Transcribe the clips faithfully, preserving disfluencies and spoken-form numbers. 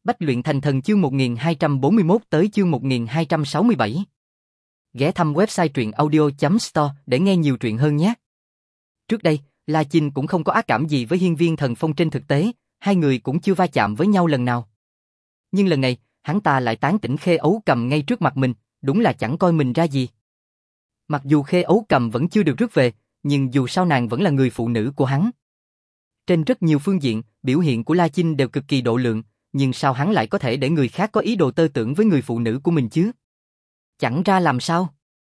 Bách luyện thành thần chương một nghìn hai trăm bốn mươi mốt tới chương một nghìn hai trăm sáu mươi bảy. Ghé thăm website truyện audio chấm store để nghe nhiều truyện hơn nhé. Trước đây, La Chinh cũng không có ác cảm gì với Hiên Viên Thần Phong trên thực tế, hai người cũng chưa va chạm với nhau lần nào. Nhưng lần này, hắn ta lại tán tỉnh Khê Ấu Cầm ngay trước mặt mình, đúng là chẳng coi mình ra gì. Mặc dù Khê Ấu Cầm vẫn chưa được rước về, nhưng dù sao nàng vẫn là người phụ nữ của hắn. Trên rất nhiều phương diện, biểu hiện của La Chinh đều cực kỳ độ lượng, nhưng sao hắn lại có thể để người khác có ý đồ tơ tưởng với người phụ nữ của mình chứ? Chẳng ra làm sao?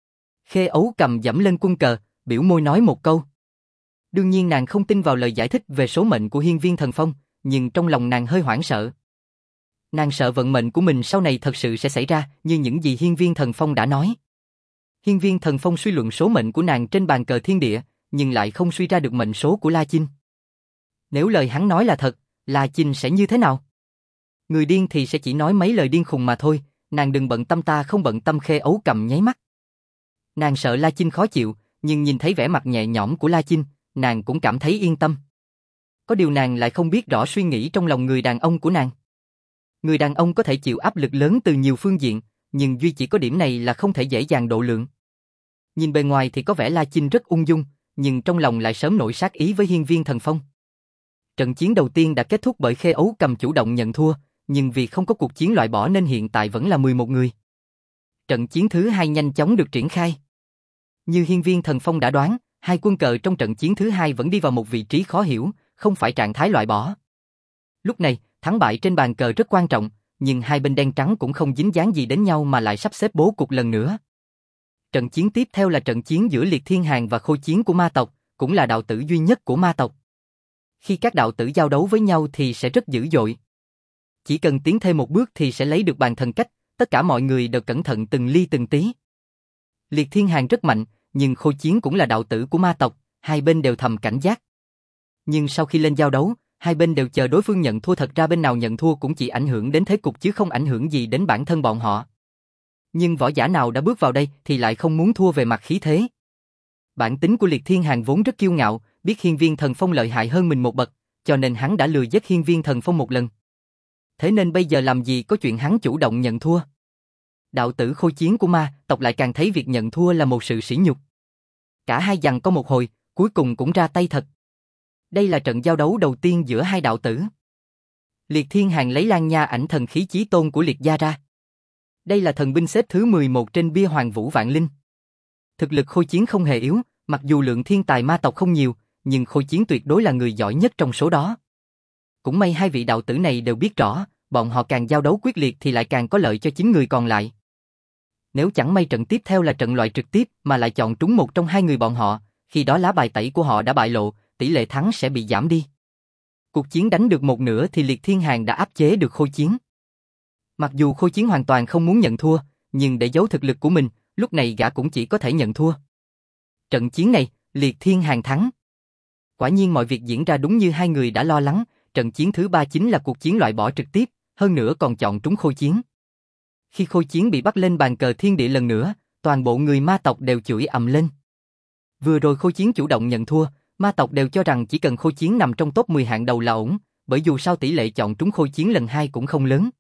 Khê Ấu Cầm dẫm lên quân cờ, biểu môi nói một câu. Đương nhiên nàng không tin vào lời giải thích về số mệnh của Hiên Viên Thần Phong, nhưng trong lòng nàng hơi hoảng sợ. Nàng sợ vận mệnh của mình sau này thật sự sẽ xảy ra như những gì Hiên Viên Thần Phong đã nói. Hiên Viên Thần Phong suy luận số mệnh của nàng trên bàn cờ thiên địa, nhưng lại không suy ra được mệnh số của La Chinh. Nếu lời hắn nói là thật, La Chinh sẽ như thế nào? Người điên thì sẽ chỉ nói mấy lời điên khùng mà thôi, nàng đừng bận tâm, ta không bận tâm. Khê Ấu Cầm nháy mắt. Nàng sợ La Chinh khó chịu, nhưng nhìn thấy vẻ mặt nhẹ nhõm của La Chinh, nàng cũng cảm thấy yên tâm. Có điều nàng lại không biết rõ suy nghĩ trong lòng người đàn ông của nàng. Người đàn ông có thể chịu áp lực lớn từ nhiều phương diện, nhưng duy chỉ có điểm này là không thể dễ dàng độ lượng. Nhìn bề ngoài thì có vẻ La Chinh rất ung dung, nhưng trong lòng lại sớm nổi sát ý với Hiên Viên Thần Phong. Trận chiến đầu tiên đã kết thúc bởi Khê Ấu Cầm chủ động nhận thua, nhưng vì không có cuộc chiến loại bỏ nên hiện tại vẫn là mười một người. Trận chiến thứ hai nhanh chóng được triển khai. Như Hiên Viên Thần Phong đã đoán, hai quân cờ trong trận chiến thứ hai vẫn đi vào một vị trí khó hiểu, không phải trạng thái loại bỏ. Lúc này, thắng bại trên bàn cờ rất quan trọng, nhưng hai bên đen trắng cũng không dính dáng gì đến nhau mà lại sắp xếp bố cục lần nữa. Trận chiến tiếp theo là trận chiến giữa Liệt Thiên Hàn và Khôi Chiến của ma tộc, cũng là đạo tử duy nhất của ma tộc. Khi các đạo tử giao đấu với nhau thì sẽ rất dữ dội. Chỉ cần tiến thêm một bước thì sẽ lấy được bàn thần cách, tất cả mọi người đều cẩn thận từng ly từng tí. Liệt Thiên Hàn rất mạnh, nhưng Khôi Chiến cũng là đạo tử của ma tộc, hai bên đều thầm cảnh giác. Nhưng sau khi lên giao đấu, hai bên đều chờ đối phương nhận thua, thật ra bên nào nhận thua cũng chỉ ảnh hưởng đến thế cục chứ không ảnh hưởng gì đến bản thân bọn họ. Nhưng võ giả nào đã bước vào đây thì lại không muốn thua về mặt khí thế. Bản tính của Liệt Thiên Hàn vốn rất kiêu ngạo, biết Hiên Viên Thần Phong lợi hại hơn mình một bậc, cho nên hắn đã lừa giết Hiên Viên Thần Phong một lần. Thế nên bây giờ làm gì có chuyện hắn chủ động nhận thua. Đạo tử Khôi Chiến của ma tộc lại càng thấy việc nhận thua là một sự sỉ nhục. Cả hai giằng có một hồi, cuối cùng cũng ra tay thật. Đây là trận giao đấu đầu tiên giữa hai đạo tử. Liệt Thiên Hàn lấy Lan Nha ảnh thần khí chí tôn của Liệt gia ra. Đây là thần binh xếp thứ mười một trên bia Hoàng Vũ Vạn Linh. Thực lực Khôi Chiến không hề yếu, mặc dù lượng thiên tài ma tộc không nhiều, nhưng Khôi Chiến tuyệt đối là người giỏi nhất trong số đó. Cũng may hai vị đạo tử này đều biết rõ, bọn họ càng giao đấu quyết liệt thì lại càng có lợi cho chính người còn lại. Nếu chẳng may trận tiếp theo là trận loại trực tiếp mà lại chọn trúng một trong hai người bọn họ, khi đó lá bài tẩy của họ đã bại lộ, tỷ lệ thắng sẽ bị giảm đi. Cuộc chiến đánh được một nửa thì Liệt Thiên Hàn đã áp chế được Khôi Chiến. Mặc dù Khôi Chiến hoàn toàn không muốn nhận thua, nhưng để giấu thực lực của mình, lúc này gã cũng chỉ có thể nhận thua. Trận chiến này, Liệt Thiên Hàn thắng. Quả nhiên mọi việc diễn ra đúng như hai người đã lo lắng, trận chiến thứ ba chính là cuộc chiến loại bỏ trực tiếp, hơn nữa còn chọn trúng Khôi Chiến. Khi Khôi Chiến bị bắt lên bàn cờ thiên địa lần nữa, toàn bộ người ma tộc đều chửi ầm lên. Vừa rồi Khôi Chiến chủ động nhận thua, ma tộc đều cho rằng chỉ cần Khôi Chiến nằm trong top mười hạng đầu là ổn, bởi dù sao tỷ lệ chọn trúng Khôi Chiến lần hai cũng không lớn.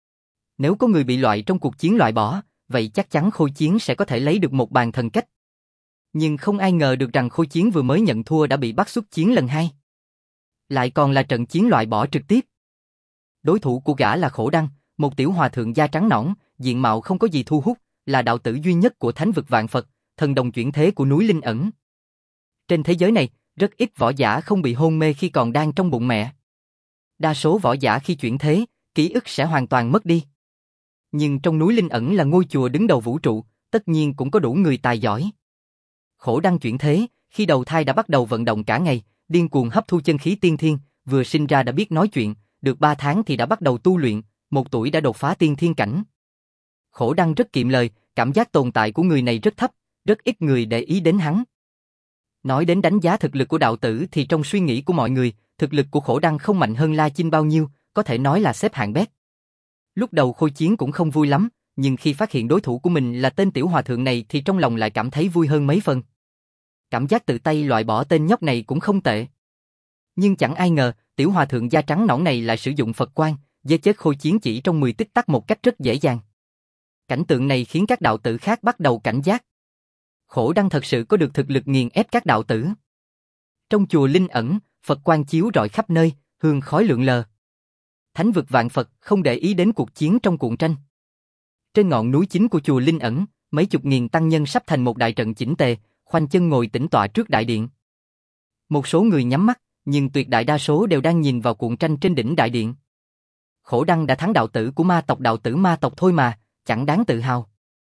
Nếu có người bị loại trong cuộc chiến loại bỏ, vậy chắc chắn Khôi Chiến sẽ có thể lấy được một bàn thần cách. Nhưng không ai ngờ được rằng Khôi Chiến vừa mới nhận thua đã bị bắt xuất chiến lần hai. Lại còn là trận chiến loại bỏ trực tiếp. Đối thủ của gã là Khổ Đăng, một tiểu hòa thượng da trắng nõn, diện mạo không có gì thu hút, là đạo tử duy nhất của Thánh vực Vạn Phật, thần đồng chuyển thế của núi Linh Ẩn. Trên thế giới này, rất ít võ giả không bị hôn mê khi còn đang trong bụng mẹ. Đa số võ giả khi chuyển thế, ký ức sẽ hoàn toàn mất đi. Nhưng trong núi Linh Ẩn là ngôi chùa đứng đầu vũ trụ, tất nhiên cũng có đủ người tài giỏi. Khổ Đăng chuyển thế, khi đầu thai đã bắt đầu vận động cả ngày, điên cuồng hấp thu chân khí tiên thiên, vừa sinh ra đã biết nói chuyện, được ba tháng thì đã bắt đầu tu luyện, một tuổi đã đột phá tiên thiên cảnh. Khổ Đăng rất kiệm lời, cảm giác tồn tại của người này rất thấp, rất ít người để ý đến hắn. Nói đến đánh giá thực lực của đạo tử thì trong suy nghĩ của mọi người, thực lực của Khổ Đăng không mạnh hơn La Chinh bao nhiêu, có thể nói là xếp hạng bét. Lúc đầu Khôi Chiến cũng không vui lắm, nhưng khi phát hiện đối thủ của mình là tên tiểu hòa thượng này thì trong lòng lại cảm thấy vui hơn mấy phần. Cảm giác tự tay loại bỏ tên nhóc này cũng không tệ. Nhưng chẳng ai ngờ, tiểu hòa thượng da trắng nõn này lại sử dụng Phật Quang, giết chết Khôi Chiến chỉ trong mười tích tắc một cách rất dễ dàng. Cảnh tượng này khiến các đạo tử khác bắt đầu cảnh giác. Khổ Đăng thật sự có được thực lực nghiền ép các đạo tử. Trong chùa Linh Ẩn, Phật quang chiếu rọi khắp nơi, hương khói lượn lờ. Thánh vực vạn Phật không để ý đến cuộc chiến trong cuộn tranh. Trên ngọn núi chính của chùa Linh Ẩn, mấy chục nghìn tăng nhân sắp thành một đại trận chỉnh tề, khoanh chân ngồi tĩnh tọa trước đại điện. Một số người nhắm mắt, nhưng tuyệt đại đa số đều đang nhìn vào cuộn tranh trên đỉnh đại điện. Khổ Đăng đã thắng đạo tử của ma tộc đạo tử ma tộc thôi mà, chẳng đáng tự hào.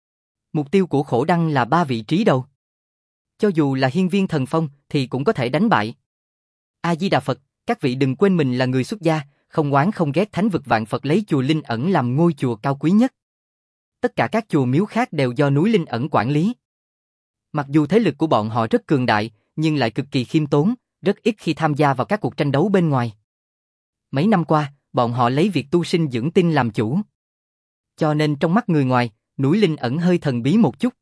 Mục tiêu của Khổ Đăng là ba vị trí đầu. Cho dù là hiên viên thần phong thì cũng có thể đánh bại. A-di-đà Phật, các vị đừng quên mình là người xuất gia, không oán không ghét thánh vực vạn Phật lấy chùa Linh Ẩn làm ngôi chùa cao quý nhất. Tất cả các chùa miếu khác đều do núi Linh Ẩn quản lý. Mặc dù thế lực của bọn họ rất cường đại, nhưng lại cực kỳ khiêm tốn, rất ít khi tham gia vào các cuộc tranh đấu bên ngoài. Mấy năm qua, bọn họ lấy việc tu sinh dưỡng tinh làm chủ. Cho nên trong mắt người ngoài, núi Linh Ẩn hơi thần bí một chút.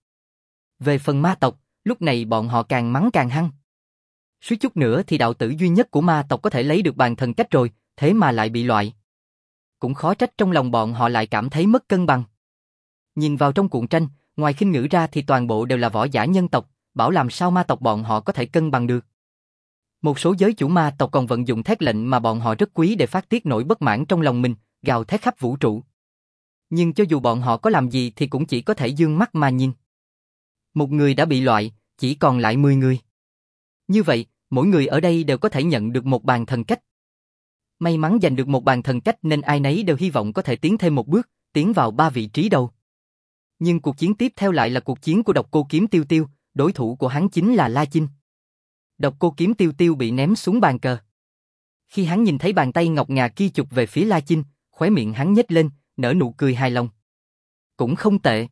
Về phần ma tộc, lúc này bọn họ càng mắng càng hăng. Suýt chút nữa thì đạo tử duy nhất của ma tộc có thể lấy được bàn thần cách rồi, thế mà lại bị loại. Cũng khó trách trong lòng bọn họ lại cảm thấy mất cân bằng. Nhìn vào trong cuộn tranh, ngoài khinh ngữ ra thì toàn bộ đều là võ giả nhân tộc, bảo làm sao ma tộc bọn họ có thể cân bằng được. Một số giới chủ ma tộc còn vận dụng thét lệnh mà bọn họ rất quý để phát tiết nỗi bất mãn trong lòng mình, gào thét khắp vũ trụ. Nhưng cho dù bọn họ có làm gì thì cũng chỉ có thể dương mắt mà nhìn. Một người đã bị loại, chỉ còn lại mười người. Như vậy, mỗi người ở đây đều có thể nhận được một bàn thần cách. May mắn giành được một bàn thần cách nên ai nấy đều hy vọng có thể tiến thêm một bước, tiến vào ba vị trí đầu. Nhưng cuộc chiến tiếp theo lại là cuộc chiến của Độc Cô Kiếm Tiêu Tiêu, đối thủ của hắn chính là La Chinh. Độc Cô Kiếm Tiêu Tiêu bị ném xuống bàn cờ. Khi hắn nhìn thấy bàn tay ngọc ngà kia chụp về phía La Chinh, khóe miệng hắn nhếch lên, nở nụ cười hài lòng. Cũng không tệ.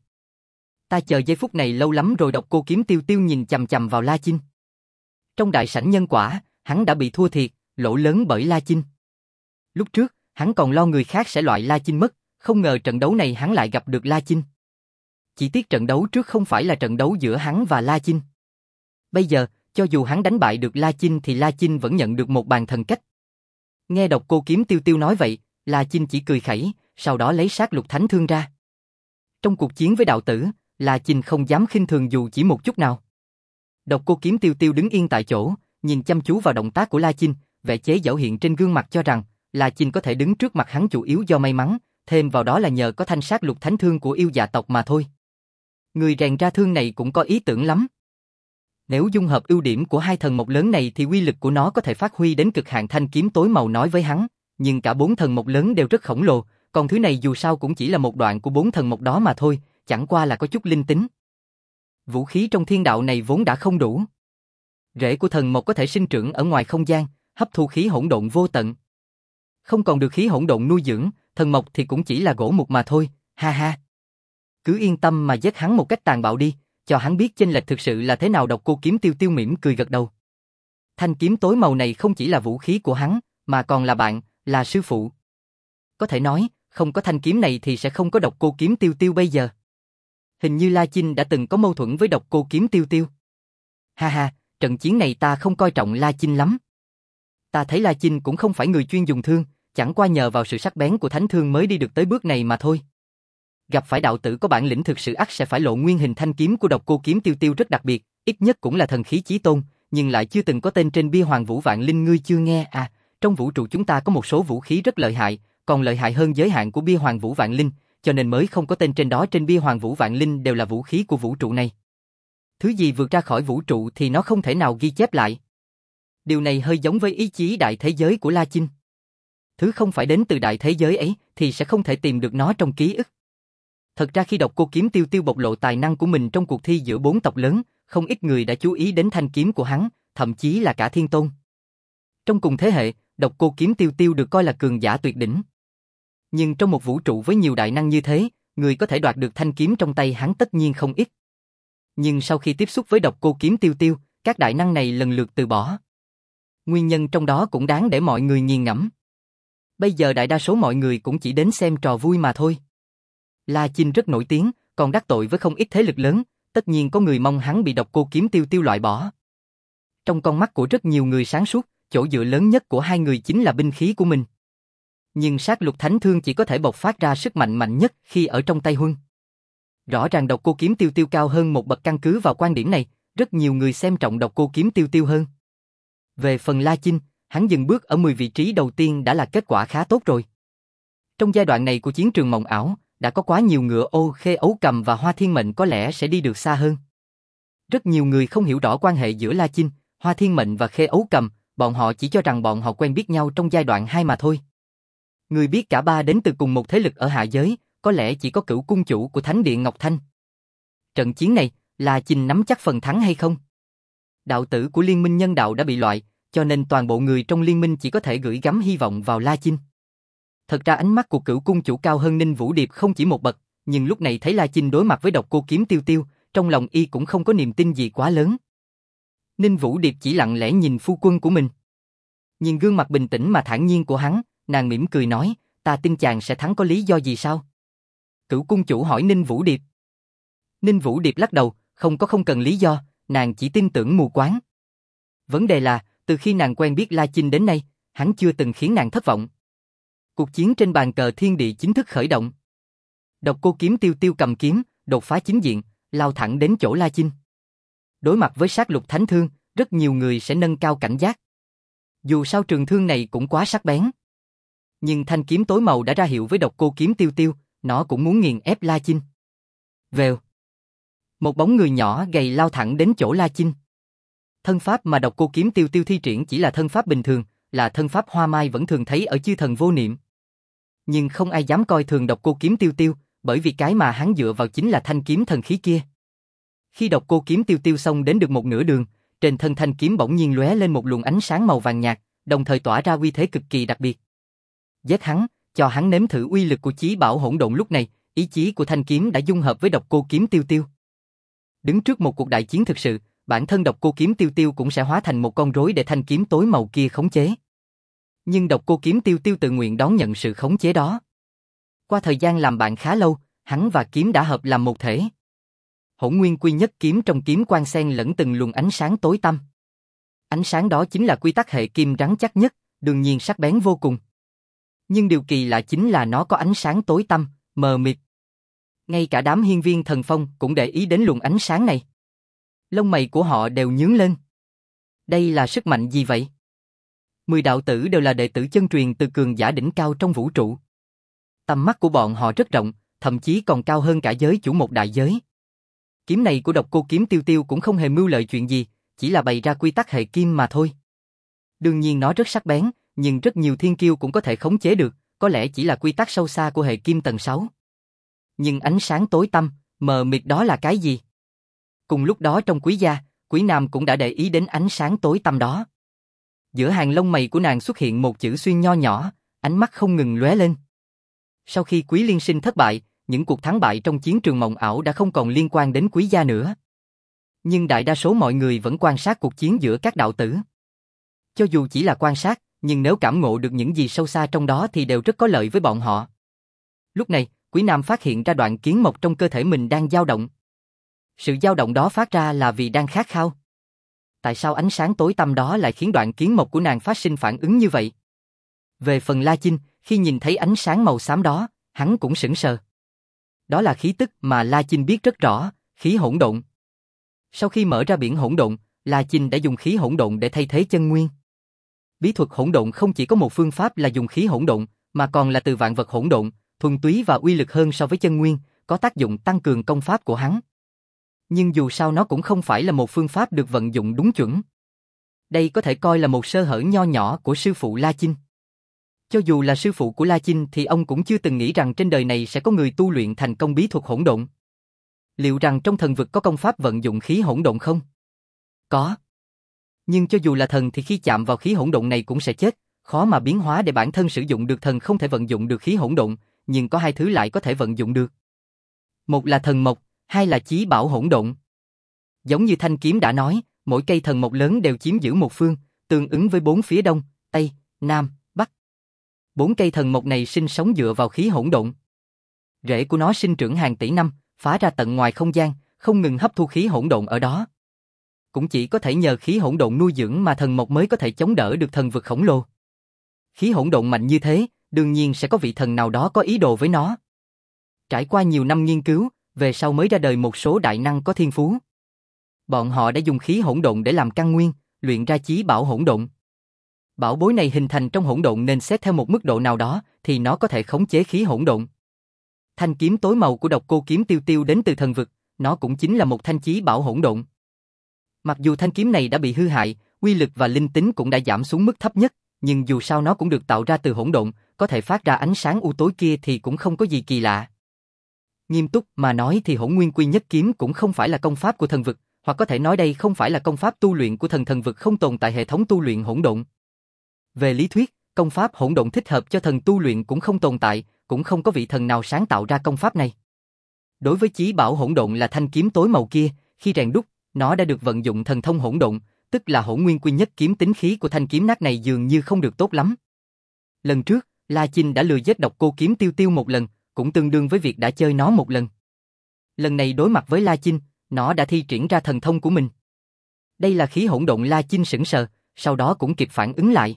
Ta chờ giây phút này lâu lắm rồi. Độc Cô Kiếm Tiêu Tiêu nhìn chằm chằm vào La Chinh. Trong đại sảnh nhân quả, hắn đã bị thua thiệt, lỗ lớn bởi La Chinh. Lúc trước, hắn còn lo người khác sẽ loại La Chinh mất, không ngờ trận đấu này hắn lại gặp được La Chinh. Chỉ tiếc trận đấu trước không phải là trận đấu giữa hắn và La Chinh. Bây giờ, cho dù hắn đánh bại được La Chinh thì La Chinh vẫn nhận được một bàn thần cách. Nghe Độc Cô Kiếm Tiêu Tiêu nói vậy, La Chinh chỉ cười khẩy, sau đó lấy sát lục thánh thương ra. Trong cuộc chiến với đạo tử, La Chinh không dám khinh thường dù chỉ một chút nào. Độc Cô Kiếm Tiêu Tiêu đứng yên tại chỗ, nhìn chăm chú vào động tác của La Chinh, vẻ chế giễu hiện trên gương mặt cho rằng La Chinh có thể đứng trước mặt hắn chủ yếu do may mắn, thêm vào đó là nhờ có thanh sát lục thánh thương của yêu dạ tộc mà thôi. Người rèn ra thương này cũng có ý tưởng lắm. Nếu dung hợp ưu điểm của hai thần mộc lớn này thì uy lực của nó có thể phát huy đến cực hạn. Thanh kiếm tối màu nói với hắn, nhưng cả bốn thần mộc lớn đều rất khổng lồ, còn thứ này dù sao cũng chỉ là một đoạn của bốn thần mộc đó mà thôi, chẳng qua là có chút linh tính. Vũ khí trong thiên đạo này vốn đã không đủ. Rễ của thần mộc có thể sinh trưởng ở ngoài không gian, hấp thu khí hỗn độn vô tận. Không còn được khí hỗn độn nuôi dưỡng, thần mộc thì cũng chỉ là gỗ mục mà thôi, ha ha. Cứ yên tâm mà giết hắn một cách tàn bạo đi, cho hắn biết chênh lệch thực sự là thế nào. Độc Cô Kiếm Tiêu Tiêu mỉm cười gật đầu. Thanh kiếm tối màu này không chỉ là vũ khí của hắn, mà còn là bạn, là sư phụ. Có thể nói, không có thanh kiếm này thì sẽ không có Độc Cô Kiếm Tiêu Tiêu bây giờ. Hình như La Chinh đã từng có mâu thuẫn với Độc Cô Kiếm Tiêu Tiêu. Ha ha, trận chiến này ta không coi trọng La Chinh lắm. Ta thấy La Chinh cũng không phải người chuyên dùng thương, chẳng qua nhờ vào sự sắc bén của thánh thương mới đi được tới bước này mà thôi. Gặp phải đạo tử có bản lĩnh thực sự ắt sẽ phải lộ nguyên hình. Thanh kiếm của Độc Cô Kiếm Tiêu Tiêu rất đặc biệt, ít nhất cũng là thần khí chí tôn, nhưng lại chưa từng có tên trên bia Hoàng Vũ Vạn Linh. Ngươi chưa nghe à? Trong vũ trụ chúng ta có một số vũ khí rất lợi hại, còn lợi hại hơn giới hạn của bia Hoàng Vũ Vạn Linh, cho nên mới không có tên trên đó. Trên bia Hoàng Vũ Vạn Linh đều là vũ khí của vũ trụ này. Thứ gì vượt ra khỏi vũ trụ thì nó không thể nào ghi chép lại. Điều này hơi giống với ý chí đại thế giới của La Chinh. Thứ không phải đến từ đại thế giới ấy thì sẽ không thể tìm được nó trong ký ức. Thật ra khi Độc Cô Kiếm Tiêu Tiêu bộc lộ tài năng của mình trong cuộc thi giữa bốn tộc lớn, không ít người đã chú ý đến thanh kiếm của hắn, thậm chí là cả Thiên Tôn. Trong cùng thế hệ, Độc Cô Kiếm Tiêu Tiêu được coi là cường giả tuyệt đỉnh. Nhưng trong một vũ trụ với nhiều đại năng như thế, người có thể đoạt được thanh kiếm trong tay hắn tất nhiên không ít. Nhưng sau khi tiếp xúc với Độc Cô Kiếm Tiêu Tiêu, các đại năng này lần lượt từ bỏ. Nguyên nhân trong đó cũng đáng để mọi người nghiền ngẫm. Bây giờ đại đa số mọi người cũng chỉ đến xem trò vui mà thôi. La Chinh rất nổi tiếng, còn đắc tội với không ít thế lực lớn, tất nhiên có người mong hắn bị Độc Cô Kiếm Tiêu Tiêu loại bỏ. Trong con mắt của rất nhiều người sáng suốt, chỗ dựa lớn nhất của hai người chính là binh khí của mình. Nhưng sát lục thánh thương chỉ có thể bộc phát ra sức mạnh mạnh nhất khi ở trong tay Huân. Rõ ràng độc cô kiếm tiêu tiêu cao hơn một bậc, căn cứ vào quan điểm này, rất nhiều người xem trọng độc cô kiếm tiêu tiêu hơn. Về phần La Chinh, hắn dừng bước ở mười vị trí đầu tiên đã là kết quả khá tốt rồi. Trong giai đoạn này của chiến trường mộng ảo, đã có quá nhiều ngựa ô, khê ấu cầm và hoa thiên mệnh có lẽ sẽ đi được xa hơn. Rất nhiều người không hiểu rõ quan hệ giữa La Chinh, hoa thiên mệnh và khê ấu cầm, bọn họ chỉ cho rằng bọn họ quen biết nhau trong giai đoạn hai mà thôi. Người biết cả ba đến từ cùng một thế lực ở hạ giới, có lẽ chỉ có Cửu cung chủ của Thánh điện Ngọc Thanh. Trận chiến này, La Chinh nắm chắc phần thắng hay không? Đạo tử của Liên minh nhân đạo đã bị loại, cho nên toàn bộ người trong liên minh chỉ có thể gửi gắm hy vọng vào La Chinh. Thật ra ánh mắt của Cửu cung chủ cao hơn Ninh Vũ Điệp không chỉ một bậc, nhưng lúc này thấy La Chinh đối mặt với độc cô kiếm tiêu tiêu, trong lòng y cũng không có niềm tin gì quá lớn. Ninh Vũ Điệp chỉ lặng lẽ nhìn phu quân của mình. Nhìn gương mặt bình tĩnh mà thản nhiên của hắn, nàng mỉm cười nói, ta tin chàng sẽ thắng, có lý do gì sao? Cửu cung chủ hỏi Ninh Vũ Điệp. Ninh Vũ Điệp lắc đầu, không có không cần lý do, nàng chỉ tin tưởng mù quáng. Vấn đề là, từ khi nàng quen biết La Chinh đến nay, hắn chưa từng khiến nàng thất vọng. Cuộc chiến trên bàn cờ thiên địa chính thức khởi động. Độc cô kiếm tiêu tiêu cầm kiếm, đột phá chính diện, lao thẳng đến chỗ La Chinh. Đối mặt với sát lục thánh thương, rất nhiều người sẽ nâng cao cảnh giác. Dù sao trường thương này cũng quá sắc bén. Nhưng thanh kiếm tối màu đã ra hiệu với độc cô kiếm tiêu tiêu, nó cũng muốn nghiền ép La Chinh. Vèo. Một bóng người nhỏ gầy lao thẳng đến chỗ La Chinh. Thân pháp mà độc cô kiếm tiêu tiêu thi triển chỉ là thân pháp bình thường, là thân pháp hoa mai vẫn thường thấy ở chư thần vô niệm. Nhưng không ai dám coi thường độc cô kiếm tiêu tiêu, bởi vì cái mà hắn dựa vào chính là thanh kiếm thần khí kia. Khi độc cô kiếm tiêu tiêu xông đến được một nửa đường, trên thân thanh kiếm bỗng nhiên lóe lên một luồng ánh sáng màu vàng nhạt, đồng thời tỏa ra uy thế cực kỳ đặc biệt. Giết hắn, cho hắn nếm thử uy lực của chí bảo hỗn độn. Lúc này, ý chí của thanh kiếm đã dung hợp với độc cô kiếm tiêu tiêu. Đứng trước một cuộc đại chiến thực sự, bản thân độc cô kiếm tiêu tiêu cũng sẽ hóa thành một con rối để thanh kiếm tối màu kia khống chế. Nhưng độc cô kiếm tiêu tiêu tự nguyện đón nhận sự khống chế đó. Qua thời gian làm bạn khá lâu, hắn và kiếm đã hợp làm một thể. Hỗn nguyên quy nhất kiếm trong kiếm quang xen lẫn từng luồng ánh sáng tối tăm. Ánh sáng đó chính là quy tắc hệ kim rắn chắc nhất, đương nhiên sắc bén vô cùng. Nhưng điều kỳ lạ chính là nó có ánh sáng tối tăm, mờ mịt. Ngay cả đám hiên viên thần phong cũng để ý đến luồng ánh sáng này. Lông mày của họ đều nhướng lên. Đây là sức mạnh gì vậy? Mười đạo tử đều là đệ tử chân truyền từ cường giả đỉnh cao trong vũ trụ. Tầm mắt của bọn họ rất rộng, thậm chí còn cao hơn cả giới chủ một đại giới. Kiếm này của độc cô kiếm tiêu tiêu cũng không hề mưu lợi chuyện gì, chỉ là bày ra quy tắc hệ kim mà thôi. Đương nhiên nó rất sắc bén, nhưng rất nhiều thiên kiêu cũng có thể khống chế được, có lẽ chỉ là quy tắc sâu xa của hệ kim tầng sáu. Nhưng ánh sáng tối tăm, mờ mịt đó là cái gì? Cùng lúc đó trong Quý gia, Quý Nam cũng đã để ý đến ánh sáng tối tăm đó. Giữa hàng lông mày của nàng xuất hiện một chữ xuyên nho nhỏ, ánh mắt không ngừng lóe lên. Sau khi Quý Liên Sinh thất bại, những cuộc thắng bại trong chiến trường mộng ảo đã không còn liên quan đến Quý gia nữa. Nhưng đại đa số mọi người vẫn quan sát cuộc chiến giữa các đạo tử. Cho dù chỉ là quan sát, nhưng nếu cảm ngộ được những gì sâu xa trong đó thì đều rất có lợi với bọn họ. Lúc này, Quý Nam phát hiện ra đoạn kiến mộc trong cơ thể mình đang dao động. Sự dao động đó phát ra là vì đang khát khao. Tại sao ánh sáng tối tăm đó lại khiến đoạn kiến mộc của nàng phát sinh phản ứng như vậy? Về phần La Chinh, khi nhìn thấy ánh sáng màu xám đó, hắn cũng sững sờ. Đó là khí tức mà La Chinh biết rất rõ, khí hỗn độn. Sau khi mở ra biển hỗn độn, La Chinh đã dùng khí hỗn độn để thay thế chân nguyên. Bí thuật hỗn độn không chỉ có một phương pháp là dùng khí hỗn độn, mà còn là từ vạn vật hỗn độn, thuần túy và uy lực hơn so với chân nguyên, có tác dụng tăng cường công pháp của hắn. Nhưng dù sao nó cũng không phải là một phương pháp được vận dụng đúng chuẩn. Đây có thể coi là một sơ hở nho nhỏ của sư phụ La Chinh. Cho dù là sư phụ của La Chinh thì ông cũng chưa từng nghĩ rằng trên đời này sẽ có người tu luyện thành công bí thuật hỗn độn. Liệu rằng trong thần vực có công pháp vận dụng khí hỗn độn không? Có. Nhưng cho dù là thần thì khi chạm vào khí hỗn độn này cũng sẽ chết, khó mà biến hóa để bản thân sử dụng được. Thần không thể vận dụng được khí hỗn độn, nhưng có hai thứ lại có thể vận dụng được. Một là thần mộc, hai là chí bảo hỗn độn. Giống như thanh kiếm đã nói, mỗi cây thần mộc lớn đều chiếm giữ một phương, tương ứng với bốn phía đông, tây, nam, bắc. Bốn cây thần mộc này sinh sống dựa vào khí hỗn độn. Rễ của nó sinh trưởng hàng tỷ năm, phá ra tận ngoài không gian, không ngừng hấp thu khí hỗn độn ở đó. Cũng chỉ có thể nhờ khí hỗn độn nuôi dưỡng mà thần mộc mới có thể chống đỡ được thần vực khổng lồ. Khí hỗn độn mạnh như thế, đương nhiên sẽ có vị thần nào đó có ý đồ với nó. Trải qua nhiều năm nghiên cứu, về sau mới ra đời một số đại năng có thiên phú. Bọn họ đã dùng khí hỗn độn để làm căn nguyên, luyện ra chí bảo hỗn độn. Bảo bối này hình thành trong hỗn độn nên xét theo một mức độ nào đó thì nó có thể khống chế khí hỗn độn. Thanh kiếm tối màu của Độc Cô Kiếm Tiêu Tiêu đến từ thần vực, nó cũng chính là một thanh chí bảo hỗn độn. Mặc dù thanh kiếm này đã bị hư hại, uy lực và linh tính cũng đã giảm xuống mức thấp nhất, nhưng dù sao nó cũng được tạo ra từ hỗn độn, có thể phát ra ánh sáng u tối kia thì cũng không có gì kỳ lạ. Nghiêm túc mà nói thì Hỗn Nguyên Quy Nhất Kiếm cũng không phải là công pháp của thần vực, hoặc có thể nói đây không phải là công pháp tu luyện của thần thần vực không tồn tại hệ thống tu luyện hỗn độn. Về lý thuyết, công pháp hỗn độn thích hợp cho thần tu luyện cũng không tồn tại, cũng không có vị thần nào sáng tạo ra công pháp này. Đối với chí bảo hỗn độn là thanh kiếm tối màu kia, khi rèn đúc, nó đã được vận dụng thần thông hỗn độn, tức là Hỗn Nguyên Quy Nhất Kiếm, tính khí của thanh kiếm nát này dường như không được tốt lắm. Lần trước, La Chinh đã lừa giết Độc Cô Kiếm Tiêu Tiêu một lần, cũng tương đương với việc đã chơi nó một lần. Lần này đối mặt với La Chinh, nó đã thi triển ra thần thông của mình. Đây là khí hỗn độn. La Chinh sững sờ, sau đó cũng kịp phản ứng lại.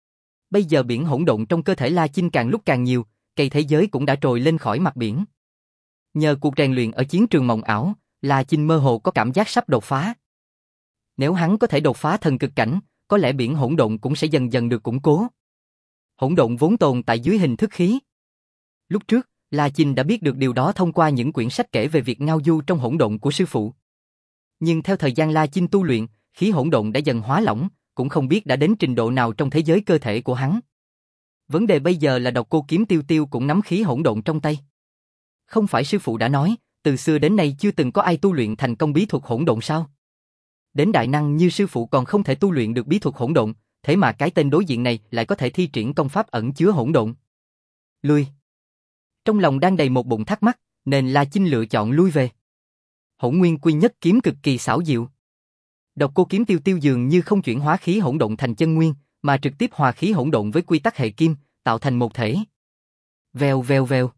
Bây giờ biển hỗn độn trong cơ thể La Chinh càng lúc càng nhiều, cây thế giới cũng đã trồi lên khỏi mặt biển. Nhờ cuộc rèn luyện ở chiến trường mộng ảo, La Chinh mơ hồ có cảm giác sắp đột phá. Nếu hắn có thể đột phá thần cực cảnh, có lẽ biển hỗn độn cũng sẽ dần dần được củng cố. Hỗn độn vốn tồn tại dưới hình thức khí. Lúc trước, La Chinh đã biết được điều đó thông qua những quyển sách kể về việc ngao du trong hỗn độn của sư phụ. Nhưng theo thời gian La Chinh tu luyện, khí hỗn độn đã dần hóa lỏng, cũng không biết đã đến trình độ nào trong thế giới cơ thể của hắn. Vấn đề bây giờ là Độc Cô Kiếm Tiêu Tiêu cũng nắm khí hỗn độn trong tay. Không phải sư phụ đã nói, từ xưa đến nay chưa từng có ai tu luyện thành công bí thuật hỗn độn sao? Đến đại năng như sư phụ còn không thể tu luyện được bí thuật hỗn độn, thế mà cái tên đối diện này lại có thể thi triển công pháp ẩn chứa hỗn độn. Lui. Trong lòng đang đầy một bụng thắc mắc, nên La Chinh lựa chọn lui về. Hỗn Nguyên Quy Nhất Kiếm cực kỳ xảo diệu. Độc Cô Kiếm Tiêu Tiêu dường như không chuyển hóa khí hỗn độn thành chân nguyên, mà trực tiếp hòa khí hỗn độn với quy tắc hệ kim, tạo thành một thể. Vèo vèo vèo.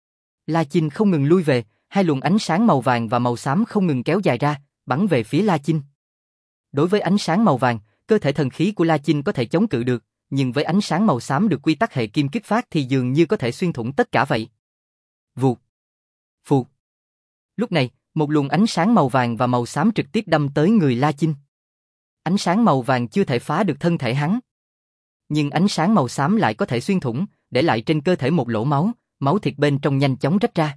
La Chinh không ngừng lui về, hai luồng ánh sáng màu vàng và màu xám không ngừng kéo dài ra, bắn về phía La Chinh. Đối với ánh sáng màu vàng, cơ thể thần khí của La Chinh có thể chống cự được, nhưng với ánh sáng màu xám được quy tắc hệ kim kích phát thì dường như có thể xuyên thủng tất cả vậy. Vụt. Phụt. Lúc này, một luồng ánh sáng màu vàng và màu xám trực tiếp đâm tới người La Chinh. Ánh sáng màu vàng chưa thể phá được thân thể hắn. Nhưng ánh sáng màu xám lại có thể xuyên thủng, để lại trên cơ thể một lỗ máu, máu thịt bên trong nhanh chóng rách ra.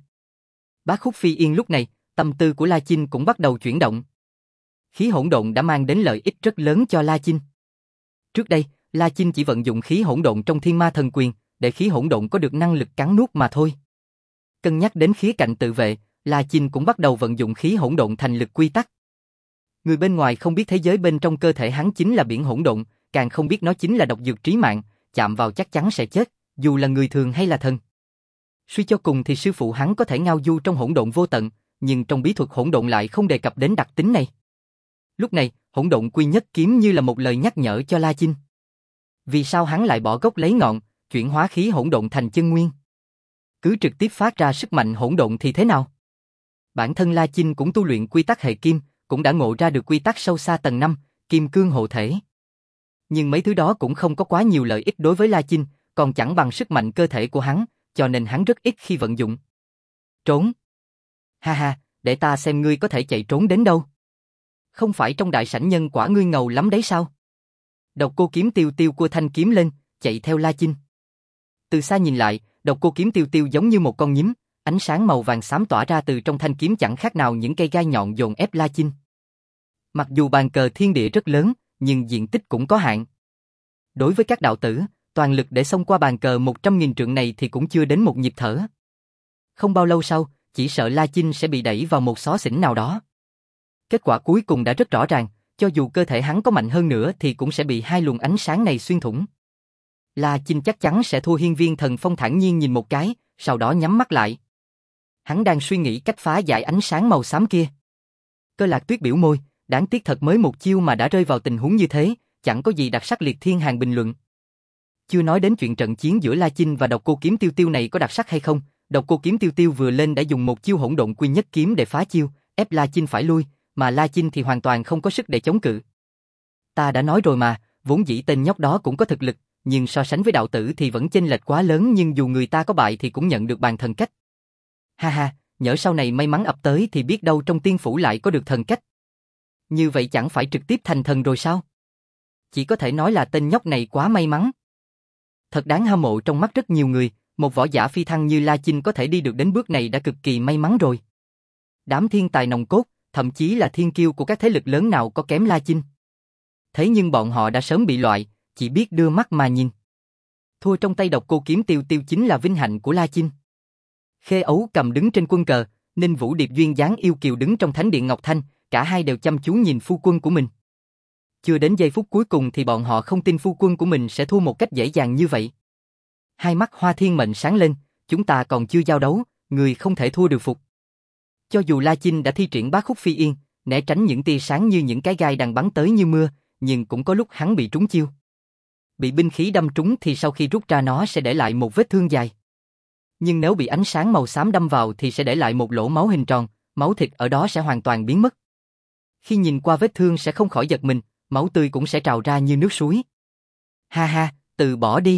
Bá Khúc Phi Yên lúc này, tâm tư của La Chinh cũng bắt đầu chuyển động. Khí hỗn độn đã mang đến lợi ích rất lớn cho La Chinh. Trước đây, La Chinh chỉ vận dụng khí hỗn độn trong Thiên Ma Thần Quyền, để khí hỗn độn có được năng lực cắn nuốt mà thôi. Cân nhắc đến khía cạnh tự vệ, La Chinh cũng bắt đầu vận dụng khí hỗn độn thành lực quy tắc. Người bên ngoài không biết thế giới bên trong cơ thể hắn chính là biển hỗn độn, càng không biết nó chính là độc dược trí mạng, chạm vào chắc chắn sẽ chết, dù là người thường hay là thần. Suy cho cùng thì sư phụ hắn có thể ngao du trong hỗn độn vô tận, nhưng trong bí thuật hỗn độn lại không đề cập đến đặc tính này. Lúc này, Hỗn Độn Quy Nhất Kiếm như là một lời nhắc nhở cho La Chinh. Vì sao hắn lại bỏ gốc lấy ngọn, chuyển hóa khí hỗn độn thành chân nguyên? Cứ trực tiếp phát ra sức mạnh hỗn độn thì thế nào? Bản thân La Chinh cũng tu luyện quy tắc hệ kim, cũng đã ngộ ra được quy tắc sâu xa tầng năm, kim cương hộ thể. Nhưng mấy thứ đó cũng không có quá nhiều lợi ích đối với La Chinh, còn chẳng bằng sức mạnh cơ thể của hắn, cho nên hắn rất ít khi vận dụng. Trốn. Ha ha, để ta xem ngươi có thể chạy trốn đến đâu. Không phải trong đại sảnh nhân quả ngươi ngầu lắm đấy sao? Độc Cô Kiếm Tiêu Tiêu cua thanh kiếm lên, chạy theo La Chinh. Từ xa nhìn lại, Độc Cô Kiếm Tiêu Tiêu giống như một con nhím, ánh sáng màu vàng xám tỏa ra từ trong thanh kiếm chẳng khác nào những cây gai nhọn dồn ép La Chinh. Mặc dù bàn cờ thiên địa rất lớn, nhưng diện tích cũng có hạn. Đối với các đạo tử, toàn lực để xông qua bàn cờ một trăm nghìn trượng này thì cũng chưa đến một nhịp thở. Không bao lâu sau, chỉ sợ La Chinh sẽ bị đẩy vào một xó xỉnh nào đó. Kết quả cuối cùng đã rất rõ ràng, cho dù cơ thể hắn có mạnh hơn nữa thì cũng sẽ bị hai luồng ánh sáng này xuyên thủng. La Chinh chắc chắn sẽ thua. Hiên Viên Thần Phong thản nhiên nhìn một cái, sau đó nhắm mắt lại. Hắn đang suy nghĩ cách phá giải ánh sáng màu xám kia. Cơ Lạc Tuyết biểu môi, đáng tiếc thật mới một chiêu mà đã rơi vào tình huống như thế, chẳng có gì đặc sắc. Liệt Thiên Hàn bình luận. Chưa nói đến chuyện trận chiến giữa La Chinh và Độc Cô Kiếm Tiêu Tiêu này có đặc sắc hay không, Độc Cô Kiếm Tiêu Tiêu vừa lên đã dùng một chiêu Hỗn Độn Quy Nhất Kiếm để phá chiêu, ép La Chinh phải lui, mà La Chinh thì hoàn toàn không có sức để chống cự. Ta đã nói rồi mà, vốn dĩ tên nhóc đó cũng có thực lực, nhưng so sánh với đạo tử thì vẫn chênh lệch quá lớn, nhưng dù người ta có bại thì cũng nhận được bàn thần cách. Ha ha, nhỡ sau này may mắn ập tới thì biết đâu trong tiên phủ lại có được thần cách. Như vậy chẳng phải trực tiếp thành thần rồi sao? Chỉ có thể nói là tên nhóc này quá may mắn. Thật đáng hâm mộ trong mắt rất nhiều người, một võ giả phi thăng như La Chinh có thể đi được đến bước này đã cực kỳ may mắn rồi. Đám thiên tài nòng cốt, thậm chí là thiên kiêu của các thế lực lớn nào có kém La Chinh. Thế nhưng bọn họ đã sớm bị loại, chỉ biết đưa mắt mà nhìn. Thua trong tay Độc Cô Kiếm Tiêu Tiêu chính là vinh hạnh của La Chinh. Khê Ấu Cầm đứng trên quân cờ, Ninh Vũ Điệp duyên dáng yêu kiều đứng trong thánh điện Ngọc Thanh, cả hai đều chăm chú nhìn phu quân của mình. Chưa đến giây phút cuối cùng thì bọn họ không tin phu quân của mình sẽ thua một cách dễ dàng như vậy. Hai mắt Hoa Thiên Mệnh sáng lên, chúng ta còn chưa giao đấu, người không thể thua được phục. Cho dù La Chinh đã thi triển bá khúc phi yên, né tránh những tia sáng như những cái gai đang bắn tới như mưa, nhưng cũng có lúc hắn bị trúng chiêu. Bị binh khí đâm trúng thì sau khi rút ra nó sẽ để lại một vết thương dài. Nhưng nếu bị ánh sáng màu xám đâm vào thì sẽ để lại một lỗ máu hình tròn, máu thịt ở đó sẽ hoàn toàn biến mất. Khi nhìn qua vết thương sẽ không khỏi giật mình, máu tươi cũng sẽ trào ra như nước suối. Ha ha, từ bỏ đi.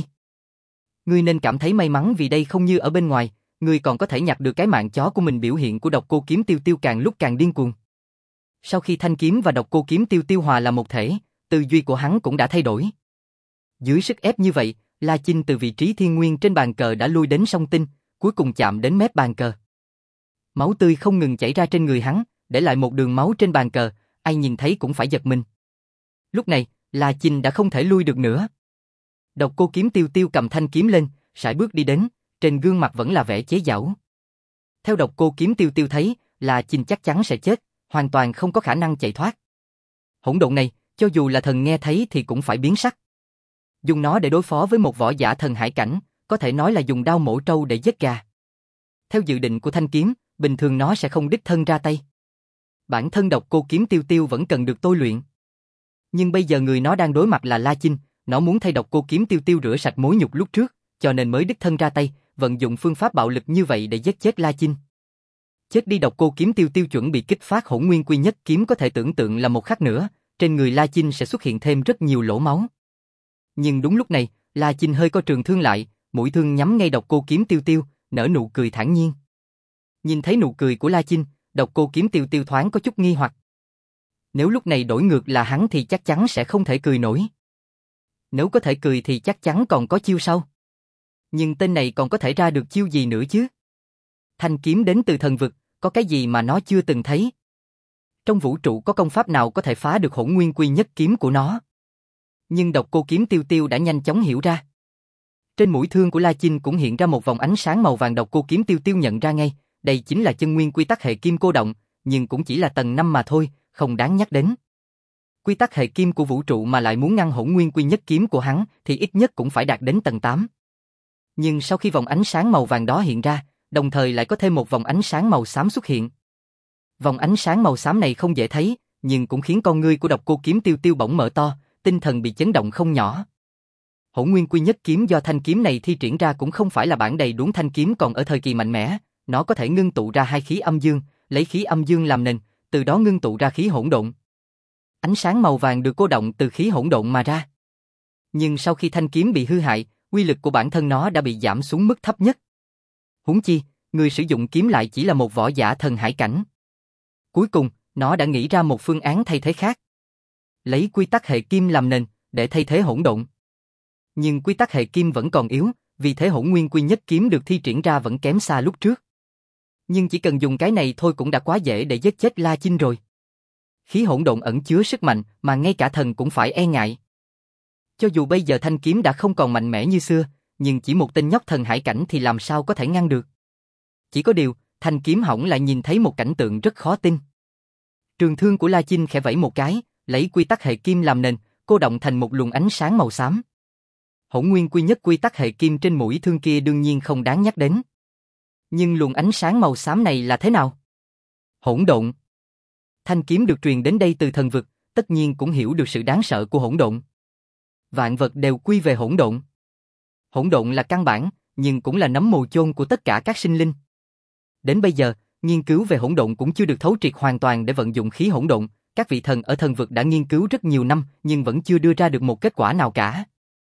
Ngươi nên cảm thấy may mắn vì đây không như ở bên ngoài, ngươi còn có thể nhặt được cái mạng chó của mình. Biểu hiện của Độc Cô Kiếm Tiêu Tiêu càng lúc càng điên cuồng. Sau khi thanh kiếm và Độc Cô Kiếm Tiêu Tiêu hòa là một thể, tư duy của hắn cũng đã thay đổi. Dưới sức ép như vậy, La Chinh từ vị trí thiên nguyên trên bàn cờ đã lui đến song tinh, cuối cùng chạm đến mép bàn cờ. Máu tươi không ngừng chảy ra trên người hắn, để lại một đường máu trên bàn cờ, ai nhìn thấy cũng phải giật mình. Lúc này, La Chinh đã không thể lui được nữa. Độc Cô Kiếm Tiêu Tiêu cầm thanh kiếm lên, sải bước đi đến, trên gương mặt vẫn là vẻ chế giễu. Theo Độc Cô Kiếm Tiêu Tiêu thấy, La Chinh chắc chắn sẽ chết, hoàn toàn không có khả năng chạy thoát. Hỗn độn này, cho dù là thần nghe thấy thì cũng phải biến sắc. Dùng nó để đối phó với một võ giả thần hải cảnh, có thể nói là dùng đao mổ trâu để giết gà. Theo dự định của thanh kiếm, bình thường nó sẽ không đích thân ra tay. Bản thân Độc Cô Kiếm Tiêu Tiêu vẫn cần được tôi luyện. Nhưng bây giờ người nó đang đối mặt là La Chinh, nó muốn thay Độc Cô Kiếm Tiêu Tiêu rửa sạch mối nhục lúc trước, cho nên mới đích thân ra tay, vận dụng phương pháp bạo lực như vậy để giết chết La Chinh. Chết đi Độc Cô Kiếm Tiêu Tiêu chuẩn bị kích phát Hỗn Nguyên Quy Nhất Kiếm, có thể tưởng tượng là một khắc nữa, trên người La Chinh sẽ xuất hiện thêm rất nhiều lỗ máu. Nhưng đúng lúc này, La Chinh hơi co trường thương lại, mũi thương nhắm ngay Độc Cô Kiếm Tiêu Tiêu, nở nụ cười thản nhiên. Nhìn thấy nụ cười của La Chinh, Độc Cô Kiếm Tiêu Tiêu thoáng có chút nghi hoặc. Nếu lúc này đổi ngược là hắn thì chắc chắn sẽ không thể cười nổi. Nếu có thể cười thì chắc chắn còn có chiêu sau. Nhưng tên này còn có thể ra được chiêu gì nữa chứ? Thanh kiếm đến từ thần vực, có cái gì mà nó chưa từng thấy? Trong vũ trụ có công pháp nào có thể phá được Hỗn Nguyên Quy Nhất Kiếm của nó? Nhưng Độc Cô Kiếm Tiêu Tiêu đã nhanh chóng hiểu ra. Trên mũi thương của La Chinh cũng hiện ra một vòng ánh sáng màu vàng. Độc Cô Kiếm Tiêu Tiêu nhận ra ngay, đây chính là chân nguyên quy tắc hệ kim cô động, nhưng cũng chỉ là tầng năm mà thôi, không đáng nhắc đến. Quy tắc hệ kim của vũ trụ mà lại muốn ngăn Hỗn Nguyên Quy Nhất Kiếm của hắn thì ít nhất cũng phải đạt đến tầng tám. Nhưng sau khi vòng ánh sáng màu vàng đó hiện ra, đồng thời lại có thêm một vòng ánh sáng màu xám xuất hiện. Vòng ánh sáng màu xám này không dễ thấy, nhưng cũng khiến con ngươi của Độc Cô Kiếm Tiêu Tiêu bỗng mở to, tinh thần bị chấn động không nhỏ. Hỗn Nguyên Quy Nhất Kiếm do thanh kiếm này thi triển ra cũng không phải là bản đầy đuống thanh kiếm còn ở thời kỳ mạnh mẽ, nó có thể ngưng tụ ra hai khí âm dương, lấy khí âm dương làm nền, từ đó ngưng tụ ra khí hỗn độn. Ánh sáng màu vàng được cô động từ khí hỗn độn mà ra. Nhưng sau khi thanh kiếm bị hư hại, uy lực của bản thân nó đã bị giảm xuống mức thấp nhất. Huống chi, người sử dụng kiếm lại chỉ là một võ giả thần hải cảnh. Cuối cùng, nó đã nghĩ ra một phương án thay thế khác. Lấy quy tắc hệ kim làm nền, để thay thế hỗn độn. Nhưng quy tắc hệ kim vẫn còn yếu, vì thế Hỗn Nguyên Quy Nhất Kiếm được thi triển ra vẫn kém xa lúc trước. Nhưng chỉ cần dùng cái này thôi cũng đã quá dễ để giết chết La Chinh rồi. Khí hỗn độn ẩn chứa sức mạnh mà ngay cả thần cũng phải e ngại. Cho dù bây giờ thanh kiếm đã không còn mạnh mẽ như xưa, nhưng chỉ một tên nhóc thần hải cảnh thì làm sao có thể ngăn được. Chỉ có điều, thanh kiếm hỏng lại nhìn thấy một cảnh tượng rất khó tin. Trường thương của La Chinh khẽ vẫy một cái, lấy quy tắc hệ kim làm nền, cô động thành một luồng ánh sáng màu xám. Hỗn Nguyên Quy Nhất quy tắc hệ kim trên mũi thương kia đương nhiên không đáng nhắc đến. Nhưng luồng ánh sáng màu xám này là thế nào? Hỗn độn. Thanh kiếm được truyền đến đây từ thần vực, tất nhiên cũng hiểu được sự đáng sợ của hỗn độn. Vạn vật đều quy về hỗn độn. Hỗn độn là căn bản, nhưng cũng là nấm mồ chôn của tất cả các sinh linh. Đến bây giờ, nghiên cứu về hỗn độn cũng chưa được thấu triệt hoàn toàn để vận dụng khí hỗn độn. Các vị thần ở thần vực đã nghiên cứu rất nhiều năm, nhưng vẫn chưa đưa ra được một kết quả nào cả.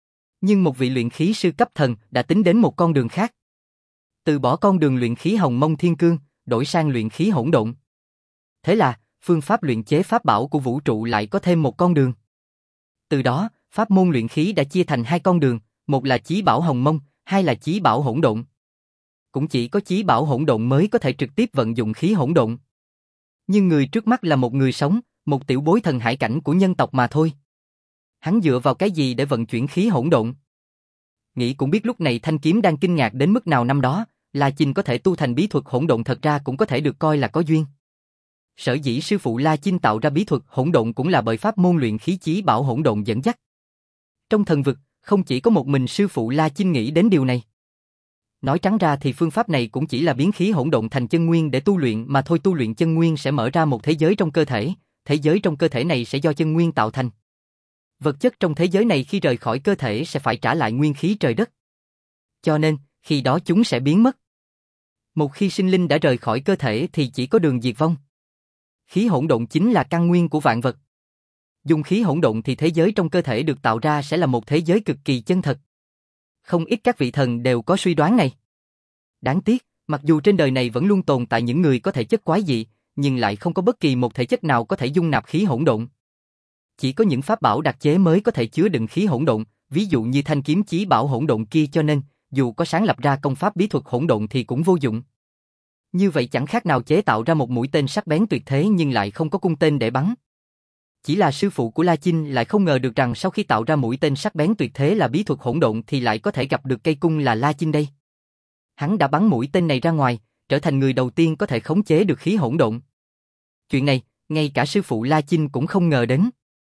Nhưng một vị luyện khí sư cấp thần đã tính đến một con đường khác. Từ bỏ con đường luyện khí hồng mông thiên cương, đổi sang luyện khí hỗn độn. Thế là, phương pháp luyện chế pháp bảo của vũ trụ lại có thêm một con đường. Từ đó, pháp môn luyện khí đã chia thành hai con đường, một là chí bảo hồng mông, hai là chí bảo hỗn độn. Cũng chỉ có chí bảo hỗn độn mới có thể trực tiếp vận dụng khí hỗn độn. Nhưng người trước mắt là một người sống, một tiểu bối thần hải cảnh của nhân tộc mà thôi. Hắn dựa vào cái gì để vận chuyển khí hỗn độn? Nghĩ cũng biết lúc này Thanh Kiếm đang kinh ngạc đến mức nào. Năm đó, La Chinh có thể tu thành bí thuật hỗn độn thật ra cũng có thể được coi là có duyên. Sở dĩ sư phụ La Chinh tạo ra bí thuật hỗn độn cũng là bởi pháp môn luyện khí chí bảo hỗn độn dẫn dắt. Trong thần vực, không chỉ có một mình sư phụ La Chinh nghĩ đến điều này. Nói trắng ra thì phương pháp này cũng chỉ là biến khí hỗn độn thành chân nguyên để tu luyện mà thôi. Tu luyện chân nguyên sẽ mở ra một thế giới trong cơ thể, thế giới trong cơ thể này sẽ do chân nguyên tạo thành. Vật chất trong thế giới này khi rời khỏi cơ thể sẽ phải trả lại nguyên khí trời đất. Cho nên, khi đó chúng sẽ biến mất. Một khi sinh linh đã rời khỏi cơ thể thì chỉ có đường diệt vong. Khí hỗn độn chính là căn nguyên của vạn vật. Dùng khí hỗn độn thì thế giới trong cơ thể được tạo ra sẽ là một thế giới cực kỳ chân thật. Không ít các vị thần đều có suy đoán này. Đáng tiếc, mặc dù trên đời này vẫn luôn tồn tại những người có thể chất quái dị, nhưng lại không có bất kỳ một thể chất nào có thể dung nạp khí hỗn độn. Chỉ có những pháp bảo đặc chế mới có thể chứa đựng khí hỗn độn, ví dụ như thanh kiếm chí bảo hỗn độn kia, cho nên, dù có sáng lập ra công pháp bí thuật hỗn độn thì cũng vô dụng. Như vậy chẳng khác nào chế tạo ra một mũi tên sắc bén tuyệt thế nhưng lại không có cung tên để bắn. Chỉ là sư phụ của La Chinh lại không ngờ được rằng sau khi tạo ra mũi tên sắc bén tuyệt thế là bí thuật hỗn độn thì lại có thể gặp được cây cung là La Chinh đây. Hắn đã bắn mũi tên này ra ngoài, trở thành người đầu tiên có thể khống chế được khí hỗn độn. Chuyện này, ngay cả sư phụ La Chinh cũng không ngờ đến.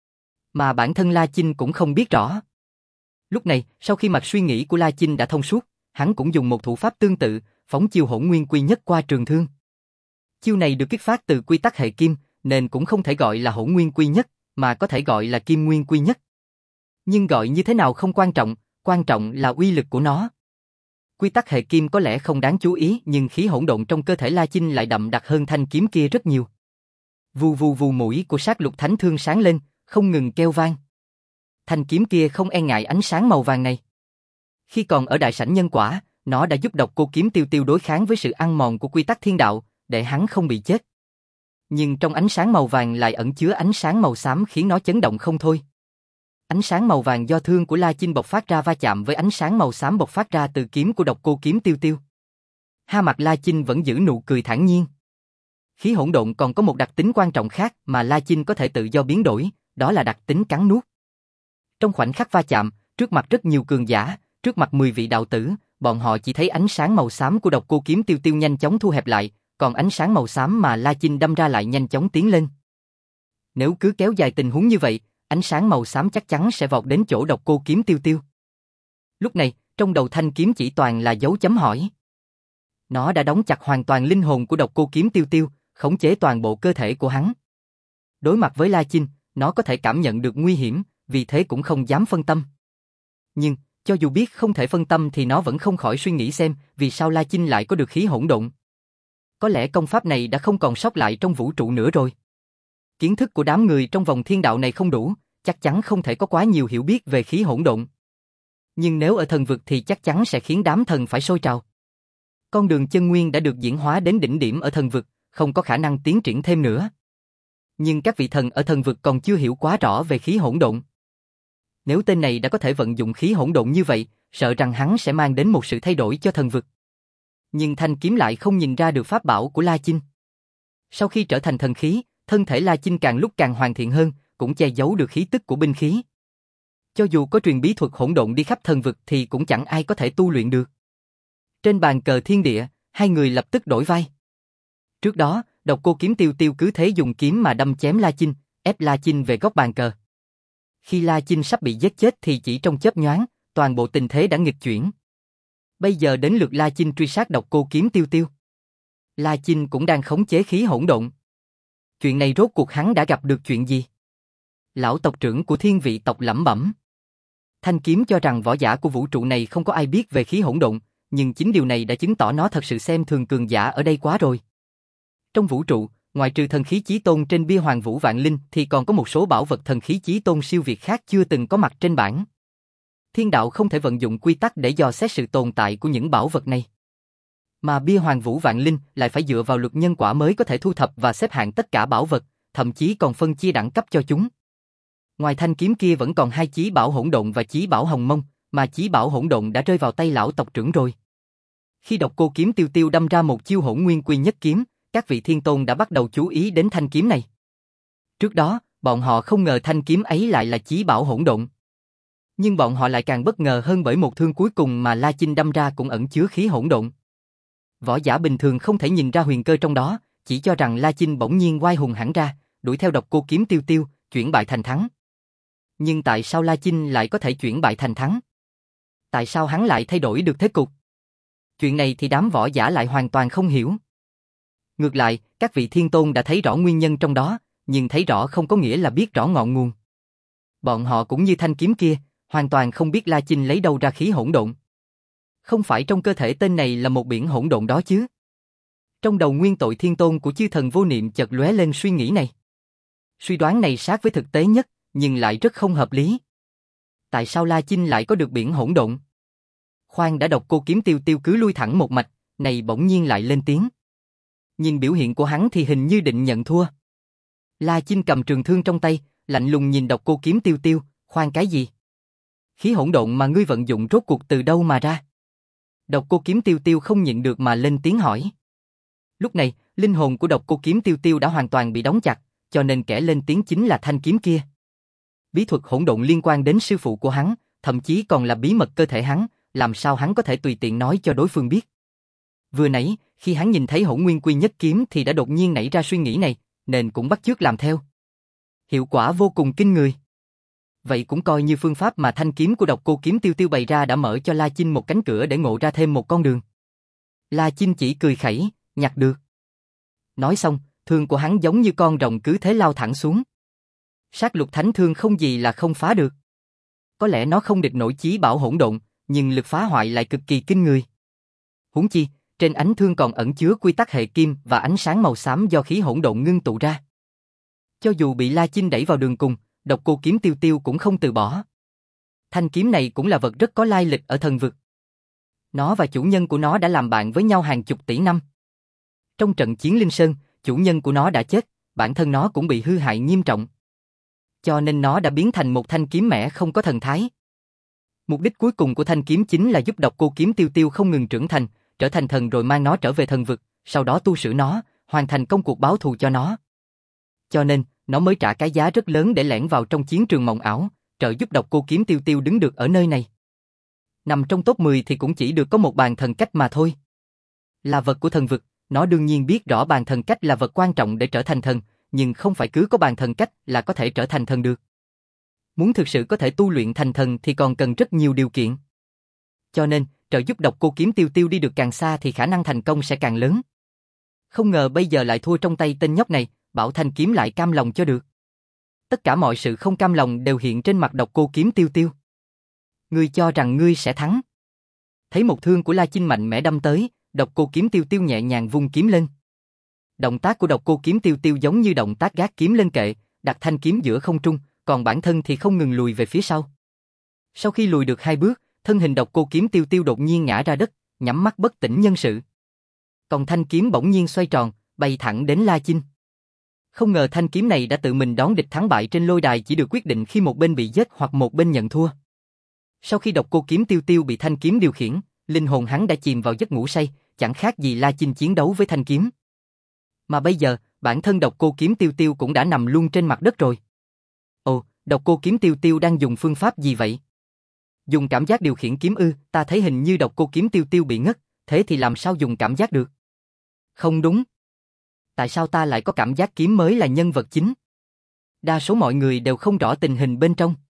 Mà bản thân La Chinh cũng không biết rõ. Lúc này, sau khi mạch suy nghĩ của La Chinh đã thông suốt, hắn cũng dùng một thủ pháp tương tự, phóng chiêu hỗn nguyên quy nhất qua trường thương. Chiêu này được kích phát từ quy tắc hệ kim, nên cũng không thể gọi là hỗn nguyên quy nhất, mà có thể gọi là kim nguyên quy nhất. Nhưng gọi như thế nào không quan trọng, quan trọng là uy lực của nó. Quy tắc hệ kim có lẽ không đáng chú ý, nhưng khí hỗn độn trong cơ thể La Chinh lại đậm đặc hơn thanh kiếm kia rất nhiều. Vù vù vù, mũi của sát lục thánh thương sáng lên, không ngừng kêu vang. Thanh kiếm kia không e ngại ánh sáng màu vàng này. Khi còn ở đại sảnh nhân quả, nó đã giúp Độc Cô Kiếm Tiêu Tiêu đối kháng với sự ăn mòn của quy tắc thiên đạo, để hắn không bị chết. Nhưng trong ánh sáng màu vàng lại ẩn chứa ánh sáng màu xám khiến nó chấn động không thôi. Ánh sáng màu vàng do thương của La Chinh bộc phát ra va chạm với ánh sáng màu xám bộc phát ra từ kiếm của Độc Cô Kiếm Tiêu Tiêu. Ha, mặt La Chinh vẫn giữ nụ cười thản nhiên. Khí hỗn độn còn có một đặc tính quan trọng khác mà La Chinh có thể tự do biến đổi, đó là đặc tính cắn nuốt. Trong khoảnh khắc va chạm, trước mặt rất nhiều cường giả, trước mặt mười vị đạo tử, bọn họ chỉ thấy ánh sáng màu xám của Độc Cô Kiếm Tiêu Tiêu nhanh chóng thu hẹp lại, còn ánh sáng màu xám mà La Chinh đâm ra lại nhanh chóng tiến lên. Nếu cứ kéo dài tình huống như vậy, ánh sáng màu xám chắc chắn sẽ vọt đến chỗ Độc Cô Kiếm Tiêu Tiêu. Lúc này, trong đầu thanh kiếm chỉ toàn là dấu chấm hỏi. Nó đã đóng chặt hoàn toàn linh hồn của Độc Cô Kiếm Tiêu Tiêu, khống chế toàn bộ cơ thể của hắn. Đối mặt với La Chinh, nó có thể cảm nhận được nguy hiểm, vì thế cũng không dám phân tâm. Nhưng, cho dù biết không thể phân tâm thì nó vẫn không khỏi suy nghĩ xem vì sao La Chinh lại có được khí hỗn độn. Có lẽ công pháp này đã không còn sót lại trong vũ trụ nữa rồi. Kiến thức của đám người trong vòng thiên đạo này không đủ, chắc chắn không thể có quá nhiều hiểu biết về khí hỗn độn. Nhưng nếu ở thần vực thì chắc chắn sẽ khiến đám thần phải sôi trào. Con đường chân nguyên đã được diễn hóa đến đỉnh điểm ở thần vực, không có khả năng tiến triển thêm nữa. Nhưng các vị thần ở thần vực còn chưa hiểu quá rõ về khí hỗn độn. Nếu tên này đã có thể vận dụng khí hỗn độn như vậy, sợ rằng hắn sẽ mang đến một sự thay đổi cho thần vực. Nhưng thanh kiếm lại không nhìn ra được pháp bảo của La Chinh. Sau khi trở thành thần khí, thân thể La Chinh càng lúc càng hoàn thiện hơn, cũng che giấu được khí tức của binh khí. Cho dù có truyền bí thuật hỗn độn đi khắp thần vực thì cũng chẳng ai có thể tu luyện được. Trên bàn cờ thiên địa, hai người lập tức đổi vai. Trước đó, Độc Cô Kiếm Tiêu Tiêu cứ thế dùng kiếm mà đâm chém La Chinh, ép La Chinh về góc bàn cờ. Khi La Chinh sắp bị giết chết thì chỉ trong chớp nhoáng, toàn bộ tình thế đã nghịch chuyển. Bây giờ đến lượt La Chinh truy sát Độc Cô Kiếm Tiêu Tiêu. La Chinh cũng đang khống chế khí hỗn độn. Chuyện này rốt cuộc hắn đã gặp được chuyện gì? Lão tộc trưởng của thiên vị tộc lẩm bẩm. Thanh kiếm cho rằng võ giả của vũ trụ này không có ai biết về khí hỗn độn, nhưng chính điều này đã chứng tỏ nó thật sự xem thường cường giả ở đây quá rồi. Trong vũ trụ, ngoài trừ thần khí chí tôn trên bia Hoàng Vũ Vạn Linh thì còn có một số bảo vật thần khí chí tôn siêu việt khác chưa từng có mặt trên bảng. Thiên đạo không thể vận dụng quy tắc để dò xét sự tồn tại của những bảo vật này. Mà bia Hoàng Vũ Vạn Linh lại phải dựa vào luật nhân quả mới có thể thu thập và xếp hạng tất cả bảo vật, thậm chí còn phân chia đẳng cấp cho chúng. Ngoài thanh kiếm kia vẫn còn hai chí bảo hỗn độn và chí bảo hồng mông, mà chí bảo hỗn độn đã rơi vào tay lão tộc trưởng rồi. Khi Độc Cô Kiếm Tiêu Tiêu đâm ra một chiêu Hỗn Nguyên Quy Nhất Kiếm, các vị thiên tôn đã bắt đầu chú ý đến thanh kiếm này. Trước đó, bọn họ không ngờ thanh kiếm ấy lại là chí bảo hỗn độn. Nhưng bọn họ lại càng bất ngờ hơn bởi một thương cuối cùng mà La Chinh đâm ra cũng ẩn chứa khí hỗn độn. Võ giả bình thường không thể nhìn ra huyền cơ trong đó, chỉ cho rằng La Chinh bỗng nhiên oai hùng hẳn ra, đuổi theo Độc Cô Kiếm Tiêu Tiêu, chuyển bại thành thắng. Nhưng tại sao La Chinh lại có thể chuyển bại thành thắng? Tại sao hắn lại thay đổi được thế cục? Chuyện này thì đám võ giả lại hoàn toàn không hiểu. Ngược lại, các vị thiên tôn đã thấy rõ nguyên nhân trong đó, nhưng thấy rõ không có nghĩa là biết rõ ngọn nguồn. Bọn họ cũng như thanh kiếm kia, hoàn toàn không biết La Chinh lấy đâu ra khí hỗn độn. Không phải trong cơ thể tên này là một biển hỗn độn đó chứ? Trong đầu nguyên tội thiên tôn của chư thần vô niệm chợt lóe lên suy nghĩ này. Suy đoán này sát với thực tế nhất, nhưng lại rất không hợp lý. Tại sao La Chinh lại có được biển hỗn độn? Khoan đã. Độc Cô Kiếm Tiêu Tiêu cứ lui thẳng một mạch, này bỗng nhiên lại lên tiếng. Nhìn biểu hiện của hắn thì hình như định nhận thua. La Chinh cầm trường thương trong tay, lạnh lùng nhìn Độc Cô Kiếm Tiêu Tiêu, khoan cái gì? Khí hỗn độn mà ngươi vận dụng rốt cuộc từ đâu mà ra? Độc Cô Kiếm Tiêu Tiêu không nhịn được mà lên tiếng hỏi. Lúc này, linh hồn của Độc Cô Kiếm Tiêu Tiêu đã hoàn toàn bị đóng chặt, cho nên kẻ lên tiếng chính là thanh kiếm kia. Bí thuật hỗn độn liên quan đến sư phụ của hắn, thậm chí còn là bí mật cơ thể hắn, làm sao hắn có thể tùy tiện nói cho đối phương biết. Vừa nãy, khi hắn nhìn thấy Hỗn Nguyên Quy Nhất Kiếm thì đã đột nhiên nảy ra suy nghĩ này, nên cũng bắt chước làm theo. Hiệu quả vô cùng kinh người. Vậy cũng coi như phương pháp mà thanh kiếm của Độc Cô Kiếm Tiêu Tiêu bày ra đã mở cho La Chinh một cánh cửa để ngộ ra thêm một con đường. La Chinh chỉ cười khẩy, nhặt được. Nói xong, thương của hắn giống như con rồng cứ thế lao thẳng xuống. Sát lục thánh thương không gì là không phá được. Có lẽ nó không địch nổi chí bảo hỗn độn, nhưng lực phá hoại lại cực kỳ kinh người. Huống chi, trên ánh thương còn ẩn chứa quy tắc hệ kim và ánh sáng màu xám do khí hỗn độn ngưng tụ ra. Cho dù bị La Chinh đẩy vào đường cùng, Độc Cô Kiếm Tiêu Tiêu cũng không từ bỏ. Thanh kiếm này cũng là vật rất có lai lịch ở thần vực. Nó và chủ nhân của nó đã làm bạn với nhau hàng chục tỷ năm. Trong trận chiến Linh Sơn, chủ nhân của nó đã chết, bản thân nó cũng bị hư hại nghiêm trọng. Cho nên nó đã biến thành một thanh kiếm mẻ không có thần thái. Mục đích cuối cùng của thanh kiếm chính là giúp Độc Cô Kiếm Tiêu Tiêu không ngừng trưởng thành, trở thành thần rồi mang nó trở về thần vực, sau đó tu sửa nó, hoàn thành công cuộc báo thù cho nó. Cho nên, nó mới trả cái giá rất lớn để lẻn vào trong chiến trường mộng ảo, trợ giúp Độc Cô Kiếm Tiêu Tiêu đứng được ở nơi này. Nằm trong top mười thì cũng chỉ được có một bàn thần cách mà thôi. Là vật của thần vực, nó đương nhiên biết rõ bàn thần cách là vật quan trọng để trở thành thần, nhưng không phải cứ có bàn thần cách là có thể trở thành thần được. Muốn thực sự có thể tu luyện thành thần thì còn cần rất nhiều điều kiện. Cho nên, trợ giúp Độc Cô Kiếm Tiêu Tiêu đi được càng xa thì khả năng thành công sẽ càng lớn. Không ngờ bây giờ lại thua trong tay tên nhóc này, bảo thanh kiếm lại cam lòng cho được. Tất cả mọi sự không cam lòng đều hiện trên mặt Độc Cô Kiếm Tiêu Tiêu. Ngươi cho rằng ngươi sẽ thắng. Thấy một thương của La Chinh mạnh mẽ đâm tới, Độc Cô Kiếm Tiêu Tiêu nhẹ nhàng vung kiếm lên. Động tác của Độc Cô Kiếm Tiêu Tiêu giống như động tác gác kiếm lên kệ, đặt thanh kiếm giữa không trung, còn bản thân thì không ngừng lùi về phía sau. Sau khi lùi được hai bước, thân hình Độc Cô Kiếm Tiêu Tiêu đột nhiên ngã ra đất, nhắm mắt bất tỉnh nhân sự. Còn thanh kiếm bỗng nhiên xoay tròn, bay thẳng đến La Chinh. Không ngờ thanh kiếm này đã tự mình đón địch thắng bại trên lôi đài chỉ được quyết định khi một bên bị giết hoặc một bên nhận thua. Sau khi Độc Cô Kiếm Tiêu Tiêu bị thanh kiếm điều khiển, linh hồn hắn đã chìm vào giấc ngủ say, chẳng khác gì La Chinh chiến đấu với thanh kiếm. Mà bây giờ, bản thân Độc Cô Kiếm Tiêu Tiêu cũng đã nằm luôn trên mặt đất rồi. Ồ, Độc Cô Kiếm Tiêu Tiêu đang dùng phương pháp gì vậy? Dùng cảm giác điều khiển kiếm ư? Ta thấy hình như Độc Cô Kiếm Tiêu Tiêu bị ngất, thế thì làm sao dùng cảm giác được? Không đúng. Tại sao ta lại có cảm giác kiếm mới là nhân vật chính? Đa số mọi người đều không rõ tình hình bên trong.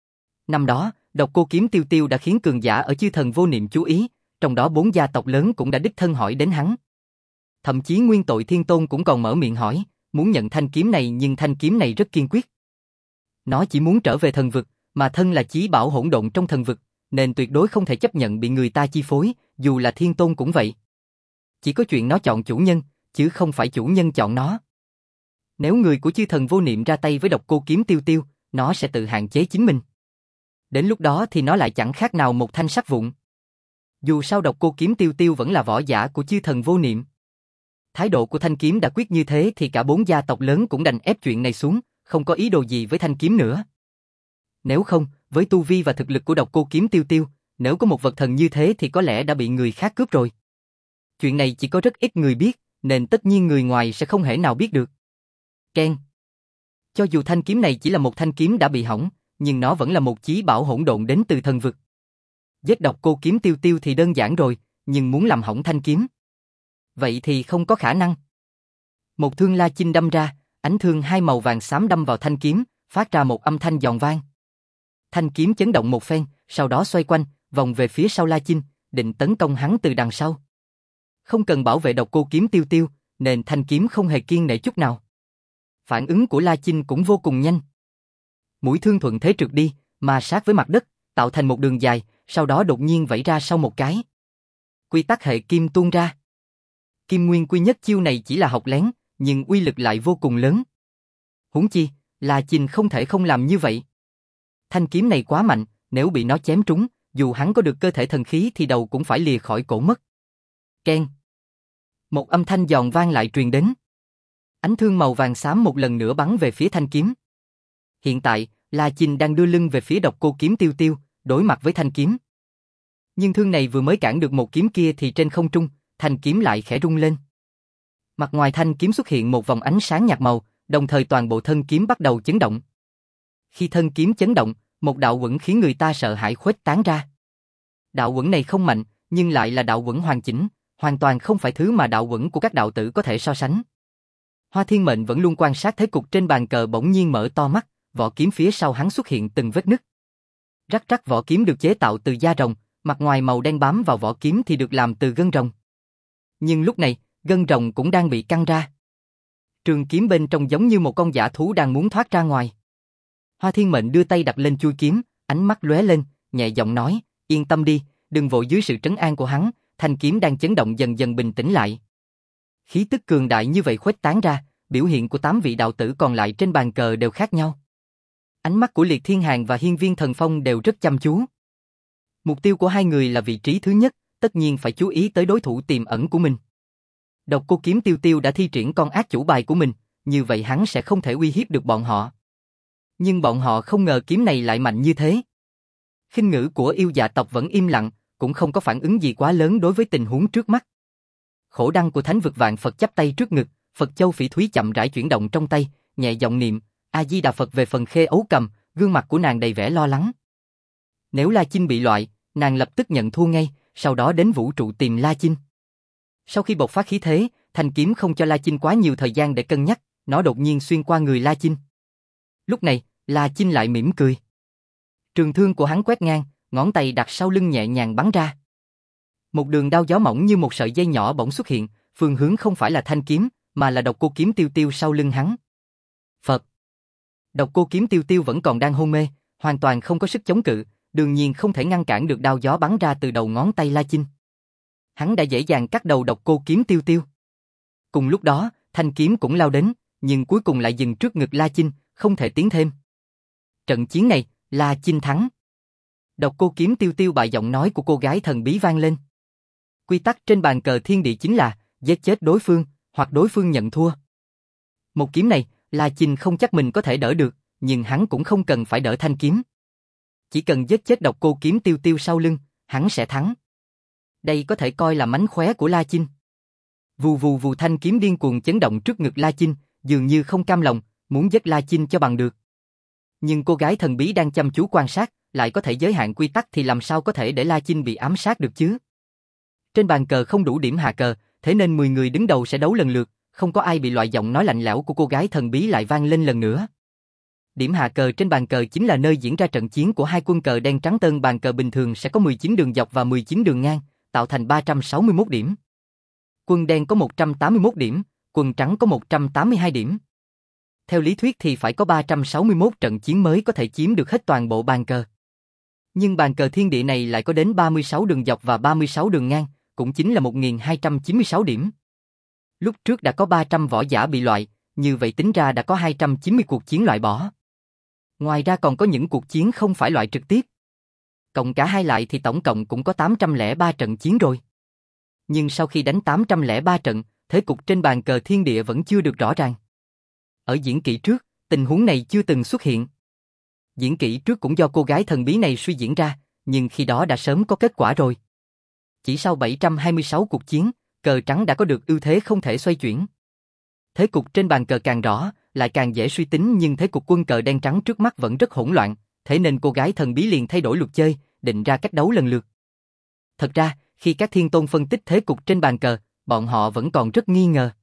Năm đó, Độc Cô Kiếm Tiêu Tiêu đã khiến cường giả ở chư thần vô niệm chú ý, trong đó bốn gia tộc lớn cũng đã đích thân hỏi đến hắn. Thậm chí nguyên tội thiên tôn cũng còn mở miệng hỏi, muốn nhận thanh kiếm này nhưng thanh kiếm này rất kiên quyết. Nó chỉ muốn trở về thần vực, mà thân là chí bảo hỗn độn trong thần vực, nên tuyệt đối không thể chấp nhận bị người ta chi phối, dù là thiên tôn cũng vậy. Chỉ có chuyện nó chọn chủ nhân, chứ không phải chủ nhân chọn nó. Nếu người của chư thần vô niệm ra tay với Độc Cô Kiếm Tiêu Tiêu, nó sẽ tự hạn chế chính mình. Đến lúc đó thì nó lại chẳng khác nào một thanh sắt vụn. Dù sao Độc Cô Kiếm Tiêu Tiêu vẫn là võ giả của chư thần vô niệm. Thái độ của thanh kiếm đã quyết như thế thì cả bốn gia tộc lớn cũng đành ép chuyện này xuống, không có ý đồ gì với thanh kiếm nữa. Nếu không, với tu vi và thực lực của Độc Cô Kiếm Tiêu Tiêu, nếu có một vật thần như thế thì có lẽ đã bị người khác cướp rồi. Chuyện này chỉ có rất ít người biết, nên tất nhiên người ngoài sẽ không thể nào biết được. Keng. Cho dù thanh kiếm này chỉ là một thanh kiếm đã bị hỏng, nhưng nó vẫn là một chí bảo hỗn độn đến từ thần vực. Giết Độc Cô Kiếm Tiêu Tiêu thì đơn giản rồi, nhưng muốn làm hỏng thanh kiếm, vậy thì không có khả năng. Một thương La Chinh đâm ra, ánh thương hai màu vàng xám đâm vào thanh kiếm, phát ra một âm thanh giòn vang. Thanh kiếm chấn động một phen, sau đó xoay quanh, vòng về phía sau La Chinh, định tấn công hắn từ đằng sau. Không cần bảo vệ Độc Cô Kiếm Tiêu Tiêu, nên thanh kiếm không hề kiêng nể chút nào. Phản ứng của La Chinh cũng vô cùng nhanh. Mũi thương thuận thế trượt đi, mà sát với mặt đất, tạo thành một đường dài, sau đó đột nhiên vẫy ra sau một cái. Quy tắc hệ kim tuôn ra. Kim Nguyên Quy Nhất chiêu này chỉ là học lén, nhưng uy lực lại vô cùng lớn. Huống chi, La Chinh không thể không làm như vậy. Thanh kiếm này quá mạnh, nếu bị nó chém trúng, dù hắn có được cơ thể thần khí thì đầu cũng phải lìa khỏi cổ mất. Keng. Một âm thanh giòn vang lại truyền đến. Ánh thương màu vàng xám một lần nữa bắn về phía thanh kiếm. Hiện tại, La Chinh đang đưa lưng về phía Độc Cô Kiếm Tiêu Tiêu, đối mặt với thanh kiếm. Nhưng thương này vừa mới cản được một kiếm kia thì trên không trung, thanh kiếm lại khẽ rung lên. Mặt ngoài thanh kiếm xuất hiện một vòng ánh sáng nhạt màu, đồng thời toàn bộ thân kiếm bắt đầu chấn động. Khi thân kiếm chấn động, một đạo uẩn khiến người ta sợ hãi khuếch tán ra. Đạo uẩn này không mạnh, nhưng lại là đạo uẩn hoàn chỉnh, hoàn toàn không phải thứ mà đạo uẩn của các đạo tử có thể so sánh. Hoa Thiên Mệnh vẫn luôn quan sát thế cục trên bàn cờ, bỗng nhiên mở to mắt, vỏ kiếm phía sau hắn xuất hiện từng vết nứt. Rắc rắc vỏ kiếm được chế tạo từ da rồng, mặt ngoài màu đen bám vào vỏ kiếm thì được làm từ gân rồng. Nhưng lúc này, gân rồng cũng đang bị căng ra. Trường kiếm bên trong giống như một con dã thú đang muốn thoát ra ngoài. Hoa Thiên Mệnh đưa tay đặt lên chuôi kiếm, ánh mắt lóe lên, nhẹ giọng nói, yên tâm đi, đừng vội. Dưới sự trấn an của hắn, thanh kiếm đang chấn động dần dần bình tĩnh lại. Khí tức cường đại như vậy khuếch tán ra, biểu hiện của tám vị đạo tử còn lại trên bàn cờ đều khác nhau. Ánh mắt của Liệt Thiên Hàn và Hiên Viên Thần Phong đều rất chăm chú. Mục tiêu của hai người là vị trí thứ nhất, tất nhiên phải chú ý tới đối thủ tiềm ẩn của mình. Độc Cô Kiếm Tiêu Tiêu đã thi triển con ác chủ bài của mình, như vậy hắn sẽ không thể uy hiếp được bọn họ. Nhưng bọn họ không ngờ kiếm này lại mạnh như thế. Khinh ngữ của yêu dạ tộc vẫn im lặng, cũng không có phản ứng gì quá lớn đối với tình huống trước mắt. Khổ đăng của Thánh Vực Vạn Phật chắp tay trước ngực, Phật Châu Phỉ Thúy chậm rãi chuyển động trong tay, nhẹ giọng niệm A Di Đà Phật. Về phần Khê Ấu Cầm, gương mặt của nàng đầy vẻ lo lắng. Nếu La Chinh bị loại, nàng lập tức nhận thua ngay, sau đó đến vũ trụ tìm La Chinh. Sau khi bộc phát khí thế, thanh kiếm không cho La Chinh quá nhiều thời gian để cân nhắc, nó đột nhiên xuyên qua người La Chinh. Lúc này, La Chinh lại mỉm cười. Trường thương của hắn quét ngang, ngón tay đặt sau lưng nhẹ nhàng bắn ra. Một đường đao gió mỏng như một sợi dây nhỏ bỗng xuất hiện, phương hướng không phải là thanh kiếm, mà là Độc Cô Kiếm Tiêu Tiêu sau lưng hắn. Phật. Độc Cô Kiếm Tiêu Tiêu vẫn còn đang hôn mê, hoàn toàn không có sức chống cự, đương nhiên không thể ngăn cản được đao gió bắn ra từ đầu ngón tay La Chinh. Hắn đã dễ dàng cắt đầu Độc Cô Kiếm Tiêu Tiêu. Cùng lúc đó, thanh kiếm cũng lao đến, nhưng cuối cùng lại dừng trước ngực La Chinh, không thể tiến thêm. Trận chiến này, La Chinh thắng. Độc Cô Kiếm Tiêu Tiêu bại. Giọng nói của cô gái thần bí vang lên. Quy tắc trên bàn cờ thiên địa chính là giết chết đối phương, hoặc đối phương nhận thua. Một kiếm này, La Chinh không chắc mình có thể đỡ được, nhưng hắn cũng không cần phải đỡ thanh kiếm. Chỉ cần giết chết Độc Cô Kiếm Tiêu Tiêu sau lưng, hắn sẽ thắng. Đây có thể coi là mánh khóe của La Chinh. Vù vù vù, thanh kiếm điên cuồng chấn động trước ngực La Chinh, dường như không cam lòng, muốn giết La Chinh cho bằng được. Nhưng cô gái thần bí đang chăm chú quan sát, lại có thể giới hạn quy tắc thì làm sao có thể để La Chinh bị ám sát được chứ? Trên bàn cờ không đủ điểm hạ cờ, thế nên mười người đứng đầu sẽ đấu lần lượt, không có ai bị loại. Giọng nói lạnh lẽo của cô gái thần bí lại vang lên lần nữa. Điểm hạ cờ trên bàn cờ chính là nơi diễn ra trận chiến của hai quân cờ đen trắng tơn. Bàn cờ bình thường sẽ có mười chín đường dọc và mười chín đường ngang, tạo thành ba trăm sáu mươi mốt điểm. Quân đen có một trăm tám mươi mốt điểm, quân trắng có một trăm tám mươi hai điểm. Theo lý thuyết thì phải có ba trăm sáu mươi mốt trận chiến mới có thể chiếm được hết toàn bộ bàn cờ. Nhưng bàn cờ thiên địa này lại có đến ba mươi sáu đường dọc và ba mươi sáu đường ngang, cũng chính là một nghìn hai trăm chín mươi sáu điểm. Lúc trước đã có ba trăm võ giả bị loại, như vậy tính ra đã có hai trăm chín mươi cuộc chiến loại bỏ. Ngoài ra còn có những cuộc chiến không phải loại trực tiếp. Cộng cả hai lại thì tổng cộng cũng có tám trăm lẻ ba trận chiến rồi. Nhưng sau khi đánh tám trăm lẻ ba trận, thế cục trên bàn cờ thiên địa vẫn chưa được rõ ràng. Ở diễn kỹ trước, tình huống này chưa từng xuất hiện. Diễn kỹ trước cũng do cô gái thần bí này suy diễn ra, nhưng khi đó đã sớm có kết quả rồi. Chỉ sau bảy trăm hai mươi sáu cuộc chiến, cờ trắng đã có được ưu thế không thể xoay chuyển. Thế cục trên bàn cờ càng rõ, lại càng dễ suy tính, nhưng thế cục quân cờ đen trắng trước mắt vẫn rất hỗn loạn, thế nên cô gái thần bí liền thay đổi luật chơi, định ra cách đấu lần lượt. Thật ra, khi các thiên tôn phân tích thế cục trên bàn cờ, bọn họ vẫn còn rất nghi ngờ.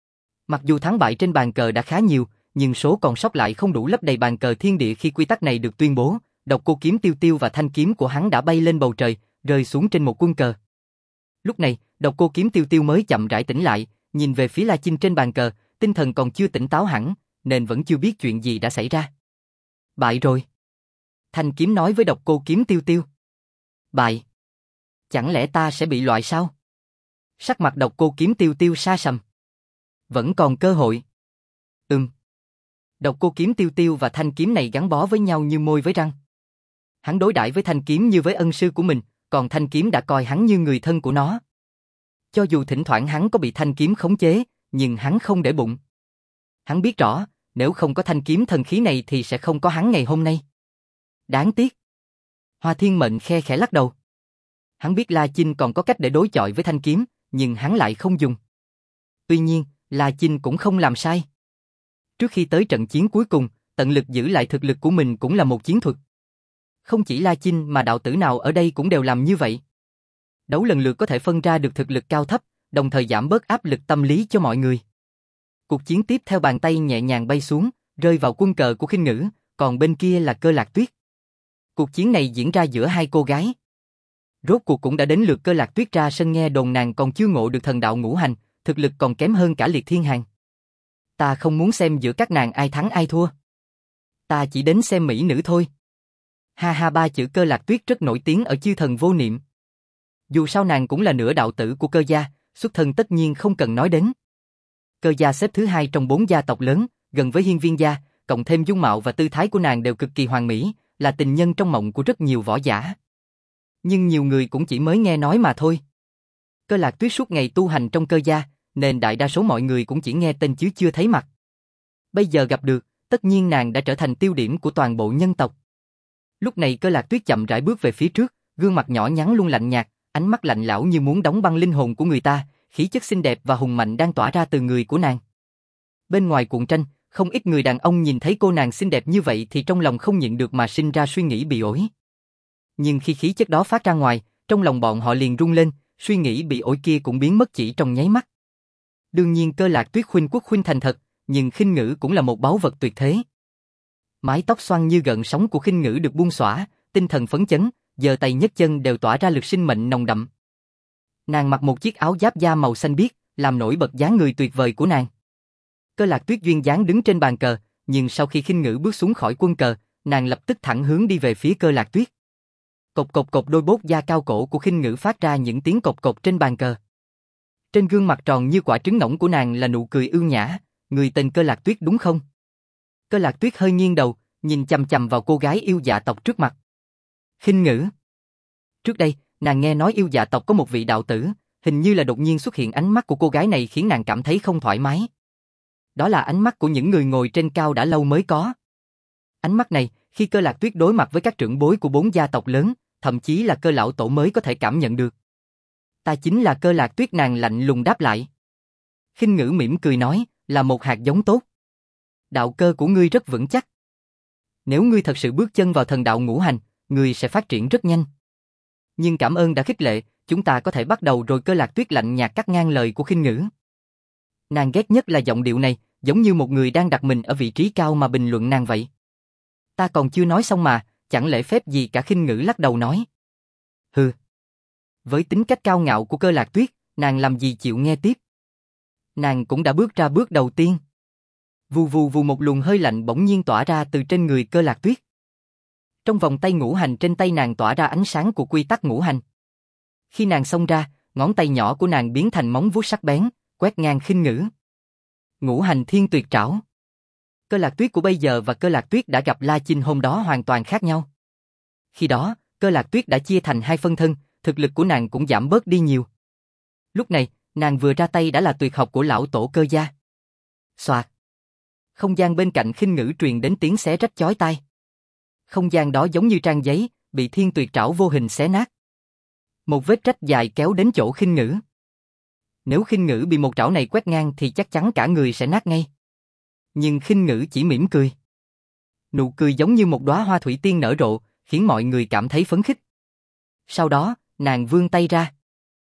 Mặc dù thắng bại trên bàn cờ đã khá nhiều, nhưng số còn sót lại không đủ lấp đầy bàn cờ thiên địa. Khi quy tắc này được tuyên bố, Độc Cô Kiếm Tiêu Tiêu và thanh kiếm của hắn đã bay lên bầu trời, rơi xuống trên một quân cờ. Lúc này, Độc Cô Kiếm Tiêu Tiêu mới chậm rãi tỉnh lại, nhìn về phía La Chinh trên bàn cờ, tinh thần còn chưa tỉnh táo hẳn, nên vẫn chưa biết chuyện gì đã xảy ra. Bại rồi. Thanh kiếm nói với Độc Cô Kiếm Tiêu Tiêu. Bại. Chẳng lẽ ta sẽ bị loại sao? Sắc mặt Độc Cô Kiếm Tiêu Tiêu sa sầm. Vẫn còn cơ hội. Ừm. Độc Cô Kiếm Tiêu Tiêu và thanh kiếm này gắn bó với nhau như môi với răng. Hắn đối đãi với thanh kiếm như với ân sư của mình, còn thanh kiếm đã coi hắn như người thân của nó. Cho dù thỉnh thoảng hắn có bị thanh kiếm khống chế, nhưng hắn không để bụng. Hắn biết rõ, nếu không có thanh kiếm thần khí này thì sẽ không có hắn ngày hôm nay. Đáng tiếc. Hoa Thiên Mệnh khe khẽ lắc đầu. Hắn biết La Chinh còn có cách để đối chọi với thanh kiếm, nhưng hắn lại không dùng. Tuy nhiên, La Chinh cũng không làm sai. Trước khi tới trận chiến cuối cùng, tận lực giữ lại thực lực của mình cũng là một chiến thuật. Không chỉ La Chinh mà đạo tử nào ở đây cũng đều làm như vậy. Đấu lần lượt có thể phân ra được thực lực cao thấp, đồng thời giảm bớt áp lực tâm lý cho mọi người. Cuộc chiến tiếp theo, bàn tay nhẹ nhàng bay xuống, rơi vào quân cờ của Khinh Ngữ, còn bên kia là Cơ Lạc Tuyết. Cuộc chiến này diễn ra giữa hai cô gái. Rốt cuộc cũng đã đến lượt Cơ Lạc Tuyết ra sân. Nghe đồn nàng còn chưa ngộ được thần đạo ngũ hành, thực lực còn kém hơn cả Liệt Thiên Hàn. Ta không muốn xem giữa các nàng ai thắng ai thua. Ta chỉ đến xem mỹ nữ thôi. Ha ha, ba chữ Cơ Lạc Tuyết rất nổi tiếng ở chư thần vô niệm. Dù sao nàng cũng là nửa đạo tử của Cơ gia, xuất thân tất nhiên không cần nói đến. Cơ gia xếp thứ hai trong bốn gia tộc lớn, gần với Hiên Viên gia, cộng thêm dung mạo và tư thái của nàng đều cực kỳ hoàn mỹ, là tình nhân trong mộng của rất nhiều võ giả. Nhưng nhiều người cũng chỉ mới nghe nói mà thôi. Cơ Lạc Tuyết suốt ngày tu hành trong Cơ gia, nên đại đa số mọi người cũng chỉ nghe tên chứ chưa thấy mặt. Bây giờ gặp được, tất nhiên nàng đã trở thành tiêu điểm của toàn bộ nhân tộc. Lúc này Cơ Lạc Tuyết chậm rãi bước về phía trước, gương mặt nhỏ nhắn luôn lạnh nhạt, ánh mắt lạnh lẽo như muốn đóng băng linh hồn của người ta, khí chất xinh đẹp và hùng mạnh đang tỏa ra từ người của nàng. Bên ngoài cuồng tranh, không ít người đàn ông nhìn thấy cô nàng xinh đẹp như vậy thì trong lòng không nhịn được mà sinh ra suy nghĩ bị ổi. Nhưng khi khí chất đó phát ra ngoài, trong lòng bọn họ liền rung lên, suy nghĩ bị ổi kia cũng biến mất chỉ trong nháy mắt. Đương nhiên Cơ Lạc Tuyết khuynh quốc khuynh thành thật, nhưng Khinh Ngữ cũng là một báu vật tuyệt thế. Mái tóc xoăn như gợn sóng của Khinh Ngữ được buông xõa, tinh thần phấn chấn, giơ tay nhấc chân đều tỏa ra lực sinh mệnh nồng đậm. Nàng mặc một chiếc áo giáp da màu xanh biếc, làm nổi bật dáng người tuyệt vời của nàng. Cơ Lạc Tuyết duyên dáng đứng trên bàn cờ, nhưng sau khi Khinh Ngữ bước xuống khỏi quân cờ, nàng lập tức thẳng hướng đi về phía Cơ Lạc Tuyết. Cộc cộc cộc, đôi bốt da cao cổ của Khinh Ngữ phát ra những tiếng cộc cộc trên bàn cờ. Trên gương mặt tròn như quả trứng ngỗng của nàng là nụ cười ưu nhã, người tên Cơ Lạc Tuyết đúng không? Cơ Lạc Tuyết hơi nghiêng đầu, nhìn chằm chằm vào cô gái yêu dạ tộc trước mặt. Khinh Ngữ. Trước đây, nàng nghe nói yêu dạ tộc có một vị đạo tử, hình như là đột nhiên xuất hiện ánh mắt của cô gái này khiến nàng cảm thấy không thoải mái. Đó là ánh mắt của những người ngồi trên cao đã lâu mới có. Ánh mắt này, khi Cơ Lạc Tuyết đối mặt với các trưởng bối của bốn gia tộc lớn, thậm chí là Cơ lão tổ mới có thể cảm nhận được. Ta chính là Cơ Lạc Tuyết, nàng lạnh lùng đáp lại. Khinh Ngữ mỉm cười nói, là một hạt giống tốt. Đạo cơ của ngươi rất vững chắc. Nếu ngươi thật sự bước chân vào thần đạo ngũ hành, ngươi sẽ phát triển rất nhanh. Nhưng cảm ơn đã khích lệ, chúng ta có thể bắt đầu rồi. Cơ Lạc Tuyết lạnh nhạt cắt ngang lời của Khinh Ngữ. Nàng ghét nhất là giọng điệu này, giống như một người đang đặt mình ở vị trí cao mà bình luận nàng vậy. Ta còn chưa nói xong mà, chẳng lễ phép gì cả. Khinh Ngữ lắc đầu nói. Hừ. Với tính cách cao ngạo của Cơ Lạc Tuyết, nàng làm gì chịu nghe tiếp. Nàng cũng đã bước ra bước đầu tiên. Vù vù vù, một luồng hơi lạnh bỗng nhiên tỏa ra từ trên người Cơ Lạc Tuyết. Trong vòng tay ngũ hành trên tay nàng tỏa ra ánh sáng của quy tắc ngũ hành. Khi nàng xông ra, ngón tay nhỏ của nàng biến thành móng vuốt sắc bén, quét ngang Khinh Ngữ. Ngũ hành thiên tuyệt trảo. Cơ Lạc Tuyết của bây giờ và Cơ Lạc Tuyết đã gặp La Chinh hôm đó hoàn toàn khác nhau. Khi đó, Cơ Lạc Tuyết đã chia thành hai phân thân, thực lực của nàng cũng giảm bớt đi nhiều. Lúc này, nàng vừa ra tay đã là tuyệt học của lão tổ Cơ gia. Soạt. Không gian bên cạnh Khinh Ngữ truyền đến tiếng xé rách chói tai. Không gian đó giống như trang giấy, bị Thiên Tuyệt trảo vô hình xé nát. Một vết rách dài kéo đến chỗ Khinh Ngữ. Nếu Khinh Ngữ bị một trảo này quét ngang thì chắc chắn cả người sẽ nát ngay. Nhưng Khinh Ngữ chỉ mỉm cười. Nụ cười giống như một đóa hoa thủy tiên nở rộ, khiến mọi người cảm thấy phấn khích. Sau đó, nàng vươn tay ra.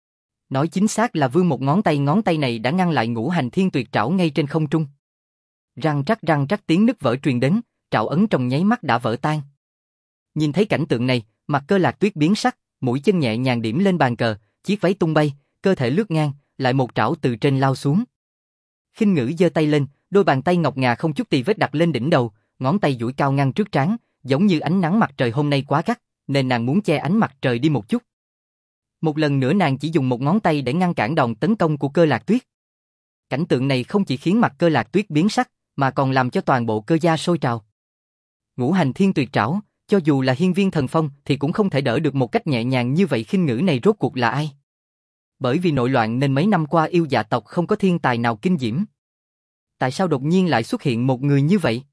Nói chính xác là vươn một ngón tay, ngón tay này đã ngăn lại Ngũ Hành Thiên Tuyệt trảo ngay trên không trung. Răng rắc răng rắc tiếng nứt vỡ truyền đến, trảo ấn trong nháy mắt đã vỡ tan. Nhìn thấy cảnh tượng này, mặt Cơ Lạc Tuyết biến sắc, mũi chân nhẹ nhàng điểm lên bàn cờ, chiếc váy tung bay, cơ thể lướt ngang, lại một trảo từ trên lao xuống. Khinh Ngữ giơ tay lên, đôi bàn tay ngọc ngà không chút tì vết đặt lên đỉnh đầu, ngón tay duỗi cao ngăn trước trán, giống như ánh nắng mặt trời hôm nay quá gắt, nên nàng muốn che ánh mặt trời đi một chút. Một lần nữa nàng chỉ dùng một ngón tay để ngăn cản đòn tấn công của Cơ Lạc Tuyết. Cảnh tượng này không chỉ khiến mặt Cơ Lạc Tuyết biến sắc, mà còn làm cho toàn bộ Cơ gia sôi trào. Ngũ Hành Thiên Tuyệt trảo, cho dù là hiên viên thần phong thì cũng không thể đỡ được một cách nhẹ nhàng như vậy. Khinh Ngữ này rốt cuộc là ai? Bởi vì nội loạn nên mấy năm qua yêu dạ tộc không có thiên tài nào kinh diễm. Tại sao đột nhiên lại xuất hiện một người như vậy?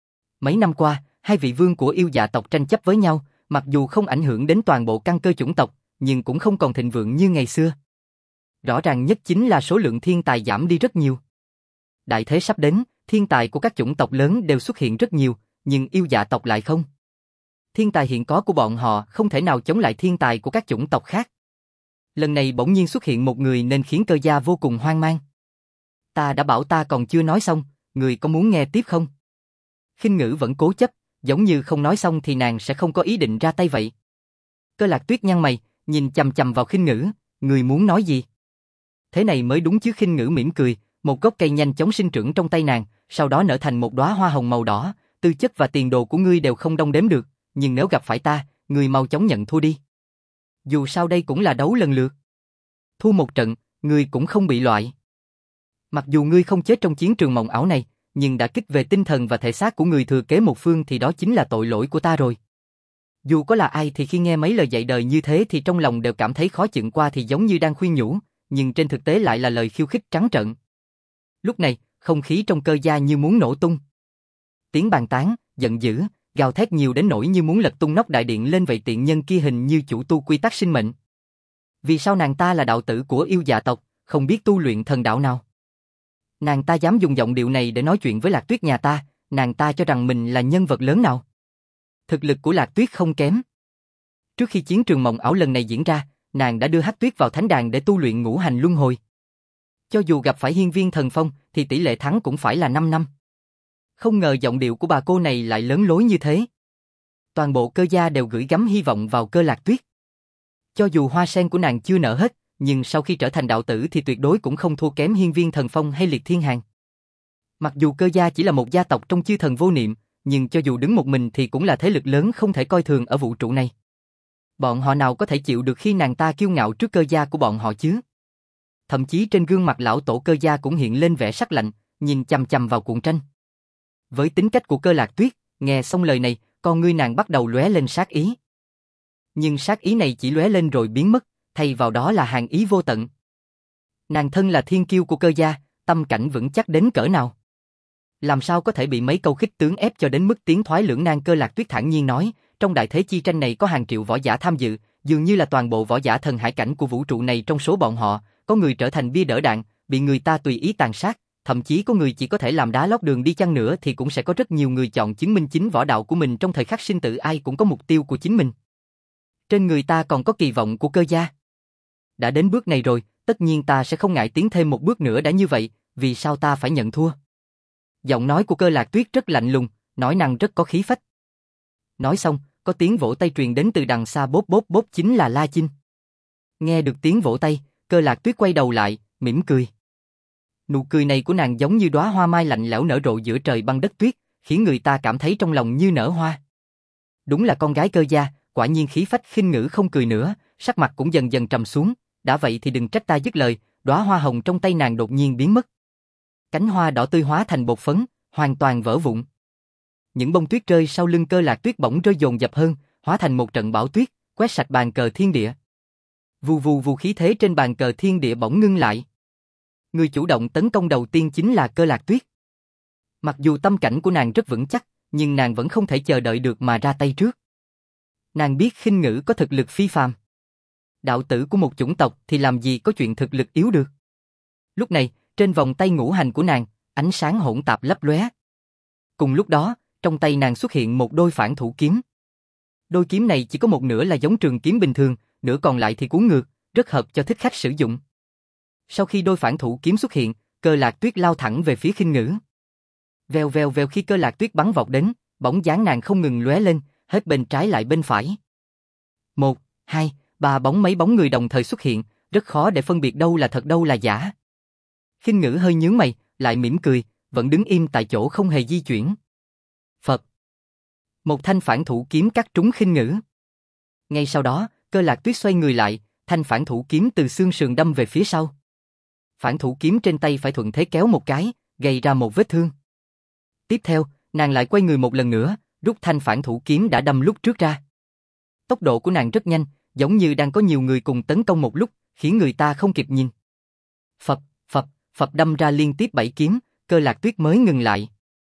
Mấy năm qua, hai vị vương của yêu dạ tộc tranh chấp với nhau, mặc dù không ảnh hưởng đến toàn bộ căn cơ chủng tộc, nhưng cũng không còn thịnh vượng như ngày xưa. Rõ ràng nhất chính là số lượng thiên tài giảm đi rất nhiều. Đại thế sắp đến, thiên tài của các chủng tộc lớn đều xuất hiện rất nhiều, nhưng yêu dạ tộc lại không. Thiên tài hiện có của bọn họ không thể nào chống lại thiên tài của các chủng tộc khác. Lần này bỗng nhiên xuất hiện một người nên khiến Cơ gia vô cùng hoang mang. Ta đã bảo ta còn chưa nói xong, người có muốn nghe tiếp không? Khinh Ngữ vẫn cố chấp, giống như không nói xong thì nàng sẽ không có ý định ra tay vậy. Cơ Lạc Tuyết nhăn mày, nhìn chằm chằm vào Khinh Ngữ, người muốn nói gì? Thế này mới đúng chứ. Khinh Ngữ mỉm cười, một gốc cây nhanh chóng sinh trưởng trong tay nàng, sau đó nở thành một đóa hoa hồng màu đỏ, tư chất và tiền đồ của ngươi đều không đong đếm được, nhưng nếu gặp phải ta, ngươi mau chóng nhận thua đi. Dù sao đây cũng là đấu lần lượt. Thua một trận, ngươi cũng không bị loại. Mặc dù ngươi không chết trong chiến trường mộng ảo này, nhưng đã kích về tinh thần và thể xác của người thừa kế một phương thì đó chính là tội lỗi của ta rồi. Dù có là ai thì khi nghe mấy lời dạy đời như thế thì trong lòng đều cảm thấy khó chịu, qua thì giống như đang khuyên nhủ, nhưng trên thực tế lại là lời khiêu khích trắng trợn. Lúc này, không khí trong Cơ gia như muốn nổ tung. Tiếng bàn tán, giận dữ, gào thét nhiều đến nỗi như muốn lật tung nóc đại điện lên vậy. Tiện nhân kia hình như chủ tu quy tắc sinh mệnh. Vì sao nàng ta là đạo tử của yêu dạ tộc, không biết tu luyện thần đạo nào? Nàng ta dám dùng giọng điệu này để nói chuyện với Lạc Tuyết nhà ta, nàng ta cho rằng mình là nhân vật lớn nào? Thực lực của Lạc Tuyết không kém. Trước khi chiến trường mộng ảo lần này diễn ra, nàng đã đưa Hắc Tuyết vào thánh đàn để tu luyện ngũ hành luân hồi. Cho dù gặp phải hiên viên thần phong thì tỷ lệ thắng cũng phải là năm năm. Không ngờ giọng điệu của bà cô này lại lớn lối như thế. Toàn bộ Cơ gia đều gửi gắm hy vọng vào Cơ Lạc Tuyết. Cho dù hoa sen của nàng chưa nở hết, nhưng sau khi trở thành đạo tử thì tuyệt đối cũng không thua kém hiên viên thần phong hay liệt thiên hàn. Mặc dù Cơ gia chỉ là một gia tộc trong chư thần vô niệm, nhưng cho dù đứng một mình thì cũng là thế lực lớn không thể coi thường ở vũ trụ này. Bọn họ nào có thể chịu được khi nàng ta kiêu ngạo trước Cơ gia của bọn họ chứ? Thậm chí trên gương mặt lão tổ Cơ gia cũng hiện lên vẻ sắc lạnh, nhìn chằm chằm vào cuộn tranh. Với tính cách của Cơ Lạc Tuyết, nghe xong lời này, con ngươi nàng bắt đầu lóe lên sát ý. Nhưng sát ý này chỉ lóe lên rồi biến mất, thay vào đó là hàn ý vô tận. Nàng thân là thiên kiêu của Cơ gia, tâm cảnh vững chắc đến cỡ nào? Làm sao có thể bị mấy câu khích tướng ép cho đến mức tiến thoái lưỡng nan? Cơ Lạc Tuyết thản nhiên nói, trong đại thế chi tranh này có hàng triệu võ giả tham dự, dường như là toàn bộ võ giả thần hải cảnh của vũ trụ này. Trong số bọn họ, có người trở thành bia đỡ đạn, bị người ta tùy ý tàn sát, thậm chí có người chỉ có thể làm đá lót đường đi chăng nữa thì cũng sẽ có rất nhiều người chọn chứng minh chính võ đạo của mình trong thời khắc sinh tử. Ai cũng có mục tiêu của chính mình. Trên người ta còn có kỳ vọng của Cơ gia. Đã đến bước này rồi, tất nhiên ta sẽ không ngại tiến thêm một bước nữa. Đã như vậy, vì sao ta phải nhận thua? Giọng nói của Cơ Lạc Tuyết rất lạnh lùng, nói năng rất có khí phách. Nói xong, có tiếng vỗ tay truyền đến từ đằng xa, bốp bốp bốp, chính là La Chinh. Nghe được tiếng vỗ tay, Cơ Lạc Tuyết quay đầu lại, mỉm cười. Nụ cười này của nàng giống như đóa hoa mai lạnh lẽo nở rộ giữa trời băng đất tuyết, khiến người ta cảm thấy trong lòng như nở hoa. Đúng là con gái Cơ gia, quả nhiên khí phách. Khinh Ngữ không cười nữa, sắc mặt cũng dần dần trầm xuống. Đã vậy thì đừng trách ta. Dứt lời, đóa hoa hồng trong tay nàng đột nhiên biến mất. Cánh hoa đỏ tươi hóa thành bột phấn, hoàn toàn vỡ vụn. Những bông tuyết rơi sau lưng Cơ Lạc Tuyết bỗng rơi dồn dập hơn, hóa thành một trận bão tuyết, quét sạch bàn cờ thiên địa. Vù vù vù, khí thế trên bàn cờ thiên địa bỗng ngưng lại. Người chủ động tấn công đầu tiên chính là Cơ Lạc Tuyết. Mặc dù tâm cảnh của nàng rất vững chắc, nhưng nàng vẫn không thể chờ đợi được mà ra tay trước. Nàng biết Khinh Ngữ có thực lực phi phàm. Đạo tử của một chủng tộc thì làm gì có chuyện thực lực yếu được. Lúc này, trên vòng tay ngũ hành của nàng, ánh sáng hỗn tạp lấp lóe. Cùng lúc đó, trong tay nàng xuất hiện một đôi phản thủ kiếm. Đôi kiếm này chỉ có một nửa là giống trường kiếm bình thường, nửa còn lại thì cuốn ngược, rất hợp cho thích khách sử dụng. Sau khi đôi phản thủ kiếm xuất hiện, Cơ Lạc Tuyết lao thẳng về phía Khinh Ngữ. Vèo vèo vèo, khi Cơ Lạc Tuyết bắn vọt đến, bóng dáng nàng không ngừng lóe lên, hết bên trái lại bên phải. Một, hai, ba bóng mấy bóng người đồng thời xuất hiện, rất khó để phân biệt đâu là thật đâu là giả. Khinh Ngữ hơi nhướng mày, lại mỉm cười, vẫn đứng im tại chỗ không hề di chuyển. Phật. Một thanh phản thủ kiếm cắt trúng Khinh Ngữ. Ngay sau đó, Cơ Lạc Tuyết xoay người lại, thanh phản thủ kiếm từ xương sườn đâm về phía sau. Phản thủ kiếm trên tay phải thuận thế kéo một cái, gây ra một vết thương. Tiếp theo, nàng lại quay người một lần nữa, rút thanh phản thủ kiếm đã đâm lúc trước ra. Tốc độ của nàng rất nhanh, giống như đang có nhiều người cùng tấn công một lúc, khiến người ta không kịp nhìn. Phập, phập, phập đâm ra liên tiếp bảy kiếm, Cơ Lạc Tuyết mới ngừng lại.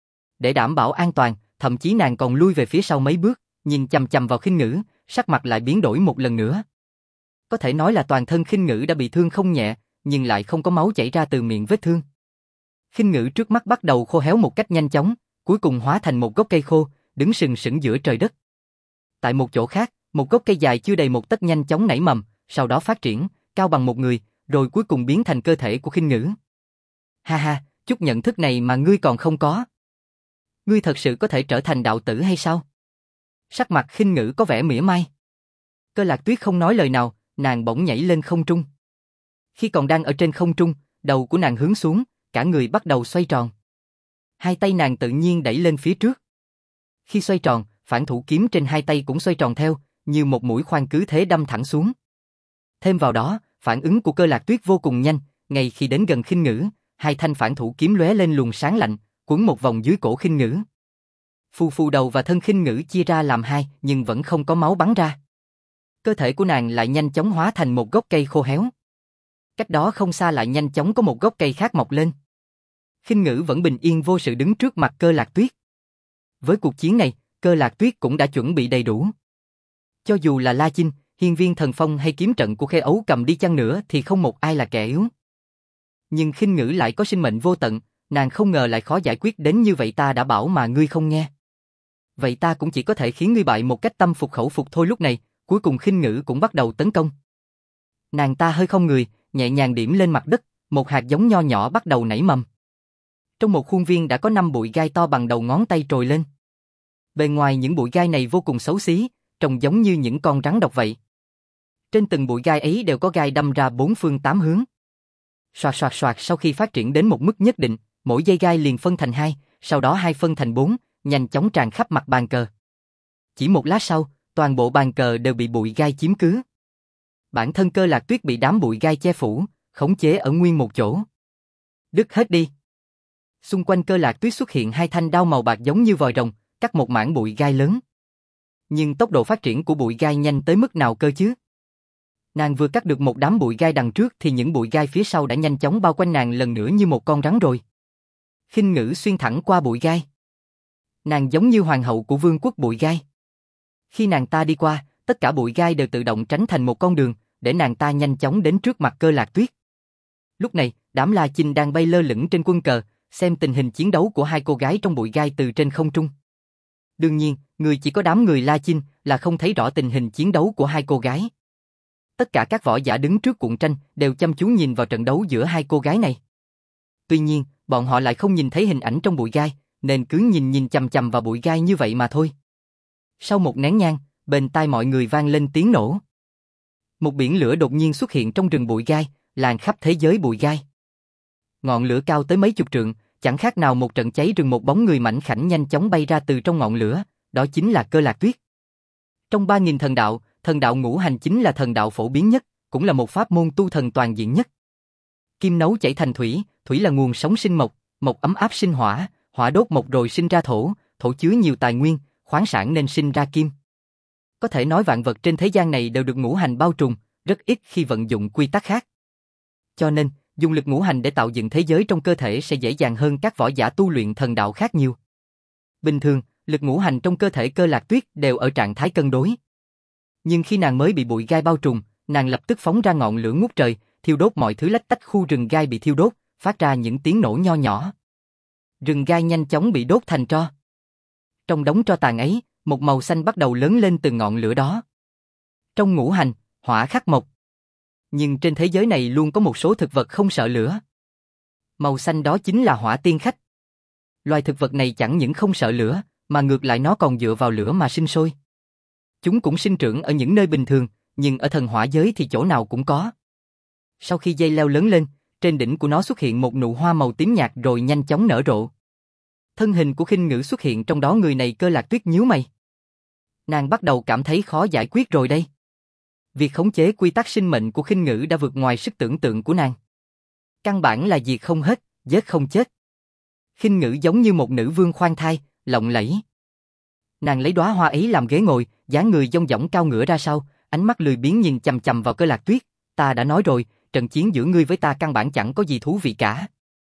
Để đảm bảo an toàn, thậm chí nàng còn lui về phía sau mấy bước, nhìn chằm chằm vào Khinh Ngữ, sắc mặt lại biến đổi một lần nữa. Có thể nói là toàn thân Khinh Ngữ đã bị thương không nhẹ, nhưng lại không có máu chảy ra từ miệng vết thương. Khinh Ngữ trước mắt bắt đầu khô héo một cách nhanh chóng, cuối cùng hóa thành một gốc cây khô, đứng sừng sững giữa trời đất. Tại một chỗ khác, một gốc cây dài chưa đầy một tấc nhanh chóng nảy mầm, sau đó phát triển, cao bằng một người, rồi cuối cùng biến thành cơ thể của Khinh Ngữ. Ha ha, chút nhận thức này mà ngươi còn không có. Ngươi thật sự có thể trở thành đạo tử hay sao? Sắc mặt Khinh Ngữ có vẻ mỉa mai. Cơ Lạc Tuyết không nói lời nào, nàng bỗng nhảy lên không trung. Khi còn đang ở trên không trung, đầu của nàng hướng xuống, cả người bắt đầu xoay tròn. Hai tay nàng tự nhiên đẩy lên phía trước. Khi xoay tròn, phản thủ kiếm trên hai tay cũng xoay tròn theo, như một mũi khoan cứ thế đâm thẳng xuống. Thêm vào đó, phản ứng của Cơ Lạc Tuyết vô cùng nhanh, ngay khi đến gần Khinh Ngữ, hai thanh phản thủ kiếm lóe lên luồng sáng lạnh, quấn một vòng dưới cổ Khinh Ngữ. Phù phù, đầu và thân Khinh Ngữ chia ra làm hai, nhưng vẫn không có máu bắn ra. Cơ thể của nàng lại nhanh chóng hóa thành một gốc cây khô héo. Cách đó không xa lại nhanh chóng có một gốc cây khác mọc lên. Khinh Ngữ vẫn bình yên vô sự đứng trước mặt Cơ Lạc Tuyết. Với cuộc chiến này, Cơ Lạc Tuyết cũng đã chuẩn bị đầy đủ. Cho dù là La Chinh, Hiên Viên Thần Phong hay kiếm trận của Khê Ấu Cầm đi chăng nữa thì không một ai là kẻ yếu. Nhưng Khinh Ngữ lại có sinh mệnh vô tận, nàng không ngờ lại khó giải quyết đến như vậy, ta đã bảo mà ngươi không nghe. Vậy ta cũng chỉ có thể khiến ngươi bại một cách tâm phục khẩu phục thôi. Lúc này, cuối cùng Khinh Ngữ cũng bắt đầu tấn công. Nàng ta hơi không người, nhẹ nhàng điểm lên mặt đất, một hạt giống nho nhỏ bắt đầu nảy mầm. Trong một khuôn viên đã có năm bụi gai to bằng đầu ngón tay trồi lên. Bên ngoài những bụi gai này vô cùng xấu xí, trông giống như những con rắn độc vậy. Trên từng bụi gai ấy đều có gai đâm ra bốn phương tám hướng. Soạt soạt soạt, sau khi phát triển đến một mức nhất định, mỗi dây gai liền phân thành hai, sau đó hai phân thành bốn, nhanh chóng tràn khắp mặt bàn cờ. Chỉ một lát sau, toàn bộ bàn cờ đều bị bụi gai chiếm cứ. Bản thân Cơ Lạc Tuyết bị đám bụi gai che phủ, khống chế ở nguyên một chỗ. Đứt hết đi. Xung quanh Cơ Lạc Tuyết xuất hiện hai thanh đao màu bạc giống như vòi rồng, cắt một mảng bụi gai lớn. Nhưng tốc độ phát triển của bụi gai nhanh tới mức nào cơ chứ? Nàng vừa cắt được một đám bụi gai đằng trước thì những bụi gai phía sau đã nhanh chóng bao quanh nàng lần nữa như một con rắn rồi. Khinh Ngữ xuyên thẳng qua bụi gai. Nàng giống như hoàng hậu của vương quốc bụi gai. Khi nàng ta đi qua, tất cả bụi gai đều tự động tránh thành một con đường, để nàng ta nhanh chóng đến trước mặt Cơ Lạc Tuyết. Lúc này, đám La Chinh đang bay lơ lửng trên quân cờ, xem tình hình chiến đấu của hai cô gái trong bụi gai từ trên không trung. Đương nhiên, người chỉ có đám người La Chinh là không thấy rõ tình hình chiến đấu của hai cô gái. Tất cả các võ giả đứng trước cuộn tranh đều chăm chú nhìn vào trận đấu giữa hai cô gái này. Tuy nhiên, bọn họ lại không nhìn thấy hình ảnh trong bụi gai, nên cứ nhìn nhìn chằm chằm vào bụi gai như vậy mà thôi. Sau một nén nhang, bên tai mọi người vang lên tiếng nổ. Một biển lửa đột nhiên xuất hiện trong rừng bụi gai, lan khắp thế giới bụi gai. Ngọn lửa cao tới mấy chục trượng, chẳng khác nào một trận cháy rừng. Một bóng người mảnh khảnh nhanh chóng bay ra từ trong ngọn lửa, đó chính là Cơ Lạc Tuyết. Trong ba nghìn thần đạo, thần đạo ngũ hành chính là thần đạo phổ biến nhất, cũng là một pháp môn tu thần toàn diện nhất. Kim nấu chảy thành thủy, thủy là nguồn sống sinh mộc, mộc ấm áp sinh hỏa, hỏa đốt mộc rồi sinh ra thổ, thổ chứa nhiều tài nguyên, khoáng sản nên sinh ra kim. Có thể nói vạn vật trên thế gian này đều được ngũ hành bao trùm, rất ít khi vận dụng quy tắc khác. Cho nên, dùng lực ngũ hành để tạo dựng thế giới trong cơ thể sẽ dễ dàng hơn các võ giả tu luyện thần đạo khác nhiều. Bình thường, lực ngũ hành trong cơ thể Cơ Lạc Tuyết đều ở trạng thái cân đối. Nhưng khi nàng mới bị bụi gai bao trùm, nàng lập tức phóng ra ngọn lửa ngút trời, thiêu đốt mọi thứ lách tách khu rừng gai bị thiêu đốt, phát ra những tiếng nổ nho nhỏ. Rừng gai nhanh chóng bị đốt thành tro. Trong đống tro tàn ấy, một màu xanh bắt đầu lớn lên từ ngọn lửa đó. Trong ngũ hành, hỏa khắc mộc. Nhưng trên thế giới này luôn có một số thực vật không sợ lửa. Màu xanh đó chính là hỏa tiên khách. Loài thực vật này chẳng những không sợ lửa, mà ngược lại nó còn dựa vào lửa mà sinh sôi. Chúng cũng sinh trưởng ở những nơi bình thường, nhưng ở thần hỏa giới thì chỗ nào cũng có. Sau khi dây leo lớn lên, trên đỉnh của nó xuất hiện một nụ hoa màu tím nhạt rồi nhanh chóng nở rộ. Thân hình của Khinh Ngữ xuất hiện trong đó, người này Cơ Lạc Tuyết nhíu mày. Nàng bắt đầu cảm thấy khó giải quyết rồi đây. Việc khống chế quy tắc sinh mệnh của Khinh Ngữ đã vượt ngoài sức tưởng tượng của nàng. Căn bản là diệt không hết, giết không chết. Khinh Ngữ giống như một nữ vương khoan thai, lộng lẫy. Nàng lấy đóa hoa ấy làm ghế ngồi, dáng người dong dỏng cao ngửa ra sau, ánh mắt lười biếng nhìn chằm chằm vào Cơ Lạc Tuyết. Ta đã nói rồi, trận chiến giữa ngươi với ta căn bản chẳng có gì thú vị cả.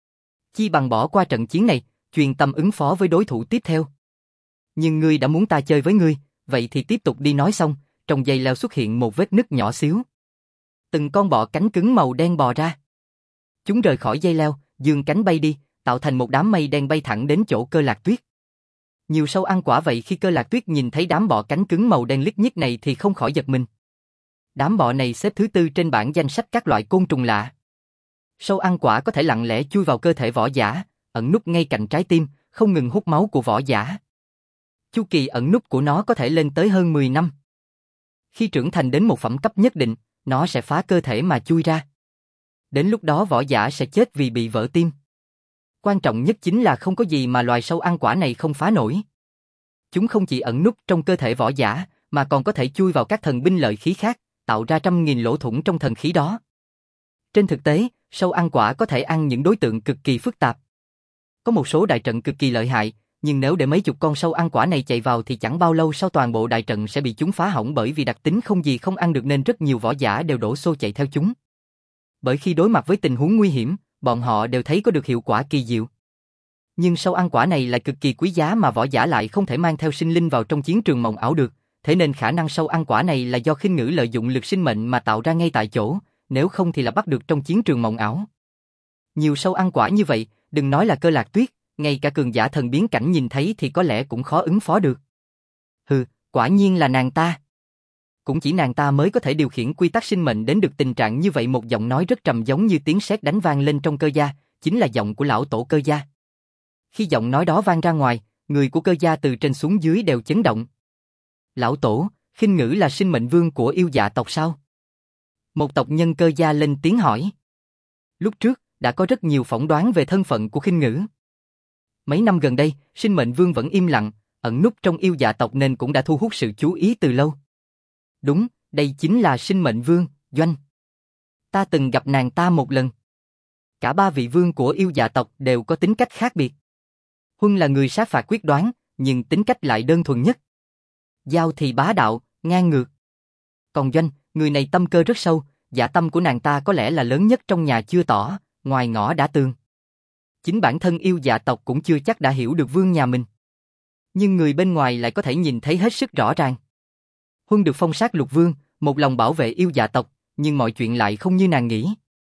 Chi bằng bỏ qua trận chiến này, chuyên tâm ứng phó với đối thủ tiếp theo. Nhưng ngươi đã muốn ta chơi với ngươi, vậy thì tiếp tục đi. Nói xong, trong dây leo xuất hiện một vết nứt nhỏ xíu. Từng con bọ cánh cứng màu đen bò ra. Chúng rời khỏi dây leo, dương cánh bay đi, tạo thành một đám mây đen bay thẳng đến chỗ Cơ Lạc Tuyết. Nhiều sâu ăn quả vậy khi Cơ Lạc Tuyết nhìn thấy đám bọ cánh cứng màu đen lít nhít này thì không khỏi giật mình. Đám bọ này xếp thứ tư trên bảng danh sách các loại côn trùng lạ. Sâu ăn quả có thể lặng lẽ chui vào cơ thể võ giả, ẩn núp ngay cạnh trái tim, không ngừng hút máu của võ giả. Chu kỳ ẩn núp của nó có thể lên tới hơn mười năm. Khi trưởng thành đến một phẩm cấp nhất định, nó sẽ phá cơ thể mà chui ra. Đến lúc đó võ giả sẽ chết vì bị vỡ tim. Quan trọng nhất chính là không có gì mà loài sâu ăn quả này không phá nổi. Chúng không chỉ ẩn núp trong cơ thể võ giả, mà còn có thể chui vào các thần binh lợi khí khác, tạo ra trăm nghìn lỗ thủng trong thần khí đó. Trên thực tế, sâu ăn quả có thể ăn những đối tượng cực kỳ phức tạp. Có một số đại trận cực kỳ lợi hại, nhưng nếu để mấy chục con sâu ăn quả này chạy vào thì chẳng bao lâu sau toàn bộ đại trận sẽ bị chúng phá hỏng, bởi vì đặc tính không gì không ăn được nên rất nhiều võ giả đều đổ xô chạy theo chúng. Bởi khi đối mặt với tình huống nguy hiểm, bọn họ đều thấy có được hiệu quả kỳ diệu. Nhưng sâu ăn quả này lại cực kỳ quý giá mà võ giả lại không thể mang theo sinh linh vào trong chiến trường mộng ảo được, thế nên khả năng sâu ăn quả này là do Khinh Ngữ lợi dụng lực sinh mệnh mà tạo ra ngay tại chỗ, nếu không thì là bắt được trong chiến trường mộng ảo. Nhiều sâu ăn quả như vậy, đừng nói là Cơ Lạc Tuyết, ngay cả cường giả thần biến cảnh nhìn thấy thì có lẽ cũng khó ứng phó được. Hừ, quả nhiên là nàng ta. Cũng chỉ nàng ta mới có thể điều khiển quy tắc sinh mệnh đến được tình trạng như vậy. Một giọng nói rất trầm giống như tiếng sét đánh vang lên trong Cơ gia, chính là giọng của lão tổ Cơ gia. Khi giọng nói đó vang ra ngoài, người của Cơ gia từ trên xuống dưới đều chấn động. Lão tổ, Khinh Ngữ là sinh mệnh vương của yêu dạ tộc sao? Một tộc nhân Cơ gia lên tiếng hỏi. Lúc trước, đã có rất nhiều phỏng đoán về thân phận của Khinh Ngữ. Mấy năm gần đây, sinh mệnh vương vẫn im lặng, ẩn núp trong yêu dạ tộc nên cũng đã thu hút sự chú ý từ lâu. Đúng, đây chính là sinh mệnh vương, Doanh. Ta từng gặp nàng ta một lần. Cả ba vị vương của yêu dạ tộc đều có tính cách khác biệt. Huân là người sát phạt quyết đoán, nhưng tính cách lại đơn thuần nhất. Giao thì bá đạo, ngang ngược. Còn Doanh, người này tâm cơ rất sâu, dạ tâm của nàng ta có lẽ là lớn nhất trong nhà chưa tỏ, ngoài ngõ đã tường. Chính bản thân yêu dạ tộc cũng chưa chắc đã hiểu được vương nhà mình. Nhưng người bên ngoài lại có thể nhìn thấy hết sức rõ ràng. Huân được phong sát lục vương, một lòng bảo vệ yêu dạ tộc, nhưng mọi chuyện lại không như nàng nghĩ.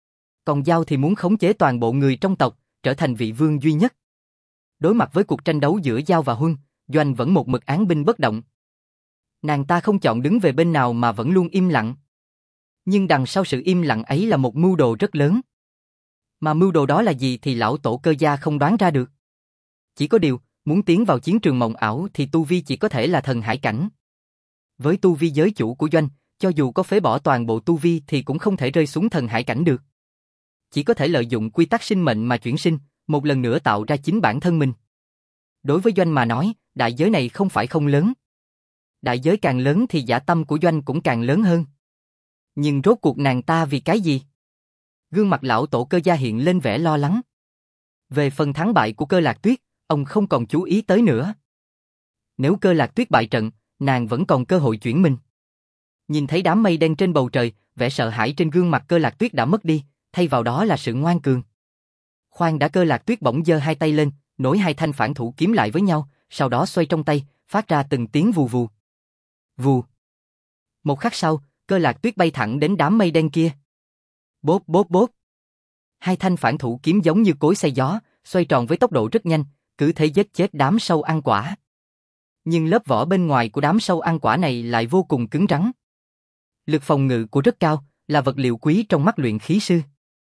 Còn Giao thì muốn khống chế toàn bộ người trong tộc, trở thành vị vương duy nhất. Đối mặt với cuộc tranh đấu giữa Giao và Huân, Doanh vẫn một mực án binh bất động. Nàng ta không chọn đứng về bên nào mà vẫn luôn im lặng. Nhưng đằng sau sự im lặng ấy là một mưu đồ rất lớn. Mà mưu đồ đó là gì thì lão tổ Cơ gia không đoán ra được. Chỉ có điều, muốn tiến vào chiến trường mộng ảo thì tu vi chỉ có thể là thần hải cảnh. Với tu vi giới chủ của Doanh, cho dù có phế bỏ toàn bộ tu vi thì cũng không thể rơi xuống thần hải cảnh được. Chỉ có thể lợi dụng quy tắc sinh mệnh mà chuyển sinh, một lần nữa tạo ra chính bản thân mình. Đối với Doanh mà nói, đại giới này không phải không lớn. Đại giới càng lớn thì dã tâm của Doanh cũng càng lớn hơn. Nhưng rốt cuộc nàng ta vì cái gì? Gương mặt lão tổ Cơ gia hiện lên vẻ lo lắng. Về phần thắng bại của Cơ Lạc Tuyết, ông không còn chú ý tới nữa. Nếu Cơ Lạc Tuyết bại trận, nàng vẫn còn cơ hội chuyển mình. Nhìn thấy đám mây đen trên bầu trời, vẻ sợ hãi trên gương mặt Cơ Lạc Tuyết đã mất đi, thay vào đó là sự ngoan cường. Khoan đã, Cơ Lạc Tuyết bỗng giơ hai tay lên, nối hai thanh phản thủ kiếm lại với nhau, sau đó xoay trong tay, phát ra từng tiếng vù vù. Vù. Một khắc sau, Cơ Lạc Tuyết bay thẳng đến đám mây đen kia. Bốp bốp bốp. Hai thanh phản thủ kiếm giống như cối xay gió, xoay tròn với tốc độ rất nhanh, cứ thế giết chết đám sâu ăn quả. Nhưng lớp vỏ bên ngoài của đám sâu ăn quả này lại vô cùng cứng rắn. Lực phòng ngự của rất cao, là vật liệu quý trong mắt luyện khí sư.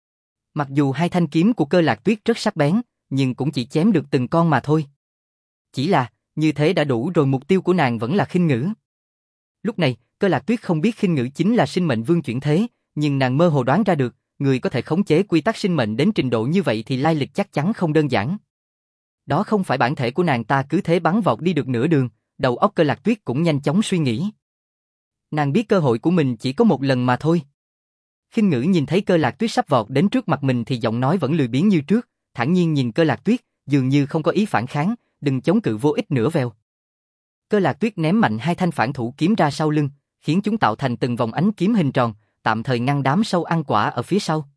Mặc dù hai thanh kiếm của Cơ Lạc Tuyết rất sắc bén, nhưng cũng chỉ chém được từng con mà thôi. Chỉ là, như thế đã đủ rồi, mục tiêu của nàng vẫn là Khinh Ngữ. Lúc này, Cơ Lạc Tuyết không biết Khinh Ngữ chính là sinh mệnh vương chuyển thế, nhưng nàng mơ hồ đoán ra được, người có thể khống chế quy tắc sinh mệnh đến trình độ như vậy thì lai lịch chắc chắn không đơn giản. Đó không phải bản thể của nàng ta cứ thế bắn vọt đi được nửa đường, đầu óc Cơ Lạc Tuyết cũng nhanh chóng suy nghĩ. Nàng biết cơ hội của mình chỉ có một lần mà thôi. Khinh Ngữ nhìn thấy Cơ Lạc Tuyết sắp vọt đến trước mặt mình thì giọng nói vẫn lười biếng như trước, thản nhiên nhìn Cơ Lạc Tuyết, dường như không có ý phản kháng, đừng chống cự vô ích nữa vèo. Cơ Lạc Tuyết ném mạnh hai thanh phản thủ kiếm ra sau lưng, khiến chúng tạo thành từng vòng ánh kiếm hình tròn, tạm thời ngăn đám sâu ăn quả ở phía sau.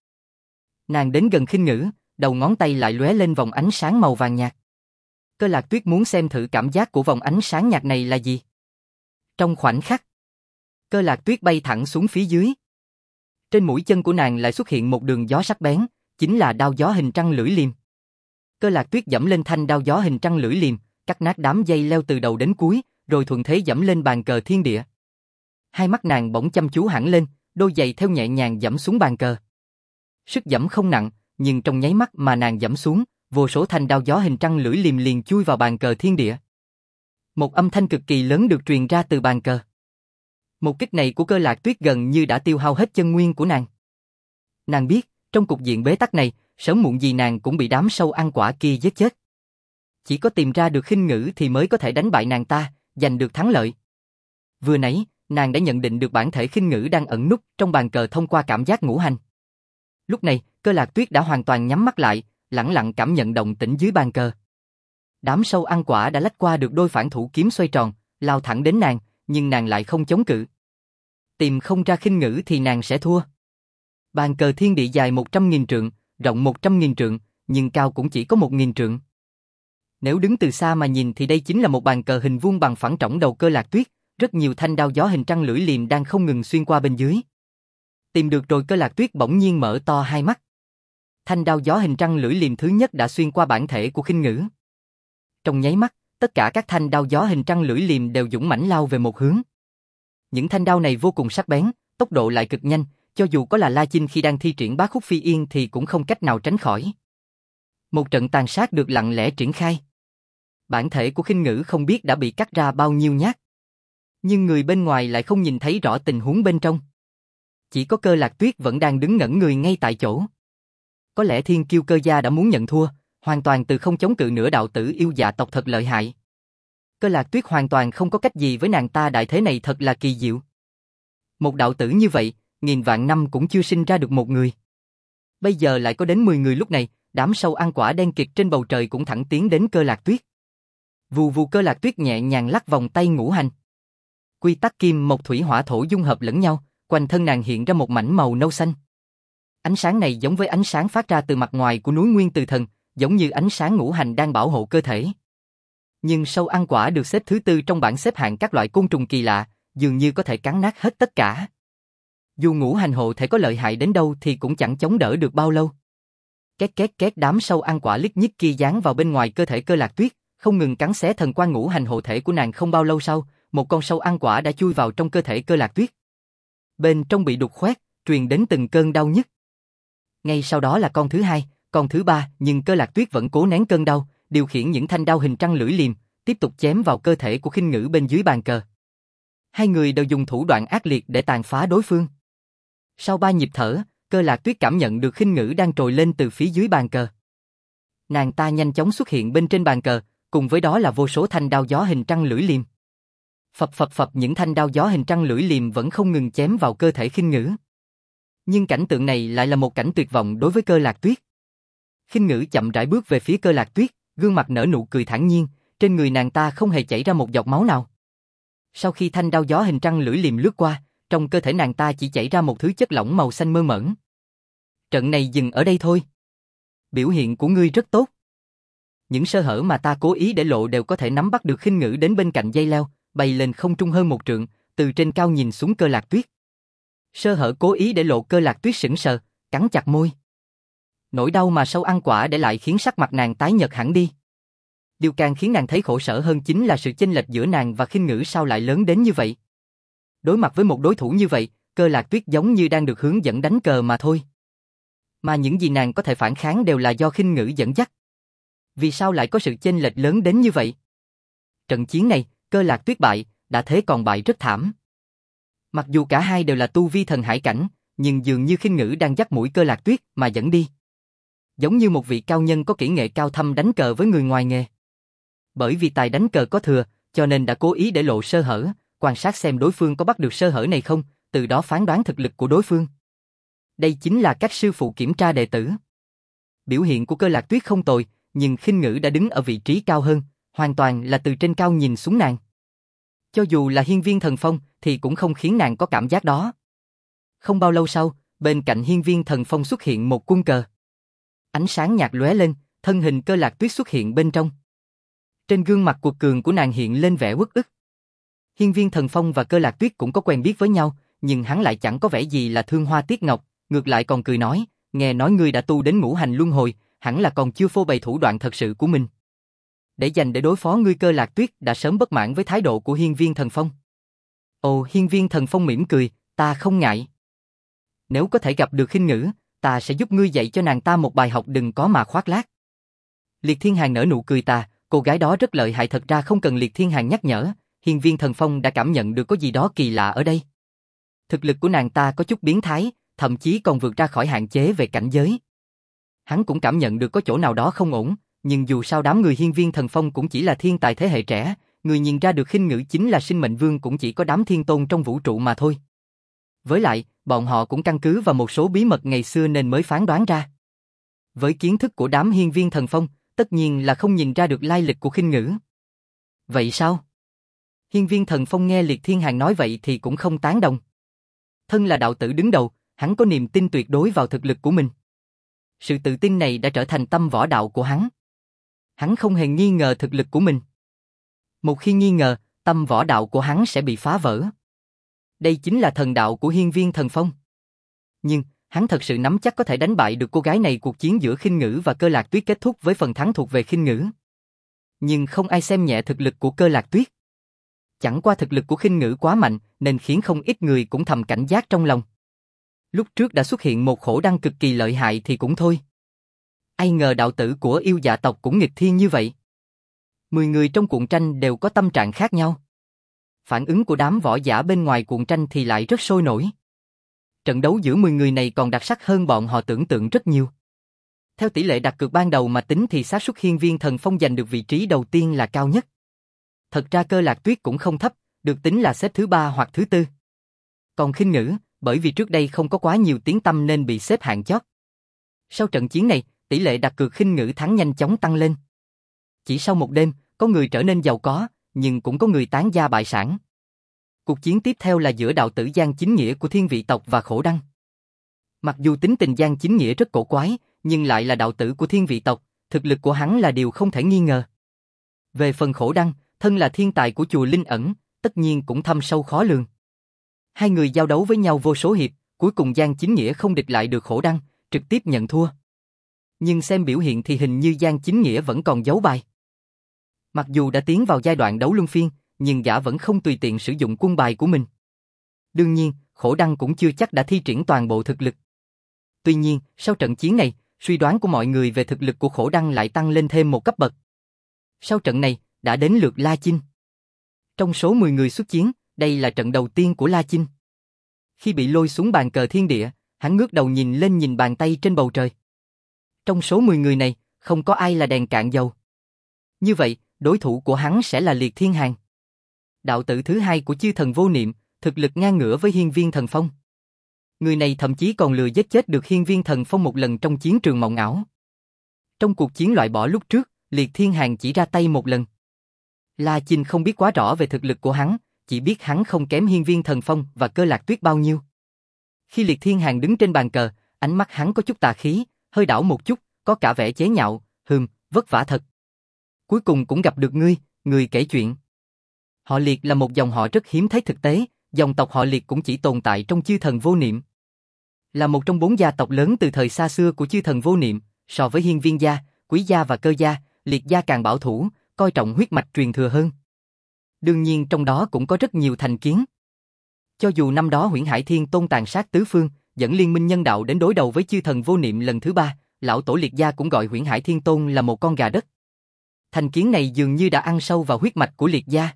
Nàng đến gần Khinh Ngữ, đầu ngón tay lại lóe lên vòng ánh sáng màu vàng nhạt. Cơ Lạc Tuyết muốn xem thử cảm giác của vòng ánh sáng nhạt này là gì. Trong khoảnh khắc, Cơ Lạc Tuyết bay thẳng xuống phía dưới. Trên mũi chân của nàng lại xuất hiện một đường gió sắc bén, chính là đao gió hình trăng lưỡi liềm. Cơ Lạc Tuyết dẫm lên thanh đao gió hình trăng lưỡi liềm, cắt nát đám dây leo từ đầu đến cuối, rồi thuận thế dẫm lên bàn cờ thiên địa. Hai mắt nàng bỗng chăm chú hẳn lên, đôi giày theo nhẹ nhàng dẫm xuống bàn cờ. Sức dẫm không nặng, nhưng trong nháy mắt mà nàng dẫm xuống, vô số thanh đao gió hình trăng lưỡi liềm liền chui vào bàn cờ thiên địa. Một âm thanh cực kỳ lớn được truyền ra từ bàn cờ. Một kích này của Cơ Lạc Tuyết gần như đã tiêu hao hết chân nguyên của nàng. Nàng biết, trong cục diện bế tắc này, sớm muộn gì nàng cũng bị đám sâu ăn quả kia giết chết. Chỉ có tìm ra được Khinh Ngữ thì mới có thể đánh bại nàng ta, giành được thắng lợi. Vừa nãy, nàng đã nhận định được bản thể Khinh Ngữ đang ẩn núp trong bàn cờ thông qua cảm giác ngũ hành. Lúc này, Cơ Lạc Tuyết đã hoàn toàn nhắm mắt lại, lặng lặng cảm nhận động tĩnh dưới bàn cờ. Đám sâu ăn quả đã lách qua được đôi phản thủ kiếm xoay tròn, lao thẳng đến nàng, nhưng nàng lại không chống cự. Tìm không ra Khinh Ngữ thì nàng sẽ thua. Bàn cờ thiên địa dài một trăm nghìn trượng, rộng một trăm nghìn trượng, nhưng cao cũng chỉ có một nghìn trượng. Nếu đứng từ xa mà nhìn thì đây chính là một bàn cờ hình vuông bằng phẳng trỏng đầu Cơ Lạc Tuyết, rất nhiều thanh đao gió hình trăng lưỡi liềm đang không ngừng xuyên qua bên dưới. Tìm được rồi, Cơ Lạc Tuyết bỗng nhiên mở to hai mắt. Thanh đao gió hình trăng lưỡi liềm thứ nhất đã xuyên qua bản thể của Khinh Ngữ. Trong nháy mắt, tất cả các thanh đao gió hình trăng lưỡi liềm đều dũng mãnh lao về một hướng. Những thanh đao này vô cùng sắc bén, tốc độ lại cực nhanh, cho dù có là La Chinh khi đang thi triển Bá Khúc Phi Yên thì cũng không cách nào tránh khỏi. Một trận tàn sát được lặng lẽ triển khai. Bản thể của Khinh Ngữ không biết đã bị cắt ra bao nhiêu nhát. Nhưng người bên ngoài lại không nhìn thấy rõ tình huống bên trong. Chỉ có Cơ Lạc Tuyết vẫn đang đứng ngẩn người ngay tại chỗ. Có lẽ Thiên Kiêu Cơ gia đã muốn nhận thua, hoàn toàn từ không chống cự nữa. Đạo tử yêu dạ tộc thật lợi hại. Cơ Lạc Tuyết hoàn toàn không có cách gì với nàng ta, đại thế này thật là kỳ diệu. Một đạo tử như vậy, nghìn vạn năm cũng chưa sinh ra được một người. Bây giờ lại có đến mười người. Lúc này, đám sâu ăn quả đen kịt trên bầu trời cũng thẳng tiến đến Cơ Lạc Tuyết. Vù vù, Cơ Lạc Tuyết nhẹ nhàng lắc vòng tay ngũ hành. Quy tắc kim mộc thủy hỏa thổ dung hợp lẫn nhau, quanh thân nàng hiện ra một mảnh màu nâu xanh. Ánh sáng này giống với ánh sáng phát ra từ mặt ngoài của núi Nguyên Từ Thần, giống như ánh sáng ngũ hành đang bảo hộ cơ thể. Nhưng sâu ăn quả được xếp thứ tư trong bảng xếp hạng các loại côn trùng kỳ lạ, dường như có thể cắn nát hết tất cả. Dù ngũ hành hộ thể có lợi hại đến đâu thì cũng chẳng chống đỡ được bao lâu. Két két két, đám sâu ăn quả lít nhít kia dán vào bên ngoài cơ thể Cơ Lạc Tuyết, không ngừng cắn xé thần quan ngũ hành hộ thể của nàng. Không bao lâu sau, một con sâu ăn quả đã chui vào trong cơ thể Cơ Lạc Tuyết. Bên trong bị đục khoét, truyền đến từng cơn đau nhức. Ngay sau đó là con thứ hai, con thứ ba, nhưng Cơ Lạc Tuyết vẫn cố nén cơn đau, điều khiển những thanh đao hình trăng lưỡi liềm, tiếp tục chém vào cơ thể của Khinh Ngữ bên dưới bàn cờ. Hai người đều dùng thủ đoạn ác liệt để tàn phá đối phương. Sau ba nhịp thở, Cơ Lạc Tuyết cảm nhận được Khinh Ngữ đang trồi lên từ phía dưới bàn cờ. Nàng ta nhanh chóng xuất hiện bên trên bàn cờ, cùng với đó là vô số thanh đao gió hình trăng lưỡi liềm. Phập phập phập, những thanh đao gió hình trăng lưỡi liềm vẫn không ngừng chém vào cơ thể Khinh Ngữ. Nhưng cảnh tượng này lại là một cảnh tuyệt vọng đối với Cơ Lạc Tuyết. Khinh Ngữ chậm rãi bước về phía Cơ Lạc Tuyết, gương mặt nở nụ cười thản nhiên, trên người nàng ta không hề chảy ra một giọt máu nào. Sau khi thanh đao gió hình trăng lưỡi liềm lướt qua, trong cơ thể nàng ta chỉ chảy ra một thứ chất lỏng màu xanh mơn mởn. Trận này dừng ở đây thôi. Biểu hiện của ngươi rất tốt. Những sơ hở mà ta cố ý để lộ đều có thể nắm bắt được. Khinh Ngữ đến bên cạnh dây leo, bay lên không trung hơn một trượng, từ trên cao nhìn xuống Cơ Lạc Tuyết. Sơ hở cố ý để lộ. Cơ Lạc Tuyết sững sờ, cắn chặt môi. Nỗi đau mà sâu ăn quả để lại khiến sắc mặt nàng tái nhợt hẳn đi. Điều càng khiến nàng thấy khổ sở hơn chính là sự chênh lệch giữa nàng và Khinh Ngữ sao lại lớn đến như vậy. Đối mặt với một đối thủ như vậy, Cơ Lạc Tuyết giống như đang được hướng dẫn đánh cờ mà thôi. Mà những gì nàng có thể phản kháng đều là do Khinh Ngữ dẫn dắt. Vì sao lại có sự chênh lệch lớn đến như vậy? Trận chiến này, Cơ Lạc Tuyết bại, đã thế còn bại rất thảm. Mặc dù cả hai đều là tu vi thần hải cảnh, nhưng dường như Khinh Ngữ đang dắt mũi Cơ Lạc Tuyết mà dẫn đi. Giống như một vị cao nhân có kỹ nghệ cao thâm đánh cờ với người ngoài nghề. Bởi vì tài đánh cờ có thừa, cho nên đã cố ý để lộ sơ hở, quan sát xem đối phương có bắt được sơ hở này không, từ đó phán đoán thực lực của đối phương. Đây chính là cách sư phụ kiểm tra đệ tử. Biểu hiện của Cơ Lạc Tuyết không tồi, nhưng Khinh Ngữ đã đứng ở vị trí cao hơn, hoàn toàn là từ trên cao nhìn xuống nàng. Cho dù là hiên viên thần phong thì cũng không khiến nàng có cảm giác đó. Không bao lâu sau, bên cạnh hiên viên thần phong xuất hiện một quân cờ. Ánh sáng nhạt lóe lên, thân hình Cơ Lạc Tuyết xuất hiện bên trong. Trên gương mặt cuột cường của nàng hiện lên vẻ uất ức. Hiên viên thần phong và Cơ Lạc Tuyết cũng có quen biết với nhau, nhưng hắn lại chẳng có vẻ gì là thương hoa tiếc ngọc, ngược lại còn cười nói, nghe nói ngươi đã tu đến ngũ hành luân hồi, hẳn là còn chưa phô bày thủ đoạn thật sự của mình. Để dành để đối phó ngươi. Cơ Lạc Tuyết đã sớm bất mãn với thái độ của hiên viên thần phong. Ồ, hiên viên thần phong mỉm cười, ta không ngại. Nếu có thể gặp được Khinh Ngữ, ta sẽ giúp ngươi dạy cho nàng ta một bài học, đừng có mà khoác lác. Liệt Thiên Hàn nở nụ cười tà, cô gái đó rất lợi hại, thật ra không cần Liệt Thiên Hàn nhắc nhở, hiên viên thần phong đã cảm nhận được có gì đó kỳ lạ ở đây. Thực lực của nàng ta có chút biến thái, thậm chí còn vượt ra khỏi hạn chế về cảnh giới. Hắn cũng cảm nhận được có chỗ nào đó không ổn, nhưng dù sao đám người hiên viên thần phong cũng chỉ là thiên tài thế hệ trẻ, người nhìn ra được Khinh Ngữ chính là sinh mệnh vương cũng chỉ có đám thiên tôn trong vũ trụ mà thôi. Với lại, bọn họ cũng căn cứ vào một số bí mật ngày xưa nên mới phán đoán ra. Với kiến thức của đám hiên viên thần phong, tất nhiên là không nhìn ra được lai lịch của Khinh Ngữ. Vậy sao? Hiên viên thần phong nghe Liệt Thiên Hàn nói vậy thì cũng không tán đồng. Thân là đạo tử đứng đầu, hắn có niềm tin tuyệt đối vào thực lực của mình. Sự tự tin này đã trở thành tâm võ đạo của hắn. Hắn không hề nghi ngờ thực lực của mình. Một khi nghi ngờ, tâm võ đạo của hắn sẽ bị phá vỡ. Đây chính là thần đạo của hiên viên thần phong. Nhưng, hắn thật sự nắm chắc có thể đánh bại được cô gái này. Cuộc chiến giữa Khinh Ngữ và Cơ Lạc Tuyết kết thúc với phần thắng thuộc về Khinh Ngữ. Nhưng không ai xem nhẹ thực lực của Cơ Lạc Tuyết. Chẳng qua thực lực của Khinh Ngữ quá mạnh nên khiến không ít người cũng thầm cảnh giác trong lòng. Lúc trước đã xuất hiện một khổ đăng cực kỳ lợi hại thì cũng thôi. Ai ngờ đạo tử của yêu dạ tộc cũng nghịch thiên như vậy. Mười người trong cuộn tranh đều có tâm trạng khác nhau. Phản ứng của đám võ giả bên ngoài cuộn tranh thì lại rất sôi nổi. Trận đấu giữa mười người này còn đặc sắc hơn bọn họ tưởng tượng rất nhiều. Theo tỷ lệ đặt cược ban đầu mà tính thì xác suất hiên viên thần phong giành được vị trí đầu tiên là cao nhất. Thật ra Cơ Lạc Tuyết cũng không thấp, được tính là xếp thứ ba hoặc thứ tư. Còn Khinh Ngữ, bởi vì trước đây không có quá nhiều tiếng tăm nên bị xếp hạng chót. Sau trận chiến này, tỷ lệ đặt cược Khinh Ngữ thắng nhanh chóng tăng lên. Chỉ sau một đêm, có người trở nên giàu có, nhưng cũng có người tán gia bại sản. Cuộc chiến tiếp theo là giữa đạo tử Giang Chính Nghĩa của Thiên Vị tộc và Khổ Đăng. Mặc dù tính tình Giang Chính Nghĩa rất cổ quái, nhưng lại là đạo tử của Thiên Vị tộc, thực lực của hắn là điều không thể nghi ngờ. Về phần Khổ Đăng, thân là thiên tài của chùa Linh Ẩn, tất nhiên cũng thâm sâu khó lường. Hai người giao đấu với nhau vô số hiệp, cuối cùng Giang Chính Nghĩa không địch lại được Khổ Đăng, trực tiếp nhận thua. Nhưng xem biểu hiện thì hình như Giang Chính Nghĩa vẫn còn giấu bài. Mặc dù đã tiến vào giai đoạn đấu luân phiên, nhưng gã vẫn không tùy tiện sử dụng quân bài của mình. Đương nhiên, Khổ Đăng cũng chưa chắc đã thi triển toàn bộ thực lực. Tuy nhiên, sau trận chiến này, suy đoán của mọi người về thực lực của Khổ Đăng lại tăng lên thêm một cấp bậc. Sau trận này, đã đến lượt La Chinh. Trong số mười người xuất chiến, đây là trận đầu tiên của La Chinh. Khi bị lôi xuống bàn cờ thiên địa, hắn ngước đầu nhìn lên nhìn bàn tay trên bầu trời. Trong số mười người này, không có ai là đèn cạn dầu. Như vậy, đối thủ của hắn sẽ là Liệt Thiên Hàn. Đạo tử thứ hai của chư thần vô niệm, thực lực ngang ngửa với hiên viên thần phong. Người này thậm chí còn lừa giết chết được hiên viên thần phong một lần trong chiến trường mộng ảo. Trong cuộc chiến loại bỏ lúc trước, Liệt Thiên Hàn chỉ ra tay một lần. La Chinh không biết quá rõ về thực lực của hắn, chỉ biết hắn không kém Hiên Viên Thần Phong và Cơ Lạc Tuyết bao nhiêu. Khi Liệt Thiên Hàn đứng trên bàn cờ, ánh mắt hắn có chút tà khí, hơi đảo một chút, có cả vẻ chế nhạo, hừm, vất vả thật. Cuối cùng cũng gặp được ngươi, người kể chuyện. Họ Liệt là một dòng họ rất hiếm thấy thực tế, dòng tộc họ Liệt cũng chỉ tồn tại trong chư thần vô niệm. Là một trong bốn gia tộc lớn từ thời xa xưa của chư thần vô niệm, so với Hiên Viên gia, Quý gia và Cơ gia, Liệt gia càng bảo thủ, coi trọng huyết mạch truyền thừa hơn. Đương nhiên trong đó cũng có rất nhiều thành kiến. Cho dù năm đó Huyễn Hải Thiên Tôn tàn sát tứ phương, dẫn liên minh nhân đạo đến đối đầu với chư thần vô niệm lần thứ ba, lão tổ Liệt gia cũng gọi Huyễn Hải Thiên Tôn là một con gà đất. Thành kiến này dường như đã ăn sâu vào huyết mạch của Liệt gia.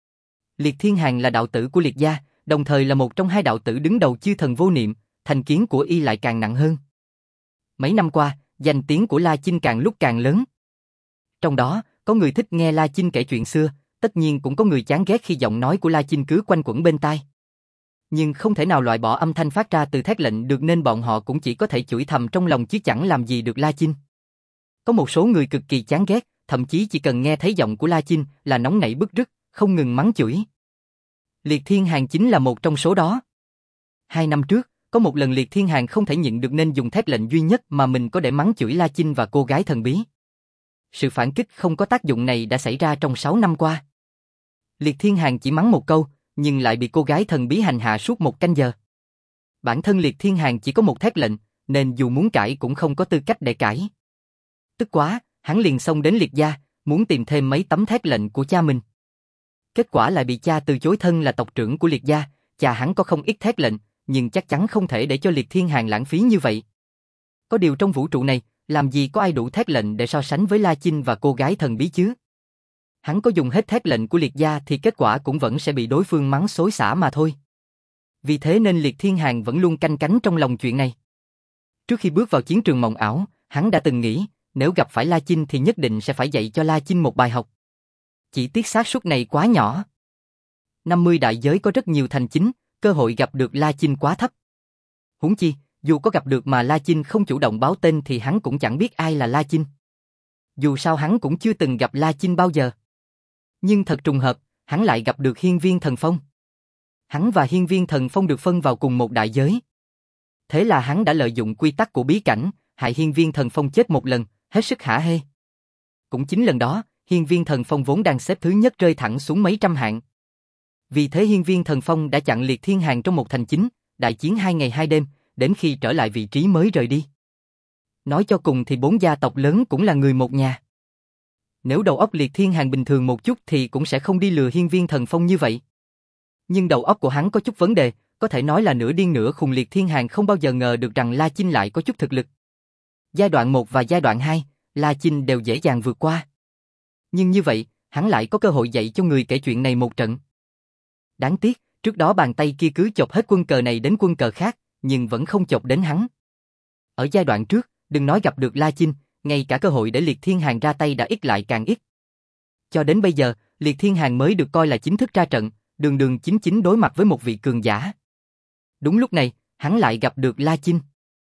Liệt Thiên Hàn là đạo tử của Liệt gia, đồng thời là một trong hai đạo tử đứng đầu chư thần vô niệm, thành kiến của y lại càng nặng hơn. Mấy năm qua, danh tiếng của La Chinh càng lúc càng lớn. Trong đó, có người thích nghe La Chinh kể chuyện xưa, tất nhiên cũng có người chán ghét khi giọng nói của La Chinh cứ quanh quẩn bên tai. Nhưng không thể nào loại bỏ âm thanh phát ra từ thét lệnh được nên bọn họ cũng chỉ có thể chửi thầm trong lòng chứ chẳng làm gì được La Chinh. Có một số người cực kỳ chán ghét, thậm chí chỉ cần nghe thấy giọng của La Chinh là nóng nảy bứt rứt, không ngừng mắng chửi. Liệt Thiên Hàn chính là một trong số đó. Hai năm trước, có một lần Liệt Thiên Hàn không thể nhịn được nên dùng thét lệnh duy nhất mà mình có để mắng chửi La Chinh và cô gái thần bí. Sự phản kích không có tác dụng này đã xảy ra trong sáu năm qua. Liệt Thiên Hàn chỉ mắng một câu, nhưng lại bị cô gái thần bí hành hạ suốt một canh giờ. Bản thân Liệt Thiên Hàn chỉ có một thét lệnh, nên dù muốn cãi cũng không có tư cách để cãi. Tức quá, hắn liền xông đến Liệt gia, muốn tìm thêm mấy tấm thét lệnh của cha mình. Kết quả lại bị cha từ chối, thân là tộc trưởng của Liệt gia, cha hắn có không ít thét lệnh, nhưng chắc chắn không thể để cho Liệt Thiên Hàn lãng phí như vậy. Có điều trong vũ trụ này, làm gì có ai đủ thét lệnh để so sánh với La Chinh và cô gái thần bí chứ? Hắn có dùng hết thét lệnh của Liệt gia thì kết quả cũng vẫn sẽ bị đối phương mắng xối xả mà thôi. Vì thế nên Liệt Thiên Hàn vẫn luôn canh cánh trong lòng chuyện này. Trước khi bước vào chiến trường mộng ảo, hắn đã từng nghĩ, nếu gặp phải La Chinh thì nhất định sẽ phải dạy cho La Chinh một bài học. Chỉ tiếc xác suất này quá nhỏ. năm mươi đại giới có rất nhiều thành chính, cơ hội gặp được La Chinh quá thấp. Huống chi, dù có gặp được mà La Chinh không chủ động báo tên thì hắn cũng chẳng biết ai là La Chinh. Dù sao hắn cũng chưa từng gặp La Chinh bao giờ. Nhưng thật trùng hợp, hắn lại gặp được Hiên Viên Thần Phong. Hắn và Hiên Viên Thần Phong được phân vào cùng một đại giới. Thế là hắn đã lợi dụng quy tắc của bí cảnh, hại Hiên Viên Thần Phong chết một lần, hết sức hả hê. Cũng chính lần đó, Hiên Viên Thần Phong vốn đang xếp thứ nhất rơi thẳng xuống mấy trăm hạng. Vì thế Hiên Viên Thần Phong đã chặn Liệt Thiên Hàn trong một thành chính, đại chiến hai ngày hai đêm, đến khi trở lại vị trí mới rời đi. Nói cho cùng thì bốn gia tộc lớn cũng là người một nhà. Nếu đầu óc Liệt Thiên Hàn bình thường một chút thì cũng sẽ không đi lừa Hiên Viên Thần Phong như vậy. Nhưng đầu óc của hắn có chút vấn đề, có thể nói là nửa điên nửa khùng. Liệt Thiên Hàn không bao giờ ngờ được rằng La Chinh lại có chút thực lực. Giai đoạn một và giai đoạn hai, La Chinh đều dễ dàng vượt qua. Nhưng như vậy, hắn lại có cơ hội dạy cho người kể chuyện này một trận. Đáng tiếc, trước đó bàn tay kia cứ chộp hết quân cờ này đến quân cờ khác, nhưng vẫn không chộp đến hắn. Ở giai đoạn trước, đừng nói gặp được La Chinh, ngay cả cơ hội để Liệt Thiên Hàn ra tay đã ít lại càng ít. Cho đến bây giờ, Liệt Thiên Hàn mới được coi là chính thức ra trận, đường đường chính chính đối mặt với một vị cường giả. Đúng lúc này, hắn lại gặp được La Chinh.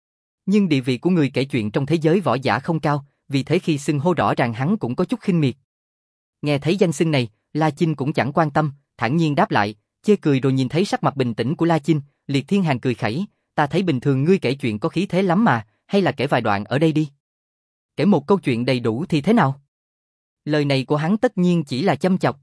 Nhưng địa vị của người kể chuyện trong thế giới võ giả không cao, vì thế khi xưng hô rõ ràng hắn cũng có chút khinh miệt. Nghe thấy danh xưng này, La Chinh cũng chẳng quan tâm, thản nhiên đáp lại, chê cười. Rồi nhìn thấy sắc mặt bình tĩnh của La Chinh, Liệt Thiên Hàn cười khẩy, ta thấy bình thường ngươi kể chuyện có khí thế lắm mà, hay là kể vài đoạn ở đây đi. Kể một câu chuyện đầy đủ thì thế nào? Lời này của hắn tất nhiên chỉ là châm chọc.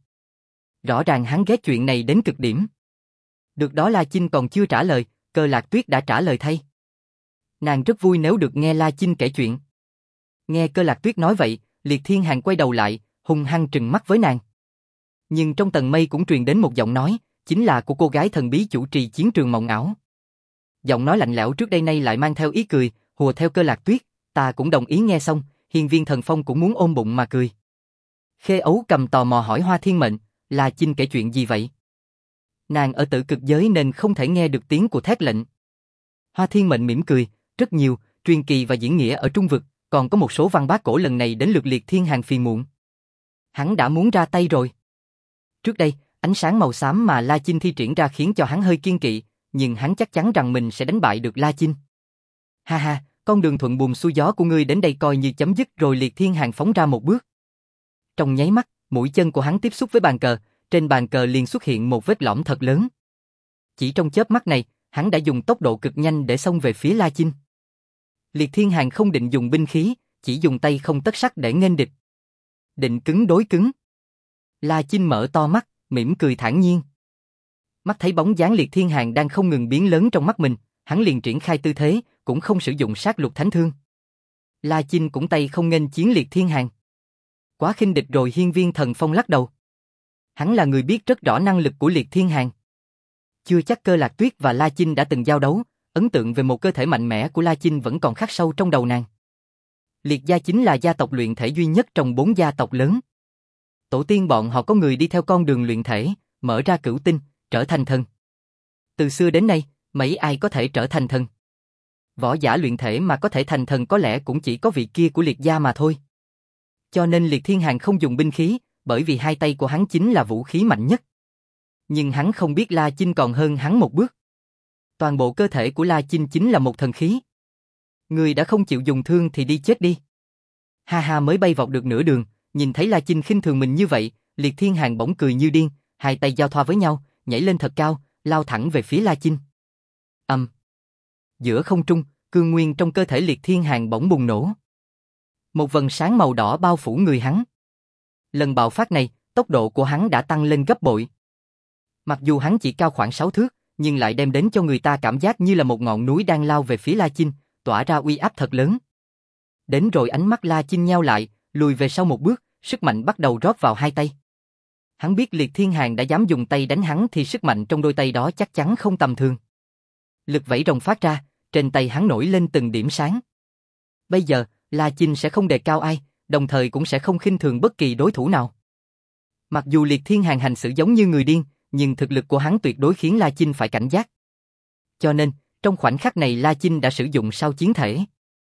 Rõ ràng hắn ghét chuyện này đến cực điểm. Được đó, La Chinh còn chưa trả lời, Cơ Lạc Tuyết đã trả lời thay. Nàng rất vui nếu được nghe La Chinh kể chuyện. Nghe Cơ Lạc Tuyết nói vậy, Liệt Thiên Hàn quay đầu lại, hung hăng trừng mắt với nàng. Nhưng trong tầng mây cũng truyền đến một giọng nói, chính là của cô gái thần bí chủ trì chiến trường mộng ảo. Giọng nói lạnh lẽo trước đây nay lại mang theo ý cười, hùa theo Cơ Lạc Tuyết, ta cũng đồng ý. Nghe xong, Hiên Viên Thần Phong cũng muốn ôm bụng mà cười. Khê Ấu Cầm tò mò hỏi Hoa Thiên Mệnh, La Chinh kể chuyện gì vậy? Nàng ở tử cực giới nên không thể nghe được tiếng của thét lệnh. Hoa Thiên Mệnh mỉm cười, rất nhiều, truyền kỳ và diễn nghĩa ở Trung Vực, còn có một số văn bát cổ. Lần này đến lượt Liệt Thiên Hàn phiền muộn. Hắn đã muốn ra tay rồi. Trước đây, ánh sáng màu xám mà La Chinh thi triển ra khiến cho hắn hơi kiêng kỵ, nhưng hắn chắc chắn rằng mình sẽ đánh bại được La Chinh. Ha ha, con đường thuận buồm xuôi gió của ngươi đến đây coi như chấm dứt rồi. Liệt Thiên Hàn phóng ra một bước. Trong nháy mắt, mũi chân của hắn tiếp xúc với bàn cờ, trên bàn cờ liền xuất hiện một vết lõm thật lớn. Chỉ trong chớp mắt này, hắn đã dùng tốc độ cực nhanh để xông về phía La Chinh. Liệt Thiên Hàn không định dùng binh khí, chỉ dùng tay không tất sắt để nghênh địch. Định cứng đối cứng. La Chinh mở to mắt, mỉm cười thản nhiên. Mắt thấy bóng dáng Liệt Thiên Hàn đang không ngừng biến lớn trong mắt mình, hắn liền triển khai tư thế, cũng không sử dụng sát lục thánh thương. La Chinh cũng tay không nghênh chiến Liệt Thiên Hàn. Quá khinh địch rồi. Hiên Viên Thần Phong lắc đầu. Hắn là người biết rất rõ năng lực của Liệt Thiên Hàn. Chưa chắc Cơ Lạc Tuyết và La Chinh đã từng giao đấu, ấn tượng về một cơ thể mạnh mẽ của La Chinh vẫn còn khắc sâu trong đầu nàng. Liệt gia chính là gia tộc luyện thể duy nhất trong bốn gia tộc lớn. Tổ tiên bọn họ có người đi theo con đường luyện thể, mở ra cửu tinh, trở thành thần. Từ xưa đến nay, mấy ai có thể trở thành thần? Võ giả luyện thể mà có thể thành thần có lẽ cũng chỉ có vị kia của Liệt gia mà thôi. Cho nên Liệt Thiên Hàn không dùng binh khí, bởi vì hai tay của hắn chính là vũ khí mạnh nhất. Nhưng hắn không biết La Chinh còn hơn hắn một bước. Toàn bộ cơ thể của La Chinh chính là một thần khí. Người đã không chịu dùng thương thì đi chết đi. Ha ha, mới bay vọt được nửa đường, nhìn thấy La Chinh khinh thường mình như vậy, Liệt Thiên Hàn bỗng cười như điên, hai tay giao thoa với nhau, nhảy lên thật cao, lao thẳng về phía La Chinh. Ầm. Um. Giữa không trung, cương nguyên trong cơ thể Liệt Thiên Hàn bỗng bùng nổ. Một vầng sáng màu đỏ bao phủ người hắn. Lần bạo phát này, tốc độ của hắn đã tăng lên gấp bội. Mặc dù hắn chỉ cao khoảng sáu thước, nhưng lại đem đến cho người ta cảm giác như là một ngọn núi đang lao về phía La Chinh, tỏa ra uy áp thật lớn. Đến rồi ánh mắt La Chinh nheo lại, lùi về sau một bước, sức mạnh bắt đầu rót vào hai tay. Hắn biết Liệt Thiên Hàn đã dám dùng tay đánh hắn thì sức mạnh trong đôi tay đó chắc chắn không tầm thường. Lực vẫy rồng phát ra, trên tay hắn nổi lên từng điểm sáng. Bây giờ, La Chinh sẽ không đề cao ai, đồng thời cũng sẽ không khinh thường bất kỳ đối thủ nào. Mặc dù Liệt Thiên Hàn hành xử giống như người điên, nhưng thực lực của hắn tuyệt đối khiến La Chinh phải cảnh giác. Cho nên, trong khoảnh khắc này La Chinh đã sử dụng sao chiến thể.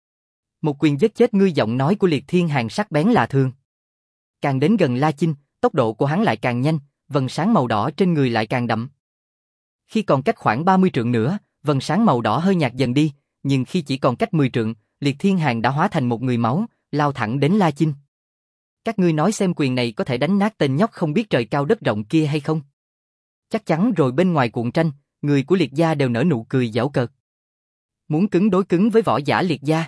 Một quyền giết chết ngươi. Giọng nói của Liệt Thiên Hàn sắc bén lạ thường. Càng đến gần La Chinh, tốc độ của hắn lại càng nhanh, vầng sáng màu đỏ trên người lại càng đậm. Khi còn cách khoảng ba mươi trượng nữa, vầng sáng màu đỏ hơi nhạt dần đi, nhưng khi chỉ còn cách mười trượng, Liệt Thiên Hàn đã hóa thành một người máu, lao thẳng đến La Chinh. Các ngươi nói xem quyền này có thể đánh nát tên nhóc không biết trời cao đất rộng kia hay không? Chắc chắn rồi. Bên ngoài cuộn tranh, người của Liệt gia đều nở nụ cười giễu cợt. Muốn cứng đối cứng với võ giả Liệt gia,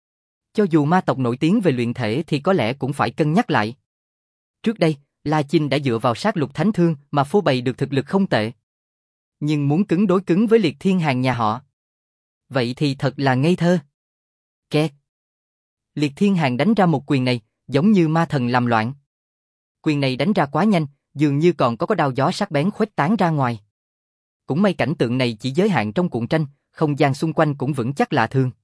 cho dù ma tộc nổi tiếng về luyện thể thì có lẽ cũng phải cân nhắc lại. Trước đây, La Chinh đã dựa vào sát lục thánh thương mà phô bày được thực lực không tệ. Nhưng muốn cứng đối cứng với Liệt Thiên Hàn nhà họ, vậy thì thật là ngây thơ. Kẹt. Liệt Thiên Hàn đánh ra một quyền này, giống như ma thần làm loạn. Quyền này đánh ra quá nhanh, dường như còn có có đao gió sắc bén khuếch tán ra ngoài. Cũng may cảnh tượng này chỉ giới hạn trong cuộn tranh, không gian xung quanh cũng vững chắc lạ thường.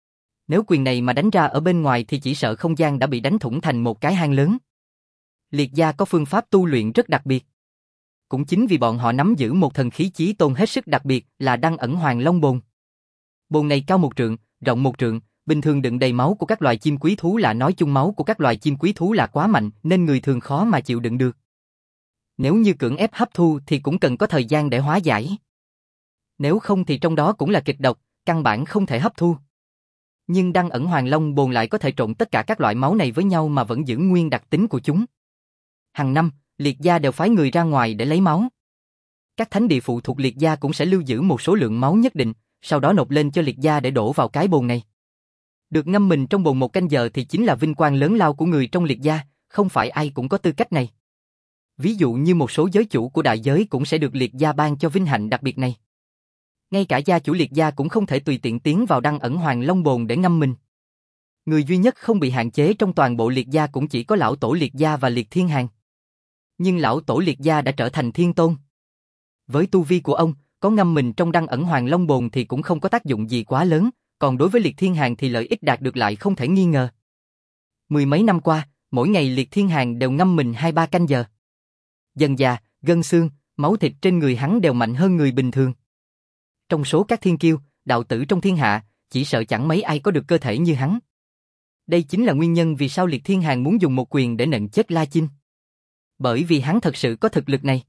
Nếu quyền này mà đánh ra ở bên ngoài thì chỉ sợ không gian đã bị đánh thủng thành một cái hang lớn. Liệt gia có phương pháp tu luyện rất đặc biệt. Cũng chính vì bọn họ nắm giữ một thần khí chí tôn hết sức đặc biệt là Đăng Ẩn Hoàng Long Bồn. Bồn này cao một trượng, rộng một trượng, bình thường đựng đầy máu của các loài chim quý thú, là nói chung máu của các loài chim quý thú là quá mạnh nên người thường khó mà chịu đựng được. Nếu như cưỡng ép hấp thu thì cũng cần có thời gian để hóa giải. Nếu không thì trong đó cũng là kịch độc, căn bản không thể hấp thu. Nhưng Đăng Ẩn Hoàng Long Bồn lại có thể trộn tất cả các loại máu này với nhau mà vẫn giữ nguyên đặc tính của chúng. Hàng năm, Liệt gia đều phái người ra ngoài để lấy máu. Các thánh địa phụ thuộc Liệt gia cũng sẽ lưu giữ một số lượng máu nhất định, sau đó nộp lên cho Liệt gia để đổ vào cái bồn này. Được ngâm mình trong bồn một canh giờ thì chính là vinh quang lớn lao của người trong Liệt gia, không phải ai cũng có tư cách này. Ví dụ như một số giới chủ của đại giới cũng sẽ được Liệt gia ban cho vinh hạnh đặc biệt này. Ngay cả gia chủ Liệt gia cũng không thể tùy tiện tiến vào Đăng Ẩn Hoàng Long Bồn để ngâm mình. Người duy nhất không bị hạn chế trong toàn bộ Liệt gia cũng chỉ có lão tổ Liệt gia và Liệt Thiên Hàn. Nhưng lão tổ Liệt gia đã trở thành thiên tôn. Với tu vi của ông, có ngâm mình trong Đăng Ẩn Hoàng Long Bồn thì cũng không có tác dụng gì quá lớn, còn đối với Liệt Thiên Hàn thì lợi ích đạt được lại không thể nghi ngờ. Mười mấy năm qua, mỗi ngày Liệt Thiên Hàn đều ngâm mình hai ba canh giờ. Dần dà, gân xương, máu thịt trên người hắn đều mạnh hơn người bình thường. Trong số các thiên kiêu, đạo tử trong thiên hạ, chỉ sợ chẳng mấy ai có được cơ thể như hắn. Đây chính là nguyên nhân vì sao Liệt Thiên Hàn muốn dùng một quyền để nện chết La Chinh. Bởi vì hắn thật sự có thực lực này.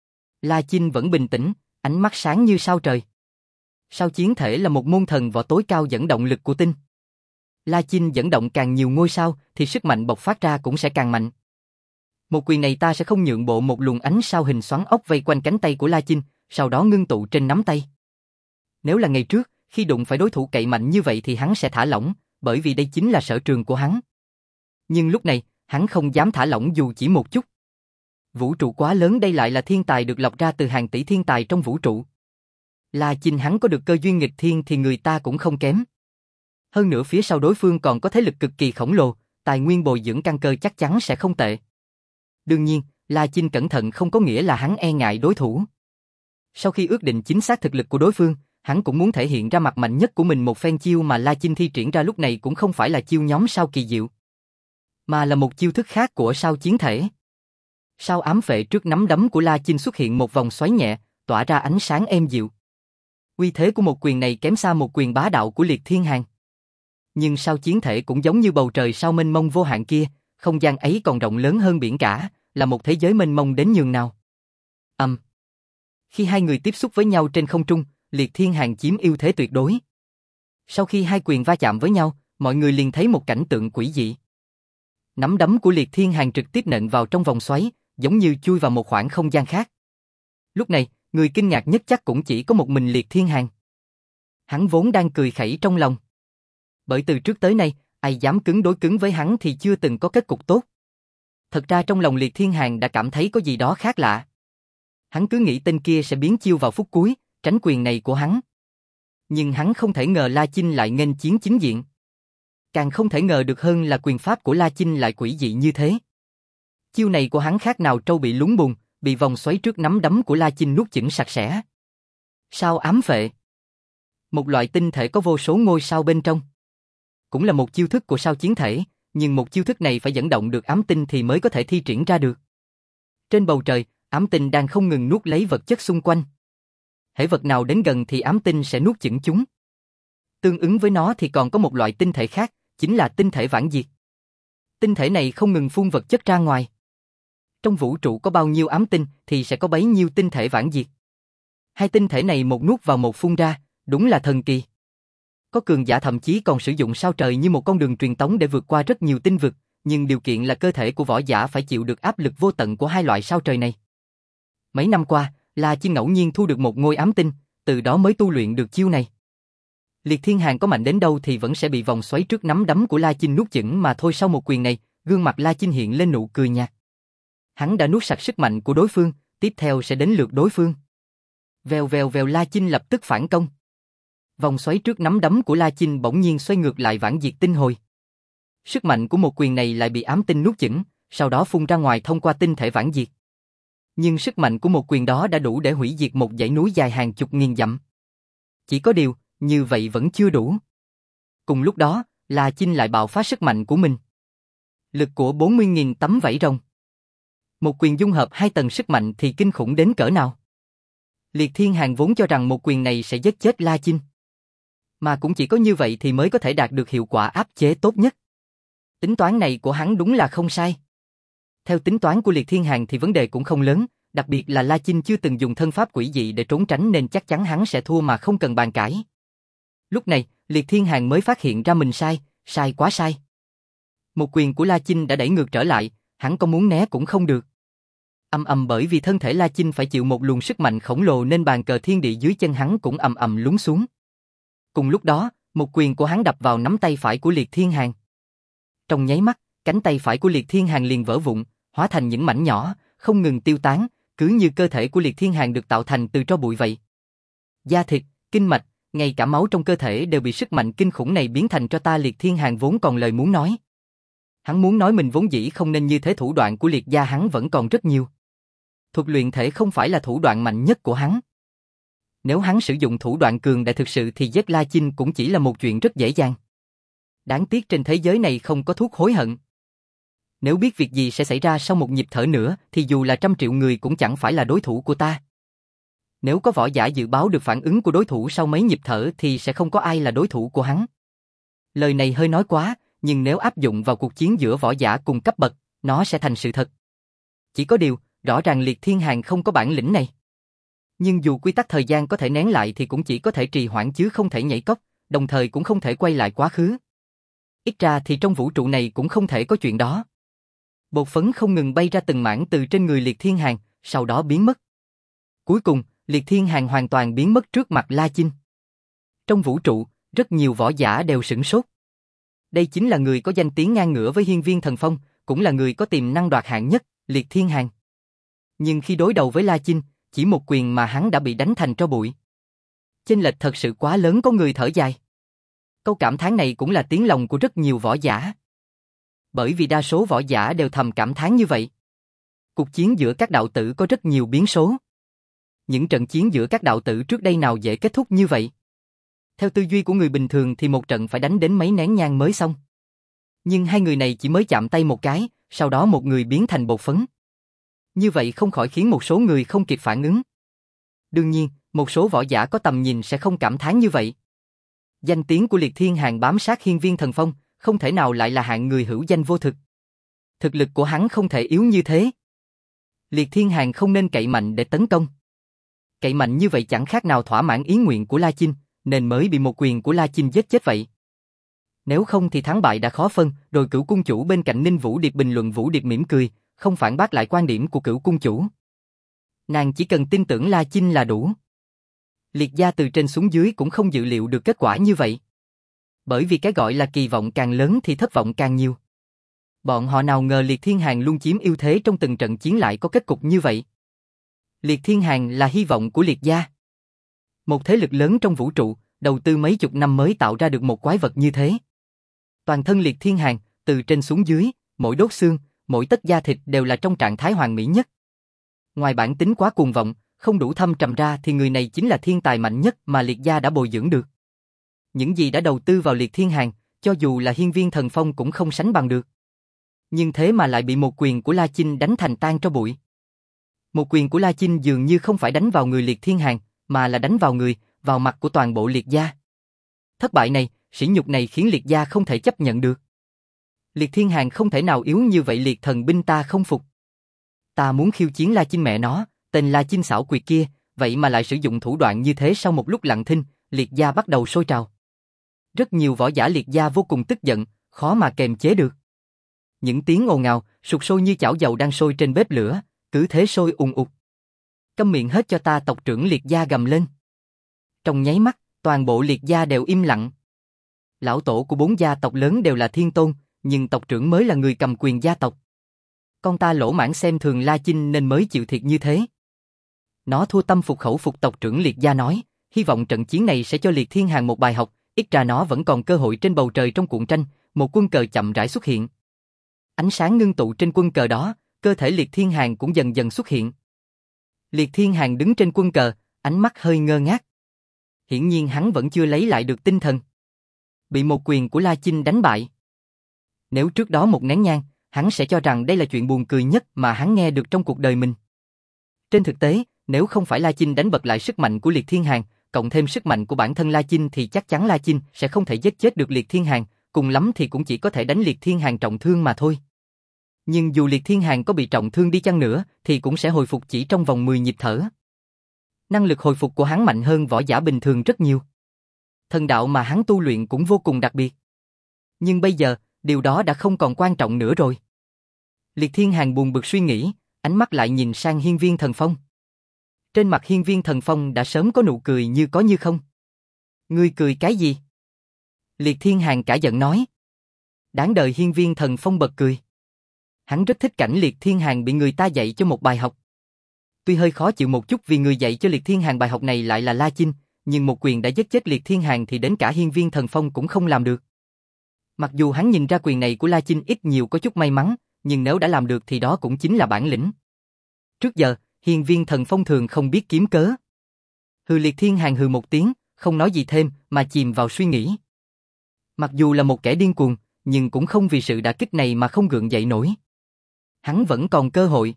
La Chinh vẫn bình tĩnh, ánh mắt sáng như sao trời. Sao chiến thể là một môn thần võ tối cao dẫn động lực của tinh. La Chinh dẫn động càng nhiều ngôi sao thì sức mạnh bộc phát ra cũng sẽ càng mạnh. Một quyền này ta sẽ không nhượng bộ. Một luồng ánh sao hình xoắn ốc vây quanh cánh tay của La Chinh, sau đó ngưng tụ trên nắm tay. Nếu là ngày trước, khi đụng phải đối thủ cậy mạnh như vậy thì hắn sẽ thả lỏng, bởi vì đây chính là sở trường của hắn. Nhưng lúc này, hắn không dám thả lỏng dù chỉ một chút. Vũ trụ quá lớn, đây lại là thiên tài được lọc ra từ hàng tỷ thiên tài trong vũ trụ. La Chinh hắn có được cơ duyên nghịch thiên thì người ta cũng không kém. Hơn nữa phía sau đối phương còn có thế lực cực kỳ khổng lồ, tài nguyên bồi dưỡng căn cơ chắc chắn sẽ không tệ. Đương nhiên, La Chinh cẩn thận không có nghĩa là hắn e ngại đối thủ. Sau khi ước định chính xác thực lực của đối phương, hắn cũng muốn thể hiện ra mặt mạnh nhất của mình. Một phen chiêu mà La Chinh thi triển ra lúc này cũng không phải là chiêu nhóm sao kỳ diệu, mà là một chiêu thức khác của sao chiến thể. Sao ám phệ. Trước nắm đấm của La Chinh xuất hiện một vòng xoáy nhẹ, tỏa ra ánh sáng êm dịu. Uy thế của một quyền này kém xa một quyền bá đạo của Liệt Thiên Hàn. Nhưng sao chiến thể cũng giống như bầu trời sao mênh mông vô hạn kia, không gian ấy còn rộng lớn hơn biển cả, là một thế giới mênh mông đến nhường nào. Ầm. Um. Khi hai người tiếp xúc với nhau trên không trung, Liệt Thiên Hàn chiếm ưu thế tuyệt đối. Sau khi hai quyền va chạm với nhau, mọi người liền thấy một cảnh tượng quỷ dị. Nắm đấm của Liệt Thiên Hàn trực tiếp nện vào trong vòng xoáy, giống như chui vào một khoảng không gian khác. Lúc này, người kinh ngạc nhất chắc cũng chỉ có một mình Liệt Thiên Hàn. Hắn vốn đang cười khẩy trong lòng. Bởi từ trước tới nay, ai dám cứng đối cứng với hắn thì chưa từng có kết cục tốt. Thật ra trong lòng Liệt Thiên Hàn đã cảm thấy có gì đó khác lạ. Hắn cứ nghĩ tên kia sẽ biến chiêu vào phút cuối, tránh quyền này của hắn. Nhưng hắn không thể ngờ La Chinh lại nghênh chiến chính diện. Càng không thể ngờ được hơn là quyền pháp của La Chinh lại quỷ dị như thế. Chiêu này của hắn khác nào trâu bị lún bùn, bị vòng xoáy trước nắm đấm của La Chinh nuốt chửng sạch sẽ. Sao ám phệ. Một loại tinh thể có vô số ngôi sao bên trong. Cũng là một chiêu thức của sao chiến thể, nhưng một chiêu thức này phải dẫn động được ám tinh thì mới có thể thi triển ra được. Trên bầu trời, ám tinh đang không ngừng nuốt lấy vật chất xung quanh. Hễ vật nào đến gần thì ám tinh sẽ nuốt chửng chúng. Tương ứng với nó thì còn có một loại tinh thể khác, chính là tinh thể vãng diệt. Tinh thể này không ngừng phun vật chất ra ngoài. Trong vũ trụ có bao nhiêu ám tinh thì sẽ có bấy nhiêu tinh thể vãng diệt. Hai tinh thể này một nuốt vào một phun ra, đúng là thần kỳ. Có cường giả thậm chí còn sử dụng sao trời như một con đường truyền tống để vượt qua rất nhiều tinh vực, nhưng điều kiện là cơ thể của võ giả phải chịu được áp lực vô tận của hai loại sao trời này. Mấy năm qua, La Chinh ngẫu nhiên thu được một ngôi ám tinh, từ đó mới tu luyện được chiêu này. Liệt Thiên Hàn có mạnh đến đâu thì vẫn sẽ bị vòng xoáy trước nắm đấm của La Chinh nuốt chửng mà thôi. Sau một quyền này, gương mặt La Chinh hiện lên nụ cười nhạt. Hắn đã nuốt sạch sức mạnh của đối phương, tiếp theo sẽ đến lượt đối phương. Vèo vèo vèo. La Chinh lập tức phản công. Vòng xoáy trước nắm đấm của La Chinh bỗng nhiên xoay ngược lại vãng diệt tinh hồi. Sức mạnh của một quyền này lại bị ám tinh nuốt chửng, sau đó phun ra ngoài thông qua tinh thể vãng diệt. Nhưng sức mạnh của một quyền đó đã đủ để hủy diệt một dãy núi dài hàng chục nghìn dặm. Chỉ có điều, như vậy vẫn chưa đủ. Cùng lúc đó, La Chinh lại bạo phát sức mạnh của mình. Lực của bốn mươi nghìn tấm vảy rồng. Một quyền dung hợp hai tầng sức mạnh thì kinh khủng đến cỡ nào. Liệt Thiên Hàn vốn cho rằng một quyền này sẽ giết chết La Chinh. Mà cũng chỉ có như vậy thì mới có thể đạt được hiệu quả áp chế tốt nhất. Tính toán này của hắn đúng là không sai. Theo tính toán của Liệt Thiên Hàn thì vấn đề cũng không lớn, đặc biệt là La Chinh chưa từng dùng thân pháp quỷ dị để trốn tránh nên chắc chắn hắn sẽ thua mà không cần bàn cãi. Lúc này, Liệt Thiên Hàn mới phát hiện ra mình sai, sai quá sai. Một quyền của La Chinh đã đẩy ngược trở lại, hắn có muốn né cũng không được. Ầm ầm. Bởi vì thân thể La Chinh phải chịu một luồng sức mạnh khổng lồ nên bàn cờ thiên địa dưới chân hắn cũng ầm ầm lún xuống. Cùng lúc đó, một quyền của hắn đập vào nắm tay phải của Liệt Thiên Hàn. Trong nháy mắt, cánh tay phải của Liệt Thiên Hàn liền vỡ vụn, hóa thành những mảnh nhỏ, không ngừng tiêu tán, cứ như cơ thể của Liệt Thiên Hàn được tạo thành từ tro bụi vậy. Da thịt, kinh mạch, ngay cả máu trong cơ thể đều bị sức mạnh kinh khủng này biến thành tro ta. Liệt Thiên Hàn vốn còn lời muốn nói. Hắn muốn nói mình vốn dĩ không nên như thế, thủ đoạn của Liệt gia hắn vẫn còn rất nhiều. Thuật luyện thể không phải là thủ đoạn mạnh nhất của hắn. Nếu hắn sử dụng thủ đoạn cường đại thực sự thì giết La Chinh cũng chỉ là một chuyện rất dễ dàng. Đáng tiếc trên thế giới này không có thuốc hối hận. Nếu biết việc gì sẽ xảy ra sau một nhịp thở nữa thì dù là trăm triệu người cũng chẳng phải là đối thủ của ta. Nếu có võ giả dự báo được phản ứng của đối thủ sau mấy nhịp thở thì sẽ không có ai là đối thủ của hắn. Lời này hơi nói quá, nhưng nếu áp dụng vào cuộc chiến giữa võ giả cùng cấp bậc, nó sẽ thành sự thật. Chỉ có điều, rõ ràng Liệt Thiên Hàn không có bản lĩnh này. Nhưng dù quy tắc thời gian có thể nén lại thì cũng chỉ có thể trì hoãn chứ không thể nhảy cóc, đồng thời cũng không thể quay lại quá khứ. Ít ra thì trong vũ trụ này cũng không thể có chuyện đó. Bột phấn không ngừng bay ra từng mảng từ trên người Liệt Thiên Hàn, sau đó biến mất. Cuối cùng, Liệt Thiên Hàn hoàn toàn biến mất trước mặt La Chinh. Trong vũ trụ, rất nhiều võ giả đều sửng sốt. Đây chính là người có danh tiếng ngang ngửa với Hiên Viên Thần Phong, cũng là người có tiềm năng đoạt hạng nhất, Liệt Thiên Hàn. Nhưng khi đối đầu với La Chinh, chỉ một quyền mà hắn đã bị đánh thành tro bụi. Chênh lệch thật sự quá lớn, có người thở dài. Câu cảm thán này cũng là tiếng lòng của rất nhiều võ giả. Bởi vì đa số võ giả đều thầm cảm thán như vậy. Cuộc chiến giữa các đạo tử có rất nhiều biến số. Những trận chiến giữa các đạo tử trước đây nào dễ kết thúc như vậy. Theo tư duy của người bình thường thì một trận phải đánh đến mấy nén nhang mới xong. Nhưng hai người này chỉ mới chạm tay một cái, sau đó một người biến thành bột phấn. Như vậy không khỏi khiến một số người không kịp phản ứng. Đương nhiên, một số võ giả có tầm nhìn sẽ không cảm thán như vậy. Danh tiếng của Liệt Thiên Hàn bám sát Hiên Viên Thần Phong, không thể nào lại là hạng người hữu danh vô thực. Thực lực của hắn không thể yếu như thế. Liệt Thiên Hàn không nên cậy mạnh để tấn công. Cậy mạnh như vậy chẳng khác nào thỏa mãn ý nguyện của La Chinh, nên mới bị một quyền của La Chinh giết chết vậy. Nếu không thì thắng bại đã khó phân, rồi Cửu cung chủ bên cạnh Ninh Vũ Điệp bình luận. Vũ Điệp mỉm cười, không phản bác lại quan điểm của Cửu cung chủ. Nàng chỉ cần tin tưởng La Chinh là đủ. Liệt gia từ trên xuống dưới cũng không dự liệu được kết quả như vậy. Bởi vì cái gọi là kỳ vọng càng lớn thì thất vọng càng nhiều. Bọn họ nào ngờ Liệt Thiên Hàn luôn chiếm ưu thế trong từng trận chiến lại có kết cục như vậy. Liệt Thiên Hàn là hy vọng của Liệt gia. Một thế lực lớn trong vũ trụ, đầu tư mấy chục năm mới tạo ra được một quái vật như thế. Toàn thân Liệt Thiên Hàn, từ trên xuống dưới, mỗi đốt xương, mỗi tấc da thịt đều là trong trạng thái hoàn mỹ nhất. Ngoài bản tính quá cuồng vọng, không đủ thâm trầm ra thì người này chính là thiên tài mạnh nhất mà Liệt gia đã bồi dưỡng được. Những gì đã đầu tư vào Liệt Thiên Hàn, cho dù là Hiên Viên Thần Phong cũng không sánh bằng được. Nhưng thế mà lại bị một quyền của La Chinh đánh thành tan tro bụi. Một quyền của La Chinh dường như không phải đánh vào người Liệt Thiên Hàn, mà là đánh vào người, vào mặt của toàn bộ Liệt gia. Thất bại này, sỉ nhục này khiến Liệt gia không thể chấp nhận được. Liệt Thiên Hàn không thể nào yếu như vậy, Liệt thần binh ta không phục. Ta muốn khiêu chiến La Chinh mẹ nó, tên La Chinh xảo quyệt kia, vậy mà lại sử dụng thủ đoạn như thế. Sau một lúc lặng thinh, Liệt gia bắt đầu sôi trào. Rất nhiều võ giả Liệt gia vô cùng tức giận, khó mà kềm chế được. Những tiếng ồn ào, sục sôi như chảo dầu đang sôi trên bếp lửa, cứ thế sôi ùn ục. Câm miệng hết cho ta, tộc trưởng Liệt gia gầm lên. Trong nháy mắt, toàn bộ Liệt gia đều im lặng. Lão tổ của bốn gia tộc lớn đều là thiên tôn, nhưng tộc trưởng mới là người cầm quyền gia tộc. Con ta lỗ mãng xem thường La Chinh nên mới chịu thiệt như thế. Nó thua tâm phục khẩu phục, tộc trưởng Liệt gia nói, hy vọng trận chiến này sẽ cho Liệt Thiên Hàn một bài học, ít ra nó vẫn còn cơ hội. Trên bầu trời trong cuộn tranh, một quân cờ chậm rãi xuất hiện. Ánh sáng ngưng tụ trên quân cờ đó, cơ thể Liệt Thiên Hàn cũng dần dần xuất hiện. Liệt Thiên Hàn đứng trên quân cờ, ánh mắt hơi ngơ ngác. Hiển nhiên hắn vẫn chưa lấy lại được tinh thần. Bị một quyền của La Chinh đánh bại. Nếu trước đó một nén nhang, hắn sẽ cho rằng đây là chuyện buồn cười nhất mà hắn nghe được trong cuộc đời mình. Trên thực tế, nếu không phải La Chinh đánh bật lại sức mạnh của Liệt Thiên Hàn, cộng thêm sức mạnh của bản thân La Chinh thì chắc chắn La Chinh sẽ không thể giết chết được Liệt Thiên Hàn, cùng lắm thì cũng chỉ có thể đánh Liệt Thiên Hàn trọng thương mà thôi. Nhưng dù Liệt Thiên Hàn có bị trọng thương đi chăng nữa thì cũng sẽ hồi phục chỉ trong vòng mười nhịp thở. Năng lực hồi phục của hắn mạnh hơn võ giả bình thường rất nhiều. Thần đạo mà hắn tu luyện cũng vô cùng đặc biệt. Nhưng bây giờ, điều đó đã không còn quan trọng nữa rồi. Liệt Thiên Hàn buồn bực suy nghĩ, ánh mắt lại nhìn sang Hiên Viên Thần Phong. Trên mặt Hiên Viên Thần Phong đã sớm có nụ cười như có như không. Ngươi cười cái gì? Liệt Thiên Hàn cả giận nói. Đáng đời. Hiên Viên Thần Phong bật cười. Hắn rất thích cảnh Liệt Thiên Hàn bị người ta dạy cho một bài học. Tuy hơi khó chịu một chút vì người dạy cho Liệt Thiên Hàn bài học này lại là La Chinh, nhưng một quyền đã giết chết Liệt Thiên Hàn thì đến cả Hiên Viên Thần Phong cũng không làm được. Mặc dù hắn nhìn ra quyền này của La Chinh ít nhiều có chút may mắn, nhưng nếu đã làm được thì đó cũng chính là bản lĩnh. Trước giờ, Hiên Viên Thần Phong thường không biết kiếm cớ. Hừ. Liệt Thiên Hàn hừ một tiếng, không nói gì thêm mà chìm vào suy nghĩ. Mặc dù là một kẻ điên cuồng, nhưng cũng không vì sự đả kích này mà không gượng dậy nổi. Hắn vẫn còn cơ hội.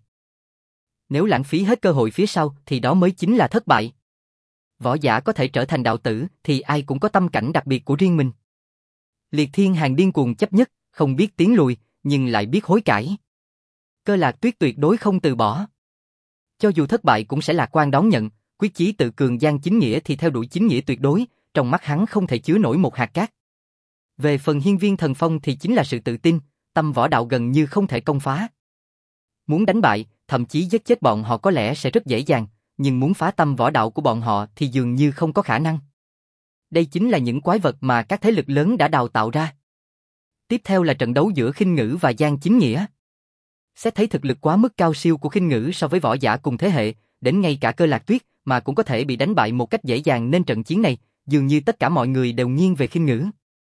Nếu lãng phí hết cơ hội phía sau thì đó mới chính là thất bại. Võ giả có thể trở thành đạo tử thì ai cũng có tâm cảnh đặc biệt của riêng mình. Liệt Thiên Hàn điên cuồng chấp nhất, không biết tiến lùi, nhưng lại biết hối cải. Cơ Lạc Tuyết tuyệt đối không từ bỏ. Cho dù thất bại cũng sẽ lạc quan đón nhận, quyết chí tự cường gian chính nghĩa thì theo đuổi chính nghĩa tuyệt đối, trong mắt hắn không thể chứa nổi một hạt cát. Về phần Hiên Viên Thần Phong thì chính là sự tự tin, tâm võ đạo gần như không thể công phá. Muốn đánh bại, thậm chí giết chết bọn họ có lẽ sẽ rất dễ dàng, nhưng muốn phá tâm võ đạo của bọn họ thì dường như không có khả năng. Đây chính là những quái vật mà các thế lực lớn đã đào tạo ra. Tiếp theo là trận đấu giữa Khinh Ngữ và Giang Chính Nghĩa. Xét thấy thực lực quá mức cao siêu của Khinh Ngữ so với võ giả cùng thế hệ, đến ngay cả Cơ Lạc Tuyết mà cũng có thể bị đánh bại một cách dễ dàng, nên trận chiến này, dường như tất cả mọi người đều nghiêng về Khinh Ngữ.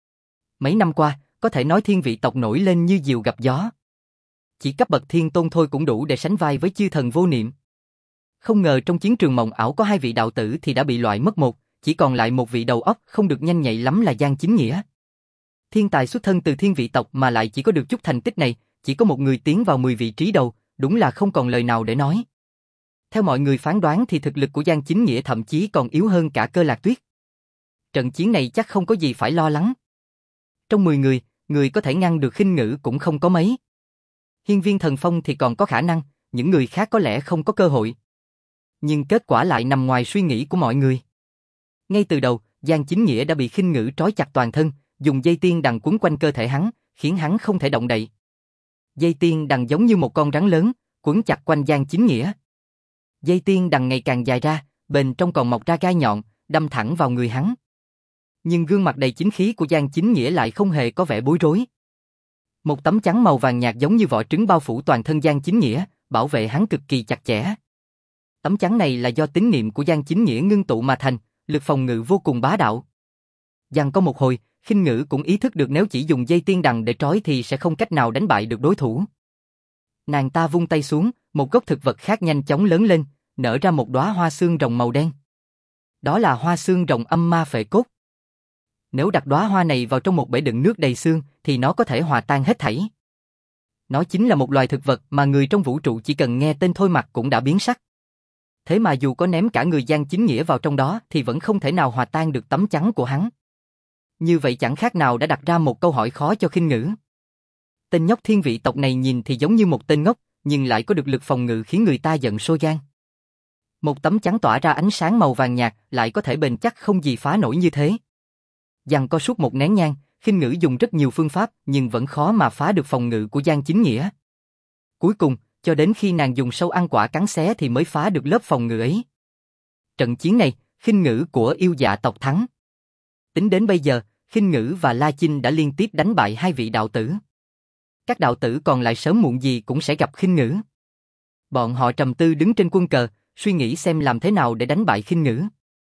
Mấy năm qua, có thể nói thiên vị tộc nổi lên như diều gặp gió. Chỉ cấp bậc thiên tôn thôi cũng đủ để sánh vai với chư thần vô niệm. Không ngờ trong chiến trường mộng ảo có hai vị đạo tử thì đã bị loại mất một, chỉ còn lại một vị đầu óc không được nhanh nhạy lắm là Giang Chính Nghĩa. Thiên tài xuất thân từ thiên vị tộc mà lại chỉ có được chút thành tích này, chỉ có một người tiến vào mười vị trí đầu, đúng là không còn lời nào để nói. Theo mọi người phán đoán thì thực lực của Giang Chính Nghĩa thậm chí còn yếu hơn cả Cơ Lạc Tuyết. Trận chiến này chắc không có gì phải lo lắng. Trong mười người, người có thể ngăn được Khinh Ngữ cũng không có mấy. Hiên Viên Thần Phong thì còn có khả năng, những người khác có lẽ không có cơ hội. Nhưng kết quả lại nằm ngoài suy nghĩ của mọi người. Ngay từ đầu, Giang Chính Nghĩa đã bị Khinh Ngữ trói chặt toàn thân, dùng dây tiên đằng quấn quanh cơ thể hắn, khiến hắn không thể động đậy. Dây tiên đằng giống như một con rắn lớn, quấn chặt quanh Giang Chính Nghĩa. Dây tiên đằng ngày càng dài ra, bên trong còn mọc ra gai nhọn, đâm thẳng vào người hắn. Nhưng gương mặt đầy chính khí của Giang Chính Nghĩa lại không hề có vẻ bối rối. Một tấm chắn màu vàng nhạt giống như vỏ trứng bao phủ toàn thân Giang Chính Nghĩa, bảo vệ hắn cực kỳ chặt chẽ. Tấm chắn này là do tín niệm của Giang Chính Nghĩa ngưng tụ mà thành, lực phòng ngự vô cùng bá đạo. Giang có một hồi, Khinh Ngữ cũng ý thức được nếu chỉ dùng dây tiên đằng để trói thì sẽ không cách nào đánh bại được đối thủ. Nàng ta vung tay xuống, một gốc thực vật khác nhanh chóng lớn lên, nở ra một đóa hoa xương rồng màu đen. Đó là hoa xương rồng âm ma phệ cốt. Nếu đặt đóa hoa này vào trong một bể đựng nước đầy xương thì nó có thể hòa tan hết thảy. Nó chính là một loài thực vật mà người trong vũ trụ chỉ cần nghe tên thôi mặt cũng đã biến sắc. Thế mà dù có ném cả người Giang Chính Nghĩa vào trong đó thì vẫn không thể nào hòa tan được tấm chắn của hắn. Như vậy chẳng khác nào đã đặt ra một câu hỏi khó cho Khinh Ngữ. Tên nhóc thiên vị tộc này nhìn thì giống như một tên ngốc, nhưng lại có được lực phòng ngự khiến người ta giận sôi gan. Một tấm chắn tỏa ra ánh sáng màu vàng nhạt lại có thể bền chắc không gì phá nổi như thế. Giằng co suốt một nén nhang, Khinh Ngữ dùng rất nhiều phương pháp nhưng vẫn khó mà phá được phòng ngự của Giang Chính Nghĩa. Cuối cùng, cho đến khi nàng dùng sâu ăn quả cắn xé thì mới phá được lớp phòng ngự ấy. Trận chiến này, Khinh Ngữ của yêu dạ tộc thắng. Tính đến bây giờ, Khinh Ngữ và La Chinh đã liên tiếp đánh bại hai vị đạo tử. Các đạo tử còn lại sớm muộn gì cũng sẽ gặp Khinh Ngữ. Bọn họ trầm tư đứng trên quân cờ, suy nghĩ xem làm thế nào để đánh bại Khinh Ngữ.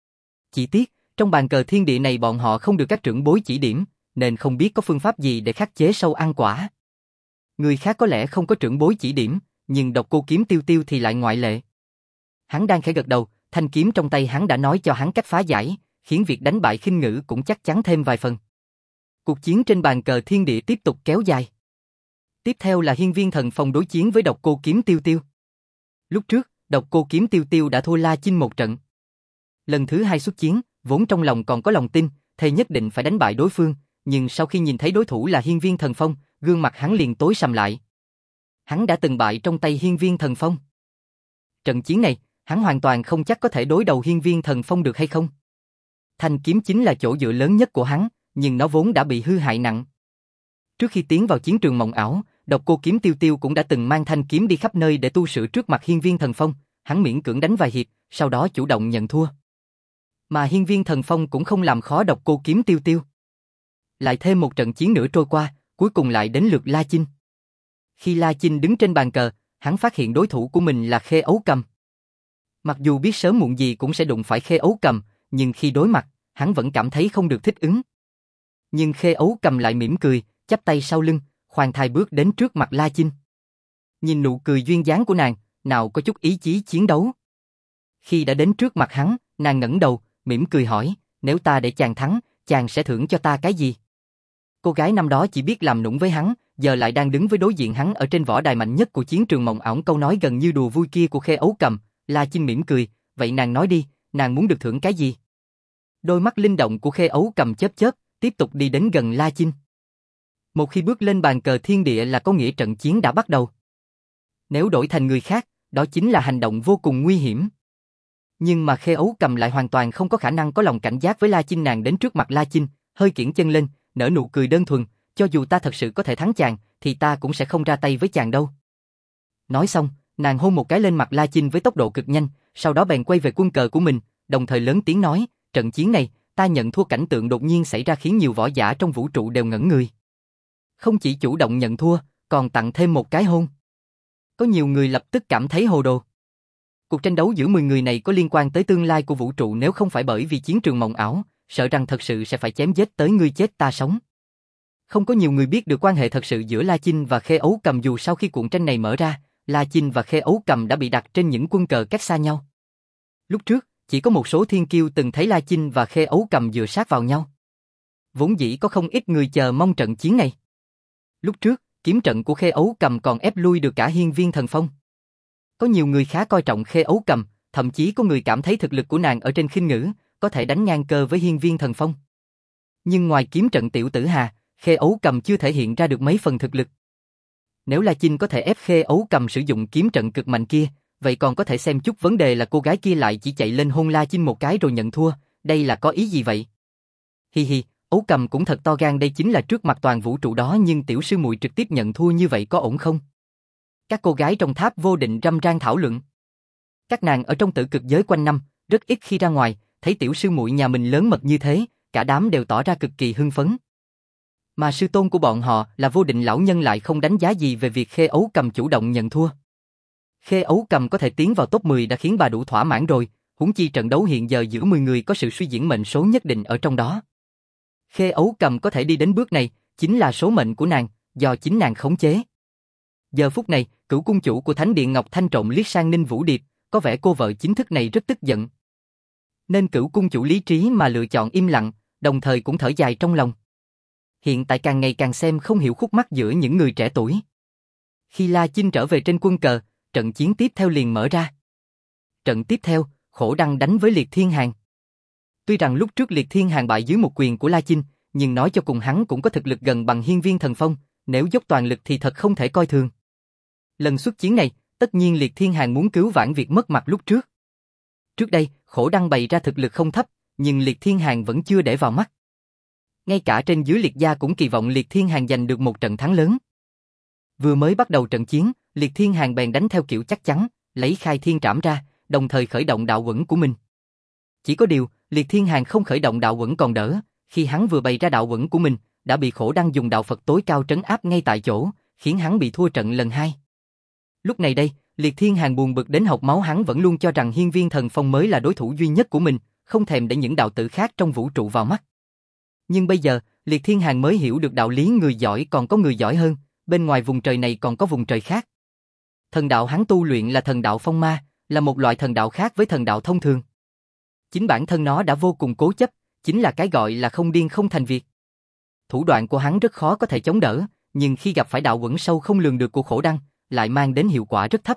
Chỉ tiếc, trong bàn cờ thiên địa này bọn họ không được các trưởng bối chỉ điểm, nên không biết có phương pháp gì để khắc chế sâu ăn quả. Người khác có lẽ không có trưởng bối chỉ điểm, nhưng Độc Cô Kiếm Tiêu Tiêu thì lại ngoại lệ. Hắn đang khẽ gật đầu, thanh kiếm trong tay hắn đã nói cho hắn cách phá giải, khiến việc đánh bại Khinh Ngữ cũng chắc chắn thêm vài phần. Cuộc chiến trên bàn cờ thiên địa tiếp tục kéo dài. Tiếp theo là Hiên Viên Thần Phong đối chiến với Độc Cô Kiếm Tiêu Tiêu. Lúc trước, Độc Cô Kiếm Tiêu Tiêu đã thua La Chinh một trận. Lần thứ hai xuất chiến, vốn trong lòng còn có lòng tin, thề nhất định phải đánh bại đối phương, nhưng sau khi nhìn thấy đối thủ là Hiên Viên Thần Phong, gương mặt hắn liền tối sầm lại. Hắn đã từng bại trong tay Hiên Viên Thần Phong. Trận chiến này, hắn hoàn toàn không chắc có thể đối đầu Hiên Viên Thần Phong được hay không. Thanh kiếm chính là chỗ dựa lớn nhất của hắn, nhưng nó vốn đã bị hư hại nặng. Trước khi tiến vào chiến trường mộng ảo, Độc Cô Kiếm Tiêu Tiêu cũng đã từng mang thanh kiếm đi khắp nơi để tu sửa trước mặt Hiên Viên Thần Phong, hắn miễn cưỡng đánh vài hiệp, sau đó chủ động nhận thua. Mà Hiên Viên Thần Phong cũng không làm khó Độc Cô Kiếm Tiêu Tiêu. Lại thêm một trận chiến nữa trôi qua, cuối cùng lại đến lượt La Chinh. Khi La Chinh đứng trên bàn cờ, hắn phát hiện đối thủ của mình là Khê Ấu Cầm. Mặc dù biết sớm muộn gì cũng sẽ đụng phải Khê Ấu Cầm, nhưng khi đối mặt, hắn vẫn cảm thấy không được thích ứng. Nhưng Khê Ấu Cầm lại mỉm cười, chắp tay sau lưng, khoan thai bước đến trước mặt La Chinh. Nhìn nụ cười duyên dáng của nàng, nào có chút ý chí chiến đấu. Khi đã đến trước mặt hắn, nàng ngẩng đầu, mỉm cười hỏi, nếu ta để chàng thắng, chàng sẽ thưởng cho ta cái gì? Cô gái năm đó chỉ biết làm nũng với hắn, giờ lại đang đứng với đối diện hắn ở trên võ đài mạnh nhất của chiến trường mộng ảo, câu nói gần như đùa vui kia của Khê Ấu Cầm. La Chinh mỉm cười, vậy nàng nói đi, nàng muốn được thưởng cái gì? Đôi mắt linh động của Khê Ấu Cầm chớp chớp, tiếp tục đi đến gần La Chinh. Một khi bước lên bàn cờ thiên địa là có nghĩa trận chiến đã bắt đầu. Nếu đổi thành người khác, đó chính là hành động vô cùng nguy hiểm. Nhưng mà Khê Ấu Cầm lại hoàn toàn không có khả năng có lòng cảnh giác với La Chinh. Nàng đến trước mặt La Chinh, hơi kiễng chân lên, nở nụ cười đơn thuần, cho dù ta thật sự có thể thắng chàng, thì ta cũng sẽ không ra tay với chàng đâu. Nói xong, nàng hôn một cái lên mặt La Chinh với tốc độ cực nhanh, sau đó bèn quay về quân cờ của mình, đồng thời lớn tiếng nói, trận chiến này, ta nhận thua. Cảnh tượng đột nhiên xảy ra khiến nhiều võ giả trong vũ trụ đều ngẩn người. Không chỉ chủ động nhận thua, còn tặng thêm một cái hôn. Có nhiều người lập tức cảm thấy hồ đồ. Cuộc tranh đấu giữa mười người này có liên quan tới tương lai của vũ trụ, nếu không phải bởi vì chiến trường mộng ảo, sợ rằng thật sự sẽ phải chém giết tới ngươi chết ta sống. Không có nhiều người biết được quan hệ thật sự giữa La Chinh và Khê Ấu Cầm, dù sau khi cuộc tranh này mở ra, La Chinh và Khê Ấu Cầm đã bị đặt trên những quân cờ cách xa nhau. Lúc trước, chỉ có một số thiên kiêu từng thấy La Chinh và Khê Ấu Cầm dựa sát vào nhau. Vốn dĩ có không ít người chờ mong trận chiến này. Lúc trước, kiếm trận của Khê Ấu Cầm còn ép lui được cả Hiên Viên Thần Phong. Có nhiều người khá coi trọng Khê Ấu Cầm, thậm chí có người cảm thấy thực lực của nàng ở trên khinh ngữ, có thể đánh ngang cơ với Hiên Viên Thần Phong. Nhưng ngoài kiếm trận Tiểu Tử Hà, Khê Ấu Cầm chưa thể hiện ra được mấy phần thực lực. Nếu La Chinh có thể ép Khê Ấu Cầm sử dụng kiếm trận cực mạnh kia, vậy còn có thể xem chút. Vấn đề là cô gái kia lại chỉ chạy lên hôn La Chinh một cái rồi nhận thua, đây là có ý gì vậy? Hi hi, Ấu Cầm cũng thật to gan, đây chính là trước mặt toàn vũ trụ đó, nhưng tiểu sư muội trực tiếp nhận thua như vậy có ổn không? Các cô gái trong tháp vô định râm ran thảo luận. Các nàng ở trong tử cực giới quanh năm, rất ít khi ra ngoài, thấy tiểu sư muội nhà mình lớn mật như thế, cả đám đều tỏ ra cực kỳ hưng phấn. Mà sư tôn của bọn họ là vô định lão nhân lại không đánh giá gì về việc Khê Ấu Cầm chủ động nhận thua. Khê Ấu Cầm có thể tiến vào top mười đã khiến bà đủ thỏa mãn rồi, huống chi trận đấu hiện giờ giữa mười người có sự suy diễn mệnh số nhất định ở trong đó. Khê Ấu Cầm có thể đi đến bước này, chính là số mệnh của nàng, do chính nàng khống chế. Giờ phút này, cửu cung chủ của Thánh Điện Ngọc Thanh trộm liếc sang Ninh Vũ Điệp, có vẻ cô vợ chính thức này rất tức giận. Nên cửu cung chủ lý trí mà lựa chọn im lặng, đồng thời cũng thở dài trong lòng. Hiện tại càng ngày càng xem không hiểu khúc mắc giữa những người trẻ tuổi. Khi La Chinh trở về trên quân cờ, trận chiến tiếp theo liền mở ra. Trận tiếp theo, Khổ Đăng đánh với Liệt Thiên Hàn. Tuy rằng lúc trước Liệt Thiên Hàn bại dưới một quyền của La Chinh, nhưng nói cho cùng hắn cũng có thực lực gần bằng Hiên Viên Thần Phong, nếu dốc toàn lực thì thật không thể coi thường. Lần xuất chiến này, tất nhiên Liệt Thiên Hàn muốn cứu vãn việc mất mặt lúc trước. Trước đây, Khổ Đăng bày ra thực lực không thấp, nhưng Liệt Thiên Hàn vẫn chưa để vào mắt. Ngay cả trên dưới Liệt gia cũng kỳ vọng Liệt Thiên Hàn giành được một trận thắng lớn. Vừa mới bắt đầu trận chiến, Liệt Thiên Hàn bèn đánh theo kiểu chắc chắn, lấy Khai Thiên Trảm ra, đồng thời khởi động đạo quẩn của mình. Chỉ có điều, Liệt Thiên Hàn không khởi động đạo quẩn còn đỡ, khi hắn vừa bày ra đạo quẩn của mình, đã bị Khổ Đăng dùng đạo Phật tối cao trấn áp ngay tại chỗ, khiến hắn bị thua trận lần hai. Lúc này đây, Liệt Thiên Hàn buồn bực đến hộc máu, hắn vẫn luôn cho rằng Hiên Viên Thần Phong mới là đối thủ duy nhất của mình, không thèm để những đạo tử khác trong vũ trụ vào mắt. Nhưng bây giờ, Liệt Thiên Hàn mới hiểu được đạo lý người giỏi còn có người giỏi hơn, bên ngoài vùng trời này còn có vùng trời khác. Thần đạo hắn tu luyện là thần đạo phong ma, là một loại thần đạo khác với thần đạo thông thường. Chính bản thân nó đã vô cùng cố chấp, chính là cái gọi là không điên không thành việc. Thủ đoạn của hắn rất khó có thể chống đỡ, nhưng khi gặp phải đạo quẩn sâu không lường được của Khổ Đăng, lại mang đến hiệu quả rất thấp.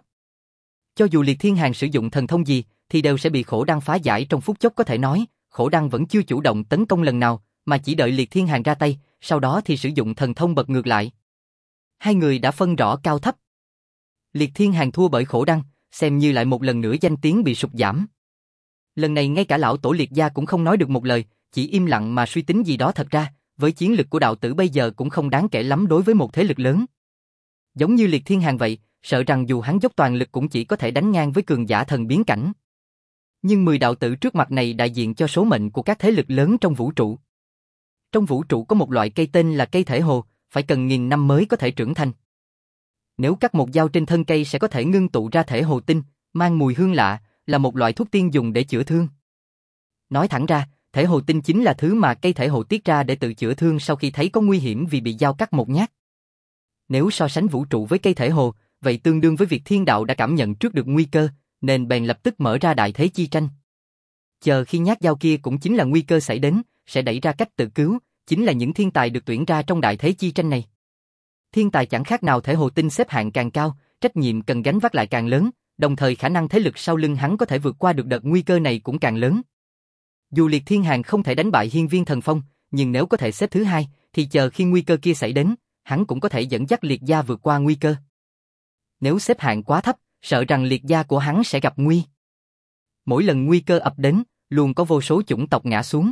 Cho dù Liệt Thiên Hàn sử dụng thần thông gì, thì đều sẽ bị Khổ Đăng phá giải trong phút chốc. Có thể nói, Khổ Đăng vẫn chưa chủ động tấn công lần nào, mà chỉ đợi Liệt Thiên Hàn ra tay, sau đó thì sử dụng thần thông bật ngược lại. Hai người đã phân rõ cao thấp. Liệt Thiên Hàn thua bởi Khổ Đăng, xem như lại một lần nữa danh tiếng bị sụt giảm. Lần này ngay cả lão tổ Liệt gia cũng không nói được một lời, chỉ im lặng mà suy tính gì đó. Thật ra, với chiến lực của đạo tử bây giờ cũng không đáng kể lắm đối với một thế lực lớn. Giống như Liệt Thiên Hàn vậy, sợ rằng dù hắn dốc toàn lực cũng chỉ có thể đánh ngang với cường giả thần biến cảnh. Nhưng mười đạo tử trước mặt này đại diện cho số mệnh của các thế lực lớn trong vũ trụ. Trong vũ trụ có một loại cây tên là cây thể hồ, phải cần nghìn năm mới có thể trưởng thành. Nếu cắt một dao trên thân cây sẽ có thể ngưng tụ ra thể hồ tinh, mang mùi hương lạ, là một loại thuốc tiên dùng để chữa thương. Nói thẳng ra, thể hồ tinh chính là thứ mà cây thể hồ tiết ra để tự chữa thương sau khi thấy có nguy hiểm vì bị dao cắt một nhát. Nếu so sánh vũ trụ với cây thể hồ, vậy tương đương với việc thiên đạo đã cảm nhận trước được nguy cơ, nên bèn lập tức mở ra đại thế chi tranh. Chờ khi nhát dao kia cũng chính là nguy cơ xảy đến, sẽ đẩy ra cách tự cứu, chính là những thiên tài được tuyển ra trong đại thế chi tranh này. Thiên tài chẳng khác nào thể hồ tinh xếp hạng càng cao, trách nhiệm cần gánh vác lại càng lớn, đồng thời khả năng thế lực sau lưng hắn có thể vượt qua được đợt nguy cơ này cũng càng lớn. Dù Liệt Thiên Hàn không thể đánh bại Hiên Viên Thần Phong, nhưng nếu có thể xếp thứ hai, thì chờ khi nguy cơ kia xảy đến, hắn cũng có thể dẫn dắt Liệt gia vượt qua nguy cơ. Nếu xếp hạng quá thấp, sợ rằng Liệt gia của hắn sẽ gặp nguy. Mỗi lần nguy cơ ập đến, luôn có vô số chủng tộc ngã xuống.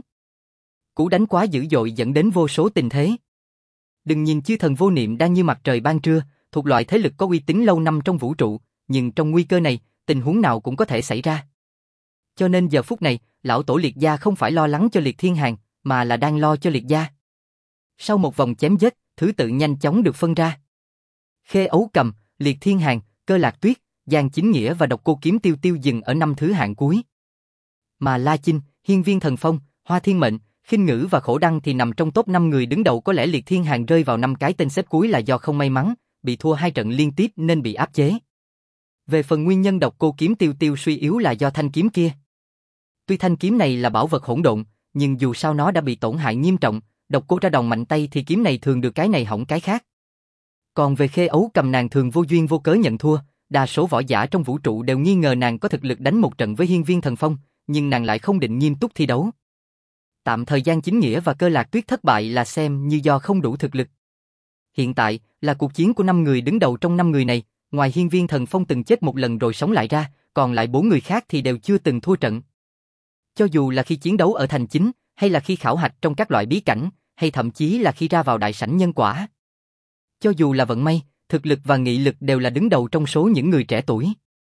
Cú đánh quá dữ dội dẫn đến vô số tình thế. Đừng nhìn chư thần vô niệm đang như mặt trời ban trưa, thuộc loại thế lực có uy tín lâu năm trong vũ trụ, nhưng trong nguy cơ này, tình huống nào cũng có thể xảy ra. Cho nên giờ phút này, lão tổ Liệt gia không phải lo lắng cho Liệt Thiên Hàn, mà là đang lo cho Liệt gia. Sau một vòng chém giết, thứ tự nhanh chóng được phân ra. Khê Ấu Cầm, Liệt Thiên Hàn, Cơ Lạc Tuyết, Giang Chính Nghĩa và Độc Cô Kiếm Tiêu Tiêu dừng ở năm thứ hạng cuối. Mà La Chinh, Hiên Viên Thần Phong, Hoa Thiên Mệnh, Khinh Ngữ và Khổ Đăng thì nằm trong top năm người đứng đầu. Có lẽ Liệt Thiên Hàn rơi vào năm cái tên xếp cuối là do không may mắn, bị thua hai trận liên tiếp nên bị áp chế. Về phần nguyên nhân Độc Cô Kiếm Tiêu Tiêu suy yếu là do thanh kiếm kia. Tuy thanh kiếm này là bảo vật hỗn độn, nhưng dù sao nó đã bị tổn hại nghiêm trọng, Độc Cô ra đòn mạnh tay thì kiếm này thường được cái này hỏng cái khác. Còn về Khê Ấu Cầm, nàng thường vô duyên vô cớ nhận thua, đa số võ giả trong vũ trụ đều nghi ngờ nàng có thực lực đánh một trận với Hiên Viên Thần Phong, nhưng nàng lại không định nghiêm túc thi đấu. Tạm thời gian Chính Nghĩa và Cơ Lạc Tuyết thất bại là xem như do không đủ thực lực. Hiện tại là cuộc chiến của năm người đứng đầu. Trong năm người này, ngoài Hiên Viên Thần Phong từng chết một lần rồi sống lại ra, còn lại bốn người khác thì đều chưa từng thua trận. Cho dù là khi chiến đấu ở thành chính, hay là khi khảo hạch trong các loại bí cảnh, hay thậm chí là khi ra vào đại sảnh nhân quả. Cho dù là vận may, thực lực và nghị lực đều là đứng đầu trong số những người trẻ tuổi.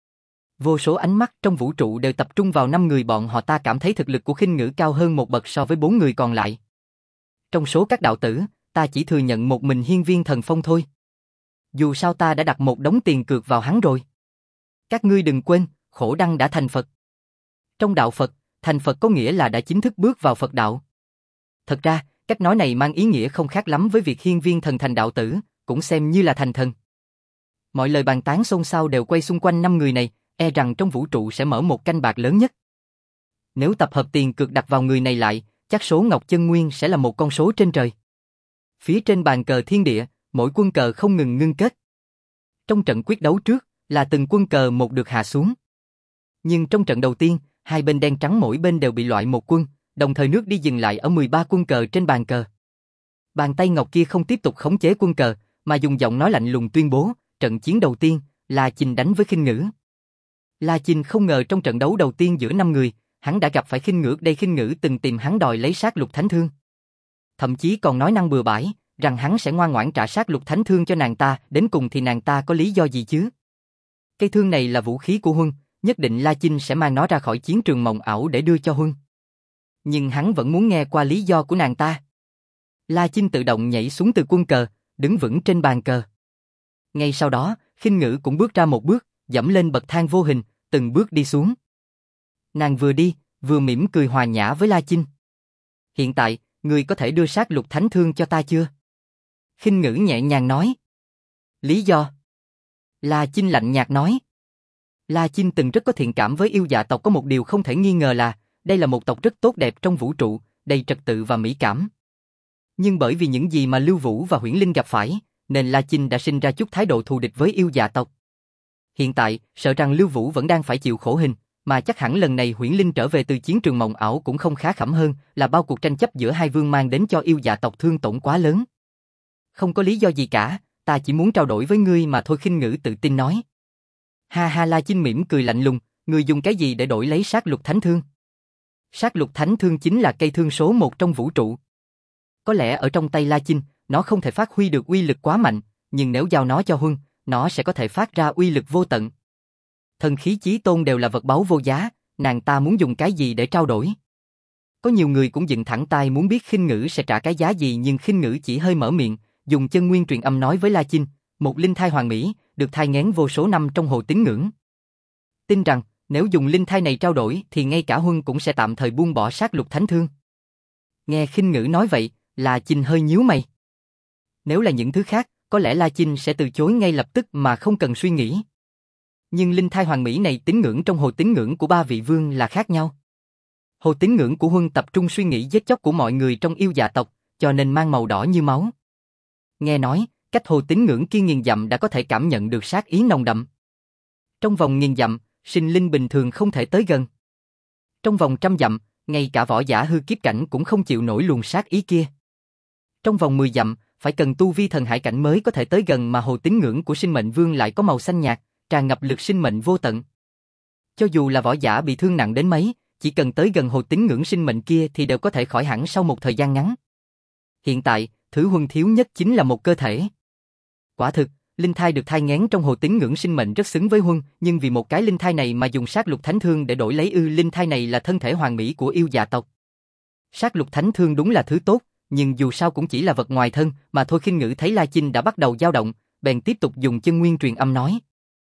Vô số ánh mắt trong vũ trụ đều tập trung vào năm người bọn họ. Ta cảm thấy thực lực của Khinh Ngữ cao hơn một bậc so với bốn người còn lại. Trong số các đạo tử, ta chỉ thừa nhận một mình Hiên Viên Thần Phong thôi. Dù sao ta đã đặt một đống tiền cược vào hắn rồi. Các ngươi đừng quên, Khổ Đăng đã thành Phật. Trong đạo Phật, thành Phật có nghĩa là đã chính thức bước vào Phật đạo. Thật ra, cách nói này mang ý nghĩa không khác lắm với việc Hiên Viên Thần thành đạo tử, cũng xem như là thành thần. Mọi lời bàn tán xôn xao đều quay xung quanh năm người này, e rằng trong vũ trụ sẽ mở một canh bạc lớn nhất. Nếu tập hợp tiền cược đặt vào người này lại, chắc số Ngọc Chân Nguyên sẽ là một con số trên trời. Phía trên bàn cờ thiên địa, mỗi quân cờ không ngừng ngưng kết. Trong trận quyết đấu trước, là từng quân cờ một được hạ xuống. Nhưng trong trận đầu tiên, hai bên đen trắng mỗi bên đều bị loại một quân, đồng thời nước đi dừng lại ở mười ba quân cờ trên bàn cờ. Bàn tay ngọc kia không tiếp tục khống chế quân cờ, mà dùng giọng nói lạnh lùng tuyên bố, trận chiến đầu tiên, La Chinh đánh với Khinh Ngữ. La Chinh không ngờ trong trận đấu đầu tiên giữa năm người, hắn đã gặp phải Khinh Ngữ. Đây Khinh Ngữ từng tìm hắn đòi lấy sát lục thánh thương. Thậm chí còn nói năng bừa bãi, rằng hắn sẽ ngoan ngoãn trả sát lục thánh thương cho nàng ta, đến cùng thì nàng ta có lý do gì chứ? Cây thương này là vũ khí của Huân, nhất định La Chinh sẽ mang nó ra khỏi chiến trường mộng ảo để đưa cho Huân. Nhưng hắn vẫn muốn nghe qua lý do của nàng ta. La Chinh tự động nhảy xuống từ quân cờ, đứng vững trên bàn cờ. Ngay sau đó, Khinh Ngữ cũng bước ra một bước, dẫm lên bậc thang vô hình, từng bước đi xuống. Nàng vừa đi, vừa mỉm cười hòa nhã với La Chinh. Hiện tại, ngươi có thể đưa sát lục thánh thương cho ta chưa? Khinh Ngữ nhẹ nhàng nói. Lý do? La Chinh lạnh nhạt nói. La Chinh từng rất có thiện cảm với yêu dạ tộc, có một điều không thể nghi ngờ là, đây là một tộc rất tốt đẹp trong vũ trụ, đầy trật tự và mỹ cảm. Nhưng bởi vì những gì mà Lưu Vũ và Huyễn Linh gặp phải, nên La Chinh đã sinh ra chút thái độ thù địch với yêu dạ tộc. Hiện tại, sợ rằng Lưu Vũ vẫn đang phải chịu khổ hình, mà chắc hẳn lần này Huyễn Linh trở về từ chiến trường mộng ảo cũng không khá khẩm hơn là bao cuộc tranh chấp giữa hai vương mang đến cho yêu dạ tộc thương tổn quá lớn. Không có lý do gì cả, ta chỉ muốn trao đổi với ngươi mà thôi, Khinh Ngữ tự tin nói. Ha ha, La Chinh mỉm cười lạnh lùng, ngươi dùng cái gì để đổi lấy sát lục thánh thương? Sát lục thánh thương chính là cây thương số một trong vũ trụ. Có lẽ ở trong tay La Chinh, nó không thể phát huy được uy lực quá mạnh, nhưng nếu giao nó cho Huân, nó sẽ có thể phát ra uy lực vô tận. Thần khí chí tôn đều là vật báu vô giá, nàng ta muốn dùng cái gì để trao đổi? Có nhiều người cũng dựng thẳng tai muốn biết Khinh Ngữ sẽ trả cái giá gì, nhưng Khinh Ngữ chỉ hơi mở miệng, dùng chân nguyên truyền âm nói với La Chinh, một linh thai hoàn mỹ, được thai nghén vô số năm trong hồ tín ngưỡng. Tin rằng, nếu dùng linh thai này trao đổi thì ngay cả Huân cũng sẽ tạm thời buông bỏ sát lục thánh thương. Nghe Khinh Ngữ nói vậy, La Chinh hơi nhíu mày. Nếu là những thứ khác, có lẽ La Chinh sẽ từ chối ngay lập tức mà không cần suy nghĩ. Nhưng linh thai hoàn mỹ này tín ngưỡng trong hồ tín ngưỡng của ba vị vương là khác nhau. Hồ tín ngưỡng của Huân tập trung suy nghĩ giết chóc của mọi người trong yêu dạ tộc, cho nên mang màu đỏ như máu. Nghe nói, cách hồ tín ngưỡng kia nghìn dặm đã có thể cảm nhận được sát ý nồng đậm. Trong vòng nghìn dặm, sinh linh bình thường không thể tới gần. Trong vòng trăm dặm, ngay cả võ giả hư kiếp cảnh cũng không chịu nổi luồng sát ý kia. Trong vòng mười dặm, phải cần tu vi thần hải cảnh mới có thể tới gần, mà hồ tín ngưỡng của sinh mệnh vương lại có màu xanh nhạt, tràn ngập lực sinh mệnh vô tận. Cho dù là võ giả bị thương nặng đến mấy, chỉ cần tới gần hồ tín ngưỡng sinh mệnh kia thì đều có thể khỏi hẳn sau một thời gian ngắn. Hiện tại, thứ Huân thiếu nhất chính là một cơ thể. Quả thực, linh thai được thai nghén trong hồ tín ngưỡng sinh mệnh rất xứng với Huân, nhưng vì một cái linh thai này mà dùng sát lục thánh thương để đổi lấy ư? Linh thai này là thân thể hoàn mỹ của yêu dạ tộc. Sát lục thánh thương đúng là thứ tốt, nhưng dù sao cũng chỉ là vật ngoài thân mà thôi. Khinh Ngữ thấy La Chinh đã bắt đầu dao động, bèn tiếp tục dùng chân nguyên truyền âm nói.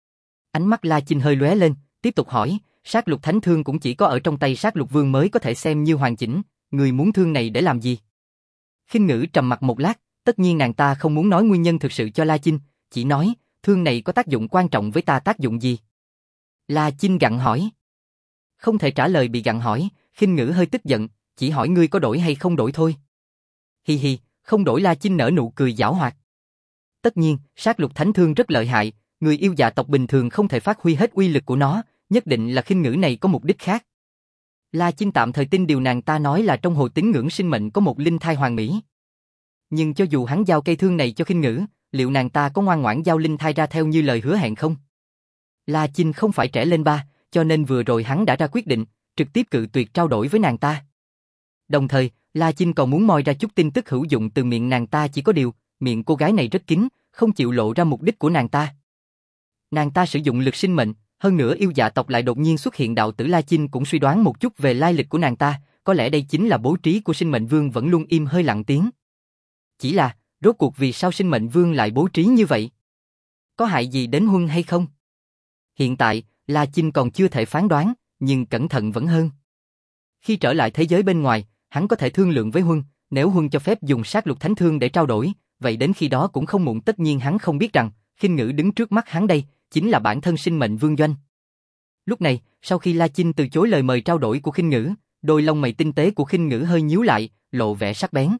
Ánh mắt La Chinh hơi lóe lên, tiếp tục hỏi, sát lục thánh thương cũng chỉ có ở trong tay sát lục vương mới có thể xem như hoàn chỉnh, người muốn thương này để làm gì? Khinh Ngữ trầm mặc một lát, tất nhiên nàng ta không muốn nói nguyên nhân thực sự cho La Chinh, chỉ nói, thương này có tác dụng quan trọng với ta. Tác dụng gì? La Chinh gặng hỏi. Không thể trả lời bị gặng hỏi, Khinh Ngữ hơi tức giận, chỉ hỏi ngươi có đổi hay không đổi thôi. Hi hi, không đổi. La Chinh nở nụ cười giảo hoạt. Tất nhiên, sát lục thánh thương rất lợi hại, người yêu dạ tộc bình thường không thể phát huy hết uy lực của nó, nhất định là Khinh Ngữ này có mục đích khác. La Chinh tạm thời tin điều nàng ta nói là trong hồ tín ngưỡng sinh mệnh có một linh thai hoàn mỹ. Nhưng cho dù hắn giao cây thương này cho Khinh Ngữ, liệu nàng ta có ngoan ngoãn giao linh thai ra theo như lời hứa hẹn không? La Chinh không phải trẻ lên ba, cho nên vừa rồi hắn đã ra quyết định, trực tiếp cự tuyệt trao đổi với nàng ta. Đồng thời, La Chinh còn muốn moi ra chút tin tức hữu dụng từ miệng nàng ta, chỉ có điều, miệng cô gái này rất kín, không chịu lộ ra mục đích của nàng ta. Nàng ta sử dụng lực sinh mệnh, hơn nữa yêu dạ tộc lại đột nhiên xuất hiện đạo tử. La Chinh cũng suy đoán một chút về lai lịch của nàng ta, có lẽ đây chính là bố trí của sinh mệnh vương. Vẫn luôn im hơi lặng tiếng. Chỉ là, rốt cuộc vì sao sinh mệnh vương lại bố trí như vậy? Có hại gì đến Huân hay không? Hiện tại, La Chinh còn chưa thể phán đoán, nhưng cẩn thận vẫn hơn. Khi trở lại thế giới bên ngoài, hắn có thể thương lượng với Huân, nếu Huân cho phép dùng sát lục thánh thương để trao đổi, vậy đến khi đó cũng không muộn. Tất nhiên hắn không biết rằng, Khinh Ngữ đứng trước mắt hắn đây, chính là bản thân sinh mệnh vương Doanh. Lúc này, sau khi La Chinh từ chối lời mời trao đổi của Khinh Ngữ, đôi lông mày tinh tế của Khinh Ngữ hơi nhíu lại, lộ vẻ sắc bén.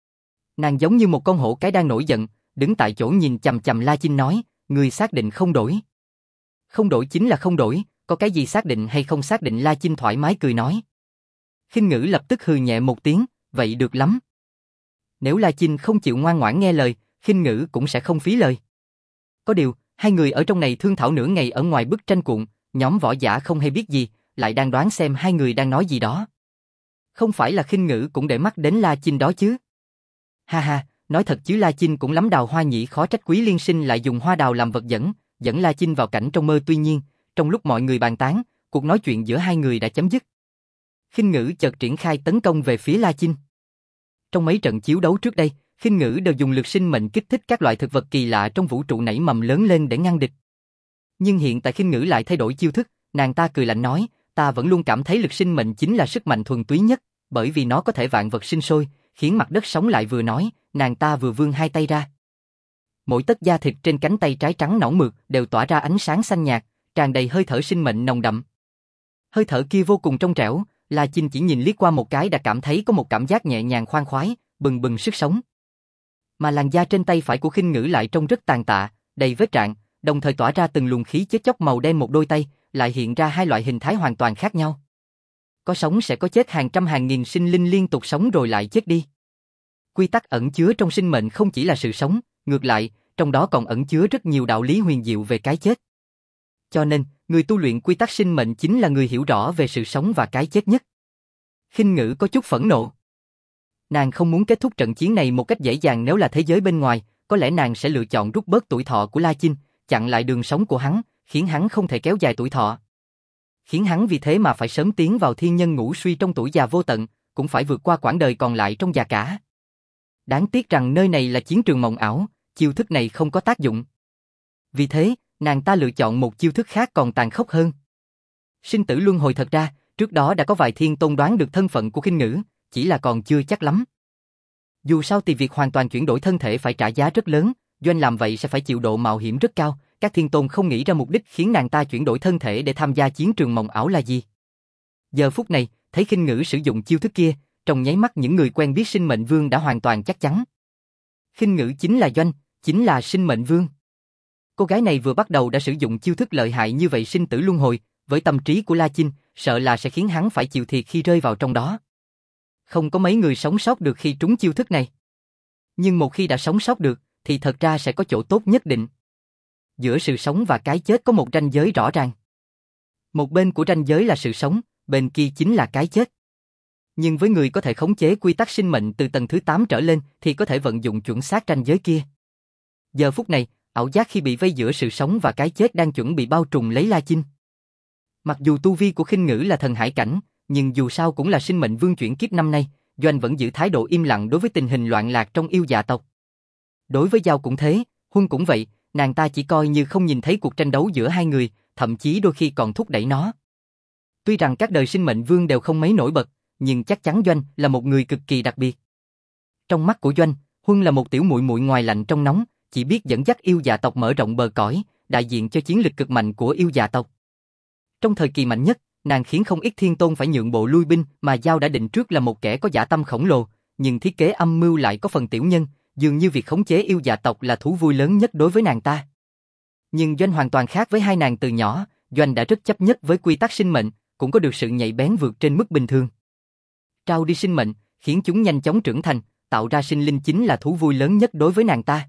Nàng giống như một con hổ cái đang nổi giận, đứng tại chỗ nhìn chằm chằm La Chinh nói, ngươi xác định không đổi? Không đổi chính là không đổi, có cái gì xác định hay không xác định? La Chinh thoải mái cười nói. Khinh Ngữ lập tức hừ nhẹ một tiếng, vậy được lắm. Nếu La Chinh không chịu ngoan ngoãn nghe lời, Khinh Ngữ cũng sẽ không phí lời. Có điều, hai người ở trong này thương thảo nửa ngày ở ngoài bức tranh cuộn, nhóm võ giả không hay biết gì, lại đang đoán xem hai người đang nói gì đó. Không phải là Khinh Ngữ cũng để mắt đến La Chinh đó chứ? Ha ha, nói thật chứ La Chinh cũng lắm đào hoa nhỉ, khó trách Quý Liên Sinh lại dùng hoa đào làm vật dẫn, dẫn La Chinh vào cảnh trong mơ. Tuy nhiên, trong lúc mọi người bàn tán, cuộc nói chuyện giữa hai người đã chấm dứt. Khinh Ngữ chợt triển khai tấn công về phía La Chinh. Trong mấy trận chiến đấu trước đây, Khinh Ngữ đều dùng lực sinh mệnh kích thích các loại thực vật kỳ lạ trong vũ trụ nảy mầm lớn lên để ngăn địch. Nhưng hiện tại Khinh Ngữ lại thay đổi chiêu thức, nàng ta cười lạnh nói, ta vẫn luôn cảm thấy lực sinh mệnh chính là sức mạnh thuần túy nhất, bởi vì nó có thể vạn vật sinh sôi, khiến mặt đất sống lại. Vừa nói, nàng ta vừa vươn hai tay ra. Mỗi tấc da thịt trên cánh tay trái trắng nõn mượt đều tỏa ra ánh sáng xanh nhạt, tràn đầy hơi thở sinh mệnh nồng đậm. Hơi thở kia vô cùng trong trẻo, La Chinh chỉ nhìn liếc qua một cái đã cảm thấy có một cảm giác nhẹ nhàng khoan khoái, bừng bừng sức sống. Mà làn da trên tay phải của Khinh Ngữ lại trông rất tàn tạ, đầy vết rạn, đồng thời tỏa ra từng luồng khí chết chóc màu đen. Một đôi tay lại hiện ra hai loại hình thái hoàn toàn khác nhau. Có sống sẽ có chết, hàng trăm hàng nghìn sinh linh liên tục sống rồi lại chết đi. Quy tắc ẩn chứa trong sinh mệnh không chỉ là sự sống, ngược lại, trong đó còn ẩn chứa rất nhiều đạo lý huyền diệu về cái chết. Cho nên, người tu luyện quy tắc sinh mệnh chính là người hiểu rõ về sự sống và cái chết nhất. Khinh Ngữ có chút phẫn nộ. Nàng không muốn kết thúc trận chiến này một cách dễ dàng. Nếu là thế giới bên ngoài, có lẽ nàng sẽ lựa chọn rút bớt tuổi thọ của La Chinh, chặn lại đường sống của hắn, khiến hắn không thể kéo dài tuổi thọ. Khiến hắn vì thế mà phải sớm tiến vào thiên nhân ngũ suy trong tuổi già vô tận, cũng phải vượt qua quãng đời còn lại trong già cả. Đáng tiếc rằng nơi này là chiến trường mộng ảo, chiêu thức này không có tác dụng. Vì thế, nàng ta lựa chọn một chiêu thức khác còn tàn khốc hơn. Sinh tử luân hồi. Thật ra, trước đó đã có vài thiên tôn đoán được thân phận của Khinh Ngữ, chỉ là còn chưa chắc lắm. Dù sao thì việc hoàn toàn chuyển đổi thân thể phải trả giá rất lớn, Doanh làm vậy sẽ phải chịu độ mạo hiểm rất cao. Các thiên tôn không nghĩ ra mục đích khiến nàng ta chuyển đổi thân thể để tham gia chiến trường mộng ảo là gì. Giờ phút này, thấy Khinh Ngữ sử dụng chiêu thức kia, trong nháy mắt những người quen biết sinh mệnh vương đã hoàn toàn chắc chắn. Khinh Ngữ chính là Doanh, chính là sinh mệnh vương. Cô gái này vừa bắt đầu đã sử dụng chiêu thức lợi hại như vậy. Sinh tử luân hồi, với tâm trí của La Chinh, sợ là sẽ khiến hắn phải chịu thiệt khi rơi vào trong đó. Không có mấy người sống sót được khi trúng chiêu thức này. Nhưng một khi đã sống sót được, thì thật ra sẽ có chỗ tốt nhất định. Giữa sự sống và cái chết có một ranh giới rõ ràng. Một bên của ranh giới là sự sống, bên kia chính là cái chết. Nhưng với người có thể khống chế quy tắc sinh mệnh từ tầng thứ tám trở lên thì có thể vận dụng chuẩn xác ranh giới kia. Giờ phút này, ảo giác khi bị vây giữa sự sống và cái chết đang chuẩn bị bao trùm lấy La Chinh. Mặc dù tu vi của Khinh Ngữ là thần hải cảnh, nhưng dù sao cũng là sinh mệnh vương chuyển kiếp năm nay, Doanh vẫn giữ thái độ im lặng đối với tình hình loạn lạc trong yêu dạ tộc. Đối với Giao cũng thế, Huân cũng vậy, nàng ta chỉ coi như không nhìn thấy cuộc tranh đấu giữa hai người, thậm chí đôi khi còn thúc đẩy nó. Tuy rằng các đời sinh mệnh vương đều không mấy nổi bật, nhưng chắc chắn Doanh là một người cực kỳ đặc biệt. Trong mắt của Doanh, Huân là một tiểu muội muội ngoài lạnh trong nóng, chỉ biết dẫn dắt yêu dạ tộc mở rộng bờ cõi, đại diện cho chiến lực cực mạnh của yêu dạ tộc. Trong thời kỳ mạnh nhất, nàng khiến không ít thiên tôn phải nhượng bộ lui binh mà Giao đã định trước là một kẻ có dã tâm khổng lồ, nhưng thiết kế âm mưu lại có phần tiểu nhân, dường như việc khống chế yêu dạ tộc là thú vui lớn nhất đối với nàng ta. Nhưng Doanh hoàn toàn khác với hai nàng từ nhỏ, Doanh đã rất chấp nhất với quy tắc sinh mệnh, cũng có được sự nhạy bén vượt trên mức bình thường. Trao đi sinh mệnh, khiến chúng nhanh chóng trưởng thành, tạo ra sinh linh chính là thú vui lớn nhất đối với nàng ta.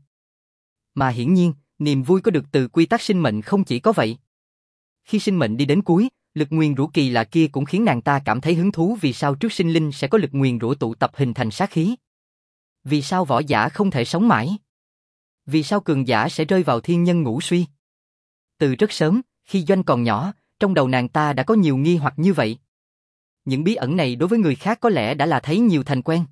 Mà hiển nhiên, niềm vui có được từ quy tắc sinh mệnh không chỉ có vậy. Khi sinh mệnh đi đến cuối, lực nguyền rủa kỳ lạ kia cũng khiến nàng ta cảm thấy hứng thú vì sao trước sinh linh sẽ có lực nguyền rủa tụ tập hình thành sát khí. Vì sao võ giả không thể sống mãi? Vì sao cường giả sẽ rơi vào thiên nhân ngũ suy? Từ rất sớm, khi Doanh còn nhỏ, trong đầu nàng ta đã có nhiều nghi hoặc như vậy. Những bí ẩn này đối với người khác có lẽ đã là thấy nhiều thành quen.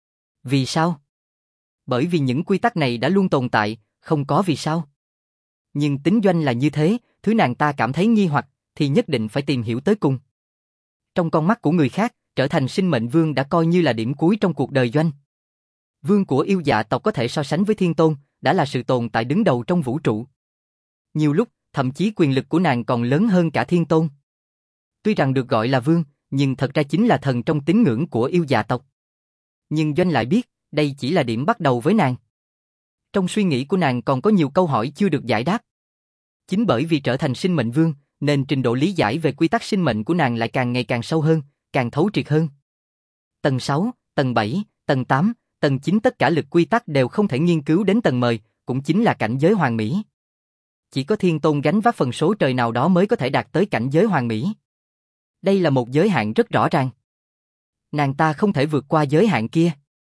Vì sao? Bởi vì những quy tắc này đã luôn tồn tại, không có vì sao. Nhưng tính Doanh là như thế, thứ nàng ta cảm thấy nghi hoặc, thì nhất định phải tìm hiểu tới cùng. Trong con mắt của người khác, trở thành sinh mệnh vương đã coi như là điểm cuối trong cuộc đời Doanh. Vương của yêu dạ tộc có thể so sánh với thiên tôn, đã là sự tồn tại đứng đầu trong vũ trụ. Nhiều lúc, thậm chí quyền lực của nàng còn lớn hơn cả thiên tôn. Tuy rằng được gọi là vương, nhưng thật ra chính là thần trong tín ngưỡng của yêu dạ tộc. Nhưng Doanh lại biết, đây chỉ là điểm bắt đầu với nàng. Trong suy nghĩ của nàng còn có nhiều câu hỏi chưa được giải đáp. Chính bởi vì trở thành sinh mệnh vương, nên trình độ lý giải về quy tắc sinh mệnh của nàng lại càng ngày càng sâu hơn, càng thấu triệt hơn. Tầng sáu, tầng bảy, tầng tám, tầng chín tất cả lực quy tắc đều không thể nghiên cứu đến tầng mười, cũng chính là cảnh giới hoàn mỹ. Chỉ có thiên tôn gánh vác phần số trời nào đó mới có thể đạt tới cảnh giới hoàn mỹ. Đây là một giới hạn rất rõ ràng. Nàng ta không thể vượt qua giới hạn kia.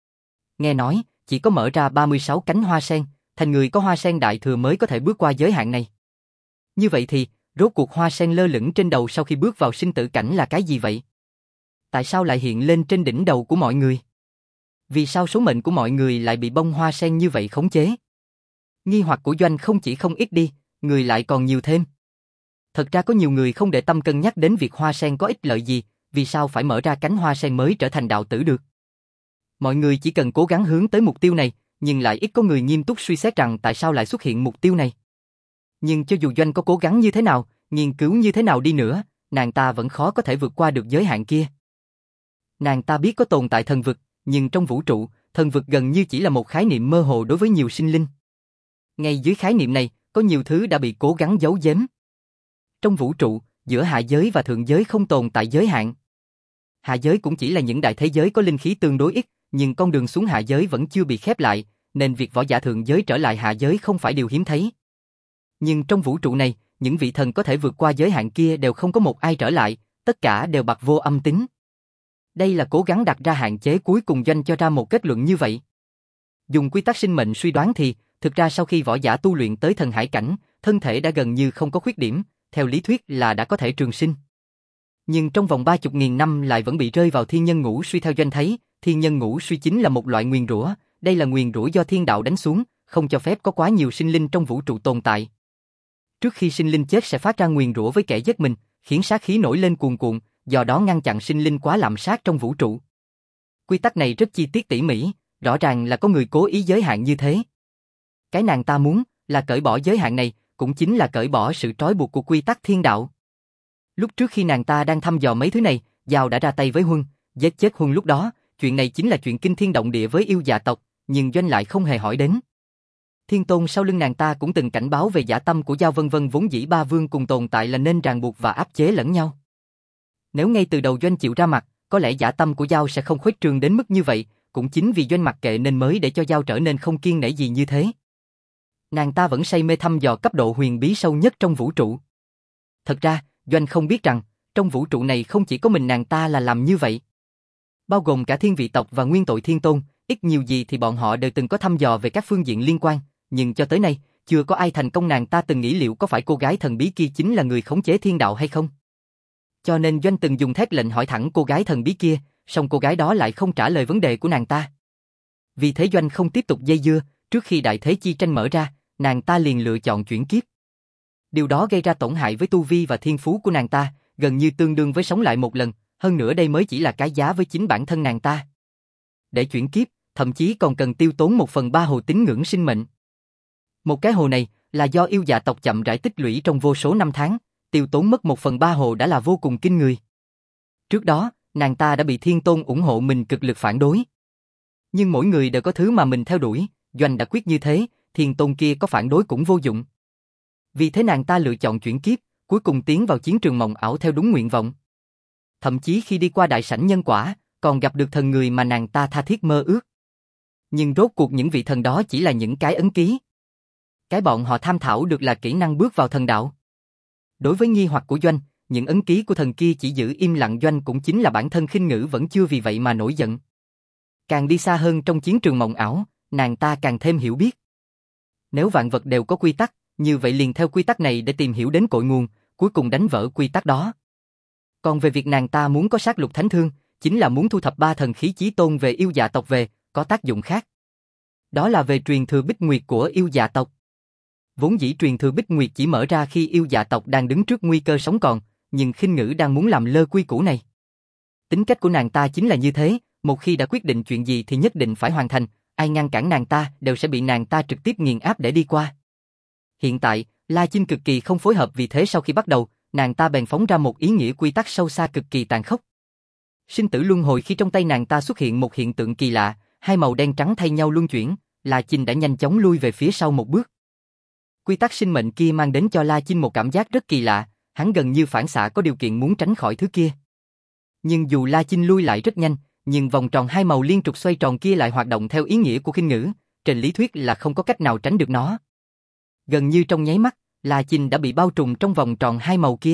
Nghe nói, chỉ có mở ra ba mươi sáu cánh hoa sen, thành người có hoa sen đại thừa mới có thể bước qua giới hạn này. Như vậy thì, rốt cuộc hoa sen lơ lửng trên đầu sau khi bước vào sinh tử cảnh là cái gì vậy? Tại sao lại hiện lên trên đỉnh đầu của mọi người? Vì sao số mệnh của mọi người lại bị bông hoa sen như vậy khống chế? Nghi hoặc của Doanh không chỉ không ít đi, người lại còn nhiều thêm. Thật ra có nhiều người không để tâm cân nhắc đến việc hoa sen có ích lợi gì, vì sao phải mở ra cánh hoa sen mới trở thành đạo tử được. Mọi người chỉ cần cố gắng hướng tới mục tiêu này, nhưng lại ít có người nghiêm túc suy xét rằng tại sao lại xuất hiện mục tiêu này. Nhưng cho dù Doanh có cố gắng như thế nào, nghiên cứu như thế nào đi nữa, nàng ta vẫn khó có thể vượt qua được giới hạn kia. Nàng ta biết có tồn tại thần vực, nhưng trong vũ trụ, thần vực gần như chỉ là một khái niệm mơ hồ đối với nhiều sinh linh. Ngay dưới khái niệm này, có nhiều thứ đã bị cố gắng giấu giếm. Trong vũ trụ, giữa hạ giới và thượng giới không tồn tại giới hạn. Hạ giới cũng chỉ là những đại thế giới có linh khí tương đối ít, nhưng con đường xuống hạ giới vẫn chưa bị khép lại, nên việc võ giả thượng giới trở lại hạ giới không phải điều hiếm thấy. Nhưng trong vũ trụ này, những vị thần có thể vượt qua giới hạn kia đều không có một ai trở lại, tất cả đều bặt vô âm tín. Đây là cố gắng đặt ra hạn chế cuối cùng Doanh cho ra một kết luận như vậy. Dùng quy tắc sinh mệnh suy đoán thì, thực ra sau khi võ giả tu luyện tới thần hải cảnh, thân thể đã gần như không có khuyết điểm, theo lý thuyết là đã có thể trường sinh. Nhưng trong vòng ba mươi nghìn năm lại vẫn bị rơi vào thiên nhân ngũ suy. Theo Doanh thấy, thiên nhân ngũ suy chính là một loại nguyền rủa, đây là nguyền rủa do thiên đạo đánh xuống, không cho phép có quá nhiều sinh linh trong vũ trụ tồn tại. Trước khi sinh linh chết sẽ phát ra nguyền rủa với kẻ giết mình, khiến sát khí nổi lên cuồn cuộn, do đó ngăn chặn sinh linh quá lạm sát trong vũ trụ. Quy tắc này rất chi tiết tỉ mỉ, rõ ràng là có người cố ý giới hạn như thế. Cái nàng ta muốn là cởi bỏ giới hạn này, cũng chính là cởi bỏ sự trói buộc của quy tắc thiên đạo. Lúc trước khi nàng ta đang thăm dò mấy thứ này, Giao đã ra tay với Huân, giết chết Huân lúc đó, chuyện này chính là chuyện kinh thiên động địa với yêu dạ tộc, nhưng Doanh lại không hề hỏi đến. Thiên tôn sau lưng nàng ta cũng từng cảnh báo về dã tâm của Giao vân vân, vốn dĩ ba vương cùng tồn tại là nên ràng buộc và áp chế lẫn nhau. Nếu ngay từ đầu Doanh chịu ra mặt, có lẽ dã tâm của Giao sẽ không khuếch trương đến mức như vậy, cũng chính vì Doanh mặc kệ nên mới để cho Giao trở nên không kiên nể gì như thế. Nàng ta vẫn say mê thăm dò cấp độ huyền bí sâu nhất trong vũ trụ. Thật ra, Doanh không biết rằng, trong vũ trụ này không chỉ có mình nàng ta là làm như vậy. Bao gồm cả thiên vị tộc và nguyên tội thiên tôn, ít nhiều gì thì bọn họ đều từng có thăm dò về các phương diện liên quan, nhưng cho tới nay, chưa có ai thành công. Nàng ta từng nghĩ liệu có phải cô gái thần bí kia chính là người khống chế thiên đạo hay không. Cho nên Doanh từng dùng thét lệnh hỏi thẳng cô gái thần bí kia, song cô gái đó lại không trả lời vấn đề của nàng ta. Vì thế Doanh không tiếp tục dây dưa, trước khi đại thế chi tranh mở ra, nàng ta liền lựa chọn chuyển kiếp. Điều đó gây ra tổn hại với tu vi và thiên phú của nàng ta, gần như tương đương với sống lại một lần, hơn nữa đây mới chỉ là cái giá với chính bản thân nàng ta. Để chuyển kiếp, thậm chí còn cần tiêu tốn một phần ba hồ tín ngưỡng sinh mệnh. Một cái hồ này là do yêu dạ tộc chậm rãi tích lũy trong vô số năm tháng, tiêu tốn mất một phần ba hồ đã là vô cùng kinh người. Trước đó, nàng ta đã bị Thiên Tôn ủng hộ mình cực lực phản đối. Nhưng mỗi người đều có thứ mà mình theo đuổi, Doanh đã quyết như thế, Thiên Tôn kia có phản đối cũng vô dụng. Vì thế nàng ta lựa chọn chuyển kiếp, cuối cùng tiến vào chiến trường mộng ảo theo đúng nguyện vọng. Thậm chí khi đi qua đại sảnh nhân quả, còn gặp được thần người mà nàng ta tha thiết mơ ước. Nhưng rốt cuộc những vị thần đó chỉ là những cái ấn ký. Cái bọn họ tham thảo được là kỹ năng bước vào thần đạo. Đối với nghi hoặc của Doanh, những ấn ký của thần kia chỉ giữ im lặng. Doanh cũng chính là bản thân Khinh Ngữ vẫn chưa vì vậy mà nổi giận. Càng đi xa hơn trong chiến trường mộng ảo, nàng ta càng thêm hiểu biết. Nếu vạn vật đều có quy tắc, như vậy liền theo quy tắc này để tìm hiểu đến cội nguồn, cuối cùng đánh vỡ quy tắc đó. Còn về việc nàng ta muốn có sát lục thánh thương, chính là muốn thu thập ba thần khí chí tôn về yêu dạ tộc về, có tác dụng khác. Đó là về truyền thừa Bích Nguyệt của yêu dạ tộc. Vốn dĩ truyền thừa Bích Nguyệt chỉ mở ra khi yêu dạ tộc đang đứng trước nguy cơ sống còn, nhưng Khinh Ngữ đang muốn làm lơ quy củ này. Tính cách của nàng ta chính là như thế, một khi đã quyết định chuyện gì thì nhất định phải hoàn thành, ai ngăn cản nàng ta đều sẽ bị nàng ta trực tiếp nghiền áp để đi qua. Hiện tại, La Chinh cực kỳ không phối hợp, vì thế sau khi bắt đầu, nàng ta bèn phóng ra một ý nghĩa quy tắc sâu xa cực kỳ tàn khốc. Sinh tử luân hồi. Khi trong tay nàng ta xuất hiện một hiện tượng kỳ lạ, hai màu đen trắng thay nhau luân chuyển, La Chinh đã nhanh chóng lui về phía sau một bước. Quy tắc sinh mệnh kia mang đến cho La Chinh một cảm giác rất kỳ lạ, hắn gần như phản xạ có điều kiện muốn tránh khỏi thứ kia. Nhưng dù La Chinh lui lại rất nhanh, nhưng vòng tròn hai màu liên trục xoay tròn kia lại hoạt động theo ý nghĩa của Khinh Ngữ, trên lý thuyết là không có cách nào tránh được nó. Gần như trong nháy mắt, La Chinh đã bị bao trùm trong vòng tròn hai màu kia.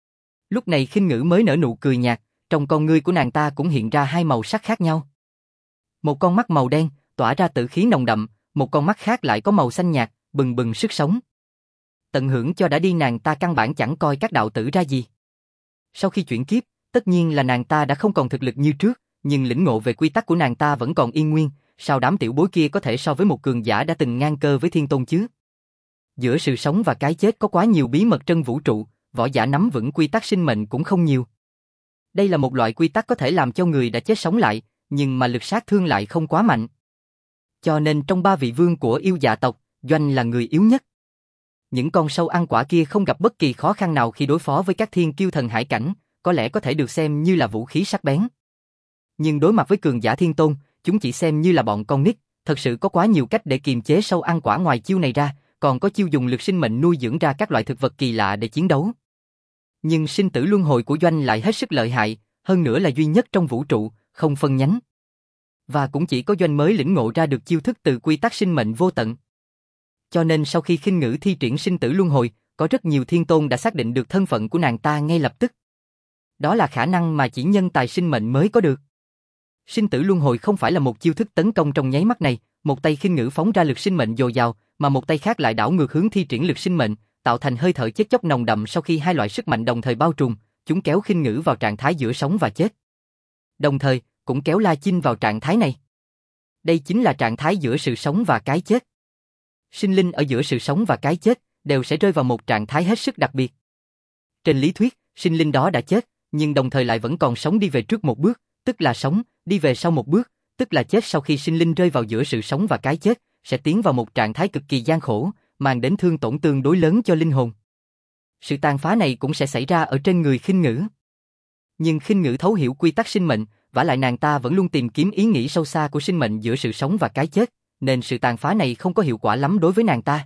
Lúc này Khinh Ngữ mới nở nụ cười nhạt, trong con ngươi của nàng ta cũng hiện ra hai màu sắc khác nhau. Một con mắt màu đen, tỏa ra tử khí nồng đậm, một con mắt khác lại có màu xanh nhạt, bừng bừng sức sống. Tận hưởng cho đã đi, nàng ta căn bản chẳng coi các đạo tử ra gì. Sau khi chuyển kiếp, tất nhiên là nàng ta đã không còn thực lực như trước, nhưng lĩnh ngộ về quy tắc của nàng ta vẫn còn yên nguyên, sao đám tiểu bối kia có thể so với một cường giả đã từng ngang cơ với Thiên Tôn chứ? Giữa sự sống và cái chết có quá nhiều bí mật trên vũ trụ, võ giả nắm vững quy tắc sinh mệnh cũng không nhiều. Đây là một loại quy tắc có thể làm cho người đã chết sống lại, nhưng mà lực sát thương lại không quá mạnh. Cho nên trong ba vị vương của yêu dạ tộc, Doanh là người yếu nhất. Những con sâu ăn quả kia không gặp bất kỳ khó khăn nào khi đối phó với các thiên kiêu thần hải cảnh, có lẽ có thể được xem như là vũ khí sắc bén. Nhưng đối mặt với cường giả Thiên Tôn, chúng chỉ xem như là bọn con nít, thật sự có quá nhiều cách để kiềm chế sâu ăn quả ngoài chiêu này ra, còn có chiêu dùng lực sinh mệnh nuôi dưỡng ra các loại thực vật kỳ lạ để chiến đấu. Nhưng sinh tử luân hồi của Doanh lại hết sức lợi hại, hơn nữa là duy nhất trong vũ trụ, không phân nhánh. Và cũng chỉ có Doanh mới lĩnh ngộ ra được chiêu thức từ quy tắc sinh mệnh vô tận. Cho nên sau khi Khinh Ngữ thi triển sinh tử luân hồi, có rất nhiều thiên tôn đã xác định được thân phận của nàng ta ngay lập tức. Đó là khả năng mà chỉ nhân tài sinh mệnh mới có được. Sinh tử luân hồi không phải là một chiêu thức tấn công trong nháy mắt này, một tay Khinh Ngữ phóng ra lực sinh mệnh dồi dào, mà một tay khác lại đảo ngược hướng thi triển lực sinh mệnh, tạo thành hơi thở chết chóc nồng đậm. Sau khi hai loại sức mạnh đồng thời bao trùm, chúng kéo Khinh Ngữ vào trạng thái giữa sống và chết. Đồng thời, cũng kéo La Chinh vào trạng thái này. Đây chính là trạng thái giữa sự sống và cái chết. Sinh linh ở giữa sự sống và cái chết đều sẽ rơi vào một trạng thái hết sức đặc biệt. Trên lý thuyết, sinh linh đó đã chết, nhưng đồng thời lại vẫn còn sống đi về trước một bước, tức là sống, đi về sau một bước, tức là chết. Sau khi sinh linh rơi vào giữa sự sống và cái chết, sẽ tiến vào một trạng thái cực kỳ gian khổ, mang đến thương tổn tương đối lớn cho linh hồn. Sự tàn phá này cũng sẽ xảy ra ở trên người Khinh Ngữ. Nhưng Khinh Ngữ thấu hiểu quy tắc sinh mệnh, vả lại nàng ta vẫn luôn tìm kiếm ý nghĩ sâu xa của sinh mệnh giữa sự sống và cái chết, nên sự tàn phá này không có hiệu quả lắm đối với nàng ta.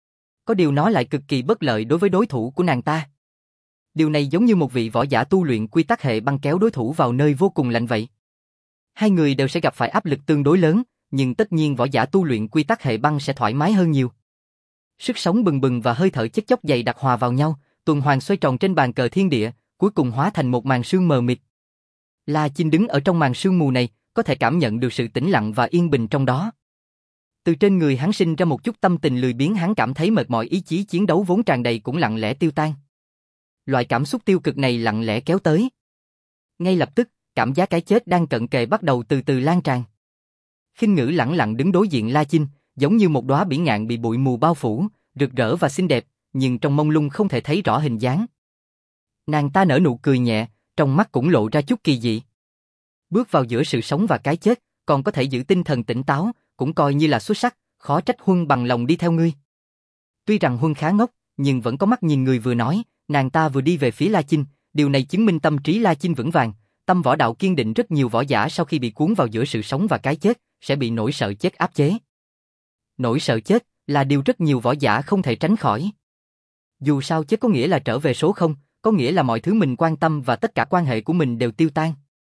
Có điều nó lại cực kỳ bất lợi đối với đối thủ của nàng ta. Điều này giống như một vị võ giả tu luyện quy tắc hệ băng kéo đối thủ vào nơi vô cùng lạnh vậy. Hai người đều sẽ gặp phải áp lực tương đối lớn, nhưng tất nhiên võ giả tu luyện quy tắc hệ băng sẽ thoải mái hơn nhiều. Sức sống bừng bừng và hơi thở chết chóc dày đặc hòa vào nhau, tuần hoàn xoay tròn trên bàn cờ thiên địa, cuối cùng hóa thành một màn sương mờ mịt. La Chinh đứng ở trong màn sương mù này, có thể cảm nhận được sự tĩnh lặng và yên bình trong đó. Từ trên người hắn sinh ra một chút tâm tình lười biếng, hắn cảm thấy mệt mỏi, ý chí chiến đấu vốn tràn đầy cũng lặng lẽ tiêu tan. Loại cảm xúc tiêu cực này lặng lẽ kéo tới. Ngay lập tức, cảm giác cái chết đang cận kề bắt đầu từ từ lan tràn. Khinh Ngữ lẳng lặng đứng đối diện La Chinh, giống như một đóa biển ngạn bị bụi mù bao phủ, rực rỡ và xinh đẹp, nhưng trong mông lung không thể thấy rõ hình dáng. Nàng ta nở nụ cười nhẹ, trong mắt cũng lộ ra chút kỳ dị. Bước vào giữa sự sống và cái chết, còn có thể giữ tinh thần tỉnh táo, cũng coi như là xuất sắc, khó trách Huân bằng lòng đi theo ngươi. Tuy rằng Huân khá ngốc, nhưng vẫn có mắt nhìn người, vừa nói, nàng ta vừa đi về phía La Chinh, điều này chứng minh tâm trí La Chinh vững vàng, tâm võ đạo kiên định. Rất nhiều võ giả sau khi bị cuốn vào giữa sự sống và cái chết, sẽ bị nỗi sợ chết áp chế. Nỗi sợ chết là điều rất nhiều võ giả không thể tránh khỏi. Dù sao chết có nghĩa là trở về số không, có nghĩa là mọi thứ mình quan tâm và tất cả quan hệ của mình đều tiêu tan.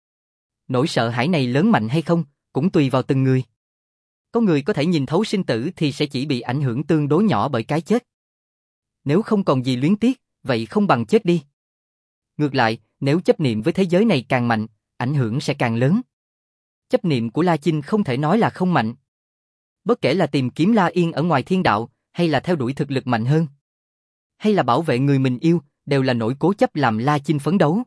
Nỗi sợ hãi này lớn mạnh hay không, cũng tùy vào từng người. Có người có thể nhìn thấu sinh tử thì sẽ chỉ bị ảnh hưởng tương đối nhỏ bởi cái chết. Nếu không còn gì luyến tiếc, vậy không bằng chết đi. Ngược lại, nếu chấp niệm với thế giới này càng mạnh, ảnh hưởng sẽ càng lớn. Chấp niệm của La Chinh không thể nói là không mạnh. Bất kể là tìm kiếm La Yên ở ngoài thiên đạo, hay là theo đuổi thực lực mạnh hơn, hay là bảo vệ người mình yêu, đều là nỗi cố chấp làm La Chinh phấn đấu.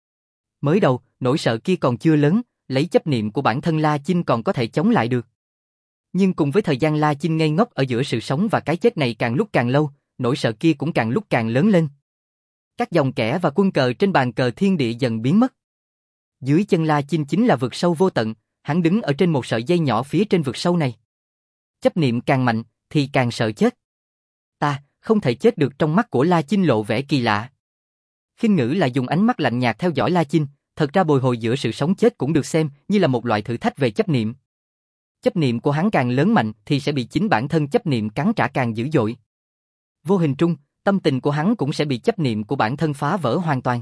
Mới đầu, nỗi sợ kia còn chưa lớn, lấy chấp niệm của bản thân La Chinh còn có thể chống lại được. Nhưng cùng với thời gian La Chinh ngây ngốc ở giữa sự sống và cái chết này càng lúc càng lâu, nỗi sợ kia cũng càng lúc càng lớn lên. Các dòng kẻ và quân cờ trên bàn cờ thiên địa dần biến mất. Dưới chân La Chinh chính là vực sâu vô tận, hắn đứng ở trên một sợi dây nhỏ phía trên vực sâu này. Chấp niệm càng mạnh, thì càng sợ chết. Ta, không thể chết được. Trong mắt của La Chinh lộ vẻ kỳ lạ. Khinh Ngữ lại dùng ánh mắt lạnh nhạt theo dõi La Chinh, thật ra bồi hồi giữa sự sống chết cũng được xem như là một loại thử thách về chấp niệm. Chấp niệm của hắn càng lớn mạnh thì sẽ bị chính bản thân chấp niệm cắn trả càng dữ dội. Vô hình trung, tâm tình của hắn cũng sẽ bị chấp niệm của bản thân phá vỡ hoàn toàn.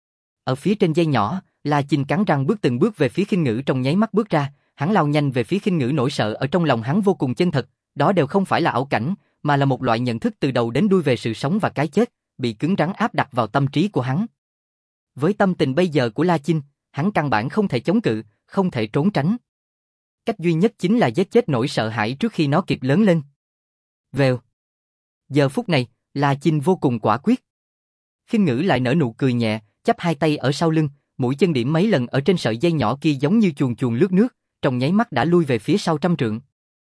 Ở phía trên dây nhỏ, La Chinh cắn răng bước từng bước về phía Khinh Ngữ. Trong nháy mắt bước ra, hắn lao nhanh về phía Khinh Ngữ. Nỗi sợ ở trong lòng hắn vô cùng chân thật, đó đều không phải là ảo cảnh, mà là một loại nhận thức từ đầu đến đuôi về sự sống và cái chết, bị cứng rắn áp đặt vào tâm trí của hắn. Với tâm tình bây giờ của La Chinh, hắn căn bản không thể chống cự, không thể trốn tránh. Cách duy nhất chính là giết chết nỗi sợ hãi trước khi nó kịp lớn lên. Vèo. Giờ phút này, La Chinh vô cùng quả quyết. Khinh Ngữ lại nở nụ cười nhẹ, chắp hai tay ở sau lưng, mũi chân điểm mấy lần ở trên sợi dây nhỏ kia giống như chuồn chuồn lướt nước, trong nháy mắt đã lui về phía sau trăm trượng.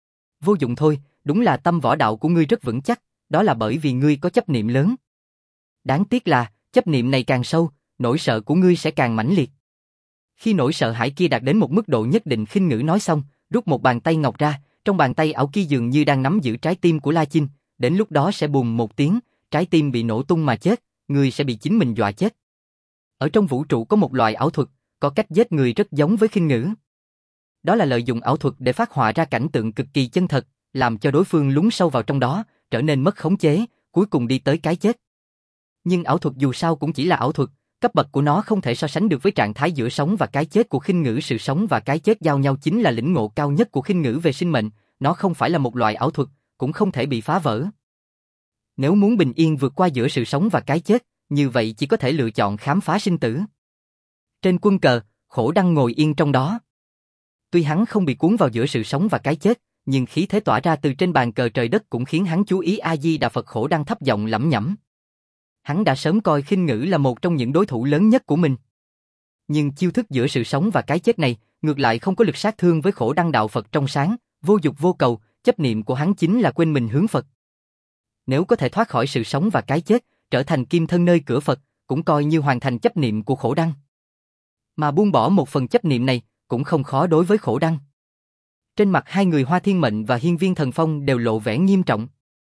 Vô dụng thôi, đúng là tâm võ đạo của ngươi rất vững chắc, đó là bởi vì ngươi có chấp niệm lớn. Đáng tiếc là, chấp niệm này càng sâu, nỗi sợ của ngươi sẽ càng mãnh liệt. Khi nỗi sợ hãi kia đạt đến một mức độ nhất định, Khinh Ngữ nói xong, rút một bàn tay ngọc ra, trong bàn tay ảo kia dường như đang nắm giữ trái tim của La Chinh, đến lúc đó sẽ bùm một tiếng, trái tim bị nổ tung mà chết, ngươi sẽ bị chính mình dọa chết. Ở trong vũ trụ có một loại ảo thuật, có cách giết người rất giống với Khinh Ngữ. Đó là lợi dụng ảo thuật để phát họa ra cảnh tượng cực kỳ chân thật, làm cho đối phương lún sâu vào trong đó, trở nên mất khống chế, cuối cùng đi tới cái chết. Nhưng ảo thuật dù sao cũng chỉ là ảo thuật, cấp bậc của nó không thể so sánh được với trạng thái giữa sống và cái chết của Khinh Ngữ. Sự sống và cái chết giao nhau chính là lĩnh ngộ cao nhất của Khinh Ngữ về sinh mệnh, nó không phải là một loại ảo thuật, cũng không thể bị phá vỡ. Nếu muốn bình yên vượt qua giữa sự sống và cái chết, như vậy chỉ có thể lựa chọn khám phá sinh tử. Trên quân cờ, Khổ Đăng ngồi yên trong đó. Tuy hắn không bị cuốn vào giữa sự sống và cái chết, nhưng khí thế tỏa ra từ trên bàn cờ trời đất cũng khiến hắn chú ý. A Di Đà Phật. Khổ Đăng thấp giọng lẩm nhẩm. Hắn đã sớm coi Khinh Ngữ là một trong những đối thủ lớn nhất của mình. Nhưng chiêu thức giữa sự sống và cái chết này, ngược lại không có lực sát thương với Khổ Đăng. Đạo Phật trong sáng, vô dục vô cầu, chấp niệm của hắn chính là quên mình hướng Phật. Nếu có thể thoát khỏi sự sống và cái chết, trở thành kim thân nơi cửa Phật, cũng coi như hoàn thành chấp niệm của Khổ Đăng. Mà buông bỏ một phần chấp niệm này, cũng không khó đối với Khổ Đăng. Trên mặt hai người Hoa Thiên Mệnh và Hiên Viên Thần Phong đều lộ vẻ nghiêm trọng.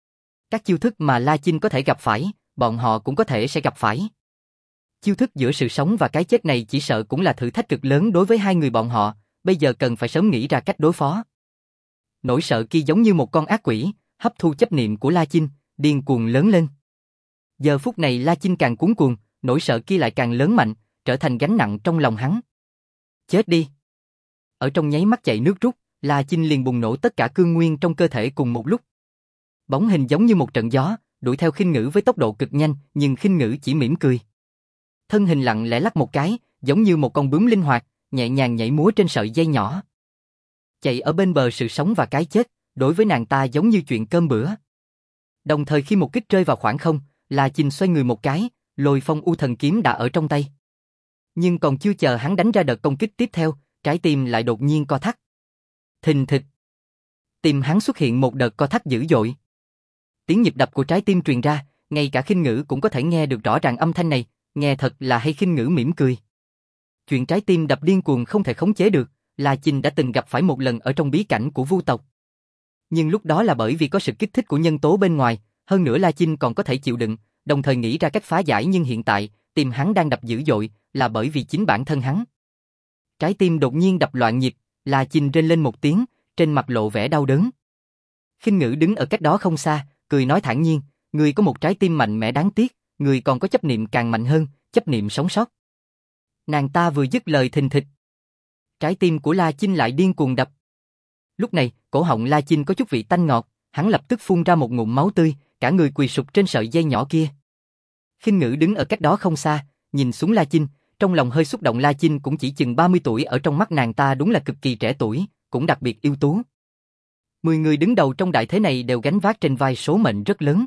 Các chiêu thức mà La Chinh có thể gặp phải, bọn họ cũng có thể sẽ gặp phải. Chiêu thức giữa sự sống và cái chết này chỉ sợ cũng là thử thách cực lớn đối với hai người bọn họ, bây giờ cần phải sớm nghĩ ra cách đối phó. Nỗi sợ kia giống như một con ác quỷ, hấp thu chấp niệm của La Chinh, điên cuồng lớn lên. Giờ phút này La Chinh càng cuống cuồng, nỗi sợ kia lại càng lớn mạnh, trở thành gánh nặng trong lòng hắn. Chết đi! Ở trong nháy mắt chạy nước rút, La Chinh liền bùng nổ tất cả cương nguyên trong cơ thể cùng một lúc. Bóng hình giống như một trận gió, đuổi theo Khinh Ngữ với tốc độ cực nhanh, nhưng Khinh Ngữ chỉ mỉm cười. Thân hình lặng lẽ lắc một cái, giống như một con bướm linh hoạt, nhẹ nhàng nhảy múa trên sợi dây nhỏ. Chạy ở bên bờ sự sống và cái chết, đối với nàng ta giống như chuyện cơm bữa. Đồng thời khi một kích rơi vào khoảng không, La Chinh xoay người một cái, Lôi Phong U Thần Kiếm đã ở trong tay. Nhưng còn chưa chờ hắn đánh ra đợt công kích tiếp theo, trái tim lại đột nhiên co thắt. Thình thịch. Tim hắn xuất hiện một đợt co thắt dữ dội. Tiếng nhịp đập của trái tim truyền ra, ngay cả Khinh Ngữ cũng có thể nghe được rõ ràng âm thanh này, nghe thật là hay. Khinh Ngữ mỉm cười. Chuyện trái tim đập điên cuồng không thể khống chế được, La Chinh đã từng gặp phải một lần ở trong bí cảnh của Vu tộc. Nhưng lúc đó là bởi vì có sự kích thích của nhân tố bên ngoài, hơn nữa La Chinh còn có thể chịu đựng, đồng thời nghĩ ra cách phá giải, nhưng hiện tại, tim hắn đang đập dữ dội, là bởi vì chính bản thân hắn. Trái tim đột nhiên đập loạn nhịp, La Chinh rên lên một tiếng, trên mặt lộ vẻ đau đớn. Khinh Ngữ đứng ở cách đó không xa, cười nói thản nhiên, người có một trái tim mạnh mẽ đáng tiếc, người còn có chấp niệm càng mạnh hơn, chấp niệm sống sót. Nàng ta vừa dứt lời thình thịch. Trái tim của La Chinh lại điên cuồng đập. Lúc này, cổ họng La Chinh có chút vị tanh ngọt, hắn lập tức phun ra một ngụm máu tươi, cả người quỳ sụp trên sợi dây nhỏ kia. Khinh Ngữ đứng ở cách đó không xa, nhìn xuống La Chinh, trong lòng hơi xúc động. La Chinh cũng chỉ chừng ba mươi tuổi, ở trong mắt nàng ta đúng là cực kỳ trẻ tuổi, cũng đặc biệt ưu tú. Mười người đứng đầu trong đại thế này đều gánh vác trên vai số mệnh rất lớn.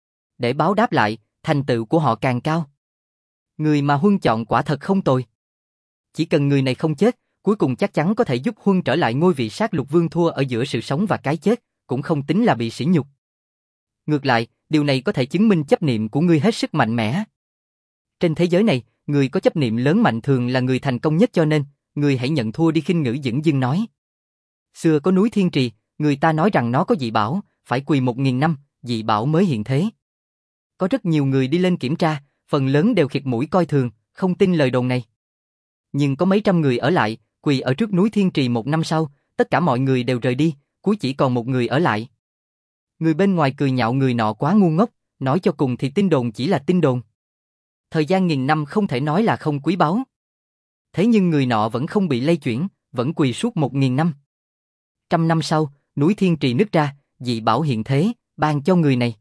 Để báo đáp lại, thành tựu của họ càng cao. Người mà Huân chọn quả thật không tồi. Chỉ cần người này không chết, cuối cùng chắc chắn có thể giúp Huân trở lại ngôi vị sát lục vương. Thua ở giữa sự sống và cái chết, cũng không tính là bị sỉ nhục. Ngược lại, điều này có thể chứng minh chấp niệm của ngươi hết sức mạnh mẽ. Trên thế giới này, người có chấp niệm lớn mạnh thường là người thành công nhất, cho nên, người hãy nhận thua đi. Khinh Ngữ dửng dưng nói. Xưa có núi Thiên Trì, người ta nói rằng nó có dị bảo, phải quỳ một nghìn năm, dị bảo mới hiện thế. Có rất nhiều người đi lên kiểm tra, phần lớn đều khịt mũi coi thường, không tin lời đồn này. Nhưng có mấy trăm người ở lại, quỳ ở trước núi Thiên Trì một năm sau, tất cả mọi người đều rời đi, cuối chỉ còn một người ở lại. Người bên ngoài cười nhạo người nọ quá ngu ngốc, nói cho cùng thì tin đồn chỉ là tin đồn. Thời gian nghìn năm không thể nói là không quý báu. Thế nhưng người nọ vẫn không bị lay chuyển, vẫn quỳ suốt một nghìn năm. Trăm năm sau, núi Thiên Trì nứt ra, dị bảo hiện thế, ban cho người này.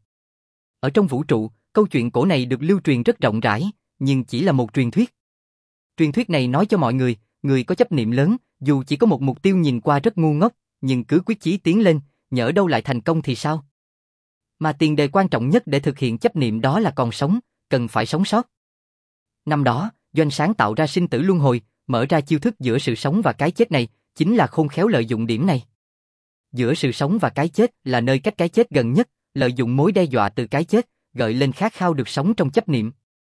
Ở trong vũ trụ, câu chuyện cổ này được lưu truyền rất rộng rãi, nhưng chỉ là một truyền thuyết. Truyền thuyết này nói cho mọi người, người có chấp niệm lớn, dù chỉ có một mục tiêu nhìn qua rất ngu ngốc, nhưng cứ quyết chí tiến lên, nhỡ đâu lại thành công thì sao? Mà tiền đề quan trọng nhất để thực hiện chấp niệm đó là còn sống, cần phải sống sót. Năm đó, Doanh sáng tạo ra sinh tử luân hồi, mở ra chiêu thức giữa sự sống và cái chết này, chính là khôn khéo lợi dụng điểm này. Giữa sự sống và cái chết là nơi cách cái chết gần nhất, lợi dụng mối đe dọa từ cái chết, gợi lên khát khao được sống trong chấp niệm.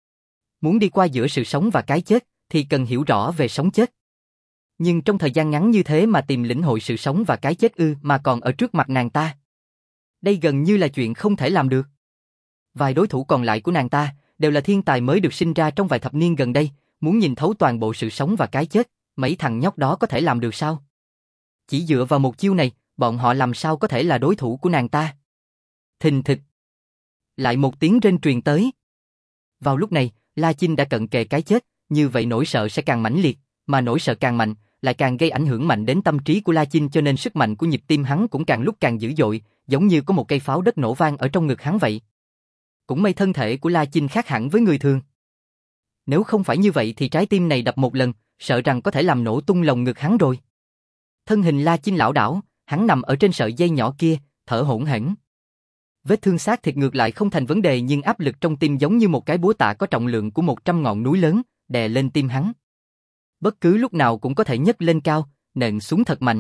Muốn đi qua giữa sự sống và cái chết, thì cần hiểu rõ về sống chết. Nhưng trong thời gian ngắn như thế mà tìm lĩnh hội sự sống và cái chết ư, mà còn ở trước mặt nàng ta. Đây gần như là chuyện không thể làm được. Vài đối thủ còn lại của nàng ta, đều là thiên tài mới được sinh ra trong vài thập niên gần đây, muốn nhìn thấu toàn bộ sự sống và cái chết, mấy thằng nhóc đó có thể làm được sao? Chỉ dựa vào một chiêu này, bọn họ làm sao có thể là đối thủ của nàng ta? Thình thịch. Lại một tiếng rên truyền tới. Vào lúc này, La Chinh đã cận kề cái chết, như vậy nỗi sợ sẽ càng mãnh liệt, mà nỗi sợ càng mạnh, lại càng gây ảnh hưởng mạnh đến tâm trí của La Chinh, cho nên sức mạnh của nhịp tim hắn cũng càng lúc càng dữ dội, giống như có một cây pháo đất nổ vang ở trong ngực hắn vậy. Cũng may thân thể của La Chinh khác hẳn với người thường. Nếu không phải như vậy thì trái tim này đập một lần, sợ rằng có thể làm nổ tung lồng ngực hắn rồi. Thân hình La Chinh lảo đảo, hắn nằm ở trên sợi dây nhỏ kia, thở hổn hển. Vết thương xác thịt ngược lại không thành vấn đề, nhưng áp lực trong tim giống như một cái búa tạ có trọng lượng của một trăm ngọn núi lớn, đè lên tim hắn. Bất cứ lúc nào cũng có thể nhấc lên cao, nện xuống thật mạnh.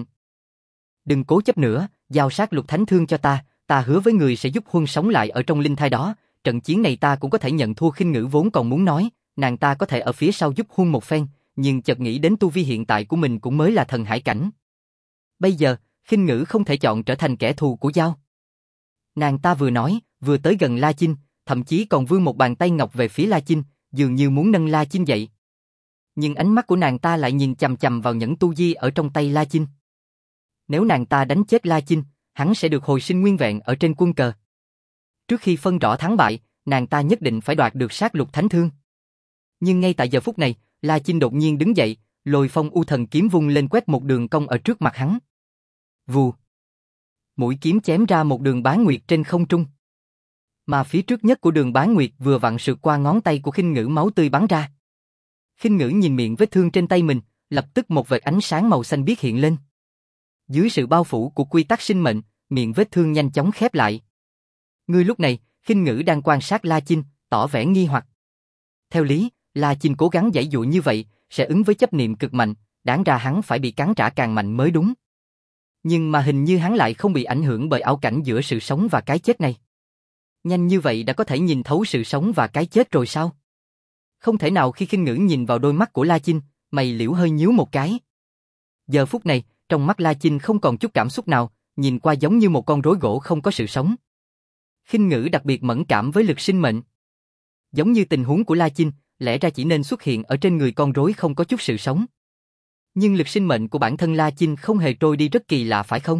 Đừng cố chấp nữa, giao sát lục thánh thương cho ta, ta hứa với người sẽ giúp Huân sống lại ở trong linh thai đó, trận chiến này ta cũng có thể nhận thua. Khinh Ngữ vốn còn muốn nói, nàng ta có thể ở phía sau giúp Huân một phen, nhưng chợt nghĩ đến tu vi hiện tại của mình cũng mới là thần hải cảnh. Bây giờ, Khinh Ngữ không thể chọn trở thành kẻ thù của Giao. Nàng ta vừa nói, vừa tới gần La Chinh, thậm chí còn vươn một bàn tay ngọc về phía La Chinh, dường như muốn nâng La Chinh dậy. Nhưng ánh mắt của nàng ta lại nhìn chằm chằm vào nhẫn tu di ở trong tay La Chinh. Nếu nàng ta đánh chết La Chinh, hắn sẽ được hồi sinh nguyên vẹn ở trên quân cờ. Trước khi phân rõ thắng bại, nàng ta nhất định phải đoạt được sát lục thánh thương. Nhưng ngay tại giờ phút này, La Chinh đột nhiên đứng dậy, Lôi Phong U Thần Kiếm vung lên quét một đường cong ở trước mặt hắn. Vù. Mũi kiếm chém ra một đường bán nguyệt trên không trung. Mà phía trước nhất của đường bán nguyệt vừa vặn sượt qua ngón tay của Khinh Ngữ, máu tươi bắn ra. Khinh Ngữ nhìn miệng vết thương trên tay mình, lập tức một vệt ánh sáng màu xanh biếc hiện lên. Dưới sự bao phủ của quy tắc sinh mệnh, miệng vết thương nhanh chóng khép lại. Ngươi lúc này, Khinh Ngữ đang quan sát La Chinh, tỏ vẻ nghi hoặc. Theo lý, La Chinh cố gắng giãy dụa như vậy, sẽ ứng với chấp niệm cực mạnh, đáng ra hắn phải bị cắn trả càng mạnh mới đúng. Nhưng mà hình như hắn lại không bị ảnh hưởng bởi ảo cảnh giữa sự sống và cái chết này. Nhanh như vậy đã có thể nhìn thấu sự sống và cái chết rồi sao? Không thể nào. Khi Khinh Ngữ nhìn vào đôi mắt của La Chinh, mày liễu hơi nhíu một cái. Giờ phút này, trong mắt La Chinh không còn chút cảm xúc nào, nhìn qua giống như một con rối gỗ không có sự sống. Khinh Ngữ đặc biệt mẫn cảm với lực sinh mệnh. Giống như tình huống của La Chinh, lẽ ra chỉ nên xuất hiện ở trên người con rối không có chút sự sống. Nhưng lực sinh mệnh của bản thân La Chinh không hề trôi đi rất kỳ lạ phải không?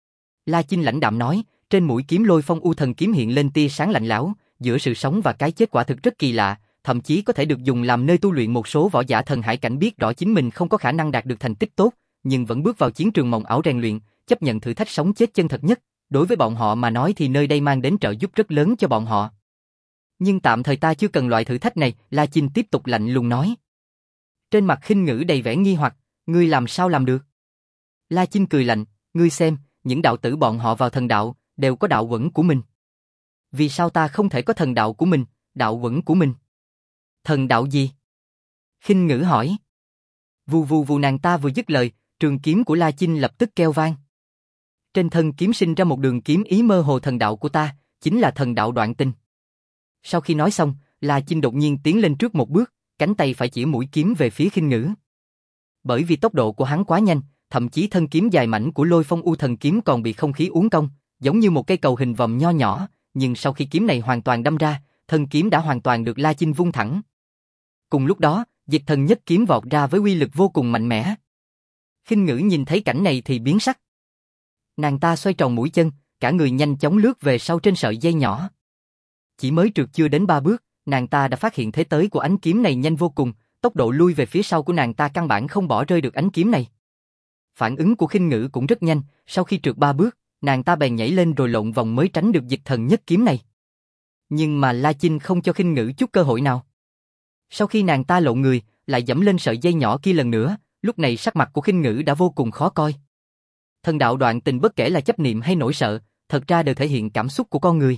La Chinh lãnh đạm nói, trên mũi kiếm Lôi Phong U Thần kiếm hiện lên tia sáng lạnh lẽo, giữa sự sống và cái chết quả thực rất kỳ lạ, thậm chí có thể được dùng làm nơi tu luyện một số võ giả thần hải cảnh biết rõ chính mình không có khả năng đạt được thành tích tốt, nhưng vẫn bước vào chiến trường mộng ảo rèn luyện, chấp nhận thử thách sống chết chân thật nhất. Đối với bọn họ mà nói thì nơi đây mang đến trợ giúp rất lớn cho bọn họ. Nhưng tạm thời ta chưa cần loại thử thách này, La Chinh tiếp tục lạnh lùng nói. Trên mặt Khinh Ngữ đầy vẻ nghi hoặc, ngươi làm sao làm được? La Chinh cười lạnh, ngươi xem, những đạo tử bọn họ vào thần đạo, đều có đạo quẩn của mình. Vì sao ta không thể có thần đạo của mình, đạo quẩn của mình? Thần đạo gì? Khinh Ngữ hỏi. Vù vù vù, nàng ta vừa dứt lời, trường kiếm của La Chinh lập tức kêu vang. Trên thân kiếm sinh ra một đường kiếm ý mơ hồ, thần đạo của ta, chính là thần đạo đoạn tinh. Sau khi nói xong, La Chinh đột nhiên tiến lên trước một bước, cánh tay phải chỉ mũi kiếm về phía Khinh Ngữ. Bởi vì tốc độ của hắn quá nhanh, thậm chí thân kiếm dài mảnh của Lôi Phong U Thần kiếm còn bị không khí uốn cong, giống như một cây cầu hình vòm nho nhỏ, nhưng sau khi kiếm này hoàn toàn đâm ra, thân kiếm đã hoàn toàn được La Chinh vung thẳng. Cùng lúc đó, Dịch Thần Nhất kiếm vọt ra với uy lực vô cùng mạnh mẽ. Khinh Ngữ nhìn thấy cảnh này thì biến sắc. Nàng ta xoay tròn mũi chân, cả người nhanh chóng lướt về sau trên sợi dây nhỏ. Chỉ mới trượt chưa đến ba bước, nàng ta đã phát hiện thế tới của ánh kiếm này nhanh vô cùng, tốc độ lui về phía sau của nàng ta căn bản không bỏ rơi được ánh kiếm này. Phản ứng của Khinh Ngữ cũng rất nhanh, sau khi trượt ba bước, nàng ta bèn nhảy lên rồi lộn vòng mới tránh được Dịch Thần Nhất kiếm này. Nhưng mà La Chinh không cho Khinh Ngữ chút cơ hội nào. Sau khi nàng ta lộn người, lại giẫm lên sợi dây nhỏ kia lần nữa, lúc này sắc mặt của Khinh Ngữ đã vô cùng khó coi. Thần đạo đoạn tình bất kể là chấp niệm hay nỗi sợ, thật ra đều thể hiện cảm xúc của con người.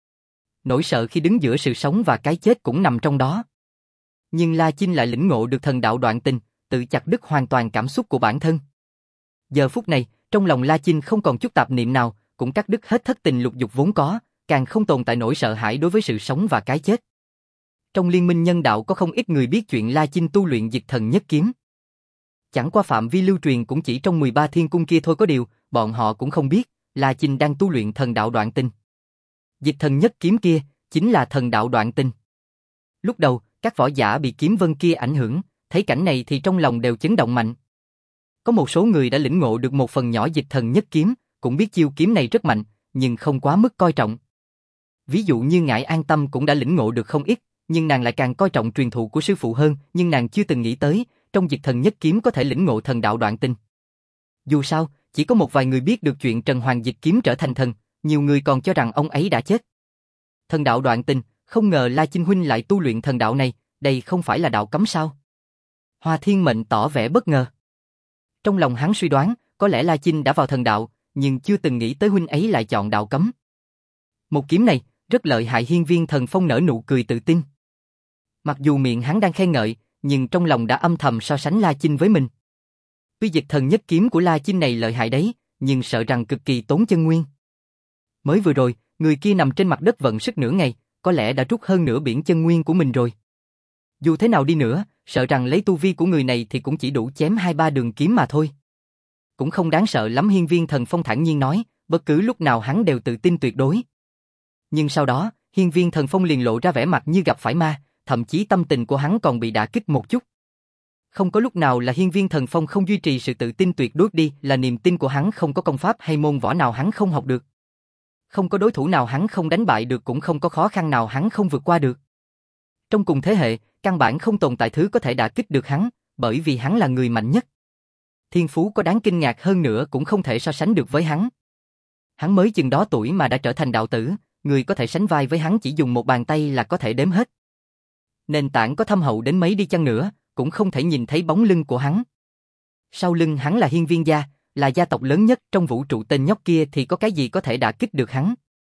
Nỗi sợ khi đứng giữa sự sống và cái chết cũng nằm trong đó. Nhưng La Chinh lại lĩnh ngộ được thần đạo đoạn tình, tự chặt đứt hoàn toàn cảm xúc của bản thân. Giờ phút này, trong lòng La Chinh không còn chút tạp niệm nào, cũng cắt đứt hết thất tình lục dục vốn có, càng không tồn tại nỗi sợ hãi đối với sự sống và cái chết. Trong liên minh nhân đạo có không ít người biết chuyện La Chinh tu luyện Dịch Thần Nhất kiếm. Chẳng qua phạm vi lưu truyền cũng chỉ trong mười ba thiên cung kia thôi, có điều, bọn họ cũng không biết, La Chinh đang tu luyện thần đạo đoạn tinh. Dịch Thần Nhất kiếm kia, chính là thần đạo đoạn tinh. Lúc đầu, các võ giả bị kiếm vân kia ảnh hưởng, thấy cảnh này thì trong lòng đều chấn động mạnh. Có một số người đã lĩnh ngộ được một phần nhỏ Dịch Thần Nhất kiếm, cũng biết chiêu kiếm này rất mạnh, nhưng không quá mức coi trọng. Ví dụ như Ngải An Tâm cũng đã lĩnh ngộ được không ít, nhưng nàng lại càng coi trọng truyền thụ của sư phụ hơn, nhưng nàng chưa từng nghĩ tới, trong Dịch Thần Nhất kiếm có thể lĩnh ngộ thần đạo đoạn tinh. Dù sao, chỉ có một vài người biết được chuyện Trần Hoàng Dịch kiếm trở thành thần, nhiều người còn cho rằng ông ấy đã chết. Thần đạo đoạn tinh, không ngờ La Chinh huynh lại tu luyện thần đạo này, đây không phải là đạo cấm sao? Hoa Thiên Mệnh tỏ vẻ bất ngờ. Trong lòng hắn suy đoán, có lẽ La Chinh đã vào thần đạo, nhưng chưa từng nghĩ tới huynh ấy lại chọn đạo cấm. Một kiếm này, rất lợi hại. Hiên Viên Thần Phong nở nụ cười tự tin. Mặc dù miệng hắn đang khen ngợi, nhưng trong lòng đã âm thầm so sánh La Chinh với mình. Tuy Dịch Thần Nhất kiếm của La Chinh này lợi hại đấy, nhưng sợ rằng cực kỳ tốn chân nguyên. Mới vừa rồi, người kia nằm trên mặt đất vận sức nửa ngày, có lẽ đã rút hơn nửa biển chân nguyên của mình rồi. Dù thế nào đi nữa, sợ rằng lấy tu vi của người này thì cũng chỉ đủ chém hai ba đường kiếm mà thôi. Cũng không đáng sợ lắm. Hiên Viên Thần Phong thản nhiên nói, bất cứ lúc nào hắn đều tự tin tuyệt đối. Nhưng sau đó, Hiên Viên Thần Phong liền lộ ra vẻ mặt như gặp phải ma, thậm chí tâm tình của hắn còn bị đả kích một chút. Không có lúc nào là Hiên Viên Thần Phong không duy trì sự tự tin tuyệt đối, đi là niềm tin của hắn không có công pháp hay môn võ nào hắn không học được. Không có đối thủ nào hắn không đánh bại được, cũng không có khó khăn nào hắn không vượt qua được. Trong cùng thế hệ, căn bản không tồn tại thứ có thể đả kích được hắn, bởi vì hắn là người mạnh nhất. Thiên phú có đáng kinh ngạc hơn nữa cũng không thể so sánh được với hắn. Hắn mới chừng đó tuổi mà đã trở thành đạo tử, người có thể sánh vai với hắn chỉ dùng một bàn tay là có thể đếm hết. Nền tảng có thâm hậu đến mấy đi chăng nữa, cũng không thể nhìn thấy bóng lưng của hắn. Sau lưng hắn là Hiên Viên gia, là gia tộc lớn nhất trong vũ trụ, tên nhóc kia thì có cái gì có thể đả kích được hắn.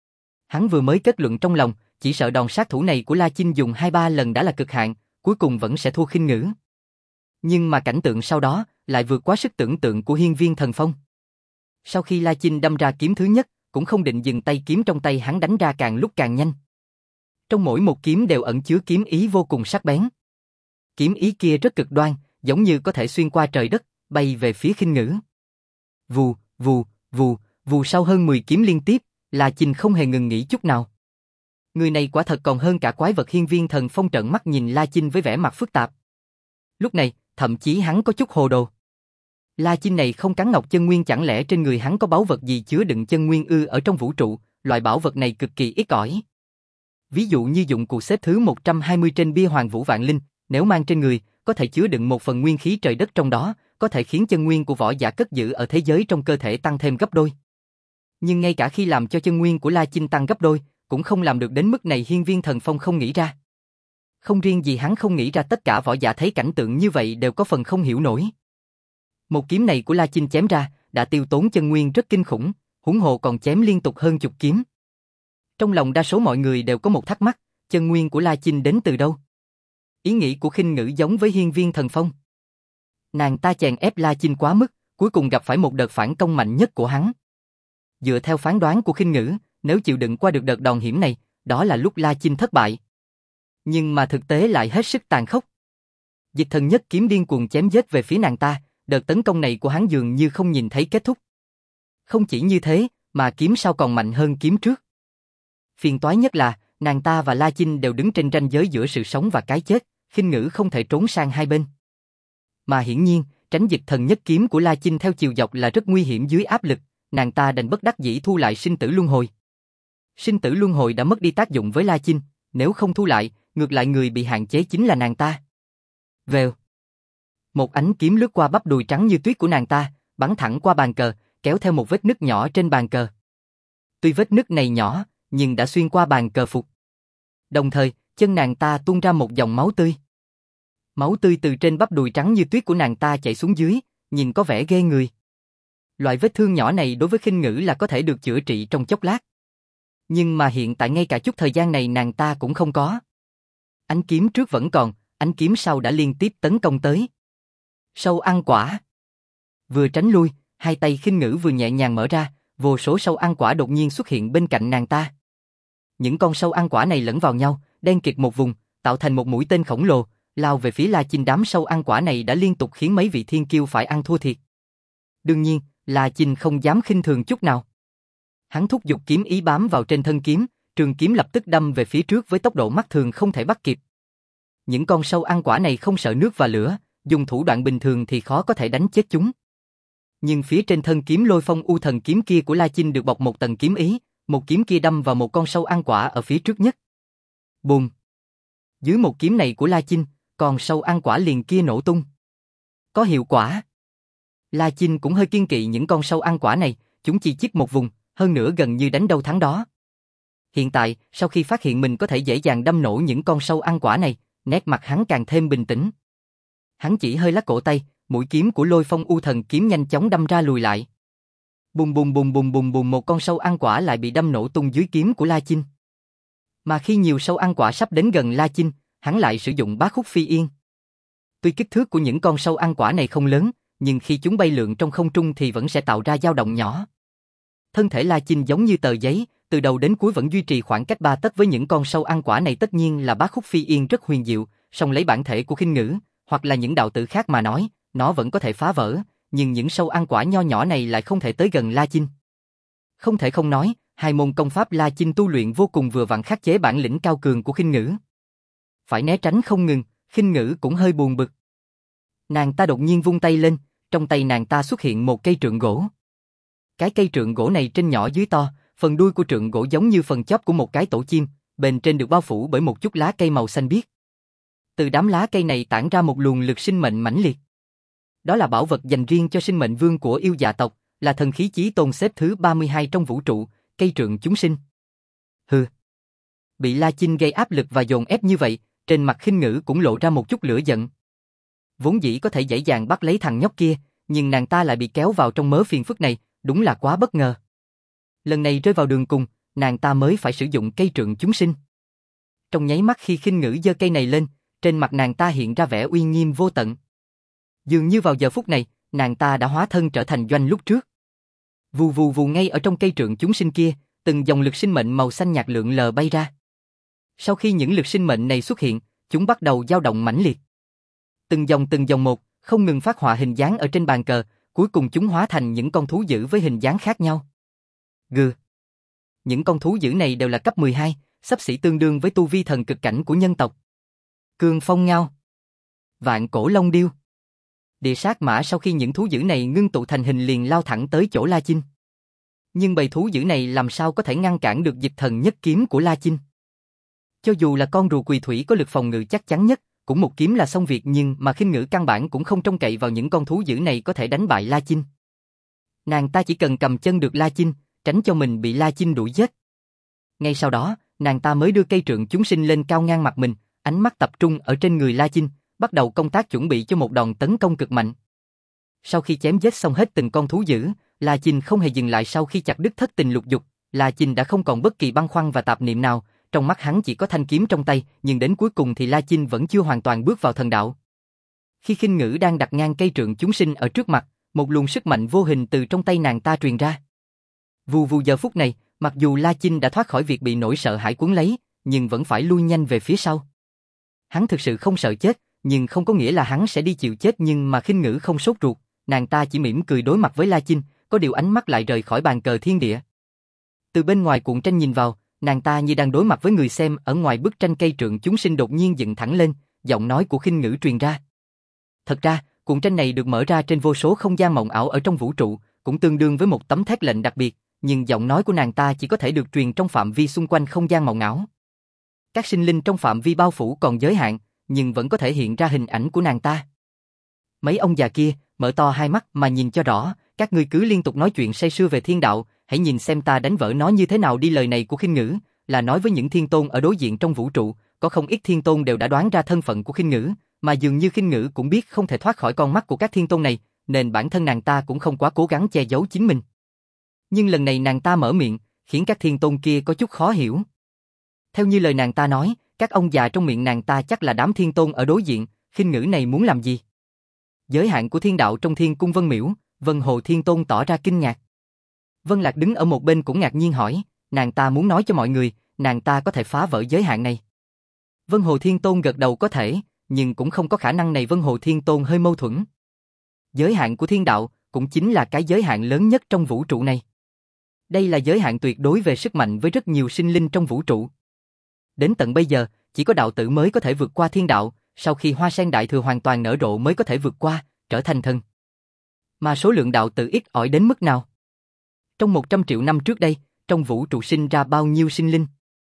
Hắn vừa mới kết luận trong lòng, chỉ sợ đòn sát thủ này của La Chinh dùng hai ba lần đã là cực hạn, cuối cùng vẫn sẽ thua Khinh Ngữ. Nhưng mà cảnh tượng sau đó lại vượt quá sức tưởng tượng của Hiên Viên Thần Phong. Sau khi La Chinh đâm ra kiếm thứ nhất, cũng không định dừng tay, kiếm trong tay hắn đánh ra càng lúc càng nhanh. Trong mỗi một kiếm đều ẩn chứa kiếm ý vô cùng sắc bén. Kiếm ý kia rất cực đoan, giống như có thể xuyên qua trời đất, bay về phía Khinh Ngữ. Vù, vù, vù, vù, sau hơn mười kiếm liên tiếp, La Chinh không hề ngừng nghỉ chút nào. Người này quả thật còn hơn cả quái vật. Hiên Viên Thần Phong trợn mắt nhìn La Chinh với vẻ mặt phức tạp. Lúc này, thậm chí hắn có chút hồ đồ. La Chinh này không cắn ngọc chân nguyên, chẳng lẽ trên người hắn có báu vật gì chứa đựng chân nguyên ư? Ở trong vũ trụ, loại bảo vật này cực kỳ ít ỏi. Ví dụ như dụng cụ xếp thứ một trăm hai mươi trên bia Hoàng Vũ Vạn Linh, nếu mang trên người, có thể chứa đựng một phần nguyên khí trời đất trong đó, có thể khiến chân nguyên của võ giả cất giữ ở thế giới trong cơ thể tăng thêm gấp đôi. Nhưng ngay cả khi làm cho chân nguyên của La Chinh tăng gấp đôi, cũng không làm được đến mức này. Hiên Viên Thần Phong không nghĩ ra. Không riêng gì hắn không nghĩ ra, tất cả võ giả thấy cảnh tượng như vậy đều có phần không hiểu nổi. Một kiếm này của La Chinh chém ra, đã tiêu tốn chân nguyên rất kinh khủng, huống hồ còn chém liên tục hơn chục kiếm. Trong lòng đa số mọi người đều có một thắc mắc, chân nguyên của La Chinh đến từ đâu? Ý nghĩ của Khinh Ngữ giống với Hiên Viên Thần Phong. Nàng ta chèn ép La Chinh quá mức, cuối cùng gặp phải một đợt phản công mạnh nhất của hắn. Dựa theo phán đoán của Khinh Ngữ, nếu chịu đựng qua được đợt đòn hiểm này, đó là lúc La Chinh thất bại. Nhưng mà thực tế lại hết sức tàn khốc. Dịch Thần Nhất kiếm điên cuồng chém giết về phía nàng ta, đợt tấn công này của hắn dường như không nhìn thấy kết thúc. Không chỉ như thế, mà kiếm sau còn mạnh hơn kiếm trước. Phiền toái nhất là, nàng ta và La Chinh đều đứng trên ranh giới giữa sự sống và cái chết, Khinh Ngữ không thể trốn sang hai bên. Mà hiển nhiên, tránh Dịch Thần Nhất kiếm của La Chinh theo chiều dọc là rất nguy hiểm. Dưới áp lực, nàng ta đành bất đắc dĩ thu lại sinh tử luân hồi. Sinh tử luân hồi đã mất đi tác dụng với La Chinh, nếu không thu lại, ngược lại người bị hạn chế chính là nàng ta. Vèo. Một ánh kiếm lướt qua bắp đùi trắng như tuyết của nàng ta, bắn thẳng qua bàn cờ, kéo theo một vết nứt nhỏ trên bàn cờ. Tuy vết nứt này nhỏ, nhưng đã xuyên qua bàn cờ phục. Đồng thời, chân nàng ta tuôn ra một dòng máu tươi. Máu tươi từ trên bắp đùi trắng như tuyết của nàng ta chảy xuống dưới, nhìn có vẻ ghê người. Loại vết thương nhỏ này đối với Khinh Ngữ là có thể được chữa trị trong chốc lát. Nhưng mà hiện tại ngay cả chút thời gian này nàng ta cũng không có. Ánh kiếm trước vẫn còn, ánh kiếm sau đã liên tiếp tấn công tới. Sâu ăn quả. Vừa tránh lui, hai tay Khinh Ngữ vừa nhẹ nhàng mở ra, vô số sâu ăn quả đột nhiên xuất hiện bên cạnh nàng ta. Những con sâu ăn quả này lẫn vào nhau, đen kịt một vùng, tạo thành một mũi tên khổng lồ, lao về phía La Chinh. Đám sâu ăn quả này đã liên tục khiến mấy vị thiên kiêu phải ăn thua thiệt. Đương nhiên, La Chinh không dám khinh thường chút nào. Hắn thúc giục kiếm ý bám vào trên thân kiếm, trường kiếm lập tức đâm về phía trước với tốc độ mắt thường không thể bắt kịp. Những con sâu ăn quả này không sợ nước và lửa, dùng thủ đoạn bình thường thì khó có thể đánh chết chúng. Nhưng phía trên thân kiếm Lôi Phong U Thần kiếm kia của La Chinh được bọc một tầng kiếm ý, một kiếm kia đâm vào một con sâu ăn quả ở phía trước nhất. Bùm! Dưới một kiếm này của La Chinh, con sâu ăn quả liền kia nổ tung. Có hiệu quả. La Chinh cũng hơi kiêng kỵ những con sâu ăn quả này, chúng chỉ chích một vùng, hơn nữa gần như đánh đâu thắng đó. Hiện tại, sau khi phát hiện mình có thể dễ dàng đâm nổ những con sâu ăn quả này, nét mặt hắn càng thêm bình tĩnh. Hắn chỉ hơi lắc cổ tay, mũi kiếm của Lôi Phong U Thần kiếm nhanh chóng đâm ra lùi lại. Bùm bùm bùm bùm bùm bùm, một con sâu ăn quả lại bị đâm nổ tung dưới kiếm của La Chinh. Mà khi nhiều sâu ăn quả sắp đến gần La Chinh, hắn lại sử dụng Bá Khúc Phi Yên. Tuy kích thước của những con sâu ăn quả này không lớn, nhưng khi chúng bay lượn trong không trung thì vẫn sẽ tạo ra dao động nhỏ. Thân thể La Chinh giống như tờ giấy, từ đầu đến cuối vẫn duy trì khoảng cách ba tấc với những con sâu ăn quả này. Tất nhiên là Bá Khúc Phi Yên rất huyền diệu, song lấy bản thể của Khinh Ngữ, hoặc là những đạo tử khác mà nói, nó vẫn có thể phá vỡ, nhưng những sâu ăn quả nho nhỏ này lại không thể tới gần La Chinh. Không thể không nói, hai môn công pháp La Chinh tu luyện vô cùng vừa vặn khắc chế bản lĩnh cao cường của Khinh Ngữ. Phải né tránh không ngừng, Khinh Ngữ cũng hơi buồn bực. Nàng ta đột nhiên vung tay lên, trong tay nàng ta xuất hiện một cây trượng gỗ. Cái cây trượng gỗ này trên nhỏ dưới to, phần đuôi của trượng gỗ giống như phần chóp của một cái tổ chim, bên trên được bao phủ bởi một chút lá cây màu xanh biếc. Từ đám lá cây này tản ra một luồng lực sinh mệnh mãnh liệt. Đó là bảo vật dành riêng cho sinh mệnh vương của yêu dạ tộc, là thần khí chí tôn xếp thứ ba mươi hai trong vũ trụ, cây trượng chúng sinh. Hừ. Bị La Chinh gây áp lực và dồn ép như vậy, trên mặt Khinh Ngữ cũng lộ ra một chút lửa giận. Vốn dĩ có thể dễ dàng bắt lấy thằng nhóc kia, nhưng nàng ta lại bị kéo vào trong mớ phiền phức này, đúng là quá bất ngờ. Lần này rơi vào đường cùng, nàng ta mới phải sử dụng cây trượng chúng sinh. Trong nháy mắt khi khinh ngữ giơ cây này lên, trên mặt nàng ta hiện ra vẻ uy nghiêm vô tận. Dường như vào giờ phút này, nàng ta đã hóa thân trở thành Doanh lúc trước. Vù vù vù, ngay ở trong cây trượng chúng sinh kia, từng dòng lực sinh mệnh màu xanh nhạt lượn lờ bay ra. Sau khi những lực sinh mệnh này xuất hiện, chúng bắt đầu dao động mãnh liệt. Từng dòng từng dòng một, không ngừng phát họa hình dáng ở trên bàn cờ, cuối cùng chúng hóa thành những con thú dữ với hình dáng khác nhau. Gừ. Những con thú dữ này đều là cấp mười hai, xấp xỉ tương đương với tu vi thần cực cảnh của nhân tộc. Cương phong ngao, vạn cổ long điêu, địa sát mã. Sau khi những thú dữ này ngưng tụ thành hình liền lao thẳng tới chỗ La Chinh. Nhưng bầy thú dữ này làm sao có thể ngăn cản được dịch thần nhất kiếm của La Chinh? Cho dù là con rùa quỳ thủy có lực phòng ngự chắc chắn nhất, cũng một kiếm là xong việc, nhưng mà khinh ngữ căn bản cũng không trông cậy vào những con thú dữ này có thể đánh bại La Chinh. Nàng ta chỉ cần cầm chân được La Chinh, tránh cho mình bị La Chinh đuổi giết. Ngay sau đó, nàng ta mới đưa cây trượng chúng sinh lên cao ngang mặt mình, ánh mắt tập trung ở trên người La Chinh, bắt đầu công tác chuẩn bị cho một đòn tấn công cực mạnh. Sau khi chém giết xong hết từng con thú dữ, La Chinh không hề dừng lại. Sau khi chặt đứt thất tình lục dục, La Chinh đã không còn bất kỳ băn khoăn và tạp niệm nào, trong mắt hắn chỉ có thanh kiếm trong tay, nhưng đến cuối cùng thì La Chinh vẫn chưa hoàn toàn bước vào thần đạo. Khi khinh ngữ đang đặt ngang cây trượng chúng sinh ở trước mặt, một luồng sức mạnh vô hình từ trong tay nàng ta truyền ra. Vù vù, giờ phút này, mặc dù La Chinh đã thoát khỏi việc bị nỗi sợ hãi cuốn lấy, nhưng vẫn phải lui nhanh về phía sau. Hắn thực sự không sợ chết, nhưng không có nghĩa là hắn sẽ đi chịu chết. Nhưng mà khinh ngữ không sốt ruột, nàng ta chỉ mỉm cười đối mặt với La Chinh, có điều ánh mắt lại rời khỏi bàn cờ thiên địa. Từ bên ngoài cuộn tranh nhìn vào, nàng ta như đang đối mặt với người xem. Ở ngoài bức tranh, cây trượng chúng sinh đột nhiên dựng thẳng lên, giọng nói của khinh ngữ truyền ra. Thật ra, cuộn tranh này được mở ra trên vô số không gian mộng ảo ở trong vũ trụ, cũng tương đương với một tấm thét lệnh đặc biệt, nhưng giọng nói của nàng ta chỉ có thể được truyền trong phạm vi xung quanh không gian mộng ảo. Các sinh linh trong phạm vi bao phủ còn giới hạn, nhưng vẫn có thể hiện ra hình ảnh của nàng ta. Mấy ông già kia, mở to hai mắt mà nhìn cho rõ, các ngươi cứ liên tục nói chuyện say sưa về thiên đạo, hãy nhìn xem ta đánh vỡ nó như thế nào đi. Lời này của khinh ngữ là nói với những thiên tôn ở đối diện trong vũ trụ, có không ít thiên tôn đều đã đoán ra thân phận của khinh ngữ, mà dường như khinh ngữ cũng biết không thể thoát khỏi con mắt của các thiên tôn này, nên bản thân nàng ta cũng không quá cố gắng che giấu chính mình. Nhưng lần này nàng ta mở miệng, khiến các thiên tôn kia có chút khó hiểu. Theo như lời nàng ta nói, các ông già trong miệng nàng ta chắc là đám thiên tôn ở đối diện, khinh ngữ này muốn làm gì? Giới hạn của thiên đạo trong thiên cung Vân Miễu, Vân Hồ Thiên Tôn tỏ ra kinh ngạc. Vân Lạc đứng ở một bên cũng ngạc nhiên hỏi, nàng ta muốn nói cho mọi người, nàng ta có thể phá vỡ giới hạn này. Vân Hồ Thiên Tôn gật đầu có thể, nhưng cũng không có khả năng này. Vân Hồ Thiên Tôn hơi mâu thuẫn. Giới hạn của thiên đạo cũng chính là cái giới hạn lớn nhất trong vũ trụ này. Đây là giới hạn tuyệt đối về sức mạnh với rất nhiều sinh linh trong vũ trụ. Đến tận bây giờ, chỉ có đạo tử mới có thể vượt qua thiên đạo, sau khi hoa sen đại thừa hoàn toàn nở rộ mới có thể vượt qua, trở thành thần. Mà số lượng đạo tử ít ỏi đến mức nào? Trong một trăm triệu năm trước đây, trong vũ trụ sinh ra bao nhiêu sinh linh?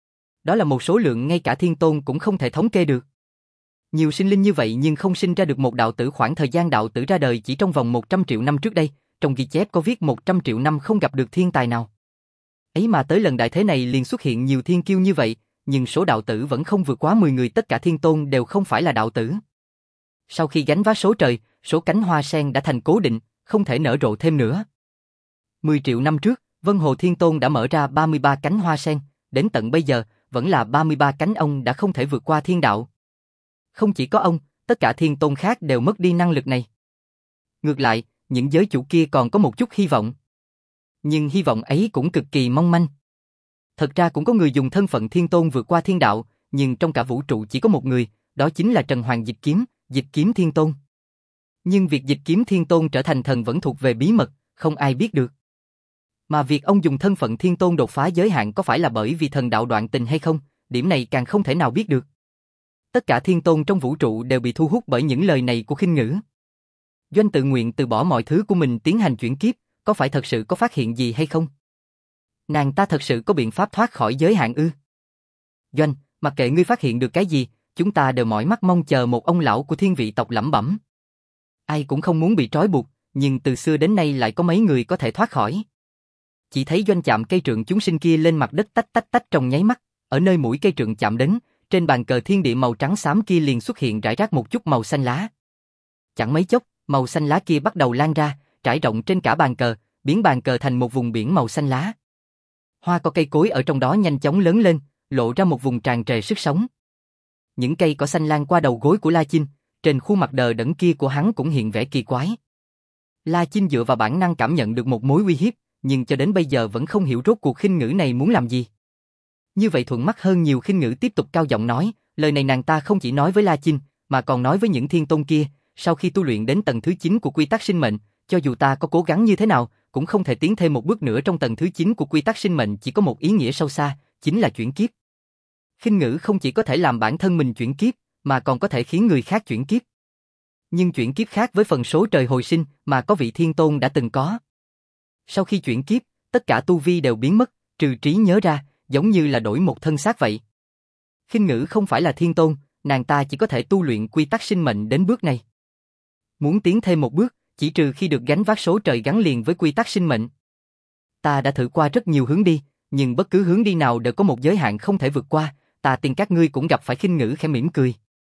Đó là một số lượng ngay cả thiên tôn cũng không thể thống kê được. Nhiều sinh linh như vậy nhưng không sinh ra được một đạo tử. Khoảng thời gian đạo tử ra đời chỉ trong vòng một trăm triệu năm trước đây, trong ghi chép có viết một trăm triệu năm không gặp được thiên tài nào. Ấy mà tới lần đại thế này liền xuất hiện nhiều thiên kiêu như vậy, nhưng số đạo tử vẫn không vượt quá mười người. Tất cả thiên tôn đều không phải là đạo tử. Sau khi gánh vác số trời, số cánh hoa sen đã thành cố định, không thể nở rộ thêm nữa. mười triệu năm trước, Vân Hồ Thiên Tôn đã mở ra ba mươi ba cánh hoa sen, đến tận bây giờ, vẫn là ba mươi ba cánh. Ông đã không thể vượt qua thiên đạo. Không chỉ có ông, tất cả thiên tôn khác đều mất đi năng lực này. Ngược lại, những giới chủ kia còn có một chút hy vọng. Nhưng hy vọng ấy cũng cực kỳ mong manh. Thật ra cũng có người dùng thân phận thiên tôn vượt qua thiên đạo, nhưng trong cả vũ trụ chỉ có một người, đó chính là Trần Hoàng Dịch Kiếm, Dịch Kiếm Thiên Tôn. Nhưng việc Dịch Kiếm Thiên Tôn trở thành thần vẫn thuộc về bí mật, không ai biết được. Mà việc ông dùng thân phận thiên tôn đột phá giới hạn có phải là bởi vì thần đạo đoạn tình hay không, điểm này càng không thể nào biết được. Tất cả thiên tôn trong vũ trụ đều bị thu hút bởi những lời này của khinh ngữ. Doanh tự nguyện từ bỏ mọi thứ của mình tiến hành chuyển kiếp, có phải thật sự có phát hiện gì hay không? Nàng ta thật sự có biện pháp thoát khỏi giới hạn ư? Doanh, mặc kệ ngươi phát hiện được cái gì, chúng ta đều mỏi mắt mong chờ một ông lão của thiên vị tộc lẩm bẩm. Ai cũng không muốn bị trói buộc, nhưng từ xưa đến nay lại có mấy người có thể thoát khỏi. Chỉ thấy Doanh chạm cây trượng chúng sinh kia lên mặt đất tách tách tách trong nháy mắt, ở nơi mũi cây trượng chạm đến, trên bàn cờ thiên địa màu trắng xám kia liền xuất hiện rải rác một chút màu xanh lá. Chẳng mấy chốc, màu xanh lá kia bắt đầu lan ra, trải rộng trên cả bàn cờ, biến bàn cờ thành một vùng biển màu xanh lá. Hoa cỏ cây cối ở trong đó nhanh chóng lớn lên, lộ ra một vùng tràn trề sức sống. Những cây cỏ xanh lan qua đầu gối của La Chinh, trên khuôn mặt đờ đẫn kia của hắn cũng hiện vẻ kỳ quái. La Chinh dựa vào bản năng cảm nhận được một mối uy hiếp, nhưng cho đến bây giờ vẫn không hiểu rốt cuộc khinh ngữ này muốn làm gì. Như vậy thuận mắt hơn nhiều. Khinh ngữ tiếp tục cao giọng nói, lời này nàng ta không chỉ nói với La Chinh, mà còn nói với những thiên tôn kia, sau khi tu luyện đến tầng thứ chín của quy tắc sinh mệnh, cho dù ta có cố gắng như thế nào, cũng không thể tiến thêm một bước nữa trong tầng thứ chín của quy tắc sinh mệnh, chỉ có một ý nghĩa sâu xa, chính là chuyển kiếp. Khinh ngữ không chỉ có thể làm bản thân mình chuyển kiếp, mà còn có thể khiến người khác chuyển kiếp. Nhưng chuyển kiếp khác với phần số trời hồi sinh mà có vị thiên tôn đã từng có. Sau khi chuyển kiếp, tất cả tu vi đều biến mất, trừ trí nhớ ra, giống như là đổi một thân xác vậy. Khinh ngữ không phải là thiên tôn, nàng ta chỉ có thể tu luyện quy tắc sinh mệnh đến bước này. Muốn tiến thêm một bước, chỉ trừ khi được gánh vác số trời gắn liền với quy tắc sinh mệnh. Ta đã thử qua rất nhiều hướng đi, nhưng bất cứ hướng đi nào đều có một giới hạn không thể vượt qua, ta tin các ngươi cũng gặp phải. Khinh ngữ khẽ mỉm cười.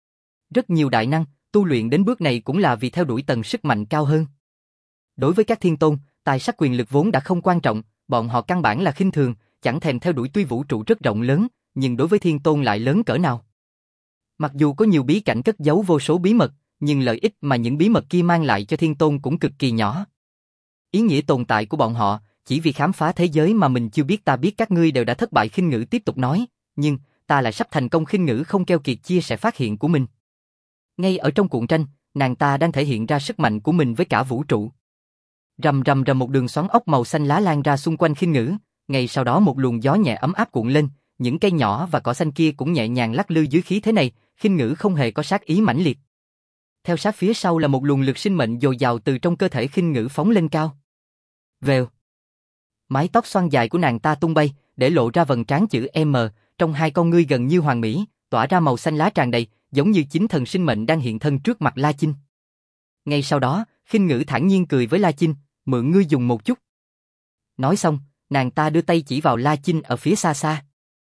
Rất nhiều đại năng, tu luyện đến bước này cũng là vì theo đuổi tầng sức mạnh cao hơn. Đối với các thiên tôn, tài sắc quyền lực vốn đã không quan trọng, bọn họ căn bản là khinh thường, chẳng thèm theo đuổi. Tuy vũ trụ rất rộng lớn, nhưng đối với thiên tôn lại lớn cỡ nào. Mặc dù có nhiều bí cảnh cất giấu vô số bí mật, nhưng lợi ích mà những bí mật kia mang lại cho thiên tôn cũng cực kỳ nhỏ. Ý nghĩa tồn tại của bọn họ, chỉ vì khám phá thế giới mà mình chưa biết. Ta biết các ngươi đều đã thất bại. Khinh ngữ tiếp tục nói, nhưng ta lại sắp thành công. Khinh ngữ không keo kiệt chia sẻ phát hiện của mình. Ngay ở trong cuộn tranh, nàng ta đang thể hiện ra sức mạnh của mình với cả vũ trụ. Rầm rầm rầm, một đường xoắn ốc màu xanh lá lan ra xung quanh khinh ngữ, ngay sau đó một luồng gió nhẹ ấm áp cuộn lên, những cây nhỏ và cỏ xanh kia cũng nhẹ nhàng lắc lư dưới khí thế này. Khinh ngữ không hề có sát ý mãnh liệt. Theo sát phía sau là một luồng lực sinh mệnh dồi dào từ trong cơ thể khinh ngữ phóng lên cao. Vèo. Mái tóc xoăn dài của nàng ta tung bay, để lộ ra vầng trán chữ M, trong hai con ngươi gần như hoàn mỹ, tỏa ra màu xanh lá tràn đầy, giống như chính thần sinh mệnh đang hiện thân trước mặt La Chinh. Ngay sau đó, khinh ngữ thản nhiên cười với La Chinh, mượn ngươi dùng một chút. Nói xong, nàng ta đưa tay chỉ vào La Chinh ở phía xa xa.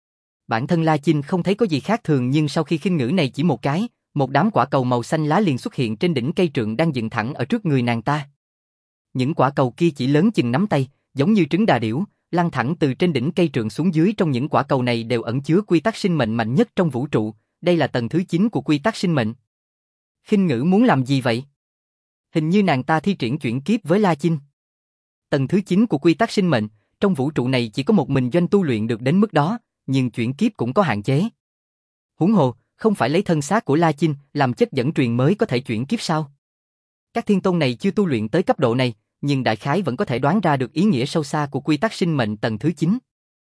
Bản thân La Chinh không thấy có gì khác thường, nhưng sau khi khinh ngữ này chỉ một cái, một đám quả cầu màu xanh lá liền xuất hiện trên đỉnh cây trượng đang dựng thẳng ở trước người nàng ta. Những quả cầu kia chỉ lớn chừng nắm tay, giống như trứng đà điểu, lăn thẳng từ trên đỉnh cây trượng xuống dưới. Trong những quả cầu này đều ẩn chứa quy tắc sinh mệnh mạnh nhất trong vũ trụ, đây là tầng thứ chín của quy tắc sinh mệnh. Khinh ngữ muốn làm gì vậy? Hình như nàng ta thi triển chuyển kiếp với La Chinh. Tầng thứ chín của quy tắc sinh mệnh, trong vũ trụ này chỉ có một mình Doanh tu luyện được đến mức đó, nhưng chuyển kiếp cũng có hạn chế. Huống hồ, không phải lấy thân xác của La Chinh làm chất dẫn truyền mới có thể chuyển kiếp sao? Các thiên tôn này chưa tu luyện tới cấp độ này, nhưng đại khái vẫn có thể đoán ra được ý nghĩa sâu xa của quy tắc sinh mệnh tầng thứ chín.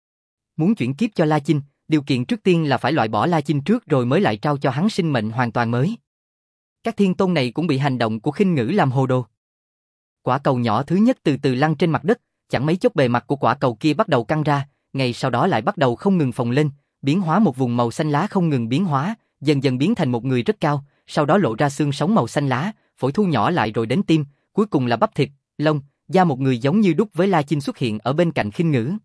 Muốn chuyển kiếp cho La Chinh, điều kiện trước tiên là phải loại bỏ La Chinh trước rồi mới lại trao cho hắn sinh mệnh hoàn toàn mới. Các thiên tôn này cũng bị hành động của khinh ngữ làm hồ đồ. Quả cầu nhỏ thứ nhất từ từ lăn trên mặt đất, chẳng mấy chốc bề mặt của quả cầu kia bắt đầu căng ra, ngay sau đó lại bắt đầu không ngừng phồng lên, biến hóa một vùng màu xanh lá không ngừng biến hóa, dần dần biến thành một người rất cao, sau đó lộ ra xương sống màu xanh lá, phổi thu nhỏ lại rồi đến tim, cuối cùng là bắp thịt, lông, da một người giống như đúc với La Chinh xuất hiện ở bên cạnh khinh ngữ.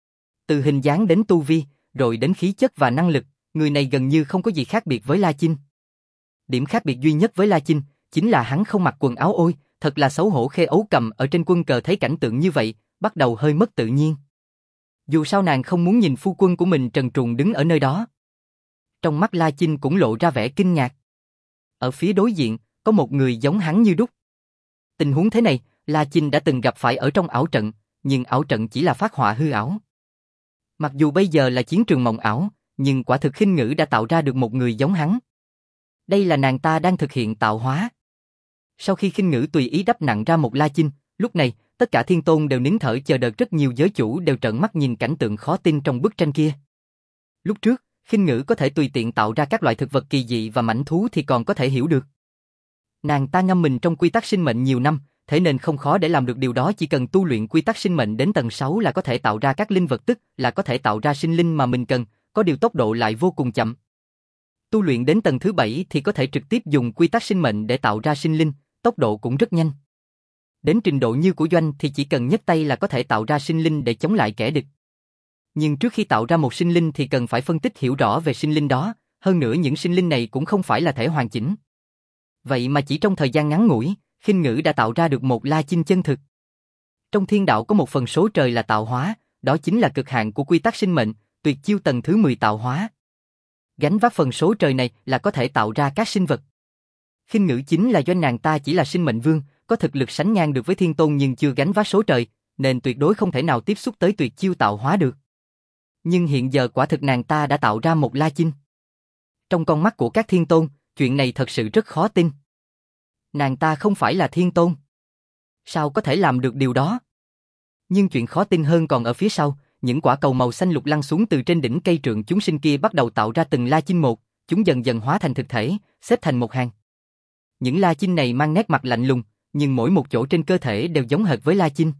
Từ hình dáng đến tu vi, rồi đến khí chất và năng lực, người này gần như không có gì khác biệt với La Chinh. Điểm khác biệt duy nhất với La Chinh chính là hắn không mặc quần áo. Ôi, thật là xấu hổ. Khê Ấu Cầm ở trên quân cờ thấy cảnh tượng như vậy, bắt đầu hơi mất tự nhiên. Dù sao nàng không muốn nhìn phu quân của mình trần truồng đứng ở nơi đó. Trong mắt La Chinh cũng lộ ra vẻ kinh ngạc. Ở phía đối diện, có một người giống hắn như đúc. Tình huống thế này, La Chinh đã từng gặp phải ở trong ảo trận, nhưng ảo trận chỉ là phác họa hư ảo. Mặc dù bây giờ là chiến trường mộng ảo, nhưng quả thực khinh ngữ đã tạo ra được một người giống hắn. Đây là nàng ta đang thực hiện tạo hóa. Sau khi khinh ngữ tùy ý đắp nặng ra một La Chinh, lúc này, tất cả thiên tôn đều nín thở chờ đợi. Rất nhiều giới chủ đều trợn mắt nhìn cảnh tượng khó tin trong bức tranh kia. Lúc trước, khinh ngữ có thể tùy tiện tạo ra các loại thực vật kỳ dị và mãnh thú thì còn có thể hiểu được. Nàng ta ngâm mình trong quy tắc sinh mệnh nhiều năm, thế nên không khó để làm được điều đó. Chỉ cần tu luyện quy tắc sinh mệnh đến tầng sáu là có thể tạo ra các linh vật, tức là có thể tạo ra sinh linh mà mình cần, có điều tốc độ lại vô cùng chậm. Tu luyện đến tầng thứ bảy thì có thể trực tiếp dùng quy tắc sinh mệnh để tạo ra sinh linh, tốc độ cũng rất nhanh. Đến trình độ như của Doanh thì chỉ cần nhấc tay là có thể tạo ra sinh linh để chống lại kẻ địch. Nhưng trước khi tạo ra một sinh linh thì cần phải phân tích hiểu rõ về sinh linh đó, hơn nữa những sinh linh này cũng không phải là thể hoàn chỉnh. Vậy mà chỉ trong thời gian ngắn ngủi, Khinh Ngữ đã tạo ra được một La Chinh chân thực. Trong thiên đạo có một phần số trời là tạo hóa, đó chính là cực hạn của quy tắc sinh mệnh, tuyệt chiêu tầng thứ mười tạo hóa. Gánh vác phần số trời này là có thể tạo ra các sinh vật. Khinh Ngữ chính là do nàng ta chỉ là sinh mệnh vương, có thực lực sánh ngang được với thiên tôn nhưng chưa gánh vác số trời, nên tuyệt đối không thể nào tiếp xúc tới tuyệt chiêu tạo hóa được. Nhưng hiện giờ quả thực nàng ta đã tạo ra một La Chinh. Trong con mắt của các thiên tôn, chuyện này thật sự rất khó tin. Nàng ta không phải là thiên tôn. Sao có thể làm được điều đó? Nhưng chuyện khó tin hơn còn ở phía sau, những quả cầu màu xanh lục lăn xuống từ trên đỉnh cây trượng chúng sinh kia bắt đầu tạo ra từng La Chinh một, chúng dần dần hóa thành thực thể, xếp thành một hàng. Những La Chinh này mang nét mặt lạnh lùng, nhưng mỗi một chỗ trên cơ thể đều giống hệt với La Chinh.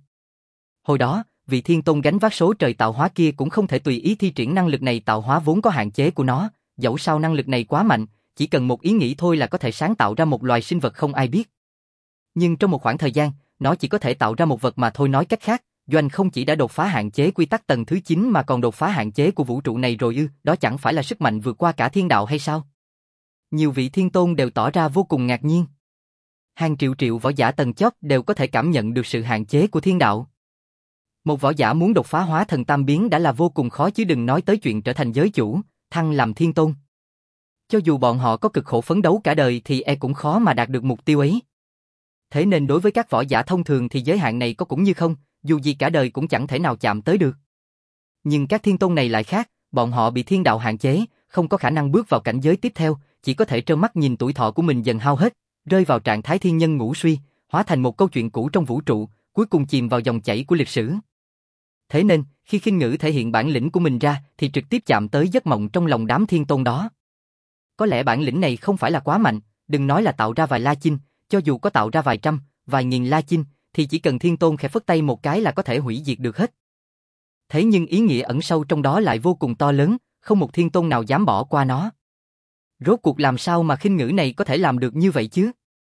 Hồi đó, vị thiên tôn gánh vác số trời tạo hóa kia cũng không thể tùy ý thi triển năng lực này tạo hóa vốn có hạn chế của nó, dẫu sao năng lực này quá mạnh, chỉ cần một ý nghĩ thôi là có thể sáng tạo ra một loài sinh vật không ai biết. Nhưng trong một khoảng thời gian, nó chỉ có thể tạo ra một vật mà thôi, nói cách khác, Doanh không chỉ đã đột phá hạn chế quy tắc tầng thứ chín mà còn đột phá hạn chế của vũ trụ này rồi ư, đó chẳng phải là sức mạnh vượt qua cả thiên đạo hay sao? Nhiều vị thiên tôn đều tỏ ra vô cùng ngạc nhiên. Hàng triệu triệu võ giả tầng chót đều có thể cảm nhận được sự hạn chế của thiên đạo. Một võ giả muốn đột phá hóa thần tam biến đã là vô cùng khó chứ đừng nói tới chuyện trở thành giới chủ, thăng làm thiên tôn. Cho dù bọn họ có cực khổ phấn đấu cả đời thì e cũng khó mà đạt được mục tiêu ấy. Thế nên đối với các võ giả thông thường thì giới hạn này có cũng như không, dù gì cả đời cũng chẳng thể nào chạm tới được. Nhưng các thiên tôn này lại khác, bọn họ bị thiên đạo hạn chế, không có khả năng bước vào cảnh giới tiếp theo, chỉ có thể trơ mắt nhìn tuổi thọ của mình dần hao hết, rơi vào trạng thái thiên nhân ngũ suy, hóa thành một câu chuyện cũ trong vũ trụ, cuối cùng chìm vào dòng chảy của lịch sử. Thế nên, khi Khinh Ngữ thể hiện bản lĩnh của mình ra thì trực tiếp chạm tới giấc mộng trong lòng đám thiên tôn đó. Có lẽ bản lĩnh này không phải là quá mạnh, đừng nói là tạo ra vài La Chinh, cho dù có tạo ra vài trăm, vài nghìn La Chinh, thì chỉ cần thiên tôn khẽ phất tay một cái là có thể hủy diệt được hết. Thế nhưng ý nghĩa ẩn sâu trong đó lại vô cùng to lớn, không một thiên tôn nào dám bỏ qua nó. Rốt cuộc làm sao mà Khinh Ngữ này có thể làm được như vậy chứ?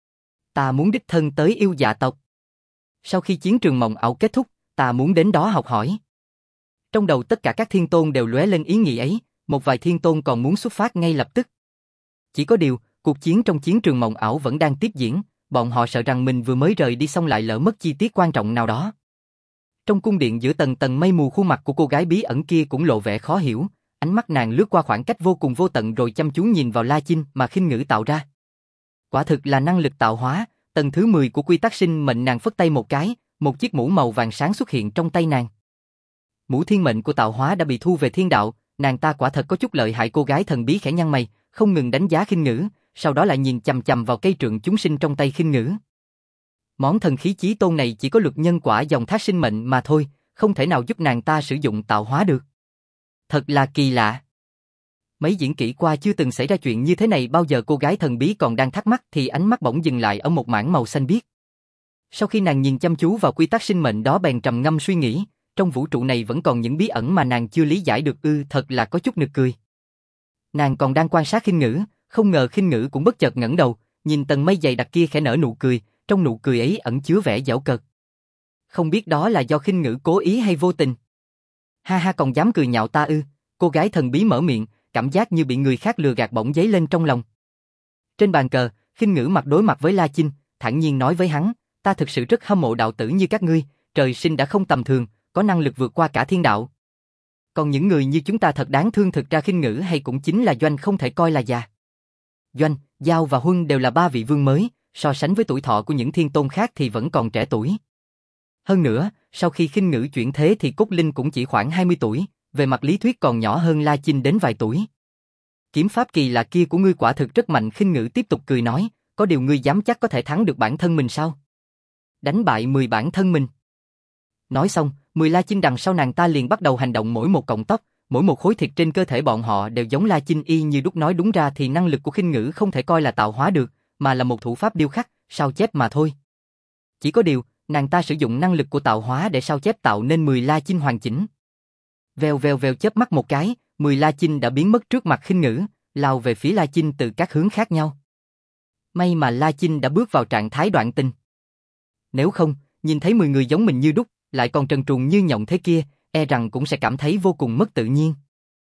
Ta muốn đích thân tới Yêu Dạ tộc. Sau khi chiến trường mộng ảo kết thúc, ta muốn đến đó học hỏi. Trong đầu tất cả các thiên tôn đều lóe lên ý nghĩ ấy, một vài thiên tôn còn muốn xuất phát ngay lập tức. Chỉ có điều, cuộc chiến trong chiến trường mộng ảo vẫn đang tiếp diễn, bọn họ sợ rằng mình vừa mới rời đi xong lại lỡ mất chi tiết quan trọng nào đó. Trong cung điện giữa tầng tầng mây mù, khuôn mặt của cô gái bí ẩn kia cũng lộ vẻ khó hiểu, ánh mắt nàng lướt qua khoảng cách vô cùng vô tận rồi chăm chú nhìn vào La Chinh mà Khinh Ngữ tạo ra. Quả thực là năng lực tạo hóa, tầng thứ mười của quy tắc sinh mệnh. Nàng phất tay một cái, một chiếc mũ màu vàng sáng xuất hiện trong tay nàng. Mũ thiên mệnh của tạo hóa đã bị thu về thiên đạo, nàng ta quả thật có chút lợi hại. Cô gái thần bí khẽ nhăn mày, không ngừng đánh giá Khinh Ngữ, sau đó lại nhìn chằm chằm vào cây trượng chúng sinh trong tay Khinh Ngữ. Món thần khí chí tôn này chỉ có luật nhân quả dòng thác sinh mệnh mà thôi, không thể nào giúp nàng ta sử dụng tạo hóa được. Thật là kỳ lạ. Mấy diễn kỹ qua chưa từng xảy ra chuyện như thế này bao giờ. Cô gái thần bí còn đang thắc mắc thì ánh mắt bỗng dừng lại ở một mảng màu xanh biếc. Sau khi nàng nhìn chăm chú vào quy tắc sinh mệnh đó bèn trầm ngâm suy nghĩ, trong vũ trụ này vẫn còn những bí ẩn mà nàng chưa lý giải được ư, thật là có chút nực cười. Nàng còn đang quan sát Khinh Ngữ, không ngờ Khinh Ngữ cũng bất chợt ngẩng đầu, nhìn tầng mây dày đặc kia khẽ nở nụ cười, trong nụ cười ấy ẩn chứa vẻ giễu cợt. Không biết đó là do Khinh Ngữ cố ý hay vô tình. Ha ha, còn dám cười nhạo ta ư? Cô gái thần bí mở miệng, cảm giác như bị người khác lừa gạt bỗng dấy lên trong lòng. Trên bàn cờ, Khinh Ngữ mặt đối mặt với La Chinh, thản nhiên nói với hắn, ta thực sự rất hâm mộ đạo tử như các ngươi, trời sinh đã không tầm thường, có năng lực vượt qua cả thiên đạo. Còn những người như chúng ta thật đáng thương. Thực ra Khinh Ngữ hay cũng chính là Doanh không thể coi là già. Doanh, Giao và Huân đều là ba vị vương mới, so sánh với tuổi thọ của những thiên tôn khác thì vẫn còn trẻ tuổi. Hơn nữa, sau khi Khinh Ngữ chuyển thế thì Cốt Linh cũng chỉ khoảng hai mươi tuổi, về mặt lý thuyết còn nhỏ hơn La Chinh đến vài tuổi. Kiếm pháp kỳ lạ kia của ngươi quả thực rất mạnh. Khinh Ngữ tiếp tục cười nói, có điều ngươi dám chắc có thể thắng được bản thân mình sao? Đánh bại mười bản thân mình. Nói xong, mười La Chinh đằng sau nàng ta liền bắt đầu hành động, mỗi một cọng tóc, mỗi một khối thịt trên cơ thể bọn họ đều giống La Chinh y như đúc. Nói đúng ra thì năng lực của Khinh Ngữ không thể coi là tạo hóa được, mà là một thủ pháp điêu khắc, sao chép mà thôi. Chỉ có điều, nàng ta sử dụng năng lực của tạo hóa để sao chép tạo nên mười La Chinh hoàn chỉnh. Vèo vèo vèo, chớp mắt một cái, mười La Chinh đã biến mất trước mặt Khinh Ngữ, lao về phía La Chinh từ các hướng khác nhau. May mà La Chinh đã bước vào trạng thái đoạn tình. Nếu không, nhìn thấy mười người giống mình như đúc, lại còn trần truồng như nhộng thế kia, e rằng cũng sẽ cảm thấy vô cùng mất tự nhiên.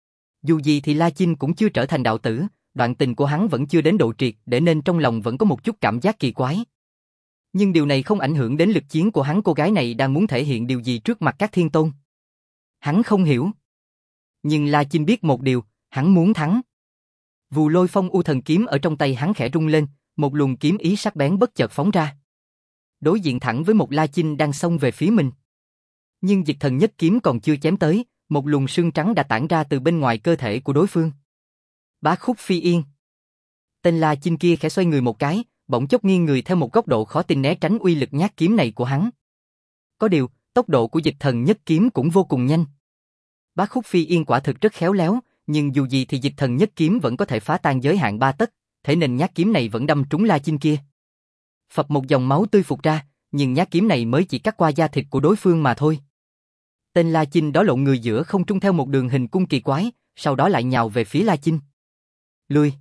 Dù gì thì La Chinh cũng chưa trở thành đạo tử, đoạn tình của hắn vẫn chưa đến độ triệt, để nên trong lòng vẫn có một chút cảm giác kỳ quái. Nhưng điều này không ảnh hưởng đến lực chiến của hắn. Cô gái này đang muốn thể hiện điều gì trước mặt các thiên tôn? Hắn không hiểu. Nhưng La Chinh biết một điều, hắn muốn thắng. Vù Lôi Phong U Thần kiếm ở trong tay hắn khẽ rung lên, một luồng kiếm ý sắc bén bất chợt phóng ra. Đối diện thẳng với một La Chinh đang xông về phía mình. Nhưng Dịch Thần Nhất kiếm còn chưa chém tới, một luồng sương trắng đã tản ra từ bên ngoài cơ thể của đối phương. Bá Khúc Phi Yên. Tên La Chinh kia khẽ xoay người một cái, bỗng chốc nghiêng người theo một góc độ khó tin né tránh uy lực nhát kiếm này của hắn. Có điều, tốc độ của Dịch Thần Nhất kiếm cũng vô cùng nhanh. Bá Khúc Phi Yên quả thực rất khéo léo, nhưng dù gì thì Dịch Thần Nhất kiếm vẫn có thể phá tan giới hạn ba tấc, thế nên nhát kiếm này vẫn đâm trúng La Chinh kia. Phập một dòng máu tươi phụt ra, nhưng nhát kiếm này mới chỉ cắt qua da thịt của đối phương mà thôi. Tên La Chinh đó lộn người giữa không trung theo một đường hình cung kỳ quái, sau đó lại nhào về phía La Chinh. Lui.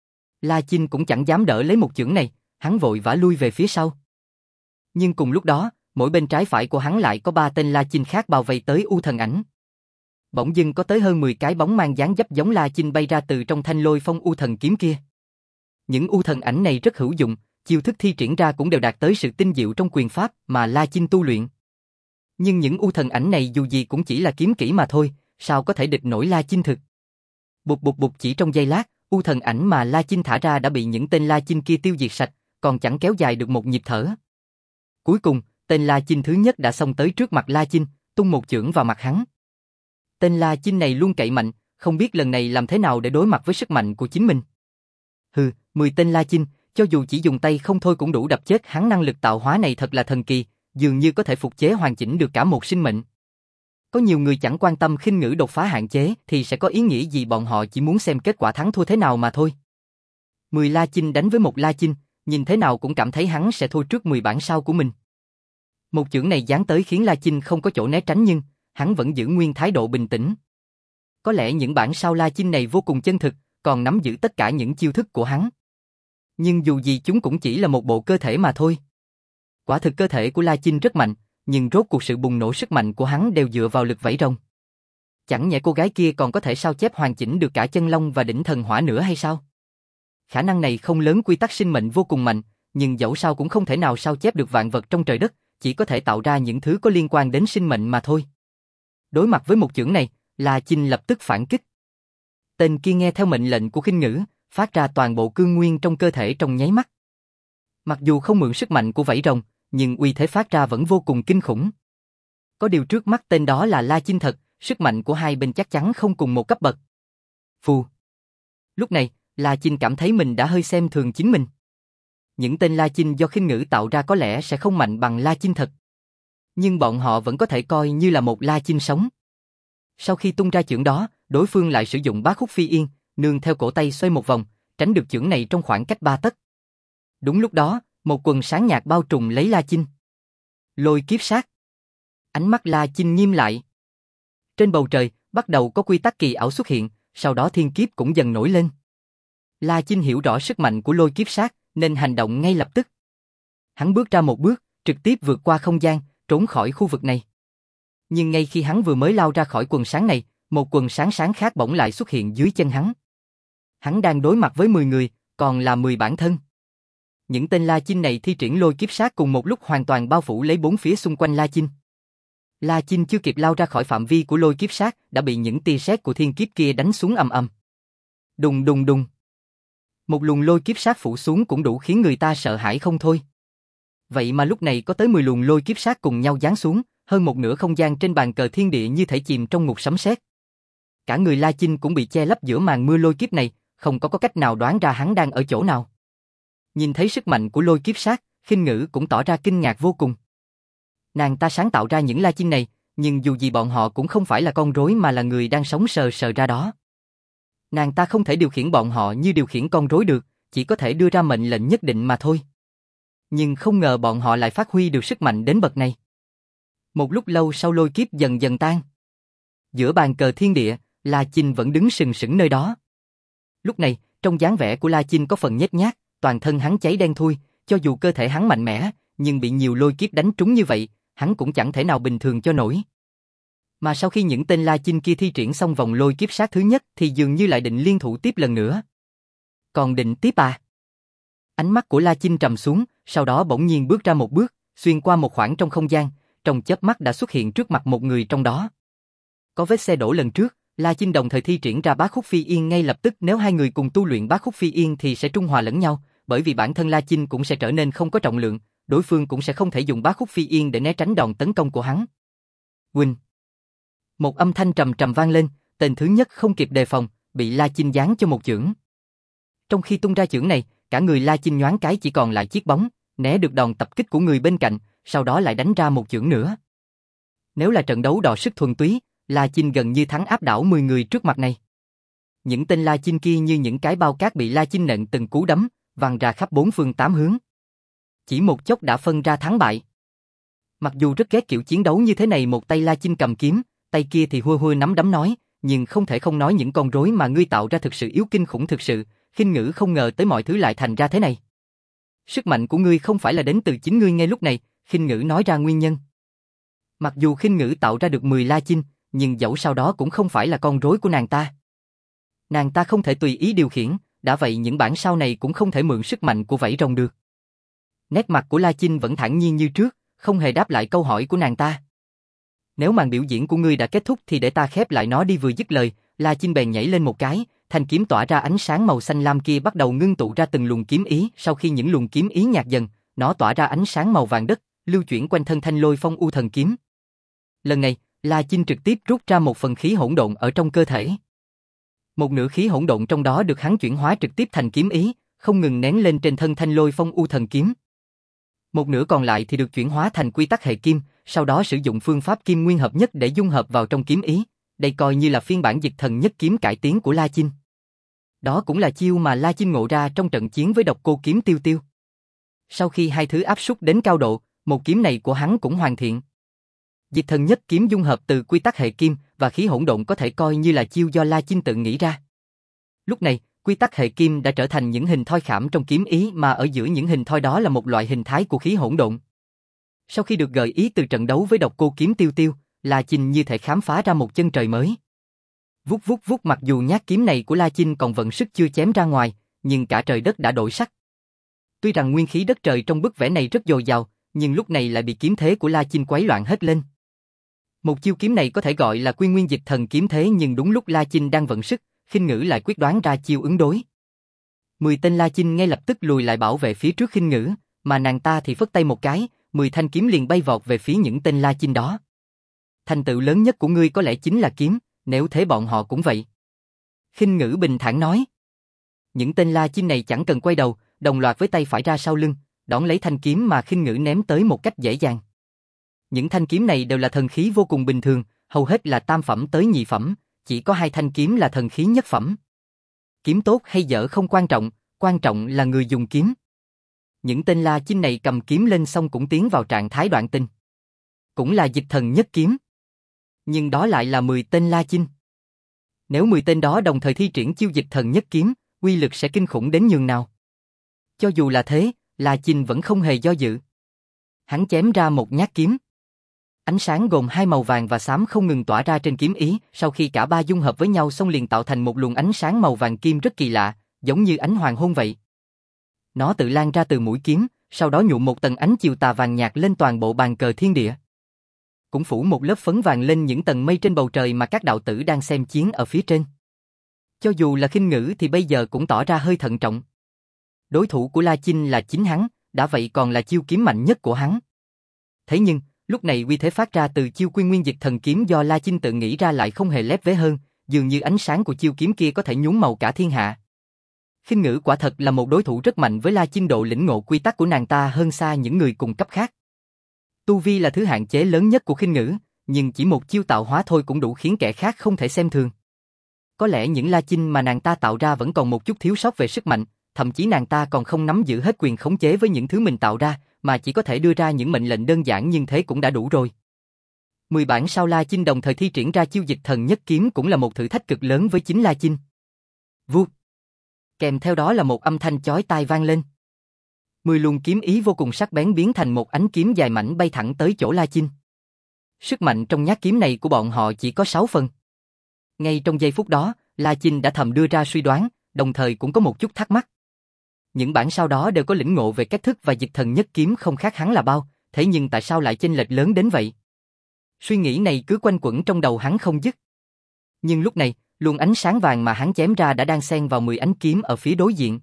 La Chinh cũng chẳng dám đỡ lấy một chưởng này, hắn vội vã lui về phía sau. Nhưng cùng lúc đó, mỗi bên trái phải của hắn lại có ba tên La Chinh khác bao vây tới U Thần Ảnh. Bỗng dưng có tới hơn mười cái bóng mang dáng dấp giống La Chinh bay ra từ trong thanh lôi phong U Thần kiếm kia. Những U Thần Ảnh này rất hữu dụng, chiêu thức thi triển ra cũng đều đạt tới sự tinh diệu trong quyền pháp mà La Chinh tu luyện. Nhưng những U Thần Ảnh này dù gì cũng chỉ là kiếm kỹ mà thôi, sao có thể địch nổi La Chinh thực. Bụp bụp bụp, chỉ trong giây lát, U Thần Ảnh mà La Chinh thả ra đã bị những tên La Chinh kia tiêu diệt sạch, còn chẳng kéo dài được một nhịp thở. Cuối cùng, tên La Chinh thứ nhất đã xông tới trước mặt La Chinh, tung một chưởng vào mặt hắn. Tên La Chinh này luôn cậy mạnh, không biết lần này làm thế nào để đối mặt với sức mạnh của chính mình. Hừ, mười tên La Chinh, cho dù chỉ dùng tay không thôi cũng đủ đập chết hắn. Năng lực tạo hóa này thật là thần kỳ, dường như có thể phục chế hoàn chỉnh được cả một sinh mệnh. Có nhiều người chẳng quan tâm khinh ngữ đột phá hạn chế thì sẽ có ý nghĩa gì, bọn họ chỉ muốn xem kết quả thắng thua thế nào mà thôi. Mười La Chinh đánh với một La Chinh, nhìn thế nào cũng cảm thấy hắn sẽ thua trước mười bản sao của mình. Một chưởng này giáng tới khiến La Chinh không có chỗ né tránh nhưng hắn vẫn giữ nguyên thái độ bình tĩnh. Có lẽ những bản sao La Chinh này vô cùng chân thực, còn nắm giữ tất cả những chiêu thức của hắn. Nhưng dù gì chúng cũng chỉ là một bộ cơ thể mà thôi. Quả thực cơ thể của La Chinh rất mạnh, nhưng rốt cuộc sự bùng nổ sức mạnh của hắn đều dựa vào lực vẫy rồng. Chẳng nhẽ cô gái kia còn có thể sao chép hoàn chỉnh được cả chân long và đỉnh thần hỏa nữa hay sao? Khả năng này không lớn, quy tắc sinh mệnh vô cùng mạnh, nhưng dẫu sao cũng không thể nào sao chép được vạn vật trong trời đất, chỉ có thể tạo ra những thứ có liên quan đến sinh mệnh mà thôi. Đối mặt với một chưởng này, La Chinh lập tức phản kích. Tên kia nghe theo mệnh lệnh của khinh ngữ, phát ra toàn bộ cương nguyên trong cơ thể trong nháy mắt. Mặc dù không mượn sức mạnh của vảy rồng, nhưng uy thế phát ra vẫn vô cùng kinh khủng. Có điều trước mắt tên đó là La Chinh thật, sức mạnh của hai bên chắc chắn không cùng một cấp bậc. Phù. Lúc này, La Chinh cảm thấy mình đã hơi xem thường chính mình. Những tên La Chinh do khinh ngữ tạo ra có lẽ sẽ không mạnh bằng La Chinh thật. Nhưng bọn họ vẫn có thể coi như là một La Chinh sống. Sau khi tung ra chưởng đó, đối phương lại sử dụng Bá Khúc Phi Yên, nương theo cổ tay xoay một vòng, tránh được chưởng này trong khoảng cách ba tấc. Đúng lúc đó, một quần sáng nhạt bao trùm lấy La Chinh. Lôi kiếp sát. Ánh mắt La Chinh nghiêm lại. Trên bầu trời, bắt đầu có quy tắc kỳ ảo xuất hiện, sau đó thiên kiếp cũng dần nổi lên. La Chinh hiểu rõ sức mạnh của lôi kiếp sát, nên hành động ngay lập tức. Hắn bước ra một bước, trực tiếp vượt qua không gian, trốn khỏi khu vực này. Nhưng ngay khi hắn vừa mới lao ra khỏi quần sáng này, một quần sáng sáng khác bỗng lại xuất hiện dưới chân hắn. Hắn đang đối mặt với mười người, còn là mười bản thân. Những tên La Chinh này thi triển lôi kiếp sát cùng một lúc hoàn toàn bao phủ lấy bốn phía xung quanh La Chinh. La Chinh chưa kịp lao ra khỏi phạm vi của lôi kiếp sát, đã bị những tia sét của thiên kiếp kia đánh xuống ầm ầm. Đùng đùng đùng. Một luồng lôi kiếp sát phủ xuống cũng đủ khiến người ta sợ hãi không thôi. Vậy mà lúc này có tới mười luồng lôi kiếp sát cùng nhau giáng xuống, hơn một nửa không gian trên bàn cờ thiên địa như thể chìm trong ngục sấm sét. Cả người La Chinh cũng bị che lấp giữa màn mưa lôi kiếp này, không có có cách nào đoán ra hắn đang ở chỗ nào. Nhìn thấy sức mạnh của lôi kiếp sát, khinh ngữ cũng tỏ ra kinh ngạc vô cùng. Nàng ta sáng tạo ra những La Chinh này, nhưng dù gì bọn họ cũng không phải là con rối mà là người đang sống sờ sờ ra đó. Nàng ta không thể điều khiển bọn họ như điều khiển con rối được, chỉ có thể đưa ra mệnh lệnh nhất định mà thôi. Nhưng không ngờ bọn họ lại phát huy được sức mạnh đến bậc này. Một lúc lâu sau lôi kiếp dần dần tan. Giữa bàn cờ thiên địa, La Chinh vẫn đứng sừng sững nơi đó. Lúc này, trong dáng vẻ của La Chinh có phần nhếch nhác, toàn thân hắn cháy đen thui, cho dù cơ thể hắn mạnh mẽ, nhưng bị nhiều lôi kiếp đánh trúng như vậy, hắn cũng chẳng thể nào bình thường cho nổi. Mà sau khi những tên La Chinh kia thi triển xong vòng lôi kiếp sát thứ nhất thì dường như lại định liên thủ tiếp lần nữa. Còn định tiếp à? Ánh mắt của La Chinh trầm xuống, sau đó bỗng nhiên bước ra một bước, xuyên qua một khoảng trong không gian, trong chớp mắt đã xuất hiện trước mặt một người trong đó. Có vết xe đổ lần trước, La Chinh đồng thời thi triển ra Bá Khúc Phi Yên ngay lập tức, nếu hai người cùng tu luyện Bá Khúc Phi Yên thì sẽ trung hòa lẫn nhau, bởi vì bản thân La Chinh cũng sẽ trở nên không có trọng lượng, đối phương cũng sẽ không thể dùng Bá Khúc Phi Yên để né tránh đòn tấn công của hắn. Huynh! Một âm thanh trầm trầm vang lên, tên thứ nhất không kịp đề phòng, bị La Chinh giáng cho một chưởng. Trong khi tung ra chưởng này, cả người La Chinh nhoáng cái chỉ còn lại chiếc bóng, né được đòn tập kích của người bên cạnh, sau đó lại đánh ra một chưởng nữa. Nếu là trận đấu đọ sức thuần túy, La Chinh gần như thắng áp đảo mười người trước mặt này. Những tên La Chinh kia như những cái bao cát bị La Chinh nện từng cú đấm, văng ra khắp bốn phương tám hướng. Chỉ một chốc đã phân ra thắng bại. Mặc dù rất ghét kiểu chiến đấu như thế này, một tay La Chinh cầm kiếm, tay kia thì hua hua nắm đấm nói, nhưng không thể không nói những con rối mà ngươi tạo ra thực sự yếu kinh khủng thực sự, Khinh Ngữ không ngờ tới mọi thứ lại thành ra thế này. Sức mạnh của ngươi không phải là đến từ chính ngươi ngay lúc này, Khinh Ngữ nói ra nguyên nhân. Mặc dù Khinh Ngữ tạo ra được mười La Chinh, nhưng dẫu sao đó cũng không phải là con rối của nàng ta. Nàng ta không thể tùy ý điều khiển, đã vậy những bản sao này cũng không thể mượn sức mạnh của vảy rồng được. Nét mặt của La Chinh vẫn thản nhiên như trước, không hề đáp lại câu hỏi của nàng ta. Nếu màn biểu diễn của ngươi đã kết thúc thì để ta khép lại nó đi. Vừa dứt lời, La Chinh bèn nhảy lên một cái, thanh kiếm tỏa ra ánh sáng màu xanh lam kia bắt đầu ngưng tụ ra từng luồng kiếm ý, sau khi những luồng kiếm ý nhạt dần, nó tỏa ra ánh sáng màu vàng đất, lưu chuyển quanh thân Thanh Lôi Phong U Thần kiếm. Lần này, La Chinh trực tiếp rút ra một phần khí hỗn độn ở trong cơ thể. Một nửa khí hỗn độn trong đó được hắn chuyển hóa trực tiếp thành kiếm ý, không ngừng nén lên trên thân Thanh Lôi Phong U Thần kiếm. Một nửa còn lại thì được chuyển hóa thành quy tắc hệ kim, sau đó sử dụng phương pháp kim nguyên hợp nhất để dung hợp vào trong kiếm ý. Đây coi như là phiên bản Dịch Thần Nhất Kiếm cải tiến của La Chinh. Đó cũng là chiêu mà La Chinh ngộ ra trong trận chiến với Độc Cô Kiếm Tiêu Tiêu. Sau khi hai thứ áp suất đến cao độ, một kiếm này của hắn cũng hoàn thiện. Dịch Thần Nhất Kiếm dung hợp từ quy tắc hệ kim và khí hỗn độn có thể coi như là chiêu do La Chinh tự nghĩ ra. Lúc này, quy tắc hệ kim đã trở thành những hình thoi khảm trong kiếm ý, mà ở giữa những hình thoi đó là một loại hình thái của khí hỗn độn. Sau khi được gợi ý từ trận đấu với Độc Cô Kiếm Tiêu Tiêu, La Chinh như thể khám phá ra một chân trời mới. Vút vút vút, mặc dù nhát kiếm này của La Chinh còn vận sức chưa chém ra ngoài, nhưng cả trời đất đã đổi sắc. Tuy rằng nguyên khí đất trời trong bức vẽ này rất dồi dào, nhưng lúc này lại bị kiếm thế của La Chinh quấy loạn hết lên. Một chiêu kiếm này có thể gọi là Quy Nguyên Dịch Thần kiếm thế, nhưng đúng lúc La Chinh đang vận sức, Khinh Ngữ lại quyết đoán ra chiêu ứng đối. Mười tên La Chinh ngay lập tức lùi lại bảo vệ phía trước Khinh Ngữ, mà nàng ta thì phất tay một cái, mười thanh kiếm liền bay vọt về phía những tên La Chinh đó. Thành tựu lớn nhất của ngươi có lẽ chính là kiếm, nếu thế bọn họ cũng vậy. Khinh Ngữ bình thản nói. Những tên La Chinh này chẳng cần quay đầu, đồng loạt với tay phải ra sau lưng, đón lấy thanh kiếm mà Khinh Ngữ ném tới một cách dễ dàng. Những thanh kiếm này đều là thần khí vô cùng bình thường, hầu hết là tam phẩm tới nhị phẩm, chỉ có hai thanh kiếm là thần khí nhất phẩm. Kiếm tốt hay dở không quan trọng, quan trọng là người dùng kiếm. Những tên La Chinh này cầm kiếm lên xong cũng tiến vào trạng thái đoạn tình. Cũng là Dịch Thần Nhất Kiếm. Nhưng đó lại là mười tên La Chinh. Nếu mười tên đó đồng thời thi triển chiêu Dịch Thần Nhất Kiếm, uy lực sẽ kinh khủng đến nhường nào. Cho dù là thế, La Chinh vẫn không hề do dự. Hắn chém ra một nhát kiếm. Ánh sáng gồm hai màu vàng và xám không ngừng tỏa ra trên kiếm ý, sau khi cả ba dung hợp với nhau xong liền tạo thành một luồng ánh sáng màu vàng kim rất kỳ lạ, giống như ánh hoàng hôn vậy. Nó tự lan ra từ mũi kiếm, sau đó nhuộm một tầng ánh chiều tà vàng nhạt lên toàn bộ bàn cờ thiên địa. Cũng phủ một lớp phấn vàng lên những tầng mây trên bầu trời mà các đạo tử đang xem chiến ở phía trên. Cho dù là Khinh Ngữ thì bây giờ cũng tỏ ra hơi thận trọng. Đối thủ của La Chinh là chính hắn, đã vậy còn là chiêu kiếm mạnh nhất của hắn. Thế nhưng, lúc này uy thế phát ra từ chiêu Quy Nguyên Dịch Thần kiếm do La Chinh tự nghĩ ra lại không hề lép vế hơn, dường như ánh sáng của chiêu kiếm kia có thể nhuốm màu cả thiên hạ. Khinh Ngữ quả thật là một đối thủ rất mạnh, với La Chinh độ lĩnh ngộ quy tắc của nàng ta hơn xa những người cùng cấp khác. Tu vi là thứ hạn chế lớn nhất của Khinh Ngữ, nhưng chỉ một chiêu tạo hóa thôi cũng đủ khiến kẻ khác không thể xem thường. Có lẽ những La Chinh mà nàng ta tạo ra vẫn còn một chút thiếu sót về sức mạnh, thậm chí nàng ta còn không nắm giữ hết quyền khống chế với những thứ mình tạo ra, mà chỉ có thể đưa ra những mệnh lệnh đơn giản, nhưng thế cũng đã đủ rồi. Mười bản sao La Chinh đồng thời thi triển ra chiêu Dịch Thần Nhất Kiếm cũng là một thử thách cực lớn với chính La Chinh. Vút. Kèm theo đó là một âm thanh chói tai vang lên. Mười luồng kiếm ý vô cùng sắc bén biến thành một ánh kiếm dài mảnh bay thẳng tới chỗ La Chinh. Sức mạnh trong nhát kiếm này của bọn họ chỉ có sáu phần. Ngay trong giây phút đó, La Chinh đã thầm đưa ra suy đoán, đồng thời cũng có một chút thắc mắc. những bản sao đó đều có lĩnh ngộ về cách thức và dịch thần nhất kiếm không khác hắn là bao, thế nhưng tại sao lại chênh lệch lớn đến vậy? Suy nghĩ này cứ quanh quẩn trong đầu hắn không dứt. Nhưng lúc này, luồng ánh sáng vàng mà hắn chém ra đã đang xen vào mười ánh kiếm ở phía đối diện.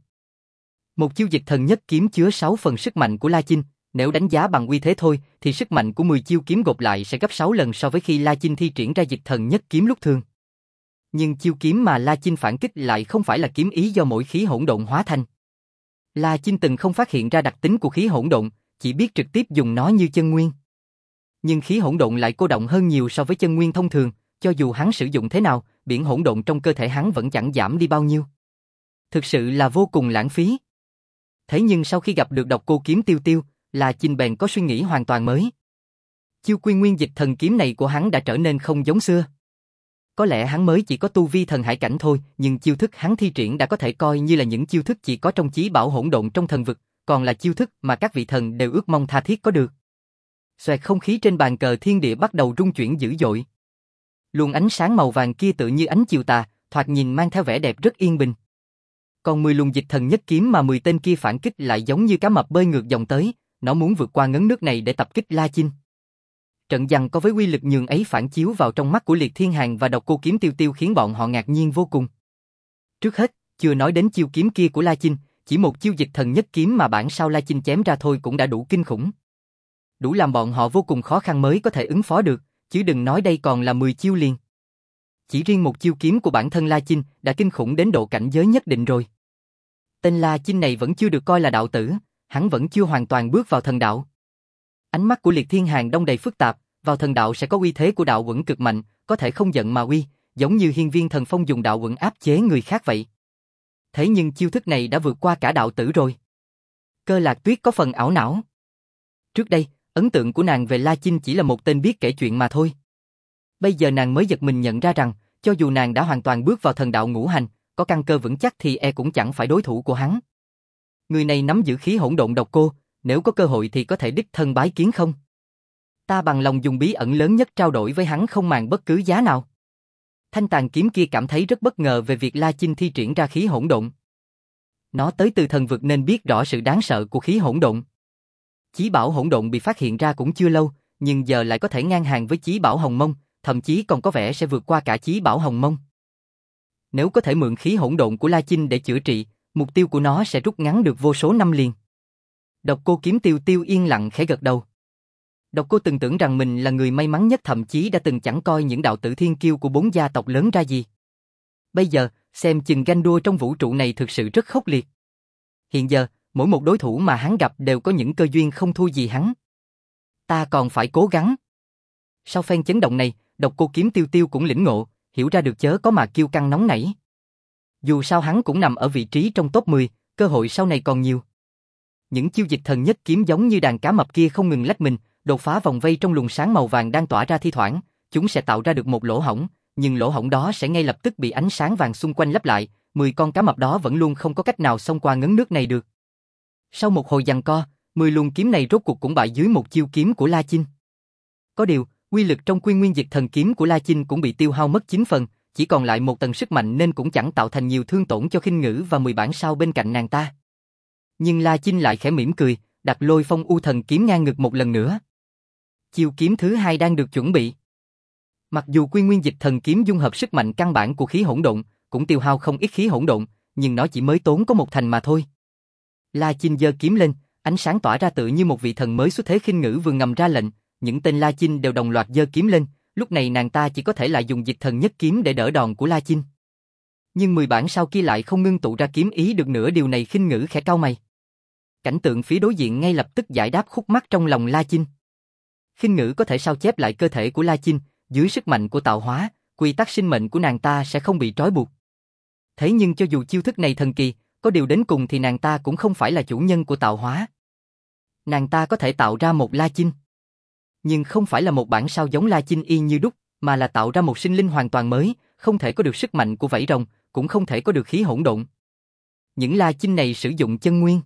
Một chiêu dịch thần nhất kiếm chứa sáu phần sức mạnh của La Chinh, nếu đánh giá bằng uy thế thôi thì sức mạnh của mười chiêu kiếm gộp lại sẽ gấp sáu lần so với khi La Chinh thi triển ra dịch thần nhất kiếm lúc thường. Nhưng chiêu kiếm mà La Chinh phản kích lại không phải là kiếm ý do mỗi khí hỗn độn hóa thành. La Chinh từng không phát hiện ra đặc tính của khí hỗn độn, chỉ biết trực tiếp dùng nó như chân nguyên. Nhưng khí hỗn độn lại cô động hơn nhiều so với chân nguyên thông thường, cho dù hắn sử dụng thế nào, biển hỗn độn trong cơ thể hắn vẫn chẳng giảm đi bao nhiêu. Thực sự là vô cùng lãng phí. Thế nhưng sau khi gặp được độc cô kiếm tiêu tiêu, La Chinh bèn có suy nghĩ hoàn toàn mới. Chiêu quy nguyên dịch thần kiếm này của hắn đã trở nên không giống xưa. Có lẽ hắn mới chỉ có tu vi thần hải cảnh thôi, nhưng chiêu thức hắn thi triển đã có thể coi như là những chiêu thức chỉ có trong chí bảo hỗn độn trong thần vực, còn là chiêu thức mà các vị thần đều ước mong tha thiết có được. Xoẹt, không khí trên bàn cờ thiên địa bắt đầu rung chuyển dữ dội. Luồng ánh sáng màu vàng kia tự như ánh chiều tà, thoạt nhìn mang theo vẻ đẹp rất yên bình. Còn mười luồng dịch thần nhất kiếm mà mười tên kia phản kích lại giống như cá mập bơi ngược dòng tới, nó muốn vượt qua ngấn nước này để tập kích La Chinh. Trận giằng co với uy lực nhường ấy phản chiếu vào trong mắt của Liệt Thiên Hàn và độc cô kiếm tiêu tiêu khiến bọn họ ngạc nhiên vô cùng. Trước hết, chưa nói đến chiêu kiếm kia của La Chinh, chỉ một chiêu dịch thần nhất kiếm mà bản sao La Chinh chém ra thôi cũng đã đủ kinh khủng. Đủ làm bọn họ vô cùng khó khăn mới có thể ứng phó được, chứ đừng nói đây còn là mười chiêu liền. Chỉ riêng một chiêu kiếm của bản thân La Chinh đã kinh khủng đến độ cảnh giới nhất định rồi. Tên La Chinh này vẫn chưa được coi là đạo tử, hắn vẫn chưa hoàn toàn bước vào thần đạo. Ánh mắt của Liệt Thiên Hàn đông đầy phức tạp, vào thần đạo sẽ có uy thế của đạo uẩn cực mạnh, có thể không giận mà uy, giống như Hiên Viên Thần Phong dùng đạo uẩn áp chế người khác vậy. Thế nhưng chiêu thức này đã vượt qua cả đạo tử rồi. Cơ Lạc Tuyết có phần ảo não. Trước đây, ấn tượng của nàng về La Chinh chỉ là một tên biết kể chuyện mà thôi. Bây giờ nàng mới giật mình nhận ra rằng, cho dù nàng đã hoàn toàn bước vào thần đạo ngũ hành, có căn cơ vững chắc thì e cũng chẳng phải đối thủ của hắn. Người này nắm giữ khí hỗn độn độc cô, nếu có cơ hội thì có thể đích thân bái kiến không? Ta bằng lòng dùng bí ẩn lớn nhất trao đổi với hắn không màng bất cứ giá nào. Thanh tàn kiếm kia cảm thấy rất bất ngờ về việc La Chinh thi triển ra khí hỗn độn. Nó tới từ thần vực nên biết rõ sự đáng sợ của khí hỗn độn. Chí bảo hỗn độn bị phát hiện ra cũng chưa lâu, nhưng giờ lại có thể ngang hàng với chí bảo hồng mông, thậm chí còn có vẻ sẽ vượt qua cả chí bảo hồng mông. Nếu có thể mượn khí hỗn độn của La Chinh để chữa trị, mục tiêu của nó sẽ rút ngắn được vô số năm liền. Độc cô kiếm tiêu tiêu yên lặng khẽ gật đầu. Độc cô từng tưởng rằng mình là người may mắn nhất, thậm chí đã từng chẳng coi những đạo tử thiên kiêu của bốn gia tộc lớn ra gì. Bây giờ, xem chừng ganh đua trong vũ trụ này thực sự rất khốc liệt. Hiện giờ, mỗi một đối thủ mà hắn gặp đều có những cơ duyên không thua gì hắn. Ta còn phải cố gắng. Sau phen chấn động này, độc cô kiếm tiêu tiêu cũng lĩnh ngộ, hiểu ra được chớ có mà kiêu căng nóng nảy. Dù sao hắn cũng nằm ở vị trí trong top mười, cơ hội sau này còn nhiều. Những chiêu dịch thần nhất kiếm giống như đàn cá mập kia không ngừng lách mình, đột phá vòng vây trong luồng sáng màu vàng đang tỏa ra, thi thoảng, chúng sẽ tạo ra được một lỗ hổng, nhưng lỗ hổng đó sẽ ngay lập tức bị ánh sáng vàng xung quanh lấp lại, mười con cá mập đó vẫn luôn không có cách nào xông qua ngấn nước này được. Sau một hồi giằng co, mười luồng kiếm này rốt cuộc cũng bại dưới một chiêu kiếm của La Chinh. Có điều, uy lực trong quy nguyên dịch thần kiếm của La Chinh cũng bị tiêu hao mất chín phần, chỉ còn lại một tầng sức mạnh nên cũng chẳng tạo thành nhiều thương tổn cho Khinh Ngữ và mười bản sao bên cạnh nàng ta. Nhưng La Chinh lại khẽ mỉm cười, đặt Lôi Phong U Thần kiếm ngang ngực một lần nữa. Chiêu kiếm thứ hai đang được chuẩn bị. Mặc dù quy nguyên dịch thần kiếm dung hợp sức mạnh căn bản của khí hỗn độn, cũng tiêu hao không ít khí hỗn độn, nhưng nó chỉ mới tốn có một thành mà thôi. La Chinh giơ kiếm lên, ánh sáng tỏa ra tự như một vị thần mới xuất thế. Khinh Ngữ vừa ngầm ra lệnh, những tên La Chinh đều đồng loạt giơ kiếm lên, lúc này nàng ta chỉ có thể lại dùng dịch thần nhất kiếm để đỡ đòn của La Chinh. Nhưng mười bản sao kia lại không ngưng tụ ra kiếm ý được nữa, điều này Khinh Ngữ khẽ cau mày. Cảnh tượng phía đối diện ngay lập tức giải đáp khúc mắc trong lòng La Chinh. Khinh Ngữ có thể sao chép lại cơ thể của La Chinh, dưới sức mạnh của tạo hóa, quy tắc sinh mệnh của nàng ta sẽ không bị trói buộc. Thế nhưng cho dù chiêu thức này thần kỳ, có điều đến cùng thì nàng ta cũng không phải là chủ nhân của tạo hóa. Nàng ta có thể tạo ra một La Chinh, nhưng không phải là một bản sao giống La Chinh y như đúc, mà là tạo ra một sinh linh hoàn toàn mới, không thể có được sức mạnh của vảy rồng, cũng không thể có được khí hỗn độn. Những La Chinh này sử dụng chân nguyên,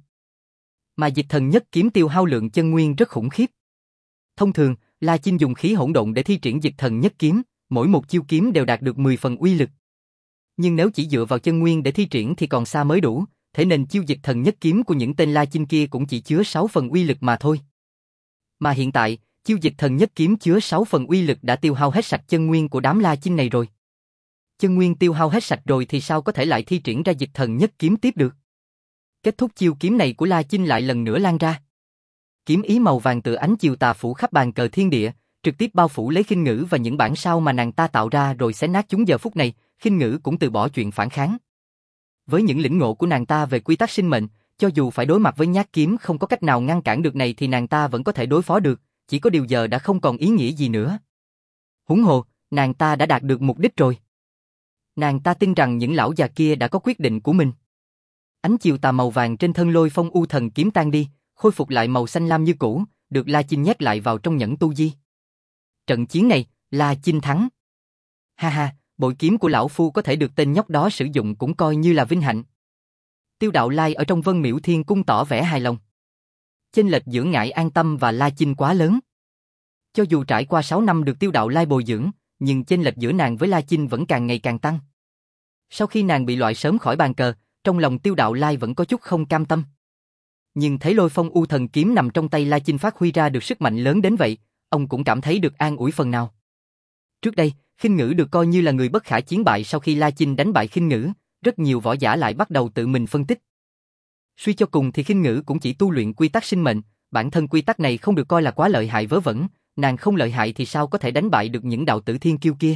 mà dịch thần nhất kiếm tiêu hao lượng chân nguyên rất khủng khiếp. Thông thường, La Chinh dùng khí hỗn độn để thi triển dịch thần nhất kiếm, mỗi một chiêu kiếm đều đạt được mười phần uy lực. Nhưng nếu chỉ dựa vào chân nguyên để thi triển thì còn xa mới đủ, thế nên chiêu dịch thần nhất kiếm của những tên La Chinh kia cũng chỉ chứa sáu phần uy lực mà thôi. Mà hiện tại, chiêu dịch thần nhất kiếm chứa sáu phần uy lực đã tiêu hao hết sạch chân nguyên của đám La Chinh này rồi. Chân nguyên tiêu hao hết sạch rồi thì sao có thể lại thi triển ra dịch thần nhất kiếm tiếp được? Kết thúc chiêu kiếm này của La Chinh lại lần nữa lan ra. Kiếm ý màu vàng tựa ánh chiều tà phủ khắp bàn cờ thiên địa, trực tiếp bao phủ lấy Khinh Ngữ và những bản sao mà nàng ta tạo ra rồi xé nát chúng. Giờ phút này, Khinh Ngữ cũng từ bỏ chuyện phản kháng. Với những lĩnh ngộ của nàng ta về quy tắc sinh mệnh, cho dù phải đối mặt với nhát kiếm không có cách nào ngăn cản được này thì nàng ta vẫn có thể đối phó được, chỉ có điều giờ đã không còn ý nghĩa gì nữa. Huống hồ, nàng ta đã đạt được mục đích rồi. Nàng ta tin rằng những lão già kia đã có quyết định của mình. Ánh chiều tà màu vàng trên thân Lôi Phong U Thần kiếm tan đi, khôi phục lại màu xanh lam như cũ, được La Chinh nhét lại vào trong nhẫn tu di. Trận chiến này, La Chinh thắng. Ha ha, bội kiếm của lão phu có thể được tên nhóc đó sử dụng cũng coi như là vinh hạnh. Tiêu Đạo Lai ở trong Vân Miễu Thiên Cung tỏ vẻ hài lòng. Chênh lệch giữa Ngải An Tâm và La Chinh quá lớn. Cho dù trải qua sáu năm được Tiêu Đạo Lai bồi dưỡng, nhưng chênh lệch giữa nàng với La Chinh vẫn càng ngày càng tăng. Sau khi nàng bị loại sớm khỏi bàn cờ, trong lòng Tiêu Đạo Lai vẫn có chút không cam tâm. Nhưng thấy Lôi Phong U Thần kiếm nằm trong tay La Chinh phát huy ra được sức mạnh lớn đến vậy, ông cũng cảm thấy được an ủi phần nào. Trước đây, Khinh Ngữ được coi như là người bất khả chiến bại. Sau khi La Chinh đánh bại Khinh Ngữ, rất nhiều võ giả lại bắt đầu tự mình phân tích. Suy cho cùng thì Khinh Ngữ cũng chỉ tu luyện quy tắc sinh mệnh, bản thân quy tắc này không được coi là quá lợi hại vớ vẩn, nàng không lợi hại thì sao có thể đánh bại được những đạo tử thiên kiêu kia.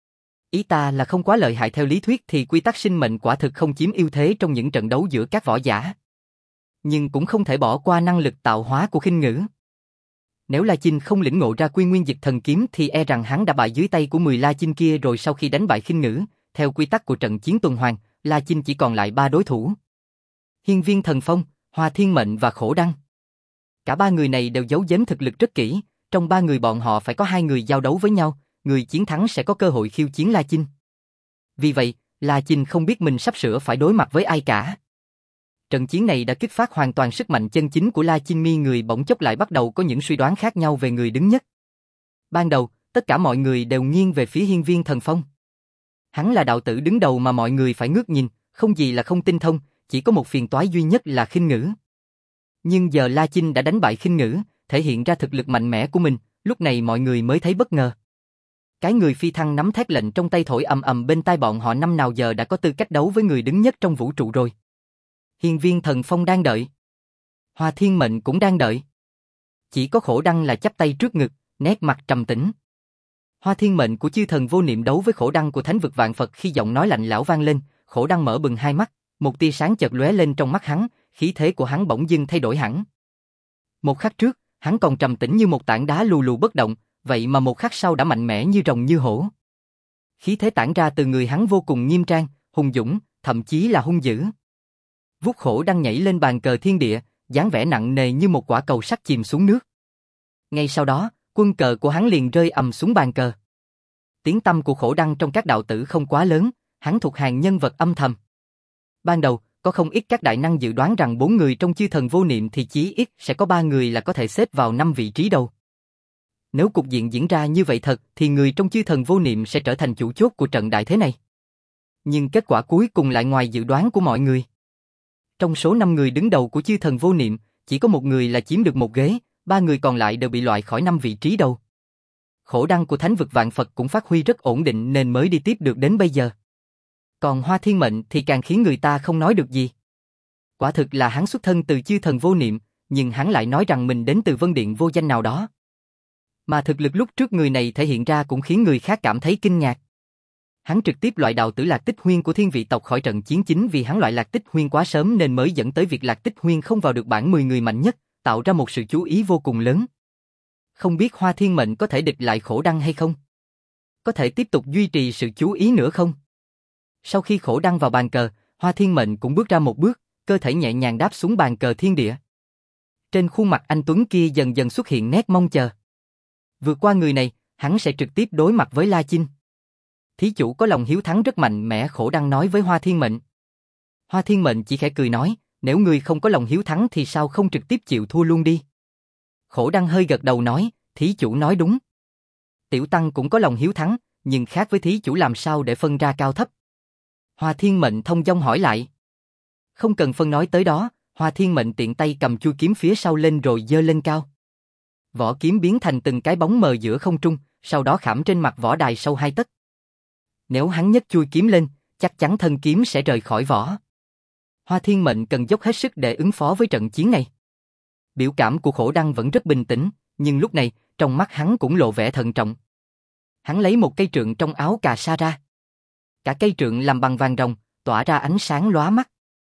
Ý ta là không quá lợi hại theo lý thuyết thì quy tắc sinh mệnh quả thực không chiếm ưu thế trong những trận đấu giữa các võ giả. Nhưng cũng không thể bỏ qua năng lực tạo hóa của Khinh Ngữ. Nếu La Chinh không lĩnh ngộ ra Quy Nguyên Dịch Thần Kiếm thì e rằng hắn đã bại dưới tay của mười La Chinh kia rồi. Sau khi đánh bại Khinh Ngữ, theo quy tắc của trận chiến tuần hoàn, La Chinh chỉ còn lại ba đối thủ. Hiên Viên Thần Phong, Hoa Thiên Mệnh và Khổ Đăng. Cả ba người này đều giấu giếm thực lực rất kỹ, trong ba người bọn họ phải có hai người giao đấu với nhau, người chiến thắng sẽ có cơ hội khiêu chiến La Chinh. Vì vậy, La Chinh không biết mình sắp sửa phải đối mặt với ai cả. Trận chiến này đã kích phát hoàn toàn sức mạnh chân chính của La Chinh. Mi người bỗng chốc lại bắt đầu có những suy đoán khác nhau về người đứng nhất. Ban đầu, tất cả mọi người đều nghiêng về phía Hiên Viên Thần Phong. Hắn là đạo tử đứng đầu mà mọi người phải ngước nhìn, không gì là không tinh thông, chỉ có một phiền toái duy nhất là Khinh Ngữ. Nhưng giờ La Chinh đã đánh bại Khinh Ngữ, thể hiện ra thực lực mạnh mẽ của mình, lúc này mọi người mới thấy bất ngờ. Cái người phi thăng nắm thét lệnh trong tay thổi ầm ầm bên tai bọn họ, năm nào giờ đã có tư cách đấu với người đứng nhất trong vũ trụ rồi. Hiên Viên Thần Phong đang đợi. Hoa Thiên Mệnh cũng đang đợi. Chỉ có Khổ Đăng là chắp tay trước ngực, nét mặt trầm tĩnh. Hoa Thiên Mệnh của chư thần vô niệm đấu với Khổ Đăng của Thánh Vực Vạn Phật. Khi giọng nói lạnh lẽo vang lên, Khổ Đăng mở bừng hai mắt, một tia sáng chợt lóe lên trong mắt hắn, khí thế của hắn bỗng dưng thay đổi hẳn. Một khắc trước, hắn còn trầm tĩnh như một tảng đá lù lù bất động, vậy mà một khắc sau đã mạnh mẽ như rồng như hổ. Khí thế tản ra từ người hắn vô cùng nghiêm trang, hùng dũng, thậm chí là hung dữ. Vuốt Khổ Đăng nhảy lên bàn cờ thiên địa, dáng vẻ nặng nề như một quả cầu sắt chìm xuống nước. Ngay sau đó, quân cờ của hắn liền rơi ầm xuống bàn cờ. Tiếng tăm của Khổ Đăng trong các đạo tử không quá lớn, hắn thuộc hàng nhân vật âm thầm. Ban đầu, có không ít các đại năng dự đoán rằng bốn người trong chư thần vô niệm thì chí ít sẽ có ba người là có thể xếp vào năm vị trí đầu. Nếu cục diện diễn ra như vậy thật thì người trong chư thần vô niệm sẽ trở thành chủ chốt của trận đại thế này. Nhưng kết quả cuối cùng lại ngoài dự đoán của mọi người. Trong số năm người đứng đầu của chư thần vô niệm, chỉ có một người là chiếm được một ghế, ba người còn lại đều bị loại khỏi năm vị trí đầu. Khổ Đăng của Thánh Vực Vạn Phật cũng phát huy rất ổn định nên mới đi tiếp được đến bây giờ. Còn Hoa Thiên Mệnh thì càng khiến người ta không nói được gì. Quả thực là hắn xuất thân từ chư thần vô niệm, nhưng hắn lại nói rằng mình đến từ Vân Điện vô danh nào đó. Mà thực lực lúc trước người này thể hiện ra cũng khiến người khác cảm thấy kinh ngạc. Hắn trực tiếp loại đạo tử Lạc Tích Huyên của thiên vị tộc khỏi trận chiến. Chính vì hắn loại Lạc Tích Huyên quá sớm nên mới dẫn tới việc Lạc Tích Huyên không vào được bảng mười người mạnh nhất, tạo ra một sự chú ý vô cùng lớn. Không biết Hoa Thiên Mệnh có thể địch lại Khổ Đăng hay không? Có thể tiếp tục duy trì sự chú ý nữa không? Sau khi Khổ Đăng vào bàn cờ, Hoa Thiên Mệnh cũng bước ra một bước, cơ thể nhẹ nhàng đáp xuống bàn cờ thiên địa. Trên khuôn mặt anh tuấn kia dần dần xuất hiện nét mong chờ. Vượt qua người này, hắn sẽ trực tiếp đối mặt với La Chinh. Thí chủ có lòng hiếu thắng rất mạnh mẽ, Khổ Đăng nói với Hoa Thiên Mệnh. Hoa Thiên Mệnh chỉ khẽ cười nói, nếu người không có lòng hiếu thắng thì sao không trực tiếp chịu thua luôn đi. Khổ Đăng hơi gật đầu nói, thí chủ nói đúng. Tiểu tăng cũng có lòng hiếu thắng, nhưng khác với thí chủ làm sao để phân ra cao thấp. Hoa Thiên Mệnh thông dong hỏi lại. Không cần phân nói tới đó, Hoa Thiên Mệnh tiện tay cầm chuôi kiếm phía sau lên rồi giơ lên cao. Vỏ kiếm biến thành từng cái bóng mờ giữa không trung, sau đó khảm trên mặt võ đài sâu hai tấc. Nếu hắn nhấc chuôi kiếm lên, chắc chắn thân kiếm sẽ rời khỏi vỏ. Hoa Thiên Mệnh cần dốc hết sức để ứng phó với trận chiến này. Biểu cảm của Khổ Đăng vẫn rất bình tĩnh, nhưng lúc này, trong mắt hắn cũng lộ vẻ thận trọng. Hắn lấy một cây trượng trong áo cà sa ra. Cả cây trượng làm bằng vàng ròng, tỏa ra ánh sáng lóa mắt.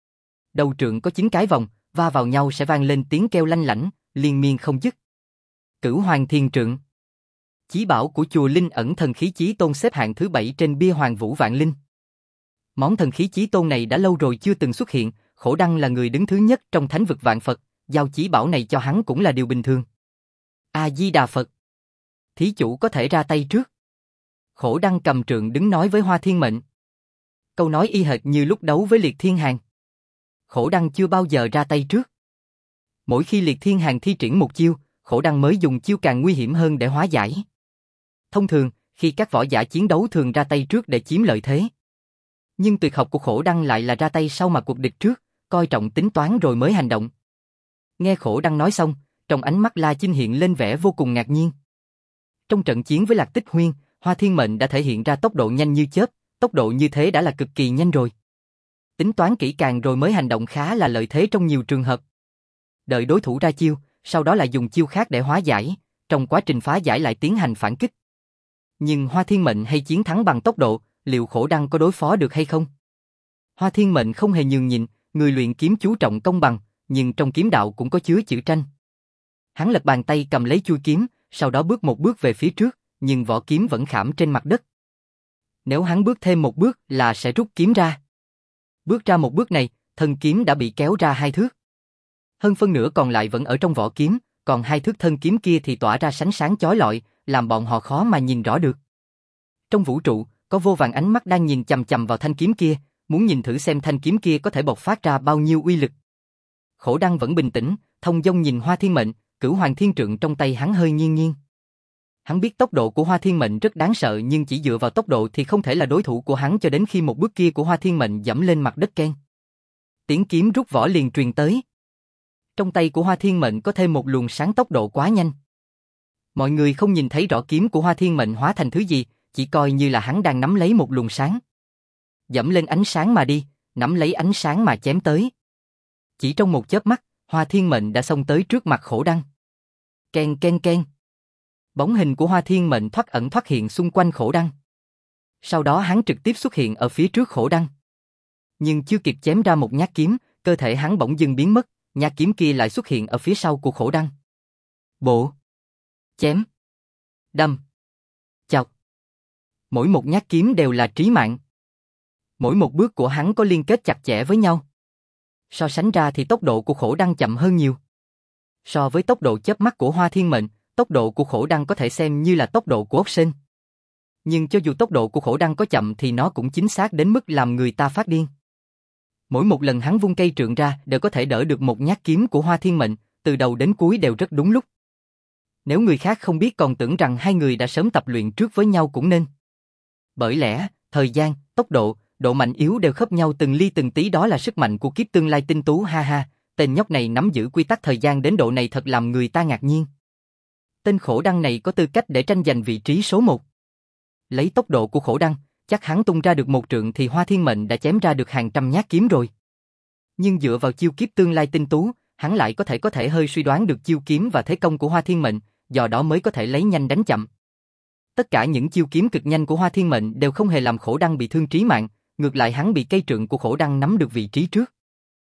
Đầu trượng có chín cái vòng, va vào nhau sẽ vang lên tiếng kêu lanh lảnh, liên miên không dứt. Cửu Hoàng Thiên Trượng. Chí bảo của chùa Linh Ẩn Thần Khí Chí Tôn xếp hạng thứ bảy trên bia Hoàng Vũ Vạn Linh. Món thần khí Chí Tôn này đã lâu rồi chưa từng xuất hiện, Khổ Đăng là người đứng thứ nhất trong thánh vực vạn Phật, giao chí bảo này cho hắn cũng là điều bình thường. A-di-đà Phật. Thí chủ có thể ra tay trước. Khổ Đăng cầm trượng đứng nói với Hoa Thiên Mệnh. Câu nói y hệt như lúc đấu với Liệt Thiên Hàn. Khổ Đăng chưa bao giờ ra tay trước. Mỗi khi Liệt Thiên Hàn thi triển một chiêu, Khổ Đăng mới dùng chiêu càng nguy hiểm hơn để hóa giải. Thông thường, khi các võ giả chiến đấu thường ra tay trước để chiếm lợi thế. Nhưng tuyệt học của Khổ Đăng lại là ra tay sau mà cuộc địch trước, coi trọng tính toán rồi mới hành động. Nghe Khổ Đăng nói xong, trong ánh mắt La Chinh hiện lên vẻ vô cùng ngạc nhiên. Trong trận chiến với Lạc Tích Huyên, Hoa Thiên Mệnh đã thể hiện ra tốc độ nhanh như chớp, tốc độ như thế đã là cực kỳ nhanh rồi. Tính toán kỹ càng rồi mới hành động khá là lợi thế trong nhiều trường hợp. Đợi đối thủ ra chiêu, sau đó lại dùng chiêu khác để hóa giải, trong quá trình phá giải lại tiến hành phản kích. Nhưng Hoa Thiên Mệnh hay chiến thắng bằng tốc độ, liệu Khổ Đăng có đối phó được hay không? Hoa Thiên Mệnh không hề nhường nhịn, người luyện kiếm chú trọng công bằng, nhưng trong kiếm đạo cũng có chứa chữ tranh. Hắn lật bàn tay cầm lấy chuôi kiếm, sau đó bước một bước về phía trước, nhưng vỏ kiếm vẫn khảm trên mặt đất. Nếu hắn bước thêm một bước là sẽ rút kiếm ra. Bước ra một bước này, thân kiếm đã bị kéo ra hai thước. Hơn phân nửa còn lại vẫn ở trong vỏ kiếm, còn hai thước thân kiếm kia thì tỏa ra sánh sáng chói lọi, làm bọn họ khó mà nhìn rõ được. Trong vũ trụ, có vô vàn ánh mắt đang nhìn chằm chằm vào thanh kiếm kia, muốn nhìn thử xem thanh kiếm kia có thể bộc phát ra bao nhiêu uy lực. Khổ Đăng vẫn bình tĩnh, thông dong nhìn Hoa Thiên Mệnh, Cửu Hoàng Thiên Trượng trong tay hắn hơi nghiêng nghiêng. Hắn biết tốc độ của Hoa Thiên Mệnh rất đáng sợ nhưng chỉ dựa vào tốc độ thì không thể là đối thủ của hắn cho đến khi một bước kia của Hoa Thiên Mệnh dẫm lên mặt đất keng. Tiếng kiếm rút vỏ liền truyền tới. Trong tay của Hoa Thiên Mệnh có thêm một luồng sáng tốc độ quá nhanh. Mọi người không nhìn thấy rõ kiếm của Hoa Thiên Mệnh hóa thành thứ gì, chỉ coi như là hắn đang nắm lấy một luồng sáng. Dẫm lên ánh sáng mà đi, nắm lấy ánh sáng mà chém tới. Chỉ trong một chớp mắt, Hoa Thiên Mệnh đã xông tới trước mặt Khổ Đăng. Keng keng keng. Bóng hình của Hoa Thiên Mệnh thoát ẩn thoát hiện xung quanh Khổ Đăng. Sau đó hắn trực tiếp xuất hiện ở phía trước Khổ Đăng. Nhưng chưa kịp chém ra một nhát kiếm, cơ thể hắn bỗng dưng biến mất, nhát kiếm kia lại xuất hiện ở phía sau của Khổ Đăng. Bộ. Chém. Đâm. Chọc. Mỗi một nhát kiếm đều là trí mạng. Mỗi một bước của hắn có liên kết chặt chẽ với nhau. So sánh ra thì tốc độ của Khổ Đăng chậm hơn nhiều. So với tốc độ chớp mắt của Hoa Thiên Mệnh, tốc độ của Khổ Đăng có thể xem như là tốc độ của ốc sên. Nhưng cho dù tốc độ của Khổ Đăng có chậm thì nó cũng chính xác đến mức làm người ta phát điên. Mỗi một lần hắn vung cây trượng ra đều có thể đỡ được một nhát kiếm của Hoa Thiên Mệnh, từ đầu đến cuối đều rất đúng lúc. Nếu người khác không biết còn tưởng rằng hai người đã sớm tập luyện trước với nhau cũng nên. Bởi lẽ, thời gian, tốc độ, độ mạnh yếu đều khớp nhau từng ly từng tí, đó là sức mạnh của kiếp tương lai tinh tú, ha ha, tên nhóc này nắm giữ quy tắc thời gian đến độ này thật làm người ta ngạc nhiên. Tên Khổ Đăng này có tư cách để tranh giành vị trí số một. Lấy tốc độ của Khổ Đăng, chắc hắn tung ra được một trượng thì Hoa Thiên Mệnh đã chém ra được hàng trăm nhát kiếm rồi. Nhưng dựa vào chiêu kiếp tương lai tinh tú, hắn lại có thể có thể hơi suy đoán được chiêu kiếm và thế công của Hoa Thiên Mệnh, do đó mới có thể lấy nhanh đánh chậm. Tất cả những chiêu kiếm cực nhanh của Hoa Thiên Mệnh đều không hề làm Khổ Đăng bị thương trí mạng, ngược lại hắn bị cây trượng của Khổ Đăng nắm được vị trí trước.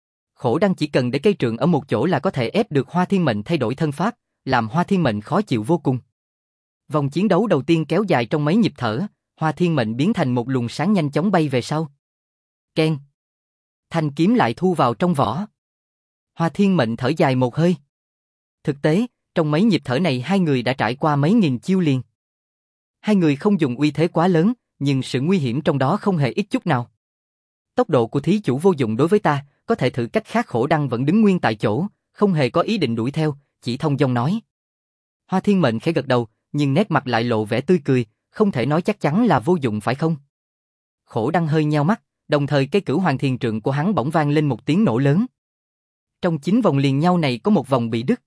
Khổ Đăng chỉ cần để cây trượng ở một chỗ là có thể ép được Hoa Thiên Mệnh thay đổi thân pháp, làm Hoa Thiên Mệnh khó chịu vô cùng. Vòng chiến đấu đầu tiên kéo dài trong mấy nhịp thở, Hoa Thiên Mệnh biến thành một luồng sáng nhanh chóng bay về sau. Keng. Thanh kiếm lại thu vào trong vỏ. Hoa Thiên Mệnh thở dài một hơi. Thực tế, trong mấy nhịp thở này hai người đã trải qua mấy nghìn chiêu liền. Hai người không dùng uy thế quá lớn, nhưng sự nguy hiểm trong đó không hề ít chút nào. Tốc độ của thí chủ vô dụng đối với ta, có thể thử cách khác. Khổ Đăng vẫn đứng nguyên tại chỗ, không hề có ý định đuổi theo, chỉ thông dong nói. Hoa Thiên Mệnh khẽ gật đầu, nhưng nét mặt lại lộ vẻ tươi cười, không thể nói chắc chắn là vô dụng phải không? Khổ Đăng hơi nheo mắt, đồng thời cái cửu hoàng thiền trượng của hắn bỗng vang lên một tiếng nổ lớn. Trong chín vòng liền nhau này có một vòng bị đứt.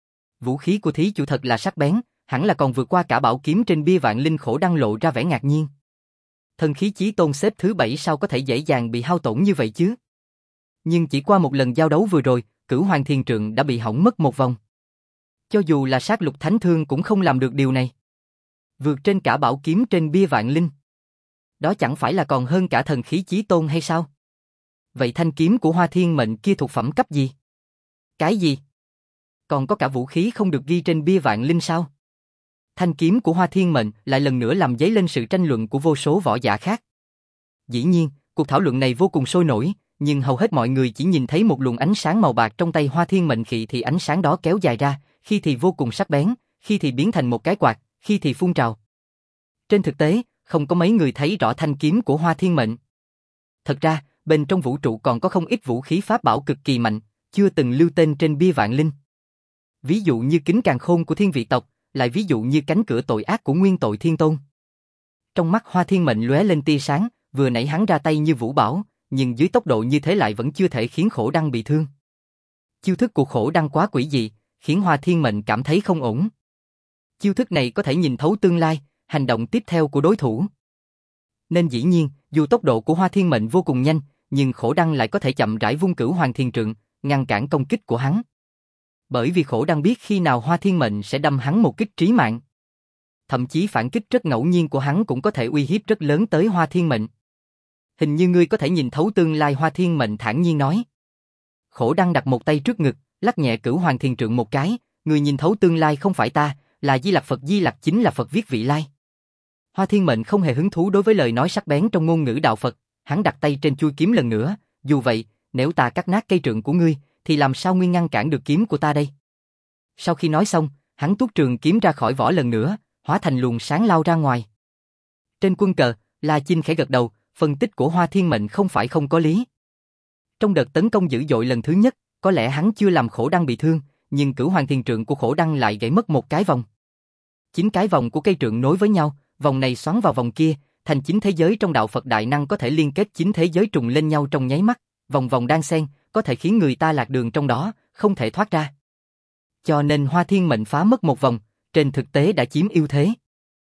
Vũ khí của thí chủ thật là sắc bén, hẳn là còn vượt qua cả bảo kiếm trên bia vạn linh. Khổ Đăng lộ ra vẻ ngạc nhiên. Thần khí chí tôn xếp thứ bảy sao có thể dễ dàng bị hao tổn như vậy chứ? Nhưng chỉ qua một lần giao đấu vừa rồi, cửu hoàng thiền trượng đã bị hỏng mất một vòng. Cho dù là sát lục thánh thương cũng không làm được điều này. Vượt trên cả bảo kiếm trên bia vạn linh. Đó chẳng phải là còn hơn cả thần khí chí tôn hay sao? Vậy thanh kiếm của Hoa Thiên Mệnh kia thuộc phẩm cấp gì? Cái gì? Còn có cả vũ khí không được ghi trên bia vạn linh sao? Thanh kiếm của Hoa Thiên Mệnh lại lần nữa làm dấy lên sự tranh luận của vô số võ giả khác. Dĩ nhiên, cuộc thảo luận này vô cùng sôi nổi, nhưng hầu hết mọi người chỉ nhìn thấy một luồng ánh sáng màu bạc trong tay Hoa Thiên Mệnh. Khi thì ánh sáng đó kéo dài ra, khi thì vô cùng sắc bén, khi thì biến thành một cái quạt, khi thì phun trào. Trên thực tế, không có mấy người thấy rõ thanh kiếm của Hoa Thiên Mệnh. Thật ra, bên trong vũ trụ còn có không ít vũ khí pháp bảo cực kỳ mạnh, chưa từng lưu tên trên bia vạn linh. Ví dụ như kính càn khôn của Thiên Vị tộc, lại ví dụ như cánh cửa tội ác của Nguyên Tội Thiên Tôn. Trong mắt Hoa Thiên Mệnh lóe lên tia sáng, vừa nãy hắn ra tay như vũ bão, nhưng dưới tốc độ như thế lại vẫn chưa thể khiến Khổ Đăng bị thương. Chiêu thức của Khổ Đăng quá quỷ dị, khiến Hoa Thiên Mệnh cảm thấy không ổn. Chiêu thức này có thể nhìn thấu tương lai, hành động tiếp theo của đối thủ. Nên dĩ nhiên, dù tốc độ của Hoa Thiên Mệnh vô cùng nhanh, nhưng Khổ Đăng lại có thể chậm rãi vung cửu hoàng thiền trượng, ngăn cản công kích của hắn. Bởi vì Khổ Đăng biết khi nào Hoa Thiên Mệnh sẽ đâm hắn một kích trí mạng. Thậm chí phản kích rất ngẫu nhiên của hắn cũng có thể uy hiếp rất lớn tới Hoa Thiên Mệnh. Hình như ngươi có thể nhìn thấu tương lai, Hoa Thiên Mệnh thản nhiên nói. Khổ Đăng đặt một tay trước ngực, lắc nhẹ cửu hoàng thiền trượng một cái, người nhìn thấu tương lai không phải ta, là Di Lặc Phật. Di Lặc chính là Phật viết vị lai. Hoa Thiên Mệnh không hề hứng thú đối với lời nói sắc bén trong ngôn ngữ đạo Phật, hắn đặt tay trên chuôi kiếm lần nữa, dù vậy, nếu ta cắt nát cây trượng của ngươi, thì làm sao ngươi ngăn cản được kiếm của ta đây? Sau khi nói xong, hắn tuốt trường kiếm ra khỏi vỏ lần nữa, hóa thành luồng sáng lao ra ngoài. Trên quân cờ, La Chinh khẽ gật đầu, phân tích của Hoa Thiên Mệnh không phải không có lý. Trong đợt tấn công dữ dội lần thứ nhất, có lẽ hắn chưa làm Khổ Đăng bị thương, nhưng cửu hoàng thiền trượng của Khổ Đăng lại gãy mất một cái vòng. Chín cái vòng của cây trượng nối với nhau, vòng này xoắn vào vòng kia, thành chín thế giới trong đạo Phật đại năng có thể liên kết chín thế giới trùng lên nhau trong nháy mắt, vòng vòng đan xen, có thể khiến người ta lạc đường trong đó, không thể thoát ra. Cho nên Hoa Thiên Mệnh phá mất một vòng, trên thực tế đã chiếm ưu thế.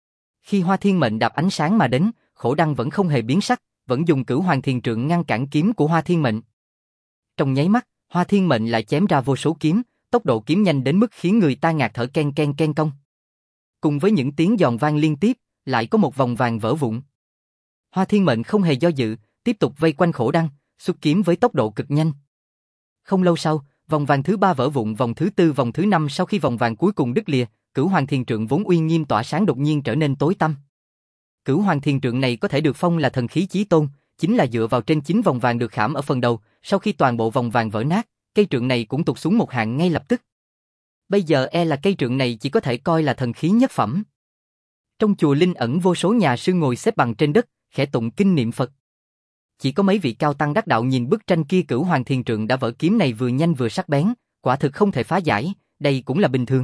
Khi Hoa Thiên Mệnh đạp ánh sáng mà đến, Khổ Đăng vẫn không hề biến sắc, vẫn dùng cửu hoàng thiền trượng ngăn cản kiếm của Hoa Thiên Mệnh. Trong nháy mắt, Hoa Thiên Mệnh lại chém ra vô số kiếm, tốc độ kiếm nhanh đến mức khiến người ta ngạt thở, ken ken ken cong. Cùng với những tiếng giòn vang liên tiếp, lại có một vòng vàng vỡ vụn. Hoa Thiên Mệnh không hề do dự, tiếp tục vây quanh Khổ Đăng, xuất kiếm với tốc độ cực nhanh. Không lâu sau, vòng vàng thứ ba vỡ vụn, vòng thứ tư, vòng thứ năm. Sau khi vòng vàng cuối cùng đứt lìa, cửu hoàng thiền trượng vốn uy nghiêm tỏa sáng đột nhiên trở nên tối tăm. Cửu hoàng thiền trượng này có thể được phong là thần khí chí tôn, chính là dựa vào trên chín vòng vàng được khảm ở phần đầu. Sau khi toàn bộ vòng vàng vỡ nát, cây trượng này cũng tụt xuống một hạng ngay lập tức. Bây giờ e là cây trượng này chỉ có thể coi là thần khí nhất phẩm. Trong chùa Linh Ẩn, vô số nhà sư ngồi xếp bằng trên đất, khẽ tụng kinh niệm Phật. Chỉ có mấy vị cao tăng đắc đạo nhìn bức tranh kia. Cửu hoàng thiền trượng đã vỡ, kiếm này vừa nhanh vừa sắc bén, quả thực không thể phá giải, đây cũng là bình thường.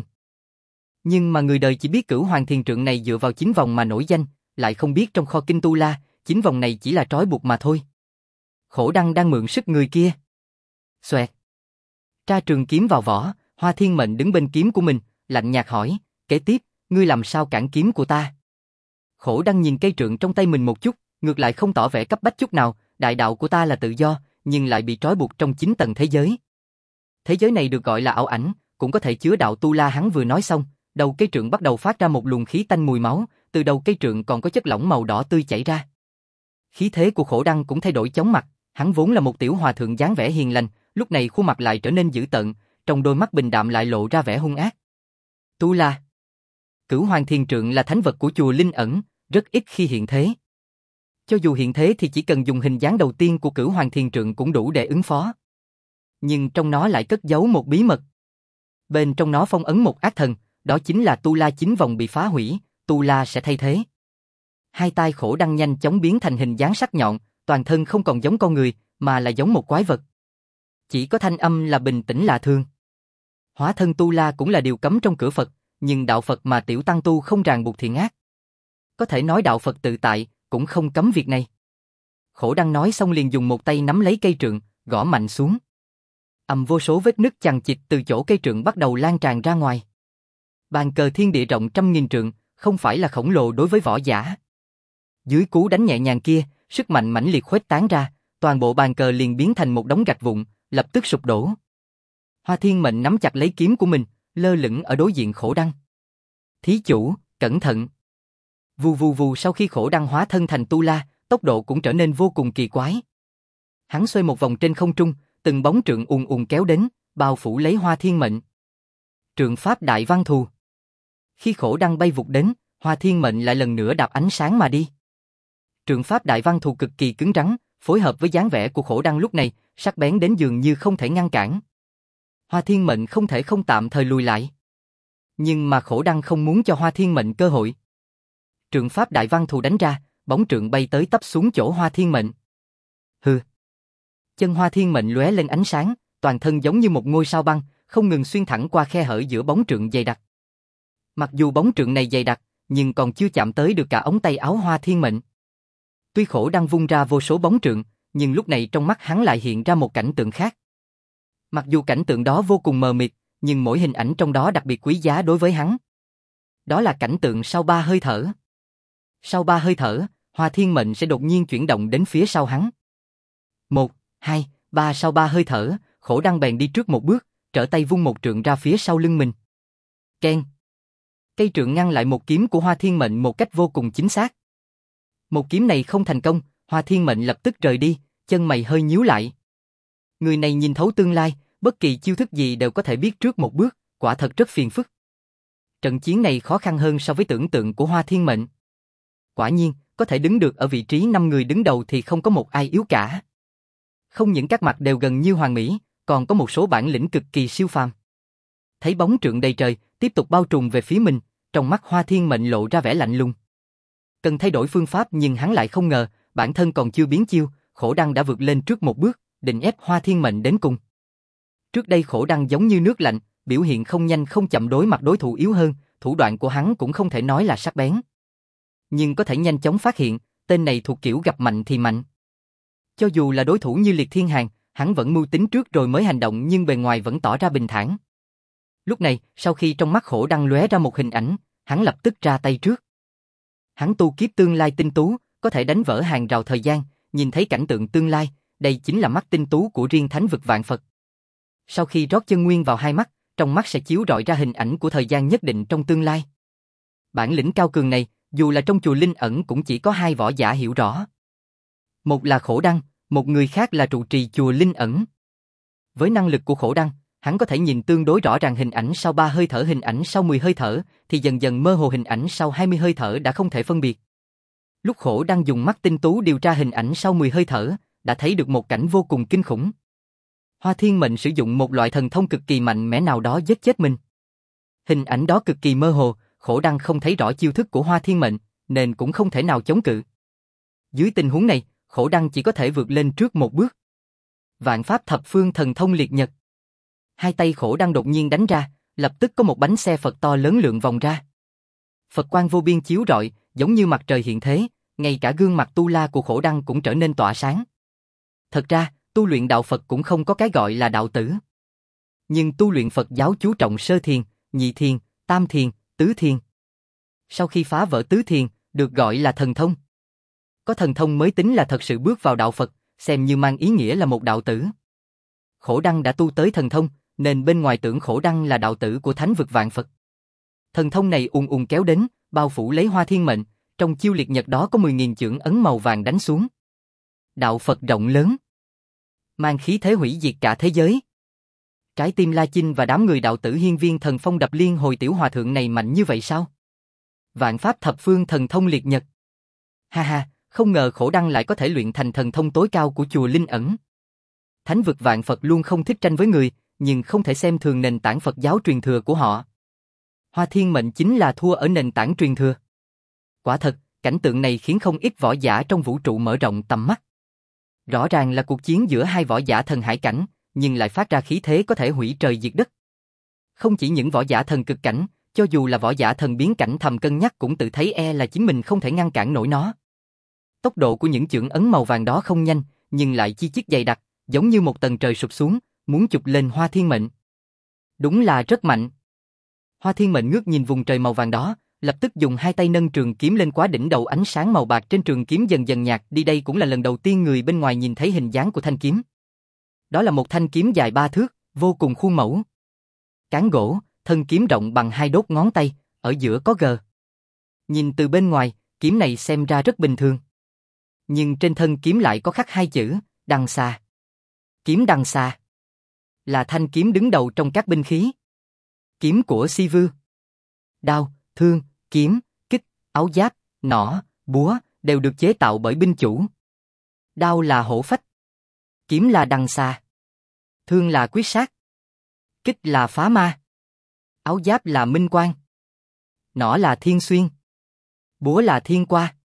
Nhưng mà người đời chỉ biết cửu hoàng thiền trượng này dựa vào chín vòng mà nổi danh, lại không biết trong kho kinh Tu La, chín vòng này chỉ là trói buộc mà thôi. Khổ Đăng đang mượn sức người kia. Xoẹt. Tra trường kiếm vào vỏ, Hoa Thiên Mệnh đứng bên kiếm của mình, lạnh nhạt hỏi, kế tiếp, ngươi làm sao cản kiếm của ta? Khổ Đăng nhìn cây trượng trong tay mình một chút, ngược lại không tỏ vẻ cấp bách chút nào, đại đạo của ta là tự do, nhưng lại bị trói buộc trong chín tầng thế giới. Thế giới này được gọi là ảo ảnh, cũng có thể chứa đạo Tu La. Hắn vừa nói xong, đầu cây trượng bắt đầu phát ra một luồng khí tanh mùi máu, từ đầu cây trượng còn có chất lỏng màu đỏ tươi chảy ra. Khí thế của Khổ Đăng cũng thay đổi chóng mặt, hắn vốn là một tiểu hòa thượng dáng vẻ hiền lành, lúc này khuôn mặt lại trở nên dữ tợn, trong đôi mắt bình đạm lại lộ ra vẻ hung ác. Tu La. Cửu hoàng thiền trượng là thánh vật của chùa Linh Ẩn, rất ít khi hiện thế. Cho dù hiện thế thì chỉ cần dùng hình dáng đầu tiên của cửu hoàng thiền trượng cũng đủ để ứng phó. Nhưng trong nó lại cất giấu một bí mật. Bên trong nó phong ấn một ác thần, đó chính là Tu La. Chín vòng bị phá hủy, Tu La sẽ thay thế. Hai tay Khổ Đăng nhanh chóng biến thành hình dáng sắc nhọn, toàn thân không còn giống con người, mà là giống một quái vật. Chỉ có thanh âm là bình tĩnh lạ thường. Hóa thân Tu La cũng là điều cấm trong cửa Phật, nhưng đạo Phật mà tiểu tăng tu không ràng buộc thiện ác. Có thể nói đạo Phật tự tại, cũng không cấm việc này. Khổ Đăng nói xong liền dùng một tay nắm lấy cây trượng, gõ mạnh xuống. Ầm, vô số vết nứt chằng chịt từ chỗ cây trượng bắt đầu lan tràn ra ngoài. Bàn cờ thiên địa rộng trăm nghìn trượng, không phải là khổng lồ đối với võ giả. Dưới cú đánh nhẹ nhàng kia, sức mạnh mãnh liệt khuếch tán ra, toàn bộ bàn cờ liền biến thành một đống gạch vụn, lập tức sụp đổ. Hoa Thiên Mệnh nắm chặt lấy kiếm của mình, lơ lửng ở đối diện Khổ Đăng. Thí chủ, cẩn thận. Vù vù vù, sau khi Khổ Đăng hóa thân thành tu la, tốc độ cũng trở nên vô cùng kỳ quái. Hắn xoay một vòng trên không trung, từng bóng trượng ùn ùn kéo đến, bao phủ lấy Hoa Thiên Mệnh. Trượng pháp đại văn thù. Khi Khổ Đăng bay vụt đến, Hoa Thiên Mệnh lại lần nữa đạp ánh sáng mà đi. Trượng pháp đại văn thù cực kỳ cứng rắn, phối hợp với dáng vẻ của Khổ Đăng lúc này, sắc bén đến dường như không thể ngăn cản. Hoa Thiên Mệnh không thể không tạm thời lùi lại. Nhưng mà Khổ Đăng không muốn cho Hoa Thiên Mệnh cơ hội. Trượng pháp đại văn thù đánh ra, bóng trượng bay tới tấp xuống chỗ Hoa Thiên Mệnh. Hừ. Chân Hoa Thiên Mệnh lóe lên ánh sáng, toàn thân giống như một ngôi sao băng, không ngừng xuyên thẳng qua khe hở giữa bóng trượng dày đặc. Mặc dù bóng trượng này dày đặc, nhưng còn chưa chạm tới được cả ống tay áo Hoa Thiên Mệnh. Tuy Khổ Đăng vung ra vô số bóng trượng, nhưng lúc này trong mắt hắn lại hiện ra một cảnh tượng khác. Mặc dù cảnh tượng đó vô cùng mờ mịt, nhưng mỗi hình ảnh trong đó đặc biệt quý giá đối với hắn. Đó là cảnh tượng sau ba hơi thở. Sau ba hơi thở, Hoa Thiên Mệnh sẽ đột nhiên chuyển động đến phía sau hắn. Một, hai, ba, sau ba hơi thở, Khổ Đăng bèn đi trước một bước, trở tay vung một trượng ra phía sau lưng mình. Keng. Cây trượng ngăn lại một kiếm của Hoa Thiên Mệnh một cách vô cùng chính xác. Một kiếm này không thành công, Hoa Thiên Mệnh lập tức rời đi, chân mày hơi nhíu lại. Người này nhìn thấu tương lai, bất kỳ chiêu thức gì đều có thể biết trước một bước, quả thật rất phiền phức. Trận chiến này khó khăn hơn so với tưởng tượng của Hoa Thiên Mệnh. Quả nhiên, có thể đứng được ở vị trí năm người đứng đầu thì không có một ai yếu cả. Không những các mặt đều gần như hoàn mỹ, còn có một số bản lĩnh cực kỳ siêu phàm. Thấy bóng trượng đầy trời, tiếp tục bao trùm về phía mình, trong mắt Hoa Thiên Mệnh lộ ra vẻ lạnh lùng. Cần thay đổi phương pháp nhưng hắn lại không ngờ, bản thân còn chưa biến chiêu, Khổ Đăng đã vượt lên trước một bước, định ép Hoa Thiên Mệnh đến cùng. Trước đây Khổ Đăng giống như nước lạnh, biểu hiện không nhanh không chậm đối mặt đối thủ yếu hơn, thủ đoạn của hắn cũng không thể nói là sắc bén. Nhưng có thể nhanh chóng phát hiện, tên này thuộc kiểu gặp mạnh thì mạnh. Cho dù là đối thủ như Liệt Thiên Hàn, hắn vẫn mưu tính trước rồi mới hành động nhưng bề ngoài vẫn tỏ ra bình thản. Lúc này, sau khi trong mắt Khổ Đăng lóe ra một hình ảnh, hắn lập tức ra tay trước. Hắn tu kiếp tương lai tinh tú, có thể đánh vỡ hàng rào thời gian, nhìn thấy cảnh tượng tương lai, đây chính là mắt tinh tú của riêng thánh vực vạn Phật. Sau khi rót chân nguyên vào hai mắt, trong mắt sẽ chiếu rọi ra hình ảnh của thời gian nhất định trong tương lai. Bản lĩnh cao cường này, dù là trong chùa Linh Ẩn cũng chỉ có hai võ giả hiểu rõ. Một là Khổ Đăng, một người khác là trụ trì chùa Linh Ẩn. Với năng lực của Khổ Đăng, hắn có thể nhìn tương đối rõ ràng hình ảnh sau ba hơi thở, hình ảnh sau mười hơi thở, thì dần dần mơ hồ hình ảnh sau hai mươi hơi thở đã không thể phân biệt. Lúc Khổ Đăng dùng mắt tinh tú điều tra hình ảnh sau mười hơi thở, đã thấy được một cảnh vô cùng kinh khủng. Hoa Thiên Mệnh sử dụng một loại thần thông cực kỳ mạnh mẽ nào đó giết chết mình. Hình ảnh đó cực kỳ mơ hồ, Khổ Đăng không thấy rõ chiêu thức của Hoa Thiên Mệnh, nên cũng không thể nào chống cự. Dưới tình huống này, Khổ Đăng chỉ có thể vượt lên trước một bước. Vạn pháp thập phương thần thông liệt nhật. Hai tay Khổ Đăng đột nhiên đánh ra, lập tức có một bánh xe Phật to lớn lượn vòng ra. Phật quang vô biên chiếu rọi, giống như mặt trời hiện thế, ngay cả gương mặt tu la của Khổ Đăng cũng trở nên tỏa sáng. Thật ra, tu luyện đạo Phật cũng không có cái gọi là đạo tử. Nhưng tu luyện Phật giáo chú trọng sơ thiền, nhị thiền, tam thiền, tứ thiền. Sau khi phá vỡ tứ thiền, được gọi là thần thông. Có thần thông mới tính là thật sự bước vào đạo Phật, xem như mang ý nghĩa là một đạo tử. Khổ Đăng đã tu tới thần thông, nên bên ngoài tưởng Khổ Đăng là đạo tử của thánh vực vạn Phật. Thần thông này ùn ùn kéo đến, bao phủ lấy Hoa Thiên Mệnh, trong chiêu liệt nhật đó có mười nghìn chưởng ấn màu vàng đánh xuống. Đạo Phật rộng lớn, mang khí thế hủy diệt cả thế giới. Trái tim La Chinh và đám người đạo tử hiên viên thần phong đập liên hồi, tiểu hòa thượng này mạnh như vậy sao? Vạn pháp thập phương thần thông liệt nhật. Ha ha, không ngờ Khổ Đăng lại có thể luyện thành thần thông tối cao của chùa Linh Ẩn. Thánh vực vạn Phật luôn không thích tranh với người, nhưng không thể xem thường nền tảng Phật giáo truyền thừa của họ. Hoa Thiên Mệnh chính là thua ở nền tảng truyền thừa. Quả thật, cảnh tượng này khiến không ít võ giả trong vũ trụ mở rộng tầm mắt. Rõ ràng là cuộc chiến giữa hai võ giả thần hải cảnh, nhưng lại phát ra khí thế có thể hủy trời diệt đất. Không chỉ những võ giả thần cực cảnh, cho dù là võ giả thần biến cảnh thầm cân nhắc cũng tự thấy e là chính mình không thể ngăn cản nổi nó. Tốc độ của những chưởng ấn màu vàng đó không nhanh, nhưng lại chi chít dày đặc, giống như một tầng trời sụp xuống, muốn chụp lên Hoa Thiên Mệnh. Đúng là rất mạnh. Hoa Thiên Mệnh ngước nhìn vùng trời màu vàng đó, lập tức dùng hai tay nâng trường kiếm lên quá đỉnh đầu, ánh sáng màu bạc trên trường kiếm dần dần nhạt đi. Đây cũng là lần đầu tiên người bên ngoài nhìn thấy hình dáng của thanh kiếm. Đó là một thanh kiếm dài ba thước, vô cùng khuôn mẫu. Cán gỗ, thân kiếm rộng bằng hai đốt ngón tay, ở giữa có gờ. Nhìn từ bên ngoài, kiếm này xem ra rất bình thường. Nhưng trên thân kiếm lại có khắc hai chữ, Đằng Xà. Kiếm Đằng Xà là thanh kiếm đứng đầu trong các binh khí. Kiếm của Si Vưu. Đao, thương, kiếm, kích, áo giáp, nỏ, búa đều được chế tạo bởi binh chủ. Đao là hổ phách, kiếm là Đằng Xà, thương là quyết sát, kích là phá ma, áo giáp là minh quang, nỏ là thiên xuyên, búa là thiên qua.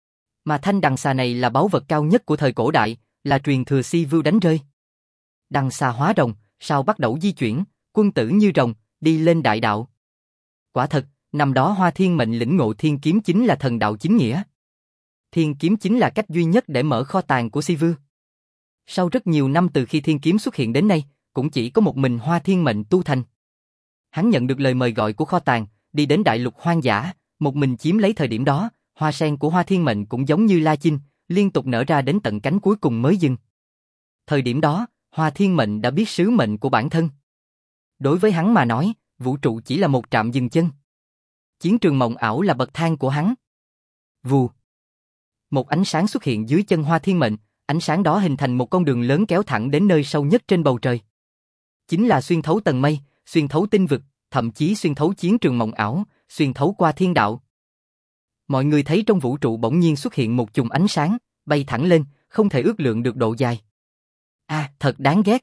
Mà thanh Đằng Xà này là báu vật cao nhất của thời cổ đại, là truyền thừa Si Vưu đánh rơi. Đằng Xà hóa rồng, sao bắt đầu di chuyển, quân tử như rồng, đi lên đại đạo. Quả thật, năm đó Hoa Thiên Mệnh lĩnh ngộ thiên kiếm chính là thần đạo chính nghĩa. Thiên kiếm chính là cách duy nhất để mở kho tàng của Si Vưu. Sau rất nhiều năm từ khi thiên kiếm xuất hiện đến nay, cũng chỉ có một mình Hoa Thiên Mệnh tu thành. Hắn nhận được lời mời gọi của kho tàng, đi đến đại lục hoang dã, một mình chiếm lấy. Thời điểm đó, hoa sen của Hoa Thiên Mệnh cũng giống như La Chinh, liên tục nở ra đến tận cánh cuối cùng mới dừng. Thời điểm đó, Hoa Thiên Mệnh đã biết sứ mệnh của bản thân. Đối với hắn mà nói, vũ trụ chỉ là một trạm dừng chân. Chiến trường mộng ảo là bậc thang của hắn. Vù. Một ánh sáng xuất hiện dưới chân Hoa Thiên Mệnh, ánh sáng đó hình thành một con đường lớn kéo thẳng đến nơi sâu nhất trên bầu trời. Chính là xuyên thấu tầng mây, xuyên thấu tinh vực, thậm chí xuyên thấu chiến trường mộng ảo, xuyên thấu qua thiên đạo. Mọi người thấy trong vũ trụ bỗng nhiên xuất hiện một chùm ánh sáng, bay thẳng lên, không thể ước lượng được độ dài. À, thật đáng ghét.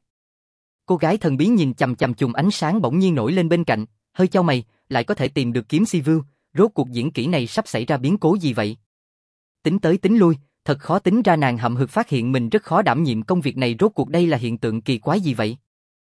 Cô gái thần bí nhìn chằm chằm chùm ánh sáng bỗng nhiên nổi lên bên cạnh, hơi chau mày, lại có thể tìm được kiếm Si Vưu, rốt cuộc diễn kỹ này sắp xảy ra biến cố gì vậy? Tính tới tính lui, thật khó tính ra. Nàng hậm hực phát hiện mình rất khó đảm nhiệm công việc này. Rốt cuộc đây là hiện tượng kỳ quái gì vậy?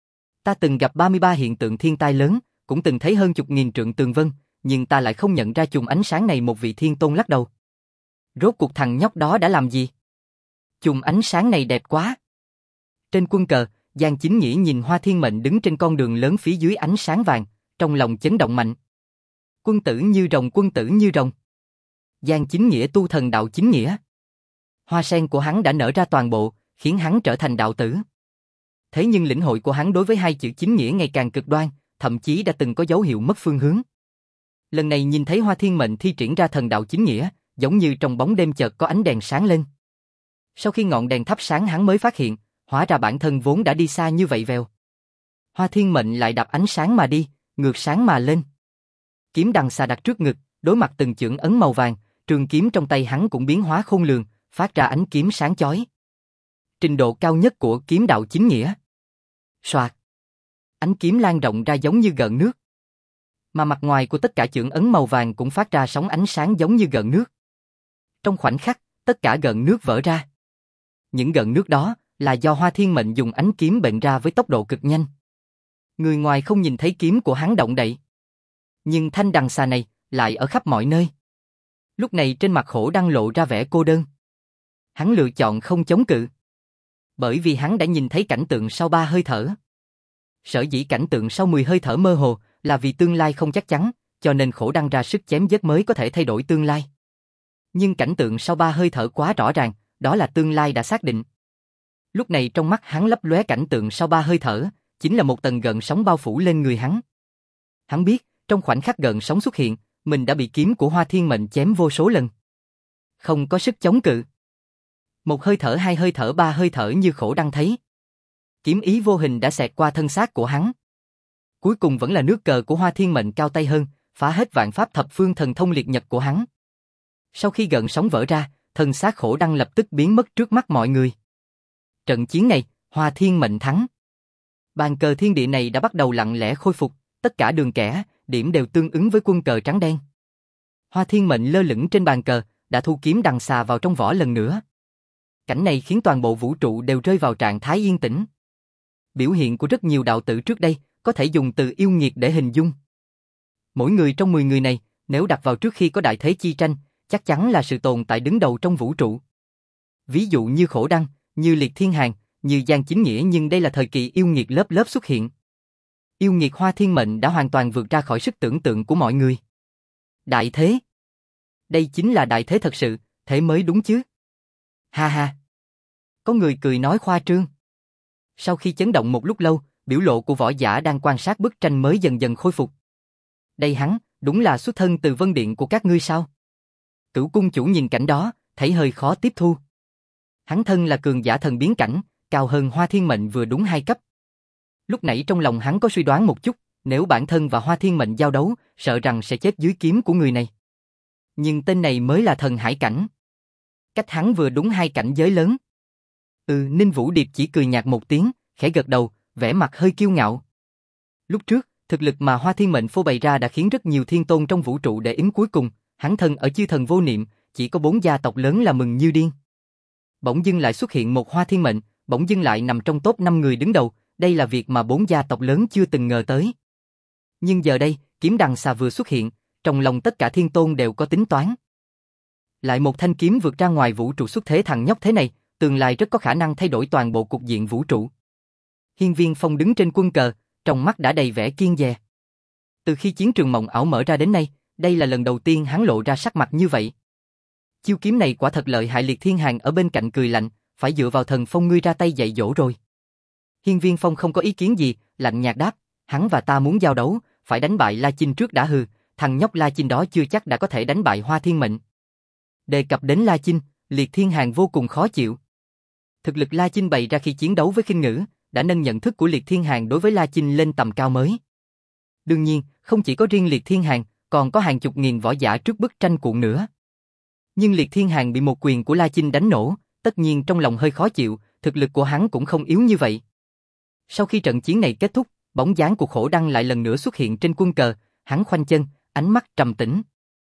Ta từng gặp ba mươi ba hiện tượng thiên tai lớn, cũng từng thấy hơn chục nghìn trượng tường vân, nhưng ta lại không nhận ra chùm ánh sáng này. Một vị thiên tôn lắc đầu. Rốt cuộc thằng nhóc đó đã làm gì? Chùm ánh sáng này đẹp quá. Trên quân cờ, Giang Chính Nghĩa nhìn Hoa Thiên Mệnh đứng trên con đường lớn phía dưới ánh sáng vàng, trong lòng chấn động mạnh. Quân tử như rồng, quân tử như rồng. Giang Chính Nghĩa tu thần đạo chính nghĩa. Hoa sen của hắn đã nở ra toàn bộ, khiến hắn trở thành đạo tử. Thế nhưng lĩnh hội của hắn đối với hai chữ chính nghĩa ngày càng cực đoan, thậm chí đã từng có dấu hiệu mất phương hướng. Lần này nhìn thấy Hoa Thiên Mệnh thi triển ra thần đạo chính nghĩa, giống như trong bóng đêm chợt có ánh đèn sáng lên. Sau khi ngọn đèn thắp sáng hắn mới phát hiện, hóa ra bản thân vốn đã đi xa như vậy vèo. Hoa Thiên Mệnh lại đạp ánh sáng mà đi, ngược sáng mà lên. Kiếm Đằng Xà đặt trước ngực, đối mặt từng chưởng ấn màu vàng, trường kiếm trong tay hắn cũng biến hóa khôn lường, phát ra ánh kiếm sáng chói. Trình độ cao nhất của kiếm đạo chính nghĩa. Soạt. Ánh kiếm lan rộng ra giống như gợn nước. Mà mặt ngoài của tất cả chưởng ấn màu vàng cũng phát ra sóng ánh sáng giống như gợn nước. Trong khoảnh khắc, tất cả gợn nước vỡ ra. Những gợn nước đó là do Hoa Thiên Mệnh dùng ánh kiếm bệnh ra với tốc độ cực nhanh. Người ngoài không nhìn thấy kiếm của hắn động đậy. Nhưng thanh Đằng Xà này lại ở khắp mọi nơi. Lúc này trên mặt Khổ Đăng lộ ra vẻ cô đơn. Hắn lựa chọn không chống cự. Bởi vì hắn đã nhìn thấy cảnh tượng sau ba hơi thở. Sở dĩ cảnh tượng sau mười hơi thở mơ hồ là vì tương lai không chắc chắn, cho nên Khổ Đăng ra sức chém giết mới có thể thay đổi tương lai. Nhưng cảnh tượng sau ba hơi thở quá rõ ràng, đó là tương lai đã xác định. Lúc này trong mắt hắn lấp lóe cảnh tượng sau ba hơi thở, chính là một tầng gợn sóng bao phủ lên người hắn. Hắn biết, trong khoảnh khắc gợn sóng xuất hiện, mình đã bị kiếm của Hoa Thiên Mệnh chém vô số lần. Không có sức chống cự. Một hơi thở, hai hơi thở, ba hơi thở như Khổ Đăng thấy. Kiếm ý vô hình đã xẹt qua thân xác của hắn. Cuối cùng vẫn là nước cờ của Hoa Thiên Mệnh cao tay hơn, phá hết vạn pháp thập phương thần thông liệt nhật của hắn. Sau khi gợn sóng vỡ ra, thân xác Khổ Đăng lập tức biến mất trước mắt mọi người. Trận chiến này, Hoa Thiên Mệnh thắng. Bàn cờ thiên địa này đã bắt đầu lặng lẽ khôi phục, tất cả đường kẻ, điểm đều tương ứng với quân cờ trắng đen. Hoa Thiên Mệnh lơ lửng trên bàn cờ, đã thu kiếm Đằng Xà vào trong vỏ lần nữa. Cảnh này khiến toàn bộ vũ trụ đều rơi vào trạng thái yên tĩnh. Biểu hiện của rất nhiều đạo tử trước đây, có thể dùng từ yêu nghiệt để hình dung. Mỗi người trong mười người này, nếu đặt vào trước khi có đại thế chi tranh, chắc chắn là sự tồn tại đứng đầu trong vũ trụ. Ví dụ như Khổ Đăng, như Liệt Thiên Hàn, như Giang Chính Nghĩa, nhưng đây là thời kỳ yêu nghiệt lớp lớp xuất hiện. Yêu nghiệt Hoa Thiên Mệnh đã hoàn toàn vượt ra khỏi sức tưởng tượng của mọi người. Đại thế. Đây chính là đại thế thật sự, thế mới đúng chứ. Ha ha. Có người cười nói khoa trương. Sau khi chấn động một lúc lâu, biểu lộ của võ giả đang quan sát bức tranh mới dần dần khôi phục. Đây hắn, đúng là xuất thân từ Vân Điện của các ngươi sao? Cửu cung chủ nhìn cảnh đó, thấy hơi khó tiếp thu. Hắn thân là cường giả thần biến cảnh, cao hơn Hoa Thiên Mệnh vừa đúng hai cấp. Lúc nãy trong lòng hắn có suy đoán một chút, nếu bản thân và Hoa Thiên Mệnh giao đấu, sợ rằng sẽ chết dưới kiếm của người này. Nhưng tên này mới là thần hải cảnh. Cách hắn vừa đúng hai cảnh giới lớn. Ừ, Ninh Vũ Điệp chỉ cười nhạt một tiếng, khẽ gật đầu, vẻ mặt hơi kiêu ngạo. Lúc trước, thực lực mà Hoa Thiên Mệnh phô bày ra đã khiến rất nhiều thiên tôn trong vũ trụ để ý cuối cùng, hắn thân ở chư thần vô niệm, chỉ có bốn gia tộc lớn là mừng như điên. Bỗng dưng lại xuất hiện một Hoa Thiên Mệnh, bỗng dưng lại nằm trong top năm người đứng đầu, đây là việc mà bốn gia tộc lớn chưa từng ngờ tới. Nhưng giờ đây, kiếm đằng xà vừa xuất hiện, trong lòng tất cả thiên tôn đều có tính toán. Lại một thanh kiếm vượt ra ngoài vũ trụ xuất thế, thằng nhóc thế này, tương lai rất có khả năng thay đổi toàn bộ cục diện vũ trụ. Hiên Viên Phong đứng trên quân cờ, trong mắt đã đầy vẻ kiêng dè. Từ khi chiến trường mộng ảo mở ra đến nay, đây là lần đầu tiên hắn lộ ra sắc mặt như vậy. Chiêu kiếm này quả thật lợi hại. Liệt Thiên Hàn ở bên cạnh cười lạnh, phải dựa vào thần phong ngươi ra tay dạy dỗ rồi. Hiên Viên Phong không có ý kiến gì, lạnh nhạt đáp, hắn và ta muốn giao đấu, phải đánh bại La Chinh trước đã. Hừ, thằng nhóc La Chinh đó chưa chắc đã có thể đánh bại Hoa Thiên Mệnh. Đề cập đến La Chinh, Liệt Thiên Hàn vô cùng khó chịu. Thực lực La Chinh bày ra khi chiến đấu với Khinh Ngữ, đã nâng nhận thức của Liệt Thiên Hàn đối với La Chinh lên tầm cao mới. Đương nhiên, không chỉ có riêng Liệt Thiên Hàn, còn có hàng chục nghìn võ giả trước bức tranh cuộn nữa. Nhưng Liệt Thiên Hàn bị một quyền của La Chinh đánh nổ, tất nhiên trong lòng hơi khó chịu, thực lực của hắn cũng không yếu như vậy. Sau khi trận chiến này kết thúc, bóng dáng của Khổ Đăng lại lần nữa xuất hiện trên quân cờ, hắn khoanh chân, ánh mắt trầm tĩnh.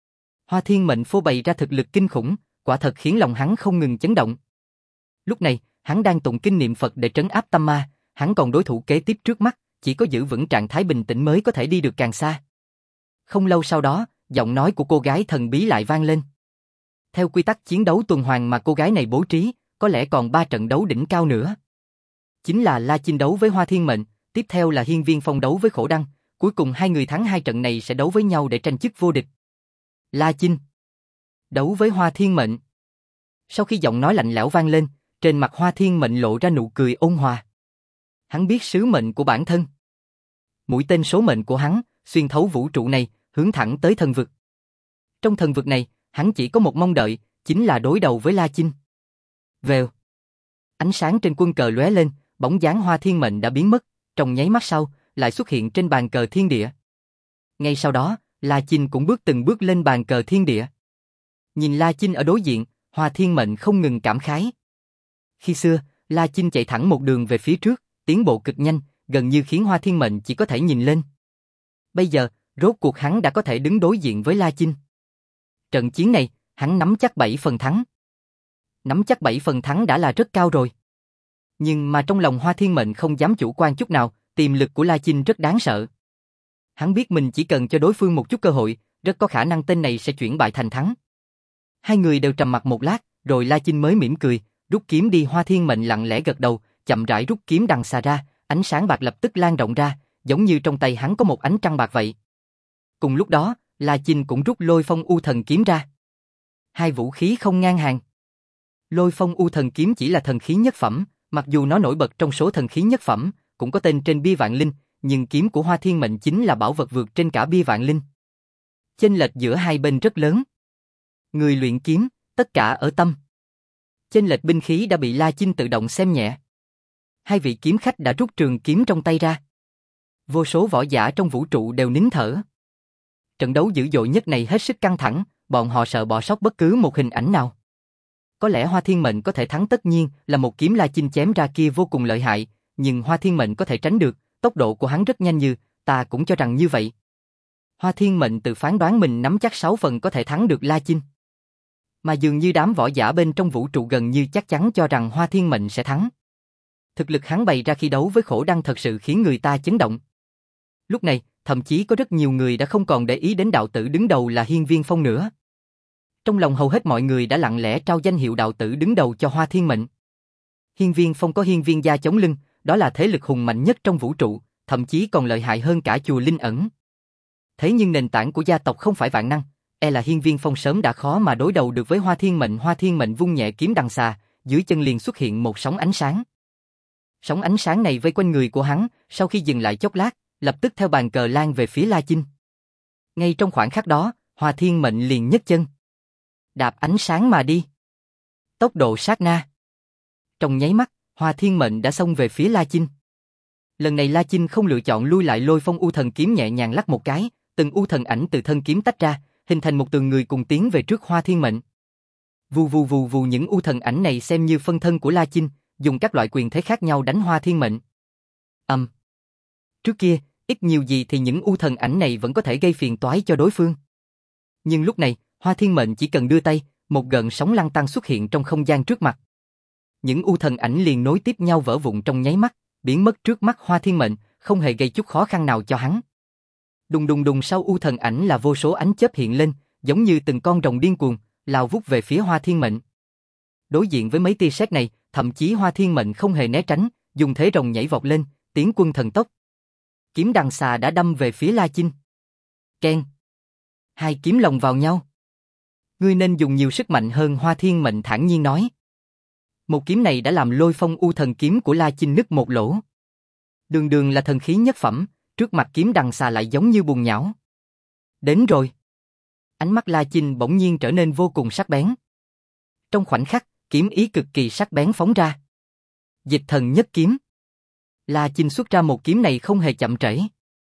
Hoa Thiên Mệnh phô bày ra thực lực kinh khủng, quả thật khiến lòng hắn không ngừng chấn động. Lúc này, hắn đang tụng kinh niệm Phật để trấn áp tâm ma, hắn còn đối thủ kế tiếp trước mắt, chỉ có giữ vững trạng thái bình tĩnh mới có thể đi được càng xa. Không lâu sau đó, giọng nói của cô gái thần bí lại vang lên. Theo quy tắc chiến đấu tuần hoàn mà cô gái này bố trí, có lẽ còn ba trận đấu đỉnh cao nữa. Chính là La Chinh đấu với Hoa Thiên Mệnh, tiếp theo là Hiên Viên Phong đấu với Khổ Đăng, cuối cùng hai người thắng hai trận này sẽ đấu với nhau để tranh chức vô địch. La Chinh đấu với Hoa Thiên Mệnh. Sau khi giọng nói lạnh lẽo vang lên, trên mặt Hoa Thiên Mệnh lộ ra nụ cười ôn hòa. Hắn biết sứ mệnh của bản thân. Mũi tên số mệnh của hắn, xuyên thấu vũ trụ này, hướng thẳng tới thần vực. Trong thần vực này, hắn chỉ có một mong đợi, chính là đối đầu với La Chinh. Vèo. Ánh sáng trên quân cờ lóe lên, bóng dáng Hoa Thiên Mệnh đã biến mất, trong nháy mắt sau, lại xuất hiện trên bàn cờ thiên địa. Ngay sau đó, La Chinh cũng bước từng bước lên bàn cờ thiên địa. Nhìn La Chinh ở đối diện, Hoa Thiên Mệnh không ngừng cảm khái. Khi xưa, La Chinh chạy thẳng một đường về phía trước, tiến bộ cực nhanh, gần như khiến Hoa Thiên Mệnh chỉ có thể nhìn lên. Bây giờ, rốt cuộc hắn đã có thể đứng đối diện với La Chinh. Trận chiến này, hắn nắm chắc bảy phần thắng. Nắm chắc bảy phần thắng đã là rất cao rồi. Nhưng mà trong lòng Hoa Thiên Mệnh không dám chủ quan chút nào, tiềm lực của La Chinh rất đáng sợ. Hắn biết mình chỉ cần cho đối phương một chút cơ hội, rất có khả năng tên này sẽ chuyển bại thành thắng. Hai người đều trầm mặc một lát, rồi La Chinh mới mỉm cười, rút kiếm đi. Hoa Thiên Mệnh lặng lẽ gật đầu, chậm rãi rút kiếm đằng xà ra, ánh sáng bạc lập tức lan rộng ra, giống như trong tay hắn có một ánh trăng bạc vậy. Cùng lúc đó, La Chinh cũng rút Lôi Phong U Thần kiếm ra. Hai vũ khí không ngang hàng. Lôi Phong U Thần kiếm chỉ là thần khí nhất phẩm, mặc dù nó nổi bật trong số thần khí nhất phẩm, cũng có tên trên bia vạn linh, nhưng kiếm của Hoa Thiên Mệnh chính là bảo vật vượt trên cả bia vạn linh. Chênh lệch giữa hai bên rất lớn. Người luyện kiếm, tất cả ở tâm. Chênh lệch binh khí đã bị La Chinh tự động xem nhẹ. Hai vị kiếm khách đã rút trường kiếm trong tay ra. Vô số võ giả trong vũ trụ đều nín thở. Trận đấu dữ dội nhất này hết sức căng thẳng, bọn họ sợ bỏ sót bất cứ một hình ảnh nào. Có lẽ Hoa Thiên Mệnh có thể thắng, tất nhiên là một kiếm La Chinh chém ra kia vô cùng lợi hại, nhưng Hoa Thiên Mệnh có thể tránh được, tốc độ của hắn rất nhanh, như ta cũng cho rằng như vậy. Hoa Thiên Mệnh tự phán đoán mình nắm chắc sáu phần có thể thắng được La Chinh. Mà dường như đám võ giả bên trong vũ trụ gần như chắc chắn cho rằng Hoa Thiên Mệnh sẽ thắng. Thực lực hắn bày ra khi đấu với Khổ Đăng thật sự khiến người ta chấn động. Lúc này, thậm chí có rất nhiều người đã không còn để ý đến đạo tử đứng đầu là Hiên Viên Phong nữa. Trong lòng hầu hết mọi người đã lặng lẽ trao danh hiệu đạo tử đứng đầu cho Hoa Thiên Mệnh. Hiên Viên Phong có Hiên Viên gia chống lưng, đó là thế lực hùng mạnh nhất trong vũ trụ, thậm chí còn lợi hại hơn cả chùa Linh Ẩn. Thế nhưng nền tảng của gia tộc không phải vạn năng, e là Hiên Viên Phong sớm đã khó mà đối đầu được với Hoa Thiên Mệnh. Hoa Thiên Mệnh vung nhẹ kiếm đằng xà, dưới chân liền xuất hiện một sóng ánh sáng. Sóng ánh sáng này vây quanh người của hắn, sau khi dừng lại chốc lát, lập tức theo bàn cờ lan về phía La Chinh. Ngay trong khoảnh khắc đó, Hoa Thiên Mệnh liền nhấc chân, đạp ánh sáng mà đi. Tốc độ sát na. Trong nháy mắt, Hoa Thiên Mệnh đã xông về phía La Chinh. Lần này La Chinh không lựa chọn lui lại, Lôi Phong U Thần kiếm nhẹ nhàng lắc một cái, từng u thần ảnh từ thân kiếm tách ra, hình thành một tường người cùng tiến về trước Hoa Thiên Mệnh. Vù vù vù vù, những u thần ảnh này xem như phân thân của La Chinh, dùng các loại quyền thế khác nhau đánh Hoa Thiên Mệnh. Ầm. Um. Trước kia, ít nhiều gì thì những u thần ảnh này vẫn có thể gây phiền toái cho đối phương. Nhưng lúc này, Hoa Thiên Mệnh chỉ cần đưa tay, một gợn sóng lăn tăn xuất hiện trong không gian trước mặt. Những u thần ảnh liền nối tiếp nhau vỡ vụn trong nháy mắt, biến mất trước mắt Hoa Thiên Mệnh, không hề gây chút khó khăn nào cho hắn. Đùng đùng đùng, sau u thần ảnh là vô số ánh chớp hiện lên, giống như từng con rồng điên cuồng, lao vút về phía Hoa Thiên Mệnh. Đối diện với mấy tia sét này, thậm chí Hoa Thiên Mệnh không hề né tránh, dùng thế rồng nhảy vọt lên, tiến quân thần tốc. Kiếm đằng xà đã đâm về phía La Chinh. Keng. Hai kiếm lồng vào nhau. Ngươi nên dùng nhiều sức mạnh hơn, Hoa Thiên Mệnh thản nhiên nói. Một kiếm này đã làm Lôi Phong U Thần kiếm của La Chinh nứt một lỗ. Đường đường là thần khí nhất phẩm, trước mặt kiếm đằng xà lại giống như bùn nhão. Đến rồi. Ánh mắt La Chinh bỗng nhiên trở nên vô cùng sắc bén. Trong khoảnh khắc, kiếm ý cực kỳ sắc bén phóng ra. Dịch thần nhất kiếm. La Chinh xuất ra một kiếm này không hề chậm trễ.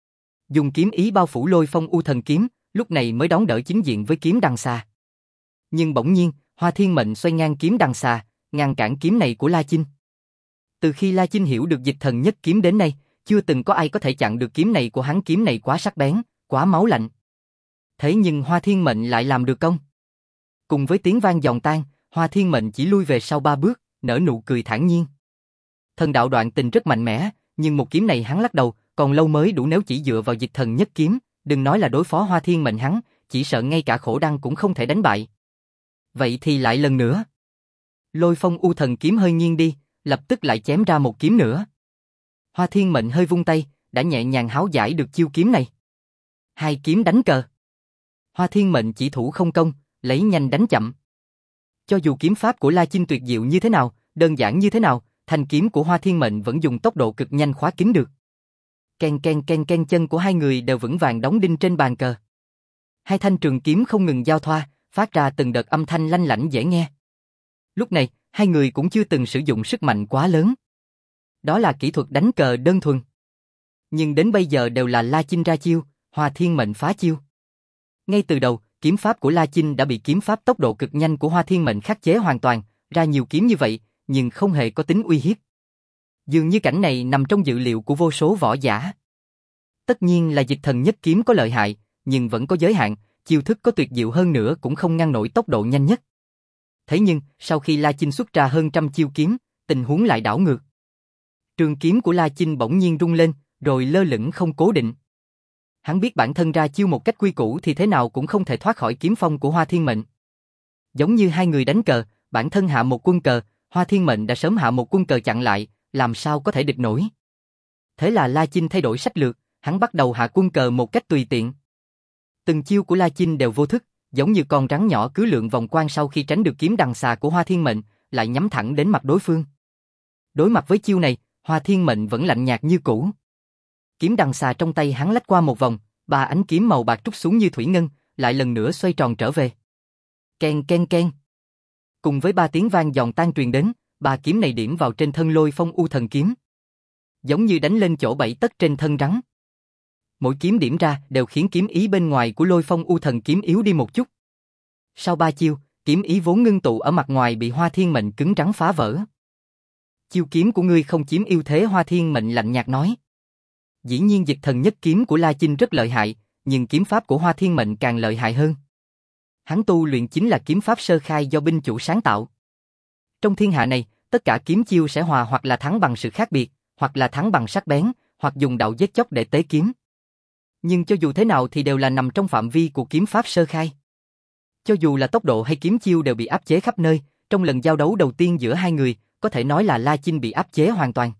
Dùng kiếm ý bao phủ Lôi Phong U Thần kiếm, lúc này mới đón đỡ chính diện với kiếm đằng xà. Nhưng bỗng nhiên, Hoa Thiên Mệnh xoay ngang kiếm đằng xà, ngăn cản kiếm này của La Chinh. Từ khi La Chinh hiểu được dịch thần nhất kiếm đến nay, chưa từng có ai có thể chặn được kiếm này của hắn, kiếm này quá sắc bén, quá máu lạnh. Thế nhưng Hoa Thiên Mệnh lại làm được công. Cùng với tiếng vang giòn tan, Hoa Thiên Mệnh chỉ lui về sau ba bước, nở nụ cười thản nhiên. Thần đạo đoạn tình rất mạnh mẽ, nhưng một kiếm này hắn lắc đầu, còn lâu mới đủ, nếu chỉ dựa vào dịch thần nhất kiếm, đừng nói là đối phó Hoa Thiên Mệnh, hắn chỉ sợ ngay cả khổ đăng cũng không thể đánh bại. Vậy thì lại lần nữa. Lôi Phong U Thần kiếm hơi nghiêng đi, lập tức lại chém ra một kiếm nữa. Hoa Thiên Mệnh hơi vung tay, đã nhẹ nhàng háo giải được chiêu kiếm này. Hai kiếm đánh cờ. Hoa Thiên Mệnh chỉ thủ không công, lấy nhanh đánh chậm. Cho dù kiếm pháp của La Chinh tuyệt diệu như thế nào, đơn giản như thế nào, thanh kiếm của Hoa Thiên Mệnh vẫn dùng tốc độ cực nhanh khóa kín được. Ken ken ken ken, chân của hai người đều vững vàng đóng đinh trên bàn cờ. Hai thanh trường kiếm không ngừng giao thoa, phát ra từng đợt âm thanh lanh lảnh dễ nghe. Lúc này, hai người cũng chưa từng sử dụng sức mạnh quá lớn. Đó là kỹ thuật đánh cờ đơn thuần. Nhưng đến bây giờ đều là La Chinh ra chiêu, Hoa Thiên Mệnh phá chiêu. Ngay từ đầu, kiếm pháp của La Chinh đã bị kiếm pháp tốc độ cực nhanh của Hoa Thiên Mệnh khắc chế hoàn toàn, ra nhiều kiếm như vậy, nhưng không hề có tính uy hiếp. Dường như cảnh này nằm trong dự liệu của vô số võ giả. Tất nhiên là dịch thần nhất kiếm có lợi hại, nhưng vẫn có giới hạn, chiêu thức có tuyệt diệu hơn nữa cũng không ngăn nổi tốc độ nhanh nhất. Thế nhưng, sau khi La Chinh xuất ra hơn trăm chiêu kiếm, tình huống lại đảo ngược. Trường kiếm của La Chinh bỗng nhiên rung lên, rồi lơ lửng không cố định. Hắn biết bản thân ra chiêu một cách quy củ thì thế nào cũng không thể thoát khỏi kiếm phong của Hoa Thiên Mệnh. Giống như hai người đánh cờ, bản thân hạ một quân cờ, Hoa Thiên Mệnh đã sớm hạ một quân cờ chặn lại, làm sao có thể địch nổi. Thế là La Chinh thay đổi sách lược, hắn bắt đầu hạ quân cờ một cách tùy tiện. Từng chiêu của La Chinh đều vô thức, giống như con rắn nhỏ cứ lượn vòng quanh, sau khi tránh được kiếm đằng xà của Hoa Thiên Mệnh, lại nhắm thẳng đến mặt đối phương. Đối mặt với chiêu này, Hoa Thiên Mệnh vẫn lạnh nhạt như cũ. Kiếm đằng xà trong tay hắn lách qua một vòng, ba ánh kiếm màu bạc trút xuống như thủy ngân, lại lần nữa xoay tròn trở về. Ken ken ken. Cùng với ba tiếng vang giòn tan truyền đến, ba kiếm này điểm vào trên thân Lôi Phong U Thần kiếm, giống như đánh lên chỗ bảy tấc trên thân rắn. Mỗi kiếm điểm ra đều khiến kiếm ý bên ngoài của Lôi Phong U Thần kiếm yếu đi một chút. Sau ba chiêu, kiếm ý vốn ngưng tụ ở mặt ngoài bị Hoa Thiên Mệnh cứng rắn phá vỡ. Chiêu kiếm của ngươi không chiếm ưu thế, Hoa Thiên Mệnh lạnh nhạt nói. Dĩ nhiên dịch thần nhất kiếm của La Chinh rất lợi hại, nhưng kiếm pháp của Hoa Thiên Mệnh càng lợi hại hơn. Hắn tu luyện chính là kiếm pháp sơ khai do binh chủ sáng tạo. Trong thiên hạ này, tất cả kiếm chiêu sẽ hòa hoặc là thắng bằng sự khác biệt, hoặc là thắng bằng sắc bén, hoặc dùng đạo giết chóc để tế kiếm. Nhưng cho dù thế nào thì đều là nằm trong phạm vi của kiếm pháp sơ khai. Cho dù là tốc độ hay kiếm chiêu đều bị áp chế khắp nơi, trong lần giao đấu đầu tiên giữa hai người, có thể nói là La Chinh bị áp chế hoàn toàn.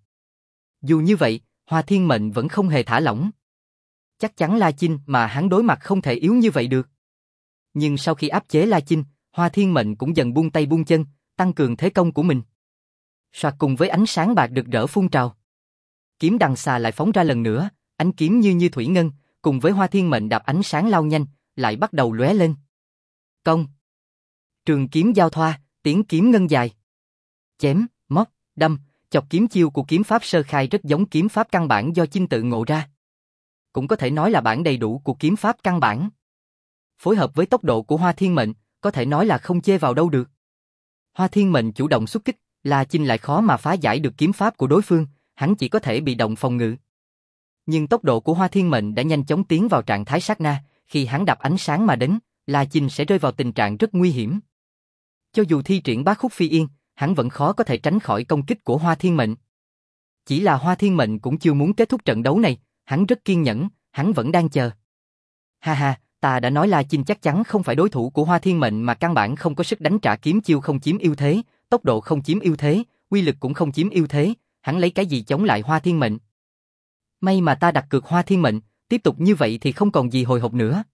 Dù như vậy, Hoa Thiên Mệnh vẫn không hề thả lỏng. Chắc chắn La Chinh mà hắn đối mặt không thể yếu như vậy được. Nhưng sau khi áp chế La Chinh, Hoa Thiên Mệnh cũng dần buông tay buông chân, tăng cường thế công của mình. Soạt, cùng với ánh sáng bạc rực rỡ phun trào, kiếm đằng xà lại phóng ra lần nữa, ánh kiếm như như thủy ngân, cùng với Hoa Thiên Mệnh đạp ánh sáng lao nhanh, lại bắt đầu lóe lên. Công. Trường kiếm giao thoa, tiếng kiếm ngân dài. Chém, móc, đâm, chọc, kiếm chiêu của kiếm pháp sơ khai rất giống kiếm pháp căn bản do Chinh tự ngộ ra. Cũng có thể nói là bản đầy đủ của kiếm pháp căn bản. Phối hợp với tốc độ của Hoa Thiên Mệnh, có thể nói là không chê vào đâu được. Hoa Thiên Mệnh chủ động xuất kích, La Chinh lại khó mà phá giải được kiếm pháp của đối phương, hắn chỉ có thể bị động phòng ngự. Nhưng tốc độ của Hoa Thiên Mệnh đã nhanh chóng tiến vào trạng thái sát na, khi hắn đạp ánh sáng mà đến, La Chinh sẽ rơi vào tình trạng rất nguy hiểm. Cho dù thi triển bá khúc phi yên, hắn vẫn khó có thể tránh khỏi công kích của Hoa Thiên Mệnh. Chỉ là Hoa Thiên Mệnh cũng chưa muốn kết thúc trận đấu này, hắn rất kiên nhẫn, hắn vẫn đang chờ. Ha ha, ta đã nói La Chinh chắc chắn không phải đối thủ của Hoa Thiên Mệnh mà căn bản không có sức đánh trả, kiếm chiêu không chiếm ưu thế, tốc độ không chiếm ưu thế, uy lực cũng không chiếm ưu thế, hắn lấy cái gì chống lại Hoa Thiên Mệnh? May mà ta đặt cược Hoa Thiên Mệnh, tiếp tục như vậy thì không còn gì hồi hộp nữa.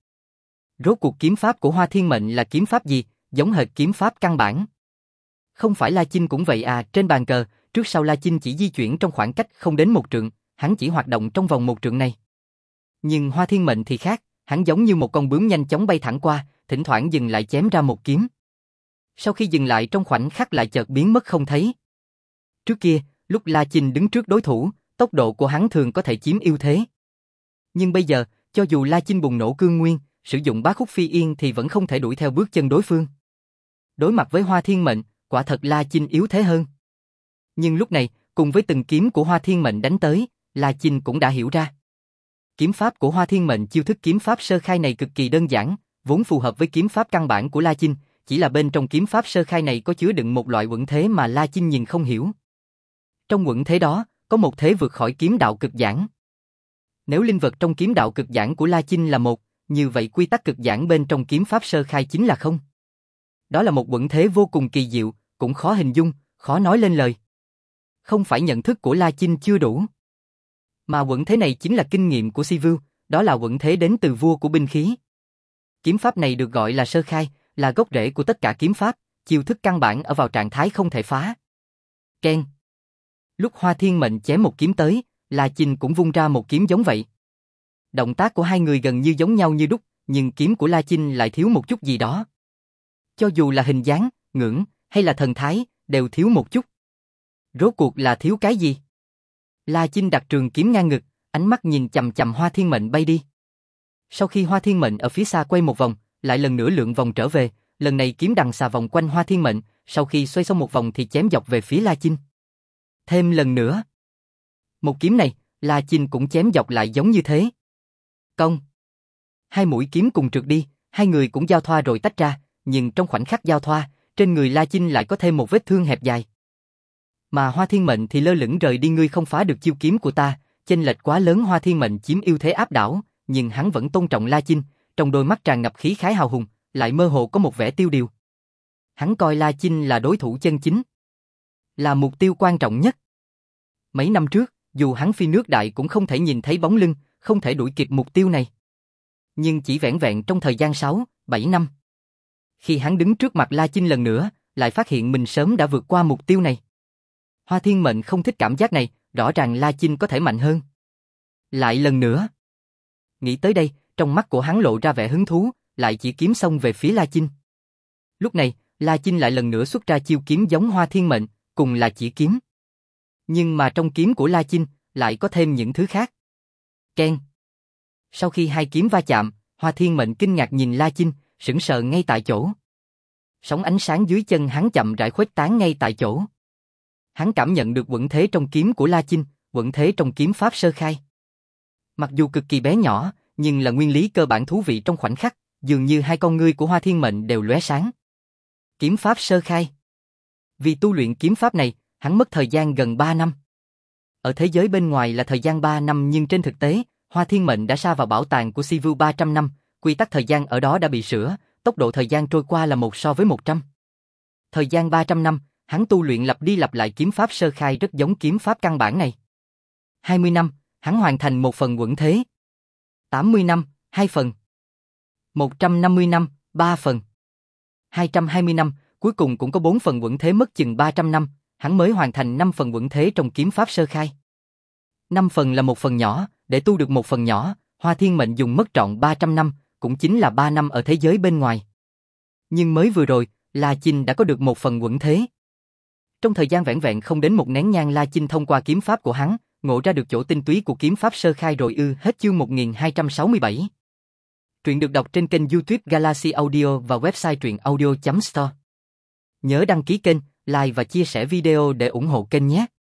Rốt cuộc kiếm pháp của Hoa Thiên Mệnh là kiếm pháp gì, giống hệt kiếm pháp căn bản. Không phải La Chinh cũng vậy à, trên bàn cờ, trước sau La Chinh chỉ di chuyển trong khoảng cách không đến một trượng, hắn chỉ hoạt động trong vòng một trượng này. Nhưng Hoa Thiên Mệnh thì khác, hắn giống như một con bướm nhanh chóng bay thẳng qua, thỉnh thoảng dừng lại chém ra một kiếm. Sau khi dừng lại trong khoảnh khắc lại chợt biến mất không thấy. Trước kia, lúc La Chinh đứng trước đối thủ, tốc độ của hắn thường có thể chiếm ưu thế. Nhưng bây giờ, cho dù La Chinh bùng nổ cương nguyên, sử dụng bá khúc phi yên thì vẫn không thể đuổi theo bước chân đối phương. Đối mặt với Hoa Thiên Mệnh, quả thật La Chinh yếu thế hơn. Nhưng lúc này, cùng với từng kiếm của Hoa Thiên Mệnh đánh tới, La Chinh cũng đã hiểu ra. Kiếm pháp của Hoa Thiên Mệnh, chiêu thức kiếm pháp sơ khai này cực kỳ đơn giản, vốn phù hợp với kiếm pháp căn bản của La Chinh, chỉ là bên trong kiếm pháp sơ khai này có chứa đựng một loại uẩn thế mà La Chinh nhìn không hiểu. Trong uẩn thế đó, có một thế vượt khỏi kiếm đạo cực giản. Nếu linh vật trong kiếm đạo cực giản của La Chinh là một, như vậy quy tắc cực giản bên trong kiếm pháp sơ khai chính là không. Đó là một uẩn thế vô cùng kỳ diệu, cũng khó hình dung, khó nói lên lời. Không phải nhận thức của La Chinh chưa đủ, mà uẩn thế này chính là kinh nghiệm của Si Vưu, đó là uẩn thế đến từ vua của binh khí. Kiếm pháp này được gọi là sơ khai, là gốc rễ của tất cả kiếm pháp, chiêu thức căn bản ở vào trạng thái không thể phá. Keng. Lúc Hoa Thiên Mệnh chém một kiếm tới, La Chinh cũng vung ra một kiếm giống vậy. Động tác của hai người gần như giống nhau như đúc, nhưng kiếm của La Chinh lại thiếu một chút gì đó. Cho dù là hình dáng, ngưỡng, hay là thần thái, đều thiếu một chút. Rốt cuộc là thiếu cái gì? La Chinh đặt trường kiếm ngang ngực, ánh mắt nhìn chằm chằm Hoa Thiên Mệnh bay đi. Sau khi Hoa Thiên Mệnh ở phía xa quay một vòng, lại lần nữa lượn vòng trở về, lần này kiếm đằng xà vòng quanh Hoa Thiên Mệnh, sau khi xoay xong một vòng thì chém dọc về phía La Chinh. Thêm lần nữa. Một kiếm này, La Chinh cũng chém dọc lại giống như thế. Công. Hai mũi kiếm cùng trượt đi, hai người cũng giao thoa rồi tách ra, nhưng trong khoảnh khắc giao thoa, trên người La Chinh lại có thêm một vết thương hẹp dài. Mà Hoa Thiên Mệnh thì lơ lửng rời đi, ngươi không phá được chiêu kiếm của ta, chênh lệch quá lớn. Hoa Thiên Mệnh chiếm ưu thế áp đảo, nhưng hắn vẫn tôn trọng La Chinh, trong đôi mắt tràn ngập khí khái hào hùng, lại mơ hồ có một vẻ tiêu điều. Hắn coi La Chinh là đối thủ chân chính, là mục tiêu quan trọng nhất. Mấy năm trước, dù hắn phi nước đại cũng không thể nhìn thấy bóng lưng, không thể đuổi kịp mục tiêu này. Nhưng chỉ vẻn vẹn trong thời gian sáu, bảy năm. Khi hắn đứng trước mặt La Chinh lần nữa, lại phát hiện mình sớm đã vượt qua mục tiêu này. Hoa Thiên Mệnh không thích cảm giác này, rõ ràng La Chinh có thể mạnh hơn. Lại lần nữa. Nghĩ tới đây, trong mắt của hắn lộ ra vẻ hứng thú, lại chỉ kiếm xông về phía La Chinh. Lúc này, La Chinh lại lần nữa xuất ra chiêu kiếm giống Hoa Thiên Mệnh, cùng là chỉ kiếm. Nhưng mà trong kiếm của La Chinh, lại có thêm những thứ khác. Keng. Sau khi hai kiếm va chạm, Hoa Thiên Mệnh kinh ngạc nhìn La Chinh, sững sờ ngay tại chỗ. Sóng ánh sáng dưới chân hắn chậm rãi khuếch tán ngay tại chỗ. Hắn cảm nhận được uẩn thế trong kiếm của La Chinh, uẩn thế trong kiếm pháp sơ khai. Mặc dù cực kỳ bé nhỏ, nhưng là nguyên lý cơ bản thú vị trong khoảnh khắc, dường như hai con ngươi của Hoa Thiên Mệnh đều lóe sáng. Kiếm pháp sơ khai. Vì tu luyện kiếm pháp này, hắn mất thời gian gần ba năm. Ở thế giới bên ngoài là thời gian ba năm, nhưng trên thực tế, Hoa Thiên Mệnh đã sa vào bảo tàng của Si Vưu ba trăm năm, quy tắc thời gian ở đó đã bị sửa, tốc độ thời gian trôi qua là một so với một trăm. Thời gian ba trăm năm, hắn tu luyện lặp đi lặp lại kiếm pháp sơ khai rất giống kiếm pháp căn bản này. hai mươi năm, hắn hoàn thành một phần quẩn thế. tám mươi năm, hai phần. một trăm năm mươi năm, ba phần. hai trăm hai mươi năm, cuối cùng cũng có bốn phần quẩn thế, mất chừng ba trăm năm, hắn mới hoàn thành năm phần quẩn thế trong kiếm pháp sơ khai. năm phần là một phần nhỏ, để tu được một phần nhỏ, Hoa Thiên Mệnh dùng mất trọn ba trăm năm, cũng chính là ba năm ở thế giới bên ngoài. Nhưng mới vừa rồi, La Chinh đã có được một phần quẩn thế. Trong thời gian vẻn vẹn không đến một nén nhang, La Chinh thông qua kiếm pháp của hắn, ngộ ra được chỗ tinh túy của kiếm pháp sơ khai rồi ư. Hết chương một nghìn hai trăm sáu mươi bảy. Truyện được đọc trên kênh YouTube Galaxy Audio và website truyện audio chấm store. Nhớ đăng ký kênh, like và chia sẻ video để ủng hộ kênh nhé.